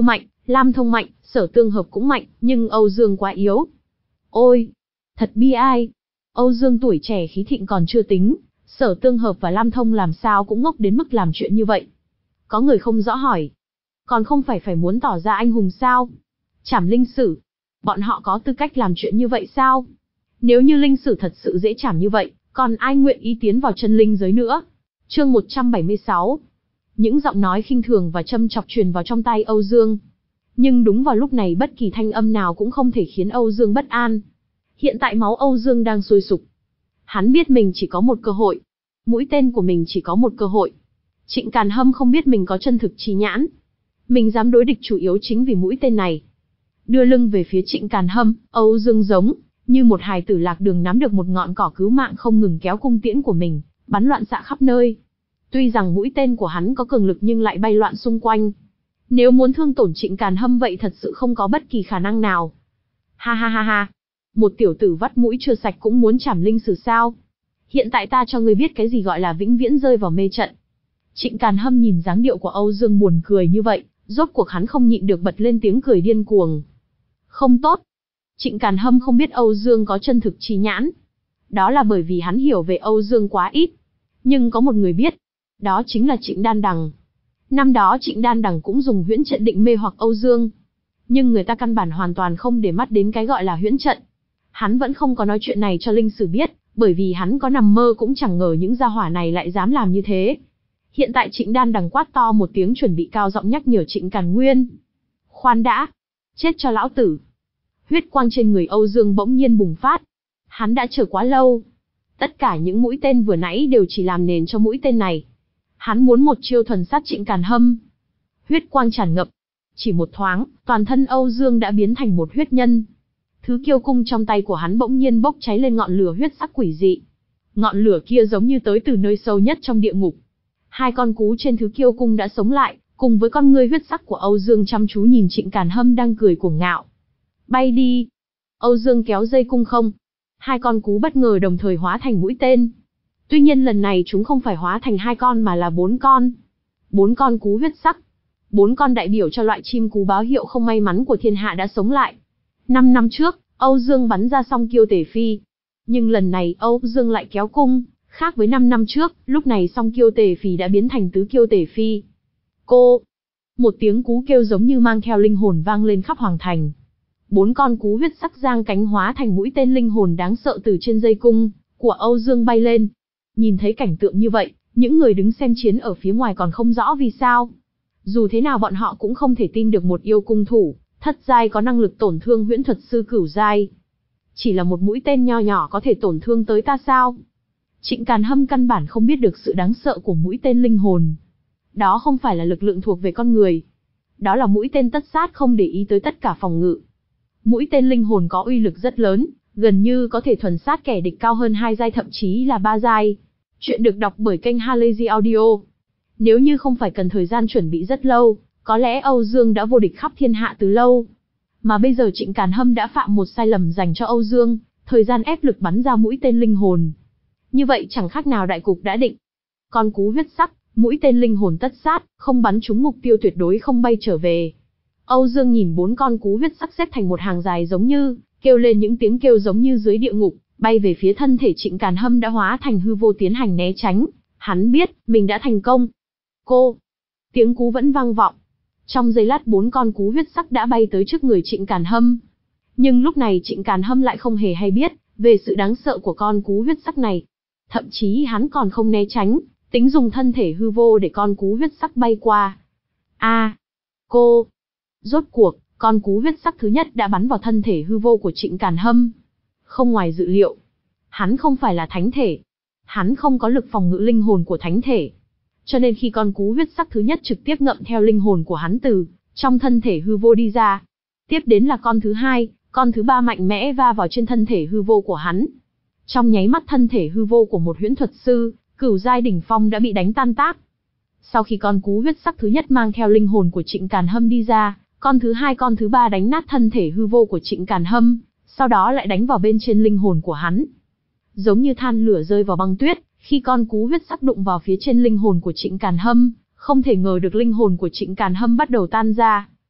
Lam Thông mạnh, Sở Tương Hợp cũng mạnh, nhưng Âu Dương quá yếu. Ôi, thật bi ai. Âu Dương tuổi trẻ khí thịnh còn chưa tính, Sở Tương Hợp và Lam Thông làm sao cũng ngốc đến mức làm chuyện như vậy. Có người không rõ hỏi. Còn không phải phải muốn tỏ ra anh hùng sao? Trảm linh sử. Bọn họ có tư cách làm chuyện như vậy sao? Nếu như linh sử thật sự dễ trảm như vậy, còn ai nguyện ý tiến vào chân linh giới nữa? Chương một trăm bảy mươi sáu. Những giọng nói khinh thường và châm chọc truyền vào trong tai Âu Dương. Nhưng đúng vào lúc này bất kỳ thanh âm nào cũng không thể khiến Âu Dương bất an. Hiện tại máu Âu Dương đang sôi sục. Hắn biết mình chỉ có một cơ hội. Mũi tên của mình chỉ có một cơ hội. Trịnh Càn Hâm không biết mình có chân thực chi nhãn. Mình dám đối địch chủ yếu chính vì mũi tên này. Đưa lưng về phía Trịnh Càn Hâm, Âu Dương giống như một hài tử lạc đường nắm được một ngọn cỏ cứu mạng không ngừng kéo cung tiễn của mình, bắn loạn xạ khắp nơi. Tuy rằng mũi tên của hắn có cường lực nhưng lại bay loạn xung quanh. Nếu muốn thương tổn Trịnh Càn Hâm vậy thật sự không có bất kỳ khả năng nào. Ha ha ha ha. Một tiểu tử vắt mũi chưa sạch cũng muốn trảm linh sử sao? Hiện tại ta cho ngươi biết cái gì gọi là vĩnh viễn rơi vào mê trận. Trịnh Càn Hâm nhìn dáng điệu của Âu Dương buồn cười như vậy, rốt cuộc hắn không nhịn được bật lên tiếng cười điên cuồng. Không tốt. Trịnh Càn Hâm không biết Âu Dương có chân thực chi nhãn. Đó là bởi vì hắn hiểu về Âu Dương quá ít. Nhưng có một người biết. Đó chính là Trịnh Đan Đằng. Năm đó Trịnh Đan Đằng cũng dùng huyễn trận định mê hoặc Âu Dương. Nhưng người ta căn bản hoàn toàn không để mắt đến cái gọi là huyễn trận. Hắn vẫn không có nói chuyện này cho linh sử biết, bởi vì hắn có nằm mơ cũng chẳng ngờ những gia hỏa này lại dám làm như thế. Hiện tại Trịnh Đan Đằng quát to một tiếng chuẩn bị cao giọng nhắc nhở Trịnh Càn Nguyên. Khoan đã, chết cho lão tử. Huyết quang trên người Âu Dương bỗng nhiên bùng phát. Hắn đã chờ quá lâu. Tất cả những mũi tên vừa nãy đều chỉ làm nền cho mũi tên này. Hắn muốn một chiêu thuần sát Trịnh Càn Hâm. Huyết quang tràn ngập. Chỉ một thoáng, toàn thân Âu Dương đã biến thành một huyết nhân. Thứ kiêu cung trong tay của hắn bỗng nhiên bốc cháy lên ngọn lửa huyết sắc quỷ dị. Ngọn lửa kia giống như tới từ nơi sâu nhất trong địa ngục. Hai con cú trên thứ kiêu cung đã sống lại, cùng với con ngươi huyết sắc của Âu Dương chăm chú nhìn Trịnh Càn Hâm đang cười cuồng ngạo. Bay đi! Âu Dương kéo dây cung không. Hai con cú bất ngờ đồng thời hóa thành mũi tên. Tuy nhiên lần này chúng không phải hóa thành hai con mà là bốn con. Bốn con cú huyết sắc. Bốn con đại biểu cho loại chim cú báo hiệu không may mắn của thiên hạ đã sống lại. Năm năm trước, Âu Dương bắn ra song kiêu tể phi. Nhưng lần này Âu Dương lại kéo cung. Khác với năm năm trước, lúc này song kiêu tể phi đã biến thành tứ kiêu tể phi. Cô! Một tiếng cú kêu giống như mang theo linh hồn vang lên khắp hoàng thành. Bốn con cú huyết sắc giang cánh hóa thành mũi tên linh hồn đáng sợ từ trên dây cung của Âu Dương bay lên. Nhìn thấy cảnh tượng như vậy, những người đứng xem chiến ở phía ngoài còn không rõ vì sao. Dù thế nào bọn họ cũng không thể tin được một yêu cung thủ, thất giai có năng lực tổn thương huyễn thuật sư cửu giai. Chỉ là một mũi tên nho nhỏ có thể tổn thương tới ta sao? Trịnh Càn Hâm căn bản không biết được sự đáng sợ của mũi tên linh hồn. Đó không phải là lực lượng thuộc về con người. Đó là mũi tên tất sát không để ý tới tất cả phòng ngự. Mũi tên linh hồn có uy lực rất lớn, gần như có thể thuần sát kẻ địch cao hơn hai giai thậm chí là ba giai. Chuyện được đọc bởi kênh Halazy Audio. Nếu như không phải cần thời gian chuẩn bị rất lâu, có lẽ Âu Dương đã vô địch khắp thiên hạ từ lâu. Mà bây giờ Trịnh Càn Hâm đã phạm một sai lầm dành cho Âu Dương, thời gian ép lực bắn ra mũi tên linh hồn. Như vậy chẳng khác nào đại cục đã định. Con cú huyết sắc, mũi tên linh hồn tất sát, không bắn trúng mục tiêu tuyệt đối không bay trở về. Âu Dương nhìn bốn con cú huyết sắc xếp thành một hàng dài giống như, kêu lên những tiếng kêu giống như dưới địa ngục, bay về phía thân thể Trịnh Càn Hâm đã hóa thành hư vô tiến hành né tránh. Hắn biết, mình đã thành công. Cô! Tiếng cú vẫn vang vọng. Trong giây lát bốn con cú huyết sắc đã bay tới trước người Trịnh Càn Hâm. Nhưng lúc này Trịnh Càn Hâm lại không hề hay biết về sự đáng sợ của con cú huyết sắc này. Thậm chí hắn còn không né tránh, tính dùng thân thể hư vô để con cú huyết sắc bay qua. A, à, cô! Rốt cuộc, con cú huyết sắc thứ nhất đã bắn vào thân thể hư vô của Trịnh Càn Hâm. Không ngoài dự liệu, hắn không phải là thánh thể. Hắn không có lực phòng ngự linh hồn của thánh thể. Cho nên khi con cú huyết sắc thứ nhất trực tiếp ngậm theo linh hồn của hắn từ trong thân thể hư vô đi ra. Tiếp đến là con thứ hai, con thứ ba mạnh mẽ va vào trên thân thể hư vô của hắn. Trong nháy mắt thân thể hư vô của một huyễn thuật sư, cửu giai đỉnh phong đã bị đánh tan tác. Sau khi con cú huyết sắc thứ nhất mang theo linh hồn của Trịnh Càn Hâm đi ra, con thứ hai con thứ ba đánh nát thân thể hư vô của Trịnh Càn Hâm, sau đó lại đánh vào bên trên linh hồn của hắn. Giống như than lửa rơi vào băng tuyết, khi con cú huyết sắc đụng vào phía trên linh hồn của Trịnh Càn Hâm, không thể ngờ được linh hồn của Trịnh Càn Hâm bắt đầu tan ra.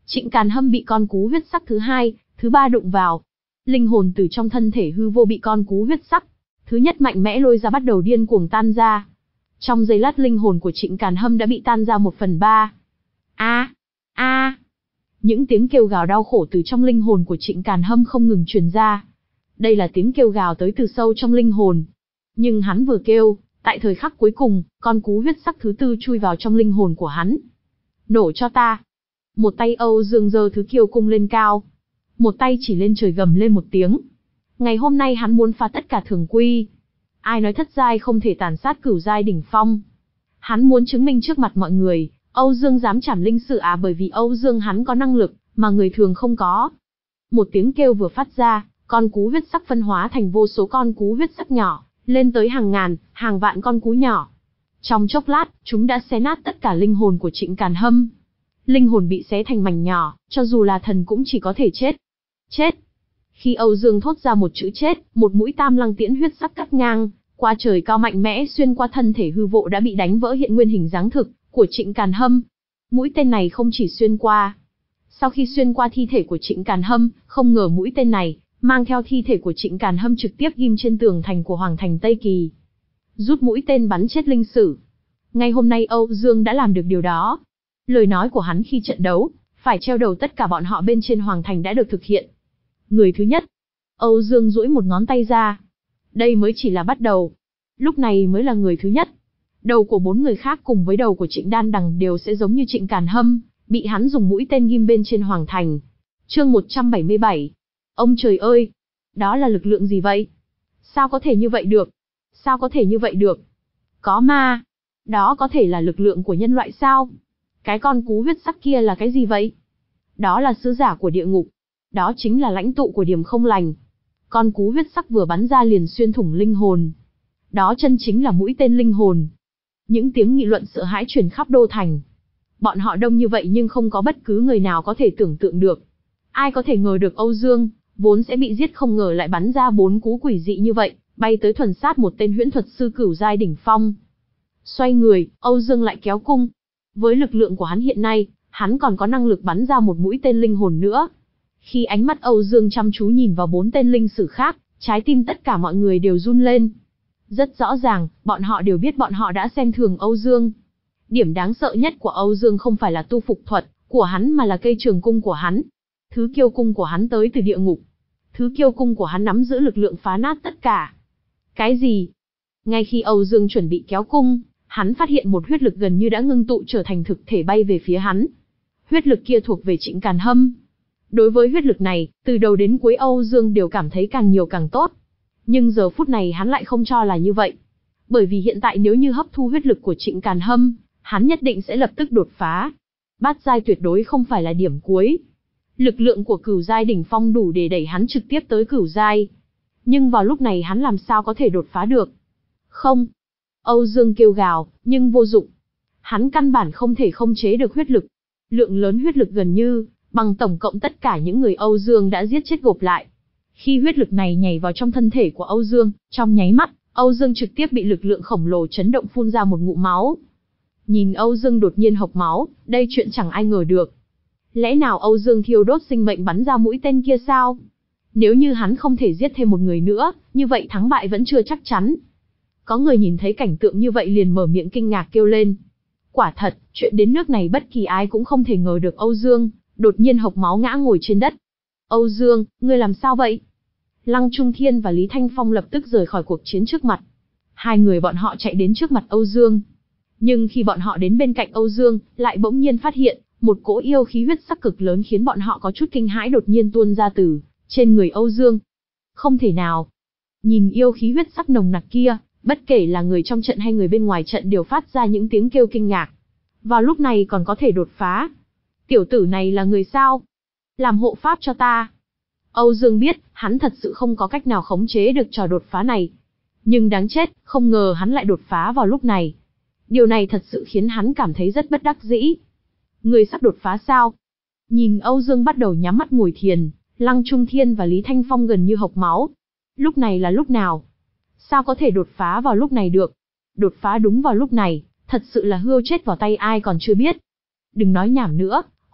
Trịnh Càn Hâm bị con cú huyết sắc thứ hai, thứ ba đụng vào. Linh hồn từ trong thân thể hư vô bị con cú huyết sắc thứ nhất mạnh mẽ lôi ra bắt đầu điên cuồng tan ra. Trong giây lát linh hồn của Trịnh Càn Hâm đã bị tan ra một phần ba. A, a. Những tiếng kêu gào đau khổ từ trong linh hồn của Trịnh Càn Hâm không ngừng truyền ra. Đây là tiếng kêu gào tới từ sâu trong linh hồn. Nhưng hắn vừa kêu, tại thời khắc cuối cùng, con cú huyết sắc thứ tư chui vào trong linh hồn của hắn. Nổ cho ta. Một tay Âu Dương giơ thứ kiêu cung lên cao. Một tay chỉ lên trời gầm lên một tiếng. Ngày hôm nay hắn muốn phá tất cả thường quy. Ai nói thất giai không thể tàn sát cửu giai đỉnh phong. Hắn muốn chứng minh trước mặt mọi người, Âu Dương dám chảm linh sử à, bởi vì Âu Dương hắn có năng lực, mà người thường không có. Một tiếng kêu vừa phát ra, con cú huyết sắc phân hóa thành vô số con cú huyết sắc nhỏ, lên tới hàng ngàn, hàng vạn con cú nhỏ. Trong chốc lát, chúng đã xé nát tất cả linh hồn của Trịnh Càn Hâm. Linh hồn bị xé thành mảnh nhỏ, cho dù là thần cũng chỉ có thể chết. Chết. Khi Âu Dương thốt ra một chữ chết, một mũi tam lăng tiễn huyết sắc cắt ngang, qua trời cao mạnh mẽ xuyên qua thân thể hư vô đã bị đánh vỡ hiện nguyên hình dáng thực của Trịnh Càn Hâm. Mũi tên này không chỉ xuyên qua. Sau khi xuyên qua thi thể của Trịnh Càn Hâm, không ngờ mũi tên này mang theo thi thể của Trịnh Càn Hâm trực tiếp ghim trên tường thành của Hoàng thành Tây Kỳ. Rút mũi tên bắn chết linh sử. Ngay hôm nay Âu Dương đã làm được điều đó. Lời nói của hắn khi trận đấu, phải treo đầu tất cả bọn họ bên trên Hoàng thành đã được thực hiện. Người thứ nhất. Âu Dương duỗi một ngón tay ra. Đây mới chỉ là bắt đầu. Lúc này mới là người thứ nhất. Đầu của bốn người khác cùng với đầu của Trịnh Đan Đằng đều sẽ giống như Trịnh Càn Hâm, bị hắn dùng mũi tên ghim bên trên Hoàng thành. Chương một trăm bảy mươi bảy. Ông trời ơi! Đó là lực lượng gì vậy? Sao có thể như vậy được? Sao có thể như vậy được? Có ma! Đó có thể là lực lượng của nhân loại sao? Cái con cú huyết sắc kia là cái gì vậy? Đó là sứ giả của địa ngục. Đó chính là lãnh tụ của điểm không lành. Con cú huyết sắc vừa bắn ra liền xuyên thủng linh hồn. Đó chân chính là mũi tên linh hồn. Những tiếng nghị luận sợ hãi truyền khắp đô thành. Bọn họ đông như vậy nhưng không có bất cứ người nào có thể tưởng tượng được. Ai có thể ngờ được Âu Dương, vốn sẽ bị giết không ngờ lại bắn ra bốn cú quỷ dị như vậy, bay tới thuần sát một tên huyễn thuật sư cửu giai đỉnh phong. Xoay người, Âu Dương lại kéo cung. Với lực lượng của hắn hiện nay, hắn còn có năng lực bắn ra một mũi tên linh hồn nữa. Khi ánh mắt Âu Dương chăm chú nhìn vào bốn tên linh sử khác, trái tim tất cả mọi người đều run lên. Rất rõ ràng, bọn họ đều biết bọn họ đã xem thường Âu Dương. Điểm đáng sợ nhất của Âu Dương không phải là tu phục thuật của hắn mà là cây trường cung của hắn. Thứ kiêu cung của hắn tới từ địa ngục. Thứ kiêu cung của hắn nắm giữ lực lượng phá nát tất cả. Cái gì? Ngay khi Âu Dương chuẩn bị kéo cung, hắn phát hiện một huyết lực gần như đã ngưng tụ trở thành thực thể bay về phía hắn. Huyết lực kia thuộc về Trịnh Càn Hâm. Đối với huyết lực này, từ đầu đến cuối Âu Dương đều cảm thấy càng nhiều càng tốt. Nhưng giờ phút này hắn lại không cho là như vậy. Bởi vì hiện tại nếu như hấp thu huyết lực của Trịnh Càn Hâm, hắn nhất định sẽ lập tức đột phá. Bát giai tuyệt đối không phải là điểm cuối. Lực lượng của cửu giai đỉnh phong đủ để đẩy hắn trực tiếp tới cửu giai. Nhưng vào lúc này hắn làm sao có thể đột phá được? Không. Âu Dương kêu gào, nhưng vô dụng. Hắn căn bản không thể khống chế được huyết lực. Lượng lớn huyết lực gần như bằng tổng cộng tất cả những người Âu Dương đã giết chết gộp lại. Khi huyết lực này nhảy vào trong thân thể của Âu Dương, trong nháy mắt, Âu Dương trực tiếp bị lực lượng khổng lồ chấn động phun ra một ngụm máu. Nhìn Âu Dương đột nhiên hộc máu, đây chuyện chẳng ai ngờ được. Lẽ nào Âu Dương thiêu đốt sinh mệnh bắn ra mũi tên kia sao? Nếu như hắn không thể giết thêm một người nữa, như vậy thắng bại vẫn chưa chắc chắn. Có người nhìn thấy cảnh tượng như vậy liền mở miệng kinh ngạc kêu lên. Quả thật, chuyện đến nước này bất kỳ ai cũng không thể ngờ được Âu Dương đột nhiên hộc máu ngã ngồi trên đất. Âu Dương, ngươi làm sao vậy? Lăng Trung Thiên và Lý Thanh Phong lập tức rời khỏi cuộc chiến trước mặt. Hai người bọn họ chạy đến trước mặt Âu Dương. Nhưng khi bọn họ đến bên cạnh Âu Dương, lại bỗng nhiên phát hiện, một cỗ yêu khí huyết sắc cực lớn khiến bọn họ có chút kinh hãi đột nhiên tuôn ra từ trên người Âu Dương. Không thể nào. Nhìn yêu khí huyết sắc nồng nặc kia, bất kể là người trong trận hay người bên ngoài trận đều phát ra những tiếng kêu kinh ngạc. Vào lúc này còn có thể đột phá. Tiểu tử này là người sao? Làm hộ pháp cho ta. Âu Dương biết, hắn thật sự không có cách nào khống chế được trò đột phá này. Nhưng đáng chết, không ngờ hắn lại đột phá vào lúc này. Điều này thật sự khiến hắn cảm thấy rất bất đắc dĩ. Người sắp đột phá sao? Nhìn Âu Dương bắt đầu nhắm mắt ngồi thiền, Lăng Trung Thiên và Lý Thanh Phong gần như hộc máu. Lúc này là lúc nào? Sao có thể đột phá vào lúc này được? Đột phá đúng vào lúc này, thật sự là hươu chết vào tay ai còn chưa biết. Đừng nói nhảm nữa,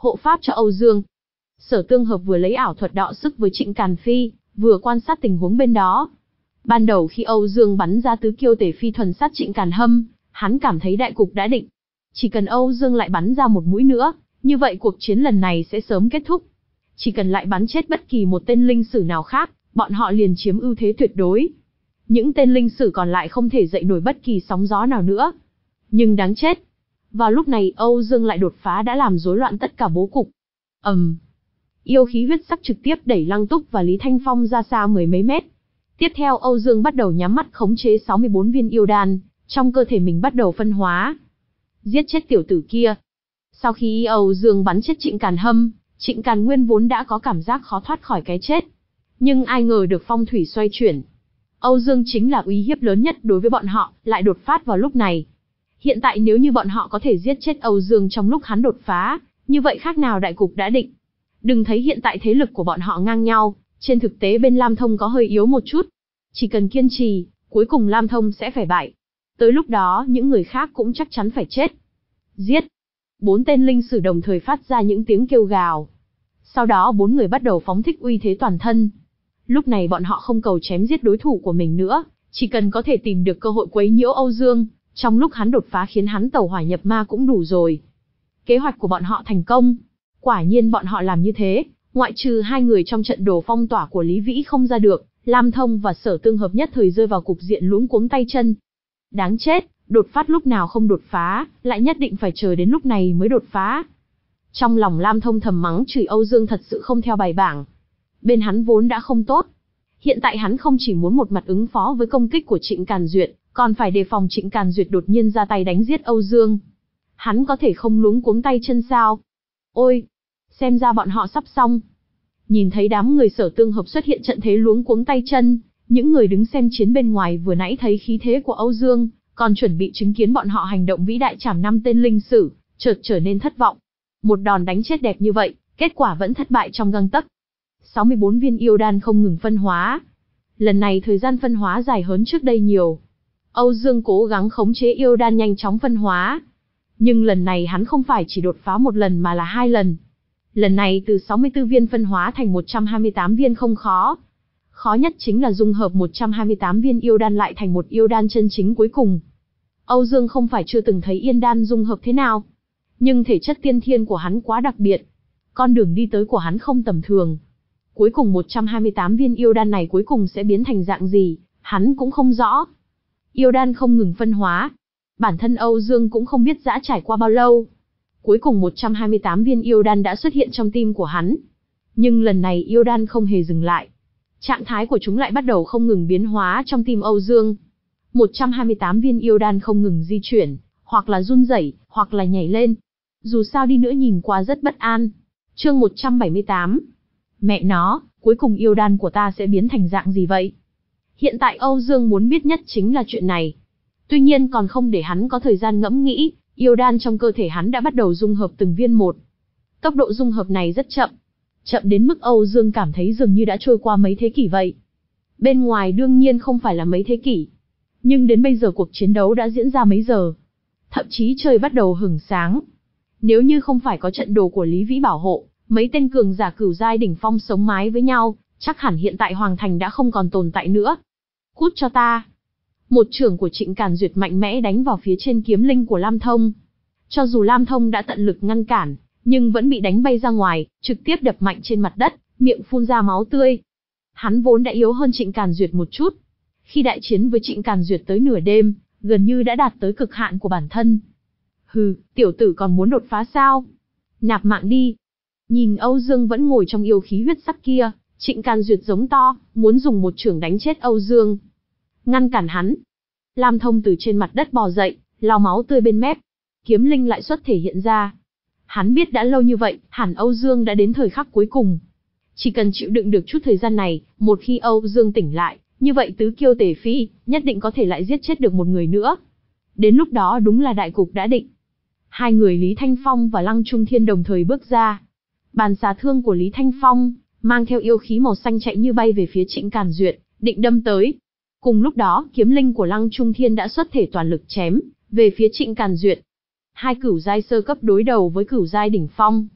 hộ pháp cho Âu Dương. Sở Tương Hợp vừa lấy ảo thuật đọ sức với Trịnh Càn Phi, vừa quan sát tình huống bên đó. Ban đầu khi Âu Dương bắn ra tứ kiêu tể phi thuần sát Trịnh Càn Hâm, hắn cảm thấy đại cục đã định. Chỉ cần Âu Dương lại bắn ra một mũi nữa, như vậy cuộc chiến lần này sẽ sớm kết thúc. Chỉ cần lại bắn chết bất kỳ một tên linh sử nào khác, bọn họ liền chiếm ưu thế tuyệt đối. Những tên linh sử còn lại không thể dậy nổi bất kỳ sóng gió nào nữa. Nhưng đáng chết. Vào lúc này Âu Dương lại đột phá đã làm rối loạn tất cả bố cục. ầm, um, yêu khí huyết sắc trực tiếp đẩy Lăng Túc và Lý Thanh Phong ra xa mười mấy mét. Tiếp theo Âu Dương bắt đầu nhắm mắt khống chế sáu mươi bốn viên yêu đan, trong cơ thể mình bắt đầu phân hóa. Giết chết tiểu tử kia. Sau khi Âu Dương bắn chết Trịnh Càn Hâm, Trịnh Càn Nguyên vốn đã có cảm giác khó thoát khỏi cái chết. Nhưng ai ngờ được phong thủy xoay chuyển. Âu Dương chính là uy hiếp lớn nhất đối với bọn họ, lại đột phát vào lúc này. Hiện tại nếu như bọn họ có thể giết chết Âu Dương trong lúc hắn đột phá, như vậy khác nào đại cục đã định. Đừng thấy hiện tại thế lực của bọn họ ngang nhau, trên thực tế bên Lam Thông có hơi yếu một chút. Chỉ cần kiên trì, cuối cùng Lam Thông sẽ phải bại. Tới lúc đó những người khác cũng chắc chắn phải chết. Giết! Bốn tên linh sử đồng thời phát ra những tiếng kêu gào. Sau đó bốn người bắt đầu phóng thích uy thế toàn thân. Lúc này bọn họ không cầu chém giết đối thủ của mình nữa, chỉ cần có thể tìm được cơ hội quấy nhiễu Âu Dương, trong lúc hắn đột phá khiến hắn tẩu hỏa nhập ma cũng đủ rồi. Kế hoạch của bọn họ thành công. Quả nhiên bọn họ làm như thế, ngoại trừ hai người trong trận đồ phong tỏa của Lý Vĩ không ra được, Lam Thông và Sở Tương Hợp nhất thời rơi vào cục diện luống cuống tay chân. Đáng chết, đột phát lúc nào không đột phá, lại nhất định phải chờ đến lúc này mới đột phá. Trong lòng Lam Thông thầm mắng chửi Âu Dương thật sự không theo bài bảng. Bên hắn vốn đã không tốt. Hiện tại hắn không chỉ muốn một mặt ứng phó với công kích của Trịnh Càn Duyệt, còn phải đề phòng Trịnh Càn Duyệt đột nhiên ra tay đánh giết Âu Dương. Hắn có thể không luống cuống tay chân sao? Ôi, xem ra bọn họ sắp xong. Nhìn thấy đám người Sở Tương Hợp xuất hiện trận thế luống cuống tay chân, những người đứng xem chiến bên ngoài vừa nãy thấy khí thế của Âu Dương, còn chuẩn bị chứng kiến bọn họ hành động vĩ đại trảm năm tên linh sử, chợt trở nên thất vọng. Một đòn đánh chết đẹp như vậy, kết quả vẫn thất bại trong gang tấc. sáu mươi bốn viên yêu đan không ngừng phân hóa. Lần này thời gian phân hóa dài hơn trước đây nhiều. Âu Dương cố gắng khống chế yêu đan nhanh chóng phân hóa. Nhưng lần này hắn không phải chỉ đột phá một lần mà là hai lần. Lần này từ sáu mươi tư viên phân hóa thành một trăm hai mươi tám viên không khó. Khó nhất chính là dung hợp một trăm hai mươi tám viên yêu đan lại thành một yêu đan chân chính cuối cùng. Âu Dương không phải chưa từng thấy yên đan dung hợp thế nào. Nhưng thể chất tiên thiên của hắn quá đặc biệt. Con đường đi tới của hắn không tầm thường. Cuối cùng một trăm hai mươi tám viên yêu đan này cuối cùng sẽ biến thành dạng gì, hắn cũng không rõ. Yêu đan không ngừng phân hóa. Bản thân Âu Dương cũng không biết đã trải qua bao lâu. Cuối cùng một trăm hai mươi tám viên yêu đan đã xuất hiện trong tim của hắn. Nhưng lần này yêu đan không hề dừng lại. Trạng thái của chúng lại bắt đầu không ngừng biến hóa trong tim Âu Dương. một trăm hai mươi tám viên yêu đan không ngừng di chuyển, hoặc là run rẩy, hoặc là nhảy lên. Dù sao đi nữa nhìn qua rất bất an. Chương một trăm bảy mươi tám. Mẹ nó, cuối cùng yêu đan của ta sẽ biến thành dạng gì vậy? Hiện tại Âu Dương muốn biết nhất chính là chuyện này. Tuy nhiên còn không để hắn có thời gian ngẫm nghĩ, yêu đan trong cơ thể hắn đã bắt đầu dung hợp từng viên một. Tốc độ dung hợp này rất chậm. Chậm đến mức Âu Dương cảm thấy dường như đã trôi qua mấy thế kỷ vậy. Bên ngoài đương nhiên không phải là mấy thế kỷ. Nhưng đến bây giờ cuộc chiến đấu đã diễn ra mấy giờ. Thậm chí trời bắt đầu hửng sáng. Nếu như không phải có trận đồ của Lý Vĩ bảo hộ, mấy tên cường giả cửu giai đỉnh phong sống mái với nhau, chắc hẳn hiện tại Hoàng Thành đã không còn tồn tại nữa. Cút cho ta. Một chưởng của Trịnh Càn Duyệt mạnh mẽ đánh vào phía trên kiếm linh của Lam Thông. Cho dù Lam Thông đã tận lực ngăn cản, nhưng vẫn bị đánh bay ra ngoài, trực tiếp đập mạnh trên mặt đất, miệng phun ra máu tươi. Hắn vốn đã yếu hơn Trịnh Càn Duyệt một chút. Khi đại chiến với Trịnh Càn Duyệt tới nửa đêm, gần như đã đạt tới cực hạn của bản thân. Hừ, tiểu tử còn muốn đột phá sao? Nạp mạng đi. Nhìn Âu Dương vẫn ngồi trong yêu khí huyết sắc kia, Trịnh Càn Duyệt giống to, muốn dùng một chưởng đánh chết Âu Dương. Ngăn cản hắn. Lam Thông từ trên mặt đất bò dậy, lau máu tươi bên mép. Kiếm linh lại xuất thể hiện ra. Hắn biết đã lâu như vậy, hẳn Âu Dương đã đến thời khắc cuối cùng. Chỉ cần chịu đựng được chút thời gian này, một khi Âu Dương tỉnh lại, như vậy tứ kiêu tể phi, nhất định có thể lại giết chết được một người nữa. Đến lúc đó đúng là đại cục đã định. Hai người Lý Thanh Phong và Lăng Trung Thiên đồng thời bước ra. Bàn xà thương của Lý Thanh Phong, mang theo yêu khí màu xanh chạy như bay về phía Trịnh Càn Duyệt, định đâm tới. Cùng lúc đó, kiếm linh của Lăng Trung Thiên đã xuất thể toàn lực chém về phía Trịnh Càn Duyệt. Hai cửu giai sơ cấp đối đầu với cửu giai đỉnh phong.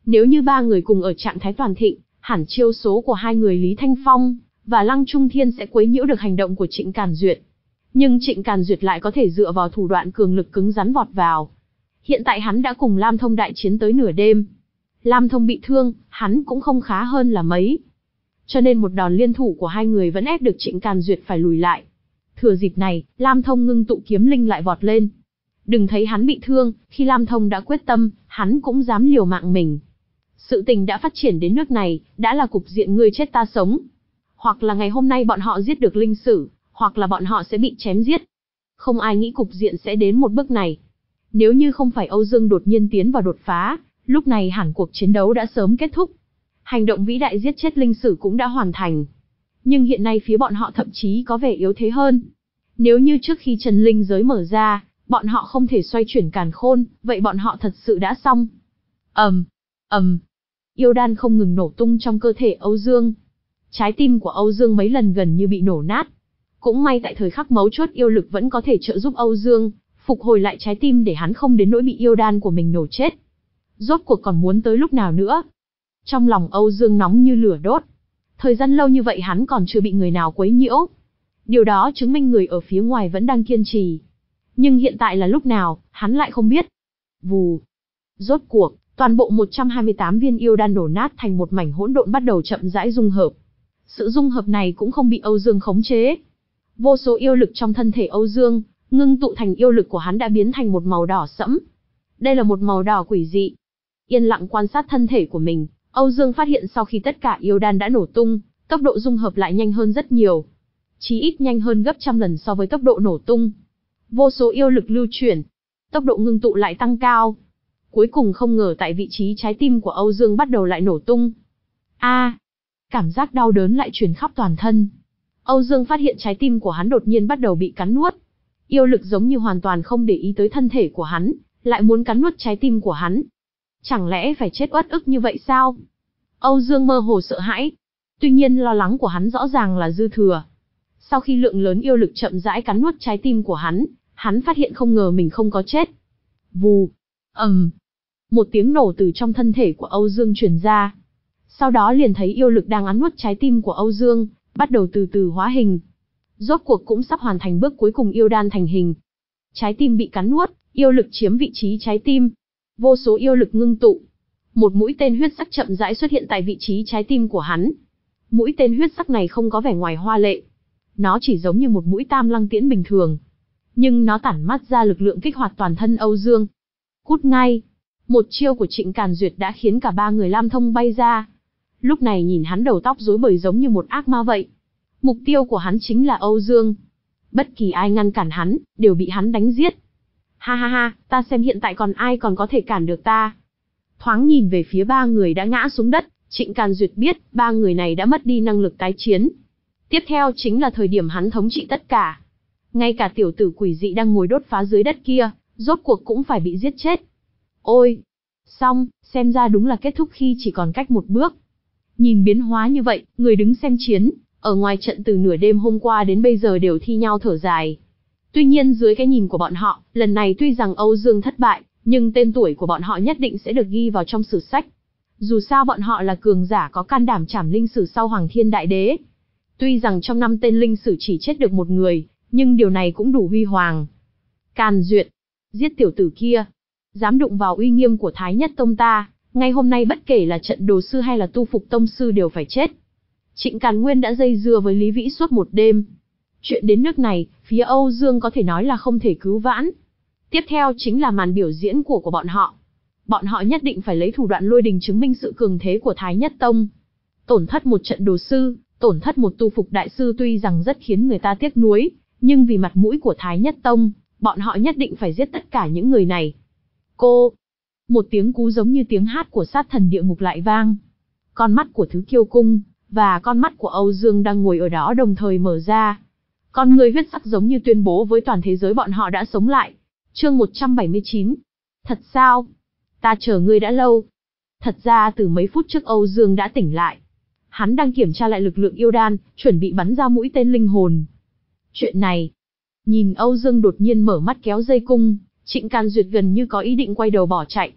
Nếu như ba người cùng ở trạng thái toàn thịnh, hẳn chiêu số của hai người Lý Thanh Phong và Lăng Trung Thiên sẽ quấy nhiễu được hành động của Trịnh Càn Duyệt. Nhưng Trịnh Càn Duyệt lại có thể dựa vào thủ đoạn cường lực cứng rắn vọt vào. Hiện tại hắn đã cùng Lam Thông đại chiến tới nửa đêm. Lam Thông bị thương, hắn cũng không khá hơn là mấy. Cho nên một đòn liên thủ của hai người vẫn ép được Trịnh Càn Duyệt phải lùi lại. Thừa dịp này, Lam Thông ngưng tụ kiếm linh lại vọt lên. Đừng thấy hắn bị thương, khi Lam Thông đã quyết tâm, hắn cũng dám liều mạng mình. Sự tình đã phát triển đến nước này, đã là cục diện ngươi chết ta sống. Hoặc là ngày hôm nay bọn họ giết được linh sử, hoặc là bọn họ sẽ bị chém giết. Không ai nghĩ cục diện sẽ đến một bước này. Nếu như không phải Âu Dương đột nhiên tiến vào đột phá, lúc này hẳn cuộc chiến đấu đã sớm kết thúc. Hành động vĩ đại giết chết linh sử cũng đã hoàn thành. Nhưng hiện nay phía bọn họ thậm chí có vẻ yếu thế hơn. Nếu như trước khi Trần Linh giới mở ra, bọn họ không thể xoay chuyển càn khôn, vậy bọn họ thật sự đã xong. ầm, um, ầm, um. Yêu đan không ngừng nổ tung trong cơ thể Âu Dương. Trái tim của Âu Dương mấy lần gần như bị nổ nát. Cũng may tại thời khắc mấu chốt yêu lực vẫn có thể trợ giúp Âu Dương phục hồi lại trái tim để hắn không đến nỗi bị yêu đan của mình nổ chết. Rốt cuộc còn muốn tới lúc nào nữa? Trong lòng Âu Dương nóng như lửa đốt. Thời gian lâu như vậy hắn còn chưa bị người nào quấy nhiễu. Điều đó chứng minh người ở phía ngoài vẫn đang kiên trì. Nhưng hiện tại là lúc nào, hắn lại không biết. Vù. Rốt cuộc, toàn bộ một trăm hai mươi tám viên yêu đan nổ nát thành một mảnh hỗn độn bắt đầu chậm rãi dung hợp. Sự dung hợp này cũng không bị Âu Dương khống chế. Vô số yêu lực trong thân thể Âu Dương, ngưng tụ thành yêu lực của hắn đã biến thành một màu đỏ sẫm. Đây là một màu đỏ quỷ dị. Yên lặng quan sát thân thể của mình, Âu Dương phát hiện sau khi tất cả yêu đan đã nổ tung, tốc độ dung hợp lại nhanh hơn rất nhiều. Chí ít nhanh hơn gấp trăm lần so với tốc độ nổ tung. Vô số yêu lực lưu chuyển, tốc độ ngưng tụ lại tăng cao. Cuối cùng không ngờ tại vị trí trái tim của Âu Dương bắt đầu lại nổ tung. A, à, cảm giác đau đớn lại truyền khắp toàn thân. Âu Dương phát hiện trái tim của hắn đột nhiên bắt đầu bị cắn nuốt. Yêu lực giống như hoàn toàn không để ý tới thân thể của hắn, lại muốn cắn nuốt trái tim của hắn. Chẳng lẽ phải chết uất ức như vậy sao? Âu Dương mơ hồ sợ hãi. Tuy nhiên lo lắng của hắn rõ ràng là dư thừa. Sau khi lượng lớn yêu lực chậm rãi cắn nuốt trái tim của hắn, hắn phát hiện không ngờ mình không có chết. Vù, ầm, um. Một tiếng nổ từ trong thân thể của Âu Dương truyền ra. Sau đó liền thấy yêu lực đang cắn nuốt trái tim của Âu Dương, bắt đầu từ từ hóa hình. Rốt cuộc cũng sắp hoàn thành bước cuối cùng yêu đan thành hình. Trái tim bị cắn nuốt, yêu lực chiếm vị trí trái tim. Vô số yêu lực ngưng tụ. Một mũi tên huyết sắc chậm rãi xuất hiện tại vị trí trái tim của hắn. Mũi tên huyết sắc này không có vẻ ngoài hoa lệ. Nó chỉ giống như một mũi tam lăng tiễn bình thường. Nhưng nó tản mát ra lực lượng kích hoạt toàn thân Âu Dương. Cút ngay. Một chiêu của Trịnh Càn Duyệt đã khiến cả ba người Lam Thông bay ra. Lúc này nhìn hắn đầu tóc rối bời giống như một ác ma vậy. Mục tiêu của hắn chính là Âu Dương. Bất kỳ ai ngăn cản hắn, đều bị hắn đánh giết. Ha ha ha, ta xem hiện tại còn ai còn có thể cản được ta. Thoáng nhìn về phía ba người đã ngã xuống đất, Trịnh Càn Duyệt biết ba người này đã mất đi năng lực tái chiến. Tiếp theo chính là thời điểm hắn thống trị tất cả. Ngay cả tiểu tử quỷ dị đang ngồi đốt phá dưới đất kia, rốt cuộc cũng phải bị giết chết. Ôi! Xong, xem ra đúng là kết thúc khi chỉ còn cách một bước. Nhìn biến hóa như vậy, người đứng xem chiến, ở ngoài trận từ nửa đêm hôm qua đến bây giờ đều thi nhau thở dài. Tuy nhiên dưới cái nhìn của bọn họ, lần này tuy rằng Âu Dương thất bại, nhưng tên tuổi của bọn họ nhất định sẽ được ghi vào trong sử sách. Dù sao bọn họ là cường giả có can đảm trảm linh sử sau Hoàng Thiên Đại Đế. Tuy rằng trong năm tên linh sử chỉ chết được một người, nhưng điều này cũng đủ huy hoàng. Càn Duyệt, giết tiểu tử kia, dám đụng vào uy nghiêm của Thái Nhất Tông ta, ngay hôm nay bất kể là trận đồ sư hay là tu phục tông sư đều phải chết. Trịnh Càn Nguyên đã dây dưa với Lý Vĩ suốt một đêm. Chuyện đến nước này, phía Âu Dương có thể nói là không thể cứu vãn. Tiếp theo chính là màn biểu diễn của của bọn họ. Bọn họ nhất định phải lấy thủ đoạn lôi đình chứng minh sự cường thế của Thái Nhất Tông. Tổn thất một trận đồ sư, tổn thất một tu phục đại sư tuy rằng rất khiến người ta tiếc nuối, nhưng vì mặt mũi của Thái Nhất Tông, bọn họ nhất định phải giết tất cả những người này. Cô! Một tiếng cú giống như tiếng hát của sát thần địa ngục lại vang. Con mắt của Thứ Kiêu Cung và con mắt của Âu Dương đang ngồi ở đó đồng thời mở ra. Con người huyết sắc giống như tuyên bố với toàn thế giới bọn họ đã sống lại. Chương một trăm bảy mươi chín. Thật sao? Ta chờ ngươi đã lâu. Thật ra từ mấy phút trước Âu Dương đã tỉnh lại. Hắn đang kiểm tra lại lực lượng yêu đan, chuẩn bị bắn ra mũi tên linh hồn. Chuyện này, nhìn Âu Dương đột nhiên mở mắt kéo dây cung, Trịnh Càn Duyệt gần như có ý định quay đầu bỏ chạy.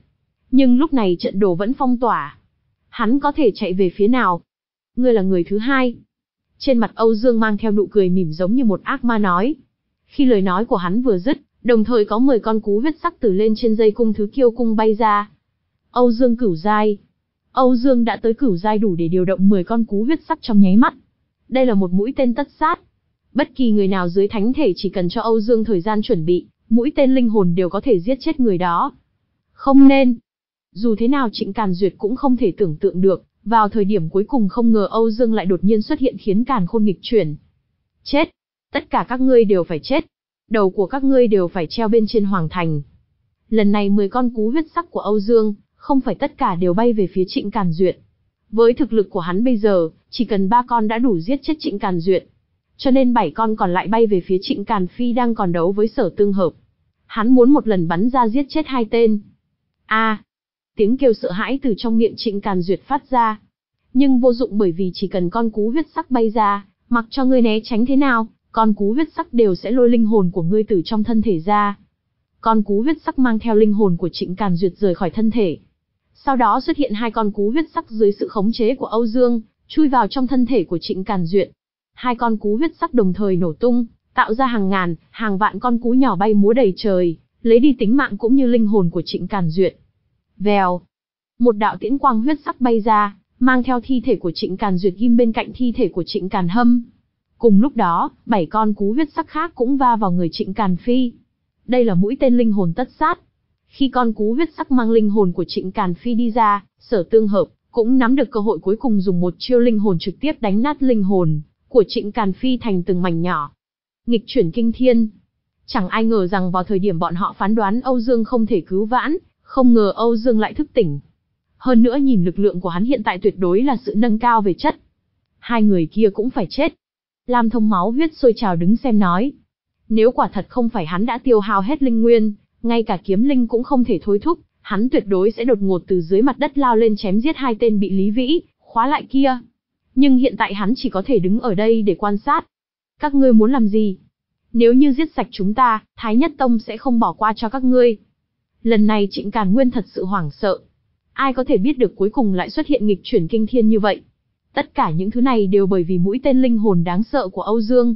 Nhưng lúc này trận đồ vẫn phong tỏa. Hắn có thể chạy về phía nào? Ngươi là người thứ hai. Trên mặt Âu Dương mang theo nụ cười mỉm giống như một ác ma nói. Khi lời nói của hắn vừa dứt, đồng thời có mười con cú huyết sắc từ lên trên dây cung thứ kiêu cung bay ra. Âu Dương cửu giai. Âu Dương đã tới cửu giai đủ để điều động mười con cú huyết sắc trong nháy mắt. Đây là một mũi tên tất sát. Bất kỳ người nào dưới thánh thể chỉ cần cho Âu Dương thời gian chuẩn bị, mũi tên linh hồn đều có thể giết chết người đó. Không nên. Dù thế nào Trịnh Càn Duyệt cũng không thể tưởng tượng được, vào thời điểm cuối cùng không ngờ Âu Dương lại đột nhiên xuất hiện khiến Càn Khôn nghịch chuyển. Chết! Tất cả các ngươi đều phải chết. Đầu của các ngươi đều phải treo bên trên hoàng thành. Lần này mười con cú huyết sắc của Âu Dương, không phải tất cả đều bay về phía Trịnh Càn Duyệt. Với thực lực của hắn bây giờ, chỉ cần ba con đã đủ giết chết Trịnh Càn Duyệt. Cho nên bảy con còn lại bay về phía Trịnh Càn Phi đang còn đấu với Sở Tương Hợp. Hắn muốn một lần bắn ra giết chết hai tên. A! À, tiếng kêu sợ hãi từ trong miệng Trịnh Càn Duyệt phát ra. Nhưng vô dụng bởi vì chỉ cần con cú huyết sắc bay ra, mặc cho ngươi né tránh thế nào, con cú huyết sắc đều sẽ lôi linh hồn của ngươi từ trong thân thể ra. Con cú huyết sắc mang theo linh hồn của Trịnh Càn Duyệt rời khỏi thân thể. Sau đó xuất hiện hai con cú huyết sắc dưới sự khống chế của Âu Dương, chui vào trong thân thể của Trịnh Càn Duyệt. Hai con cú huyết sắc đồng thời nổ tung, tạo ra hàng ngàn, hàng vạn con cú nhỏ bay múa đầy trời, lấy đi tính mạng cũng như linh hồn của Trịnh Càn Duyệt. Vèo, một đạo tiễn quang huyết sắc bay ra, mang theo thi thể của Trịnh Càn Duyệt ghim bên cạnh thi thể của Trịnh Càn Hâm. Cùng lúc đó, bảy con cú huyết sắc khác cũng va vào người Trịnh Càn Phi. Đây là mũi tên linh hồn tất sát. Khi con cú huyết sắc mang linh hồn của Trịnh Càn Phi đi ra, Sở Tương Hợp cũng nắm được cơ hội cuối cùng dùng một chiêu linh hồn trực tiếp đánh nát linh hồn của Trịnh Càn Phi thành từng mảnh nhỏ. Nghịch chuyển kinh thiên. Chẳng ai ngờ rằng vào thời điểm bọn họ phán đoán Âu Dương không thể cứu vãn, không ngờ Âu Dương lại thức tỉnh. Hơn nữa nhìn lực lượng của hắn hiện tại tuyệt đối là sự nâng cao về chất. Hai người kia cũng phải chết. Lam Thông máu huyết sôi trào đứng xem nói. Nếu quả thật không phải hắn đã tiêu hao hết linh nguyên, ngay cả kiếm linh cũng không thể thôi thúc, hắn tuyệt đối sẽ đột ngột từ dưới mặt đất lao lên chém giết hai tên bị Lý Vĩ khóa lại kia. Nhưng hiện tại hắn chỉ có thể đứng ở đây để quan sát. Các ngươi muốn làm gì? Nếu như giết sạch chúng ta, Thái Nhất Tông sẽ không bỏ qua cho các ngươi. Lần này Trịnh Càn Nguyên thật sự hoảng sợ. Ai có thể biết được cuối cùng lại xuất hiện nghịch chuyển kinh thiên như vậy? Tất cả những thứ này đều bởi vì mũi tên linh hồn đáng sợ của Âu Dương.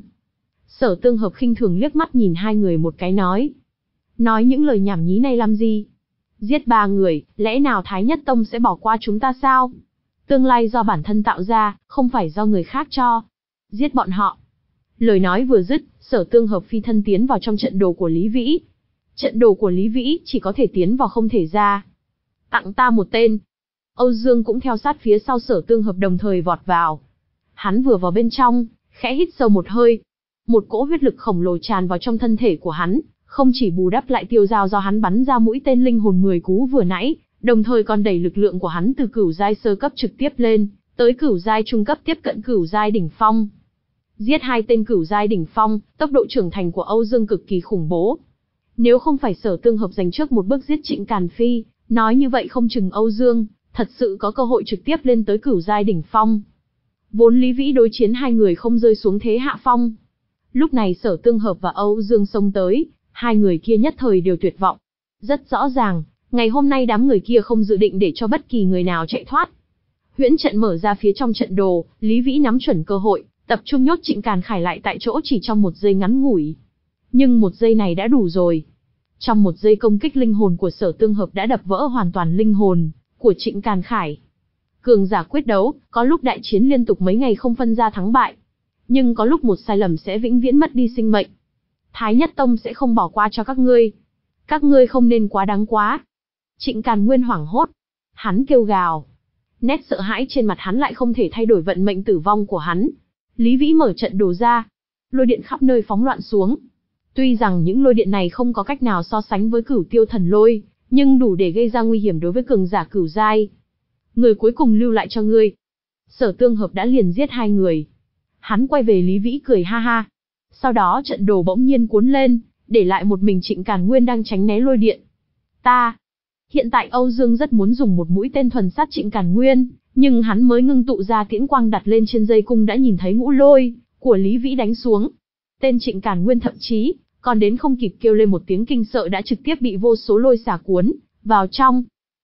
Sở Tương Hợp khinh thường liếc mắt nhìn hai người một cái nói. Nói những lời nhảm nhí này làm gì? Giết ba người, lẽ nào Thái Nhất Tông sẽ bỏ qua chúng ta sao? Tương lai do bản thân tạo ra, không phải do người khác cho. Giết bọn họ. Lời nói vừa dứt, Sở Tương Hợp phi thân tiến vào trong trận đồ của Lý Vĩ. Trận đồ của Lý Vĩ chỉ có thể tiến vào không thể ra. Tặng ta một tên. Âu Dương cũng theo sát phía sau Sở Tương Hợp đồng thời vọt vào. Hắn vừa vào bên trong, khẽ hít sâu một hơi. Một cỗ huyết lực khổng lồ tràn vào trong thân thể của hắn, không chỉ bù đắp lại tiêu dao do hắn bắn ra mũi tên linh hồn mười cú vừa nãy, đồng thời còn đẩy lực lượng của hắn từ cửu giai sơ cấp trực tiếp lên, tới cửu giai trung cấp tiếp cận cửu giai đỉnh phong. Giết hai tên cửu giai đỉnh phong, tốc độ trưởng thành của Âu Dương cực kỳ khủng bố. Nếu không phải Sở Tương Hợp giành trước một bước giết Trịnh Càn Phi, nói như vậy không chừng Âu Dương thật sự có cơ hội trực tiếp lên tới cửu giai đỉnh phong. Vốn Lý Vĩ đối chiến hai người không rơi xuống thế hạ phong. Lúc này Sở Tương Hợp và Âu Dương xông tới, hai người kia nhất thời đều tuyệt vọng. Rất rõ ràng, ngày hôm nay đám người kia không dự định để cho bất kỳ người nào chạy thoát. Huyễn trận mở ra phía trong trận đồ, Lý Vĩ nắm chuẩn cơ hội, tập trung nhốt Trịnh Càn Khải lại tại chỗ chỉ trong một giây ngắn ngủi. Nhưng một giây này đã đủ rồi. Trong một giây công kích linh hồn của Sở Tương Hợp đã đập vỡ hoàn toàn linh hồn của Trịnh Càn Khải. Cường giả quyết đấu, có lúc đại chiến liên tục mấy ngày không phân ra thắng bại. Nhưng có lúc một sai lầm sẽ vĩnh viễn mất đi sinh mệnh. Thái Nhất Tông sẽ không bỏ qua cho các ngươi. Các ngươi không nên quá đáng quá. Trịnh Càn Nguyên hoảng hốt. Hắn kêu gào. Nét sợ hãi trên mặt hắn lại không thể thay đổi vận mệnh tử vong của hắn. Lý Vĩ mở trận đồ ra. Lôi điện khắp nơi phóng loạn xuống. Tuy rằng những lôi điện này không có cách nào so sánh với Cửu Tiêu Thần Lôi, nhưng đủ để gây ra nguy hiểm đối với cường giả cửu giai. Người cuối cùng lưu lại cho ngươi. Sở Tương Hợp đã liền giết hai người. Hắn quay về Lý Vĩ cười ha ha. Sau đó trận đồ bỗng nhiên cuốn lên, để lại một mình Trịnh Càn Nguyên đang tránh né lôi điện. Ta. Hiện tại Âu Dương rất muốn dùng một mũi tên thuần sát Trịnh Càn Nguyên, nhưng hắn mới ngưng tụ ra tiễn quang đặt lên trên dây cung đã nhìn thấy ngũ lôi của Lý Vĩ đánh xuống. Tên Trịnh Càn Nguyên thậm chí còn đến không kịp kêu lên một tiếng kinh sợ đã trực tiếp bị vô số lôi xả cuốn vào trong.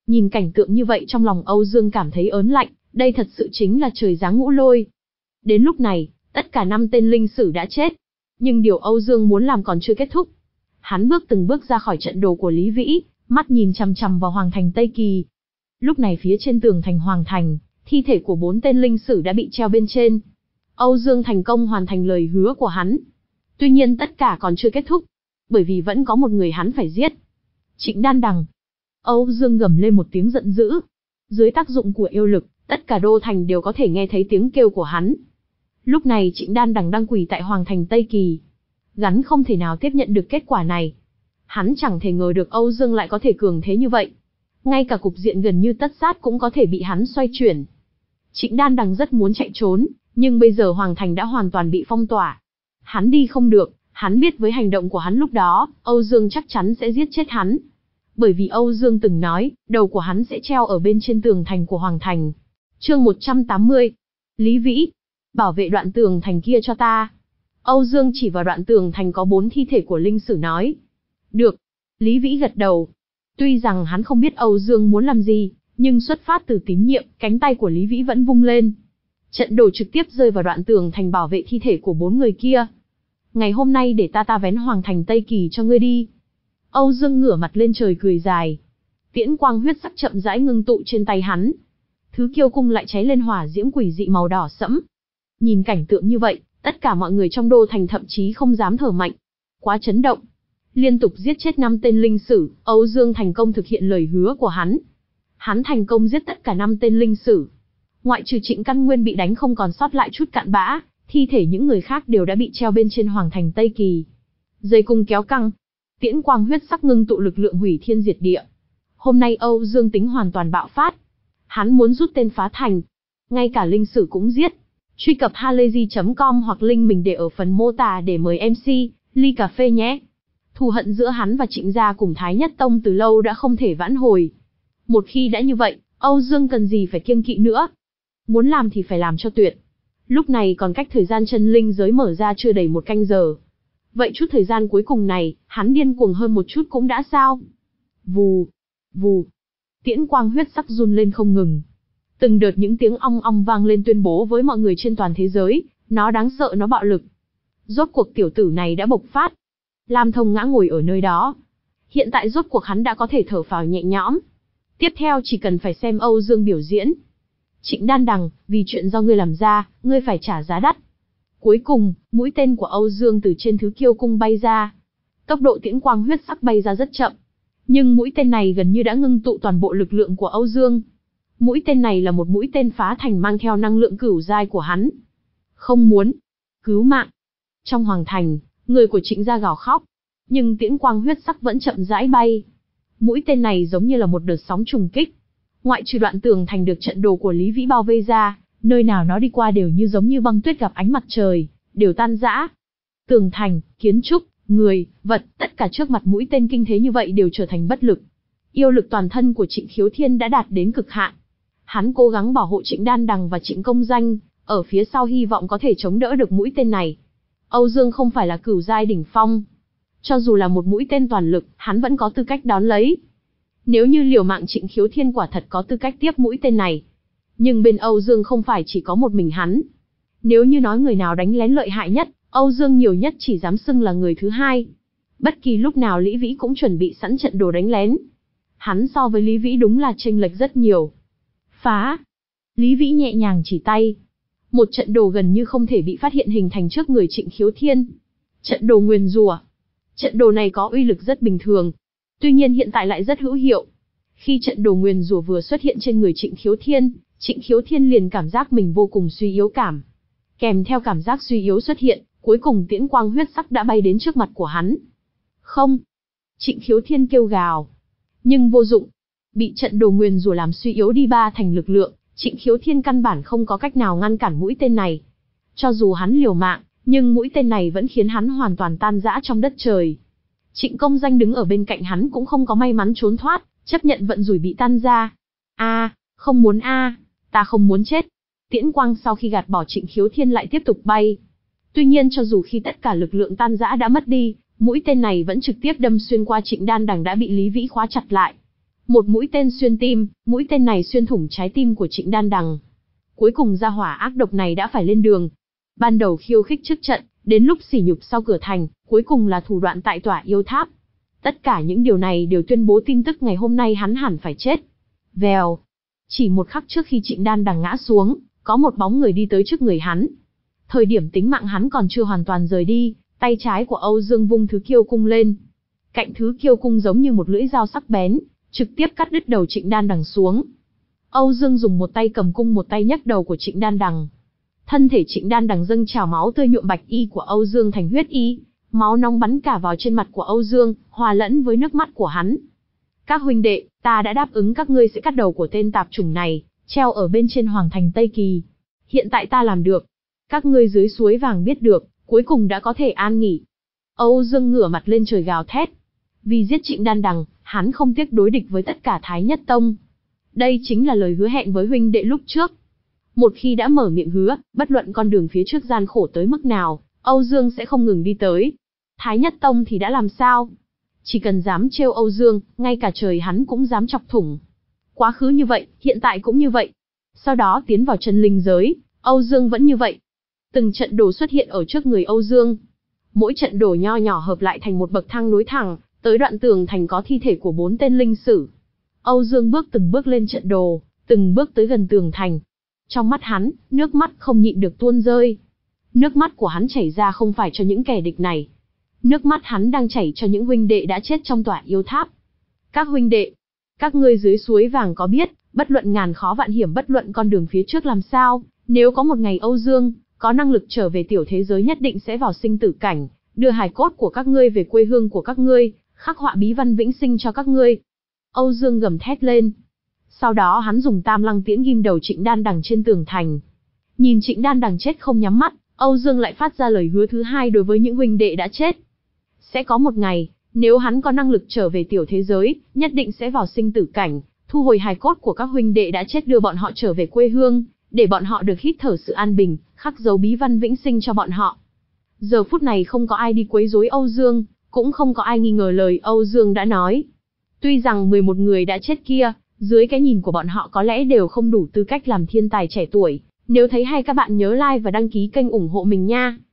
Nhìn cảnh tượng như vậy trong lòng Âu Dương cảm thấy ớn lạnh, đây thật sự chính là trời giáng ngũ lôi. Đến lúc này, tất cả năm tên linh sử đã chết. Nhưng điều Âu Dương muốn làm còn chưa kết thúc. Hắn bước từng bước ra khỏi trận đồ của Lý Vĩ, mắt nhìn chằm chằm vào Hoàng thành Tây Kỳ. Lúc này phía trên tường thành Hoàng thành, thi thể của bốn tên linh sử đã bị treo bên trên. Âu Dương thành công hoàn thành lời hứa của hắn. Tuy nhiên tất cả còn chưa kết thúc, bởi vì vẫn có một người hắn phải giết. Trịnh Đan Đằng. Âu Dương gầm lên một tiếng giận dữ. Dưới tác dụng của yêu lực, tất cả đô thành đều có thể nghe thấy tiếng kêu của hắn. Lúc này Trịnh Đan Đằng đang quỳ tại Hoàng thành Tây Kỳ. Gắn không thể nào tiếp nhận được kết quả này. Hắn chẳng thể ngờ được Âu Dương lại có thể cường thế như vậy. Ngay cả cục diện gần như tất sát cũng có thể bị hắn xoay chuyển. Trịnh Đan Đằng rất muốn chạy trốn, nhưng bây giờ Hoàng thành đã hoàn toàn bị phong tỏa. Hắn đi không được, hắn biết với hành động của hắn lúc đó, Âu Dương chắc chắn sẽ giết chết hắn. Bởi vì Âu Dương từng nói, đầu của hắn sẽ treo ở bên trên tường thành của Hoàng thành. Chương một trăm tám mươi. Lý Vĩ, bảo vệ đoạn tường thành kia cho ta. Âu Dương chỉ vào đoạn tường thành có bốn thi thể của linh sử nói. Được. Lý Vĩ gật đầu. Tuy rằng hắn không biết Âu Dương muốn làm gì, nhưng xuất phát từ tín nhiệm, cánh tay của Lý Vĩ vẫn vung lên. Trận đồ trực tiếp rơi vào đoạn tường thành bảo vệ thi thể của bốn người kia. Ngày hôm nay để ta ta vén Hoàng thành Tây Kỳ cho ngươi đi. Âu Dương ngửa mặt lên trời cười dài. Tiễn quang huyết sắc chậm rãi ngưng tụ trên tay hắn. Thứ kiêu cung lại cháy lên hỏa diễm quỷ dị màu đỏ sẫm. Nhìn cảnh tượng như vậy, tất cả mọi người trong đô thành thậm chí không dám thở mạnh. Quá chấn động. Liên tục giết chết năm tên linh sử, Âu Dương thành công thực hiện lời hứa của hắn. Hắn thành công giết tất cả năm tên linh sử. Ngoại trừ Trịnh Căn Nguyên bị đánh không còn sót lại chút cặn bã, thi thể những người khác đều đã bị treo bên trên Hoàng thành Tây Kỳ. Dây cung kéo căng, tiễn quang huyết sắc ngưng tụ lực lượng hủy thiên diệt địa. Hôm nay Âu Dương tính hoàn toàn bạo phát. Hắn muốn rút tên phá thành. Ngay cả linh sử cũng giết. Truy cập halayzi chấm com hoặc link mình để ở phần mô tả để mời em xê, ly cà phê nhé. Thù hận giữa hắn và Trịnh gia cùng Thái Nhất Tông từ lâu đã không thể vãn hồi. Một khi đã như vậy, Âu Dương cần gì phải kiêng kỵ nữa. Muốn làm thì phải làm cho tuyệt. Lúc này còn cách thời gian chân linh giới mở ra chưa đầy một canh giờ. Vậy chút thời gian cuối cùng này, hắn điên cuồng hơn một chút cũng đã sao. Vù, vù. Tiễn quang huyết sắc run lên không ngừng. Từng đợt những tiếng ong ong vang lên tuyên bố với mọi người trên toàn thế giới, nó đáng sợ, nó bạo lực. Rốt cuộc tiểu tử này đã bộc phát. Lam Thông ngã ngồi ở nơi đó. Hiện tại rốt cuộc hắn đã có thể thở phào nhẹ nhõm. Tiếp theo chỉ cần phải xem Âu Dương biểu diễn. Trịnh Đan Đằng, vì chuyện do ngươi làm ra, ngươi phải trả giá đắt. Cuối cùng, mũi tên của Âu Dương từ trên thứ kiêu cung bay ra. Tốc độ tiễn quang huyết sắc bay ra rất chậm. Nhưng mũi tên này gần như đã ngưng tụ toàn bộ lực lượng của Âu Dương. Mũi tên này là một mũi tên phá thành mang theo năng lượng cửu giai của hắn. Không muốn. Cứu mạng. Trong Hoàng thành, người của Trịnh gia gào khóc. Nhưng tiễn quang huyết sắc vẫn chậm rãi bay. Mũi tên này giống như là một đợt sóng trùng kích. Ngoại trừ đoạn tường thành được trận đồ của Lý Vĩ bao vây ra, nơi nào nó đi qua đều như giống như băng tuyết gặp ánh mặt trời, đều tan rã. Tường thành, kiến trúc, người, vật, tất cả trước mặt mũi tên kinh thế như vậy đều trở thành bất lực. Yêu lực toàn thân của Trịnh Khiếu Thiên đã đạt đến cực hạn. Hắn cố gắng bảo hộ Trịnh Đan Đằng và Trịnh Công Danh, ở phía sau hy vọng có thể chống đỡ được mũi tên này. Âu Dương không phải là cửu giai đỉnh phong. Cho dù là một mũi tên toàn lực, hắn vẫn có tư cách đón lấy. Nếu như liều mạng Trịnh Khiếu Thiên quả thật có tư cách tiếp mũi tên này. Nhưng bên Âu Dương không phải chỉ có một mình hắn. Nếu như nói người nào đánh lén lợi hại nhất, Âu Dương nhiều nhất chỉ dám xưng là người thứ hai. Bất kỳ lúc nào Lý Vĩ cũng chuẩn bị sẵn trận đồ đánh lén. Hắn so với Lý Vĩ đúng là chênh lệch rất nhiều. Phá! Lý Vĩ nhẹ nhàng chỉ tay. Một trận đồ gần như không thể bị phát hiện hình thành trước người Trịnh Khiếu Thiên. Trận đồ nguyền rủa. Trận đồ này có uy lực rất bình thường. Tuy nhiên hiện tại lại rất hữu hiệu. Khi trận đồ nguyền rủa vừa xuất hiện trên người Trịnh Khiếu Thiên, Trịnh Khiếu Thiên liền cảm giác mình vô cùng suy yếu cảm. Kèm theo cảm giác suy yếu xuất hiện, cuối cùng tiễn quang huyết sắc đã bay đến trước mặt của hắn. Không! Trịnh Khiếu Thiên kêu gào. Nhưng vô dụng. Bị trận đồ nguyền rủa làm suy yếu đi ba thành lực lượng, Trịnh Khiếu Thiên căn bản không có cách nào ngăn cản mũi tên này. Cho dù hắn liều mạng, nhưng mũi tên này vẫn khiến hắn hoàn toàn tan rã trong đất trời. Trịnh Công Danh đứng ở bên cạnh hắn cũng không có may mắn trốn thoát, chấp nhận vận rủi bị tan ra. A, không muốn a, ta không muốn chết. Tiễn quang sau khi gạt bỏ Trịnh Khiếu Thiên lại tiếp tục bay. Tuy nhiên cho dù khi tất cả lực lượng tan rã đã mất đi, mũi tên này vẫn trực tiếp đâm xuyên qua Trịnh Đan Đằng đã bị Lý Vĩ khóa chặt lại. Một mũi tên xuyên tim, mũi tên này xuyên thủng trái tim của Trịnh Đan Đằng. Cuối cùng gia hỏa ác độc này đã phải lên đường. Ban đầu khiêu khích trước trận, đến lúc sỉ nhục sau cửa thành, cuối cùng là thủ đoạn tại tỏa yêu tháp. Tất cả những điều này đều tuyên bố tin tức ngày hôm nay hắn hẳn phải chết. Vèo. Chỉ một khắc trước khi Trịnh Đan Đằng ngã xuống, có một bóng người đi tới trước người hắn. Thời điểm tính mạng hắn còn chưa hoàn toàn rời đi, tay trái của Âu Dương vung thứ kiêu cung lên. Cạnh thứ kiêu cung giống như một lưỡi dao sắc bén, trực tiếp cắt đứt đầu Trịnh Đan Đằng xuống. Âu Dương dùng một tay cầm cung một tay nhấc đầu của Trịnh Đan Đằng. Thân thể Trịnh Đan Đằng dâng trào máu tươi nhuộm bạch y của Âu Dương thành huyết y, máu nóng bắn cả vào trên mặt của Âu Dương, hòa lẫn với nước mắt của hắn. Các huynh đệ, ta đã đáp ứng các ngươi sẽ cắt đầu của tên tạp chủng này, treo ở bên trên hoàng thành Tây Kỳ. Hiện tại ta làm được. Các ngươi dưới suối vàng biết được, cuối cùng đã có thể an nghỉ. Âu Dương ngửa mặt lên trời gào thét. Vì giết Trịnh Đan Đằng, hắn không tiếc đối địch với tất cả Thái Nhất Tông. Đây chính là lời hứa hẹn với huynh đệ lúc trước. Một khi đã mở miệng hứa, bất luận con đường phía trước gian khổ tới mức nào, Âu Dương sẽ không ngừng đi tới. Thái Nhất Tông thì đã làm sao? Chỉ cần dám trêu Âu Dương, ngay cả trời hắn cũng dám chọc thủng. Quá khứ như vậy, hiện tại cũng như vậy. Sau đó tiến vào chân linh giới, Âu Dương vẫn như vậy. Từng trận đồ xuất hiện ở trước người Âu Dương. Mỗi trận đồ nho nhỏ hợp lại thành một bậc thang nối thẳng, tới đoạn tường thành có thi thể của bốn tên linh sử. Âu Dương bước từng bước lên trận đồ, từng bước tới gần tường thành. Trong mắt hắn, nước mắt không nhịn được tuôn rơi. Nước mắt của hắn chảy ra không phải cho những kẻ địch này. Nước mắt hắn đang chảy cho những huynh đệ đã chết trong tỏa yêu tháp. Các huynh đệ, các ngươi dưới suối vàng có biết, bất luận ngàn khó vạn hiểm, bất luận con đường phía trước làm sao, nếu có một ngày Âu Dương có năng lực trở về tiểu thế giới nhất định sẽ vào sinh tử cảnh, đưa hài cốt của các ngươi về quê hương của các ngươi, khắc họa bí văn vĩnh sinh cho các ngươi. Âu Dương gầm thét lên. Sau đó hắn dùng tam lăng tiễn ghim đầu Trịnh Đan Đằng trên tường thành. Nhìn Trịnh Đan Đằng chết không nhắm mắt, Âu Dương lại phát ra lời hứa thứ hai đối với những huynh đệ đã chết. Sẽ có một ngày, nếu hắn có năng lực trở về tiểu thế giới, nhất định sẽ vào sinh tử cảnh, thu hồi hài cốt của các huynh đệ đã chết, đưa bọn họ trở về quê hương, để bọn họ được hít thở sự an bình, khắc dấu bí văn vĩnh sinh cho bọn họ. Giờ phút này không có ai đi quấy rối Âu Dương, cũng không có ai nghi ngờ lời Âu Dương đã nói. Tuy rằng mười một người đã chết kia, dưới cái nhìn của bọn họ có lẽ đều không đủ tư cách làm thiên tài trẻ tuổi. Nếu thấy hay các bạn nhớ like và đăng ký kênh ủng hộ mình nha.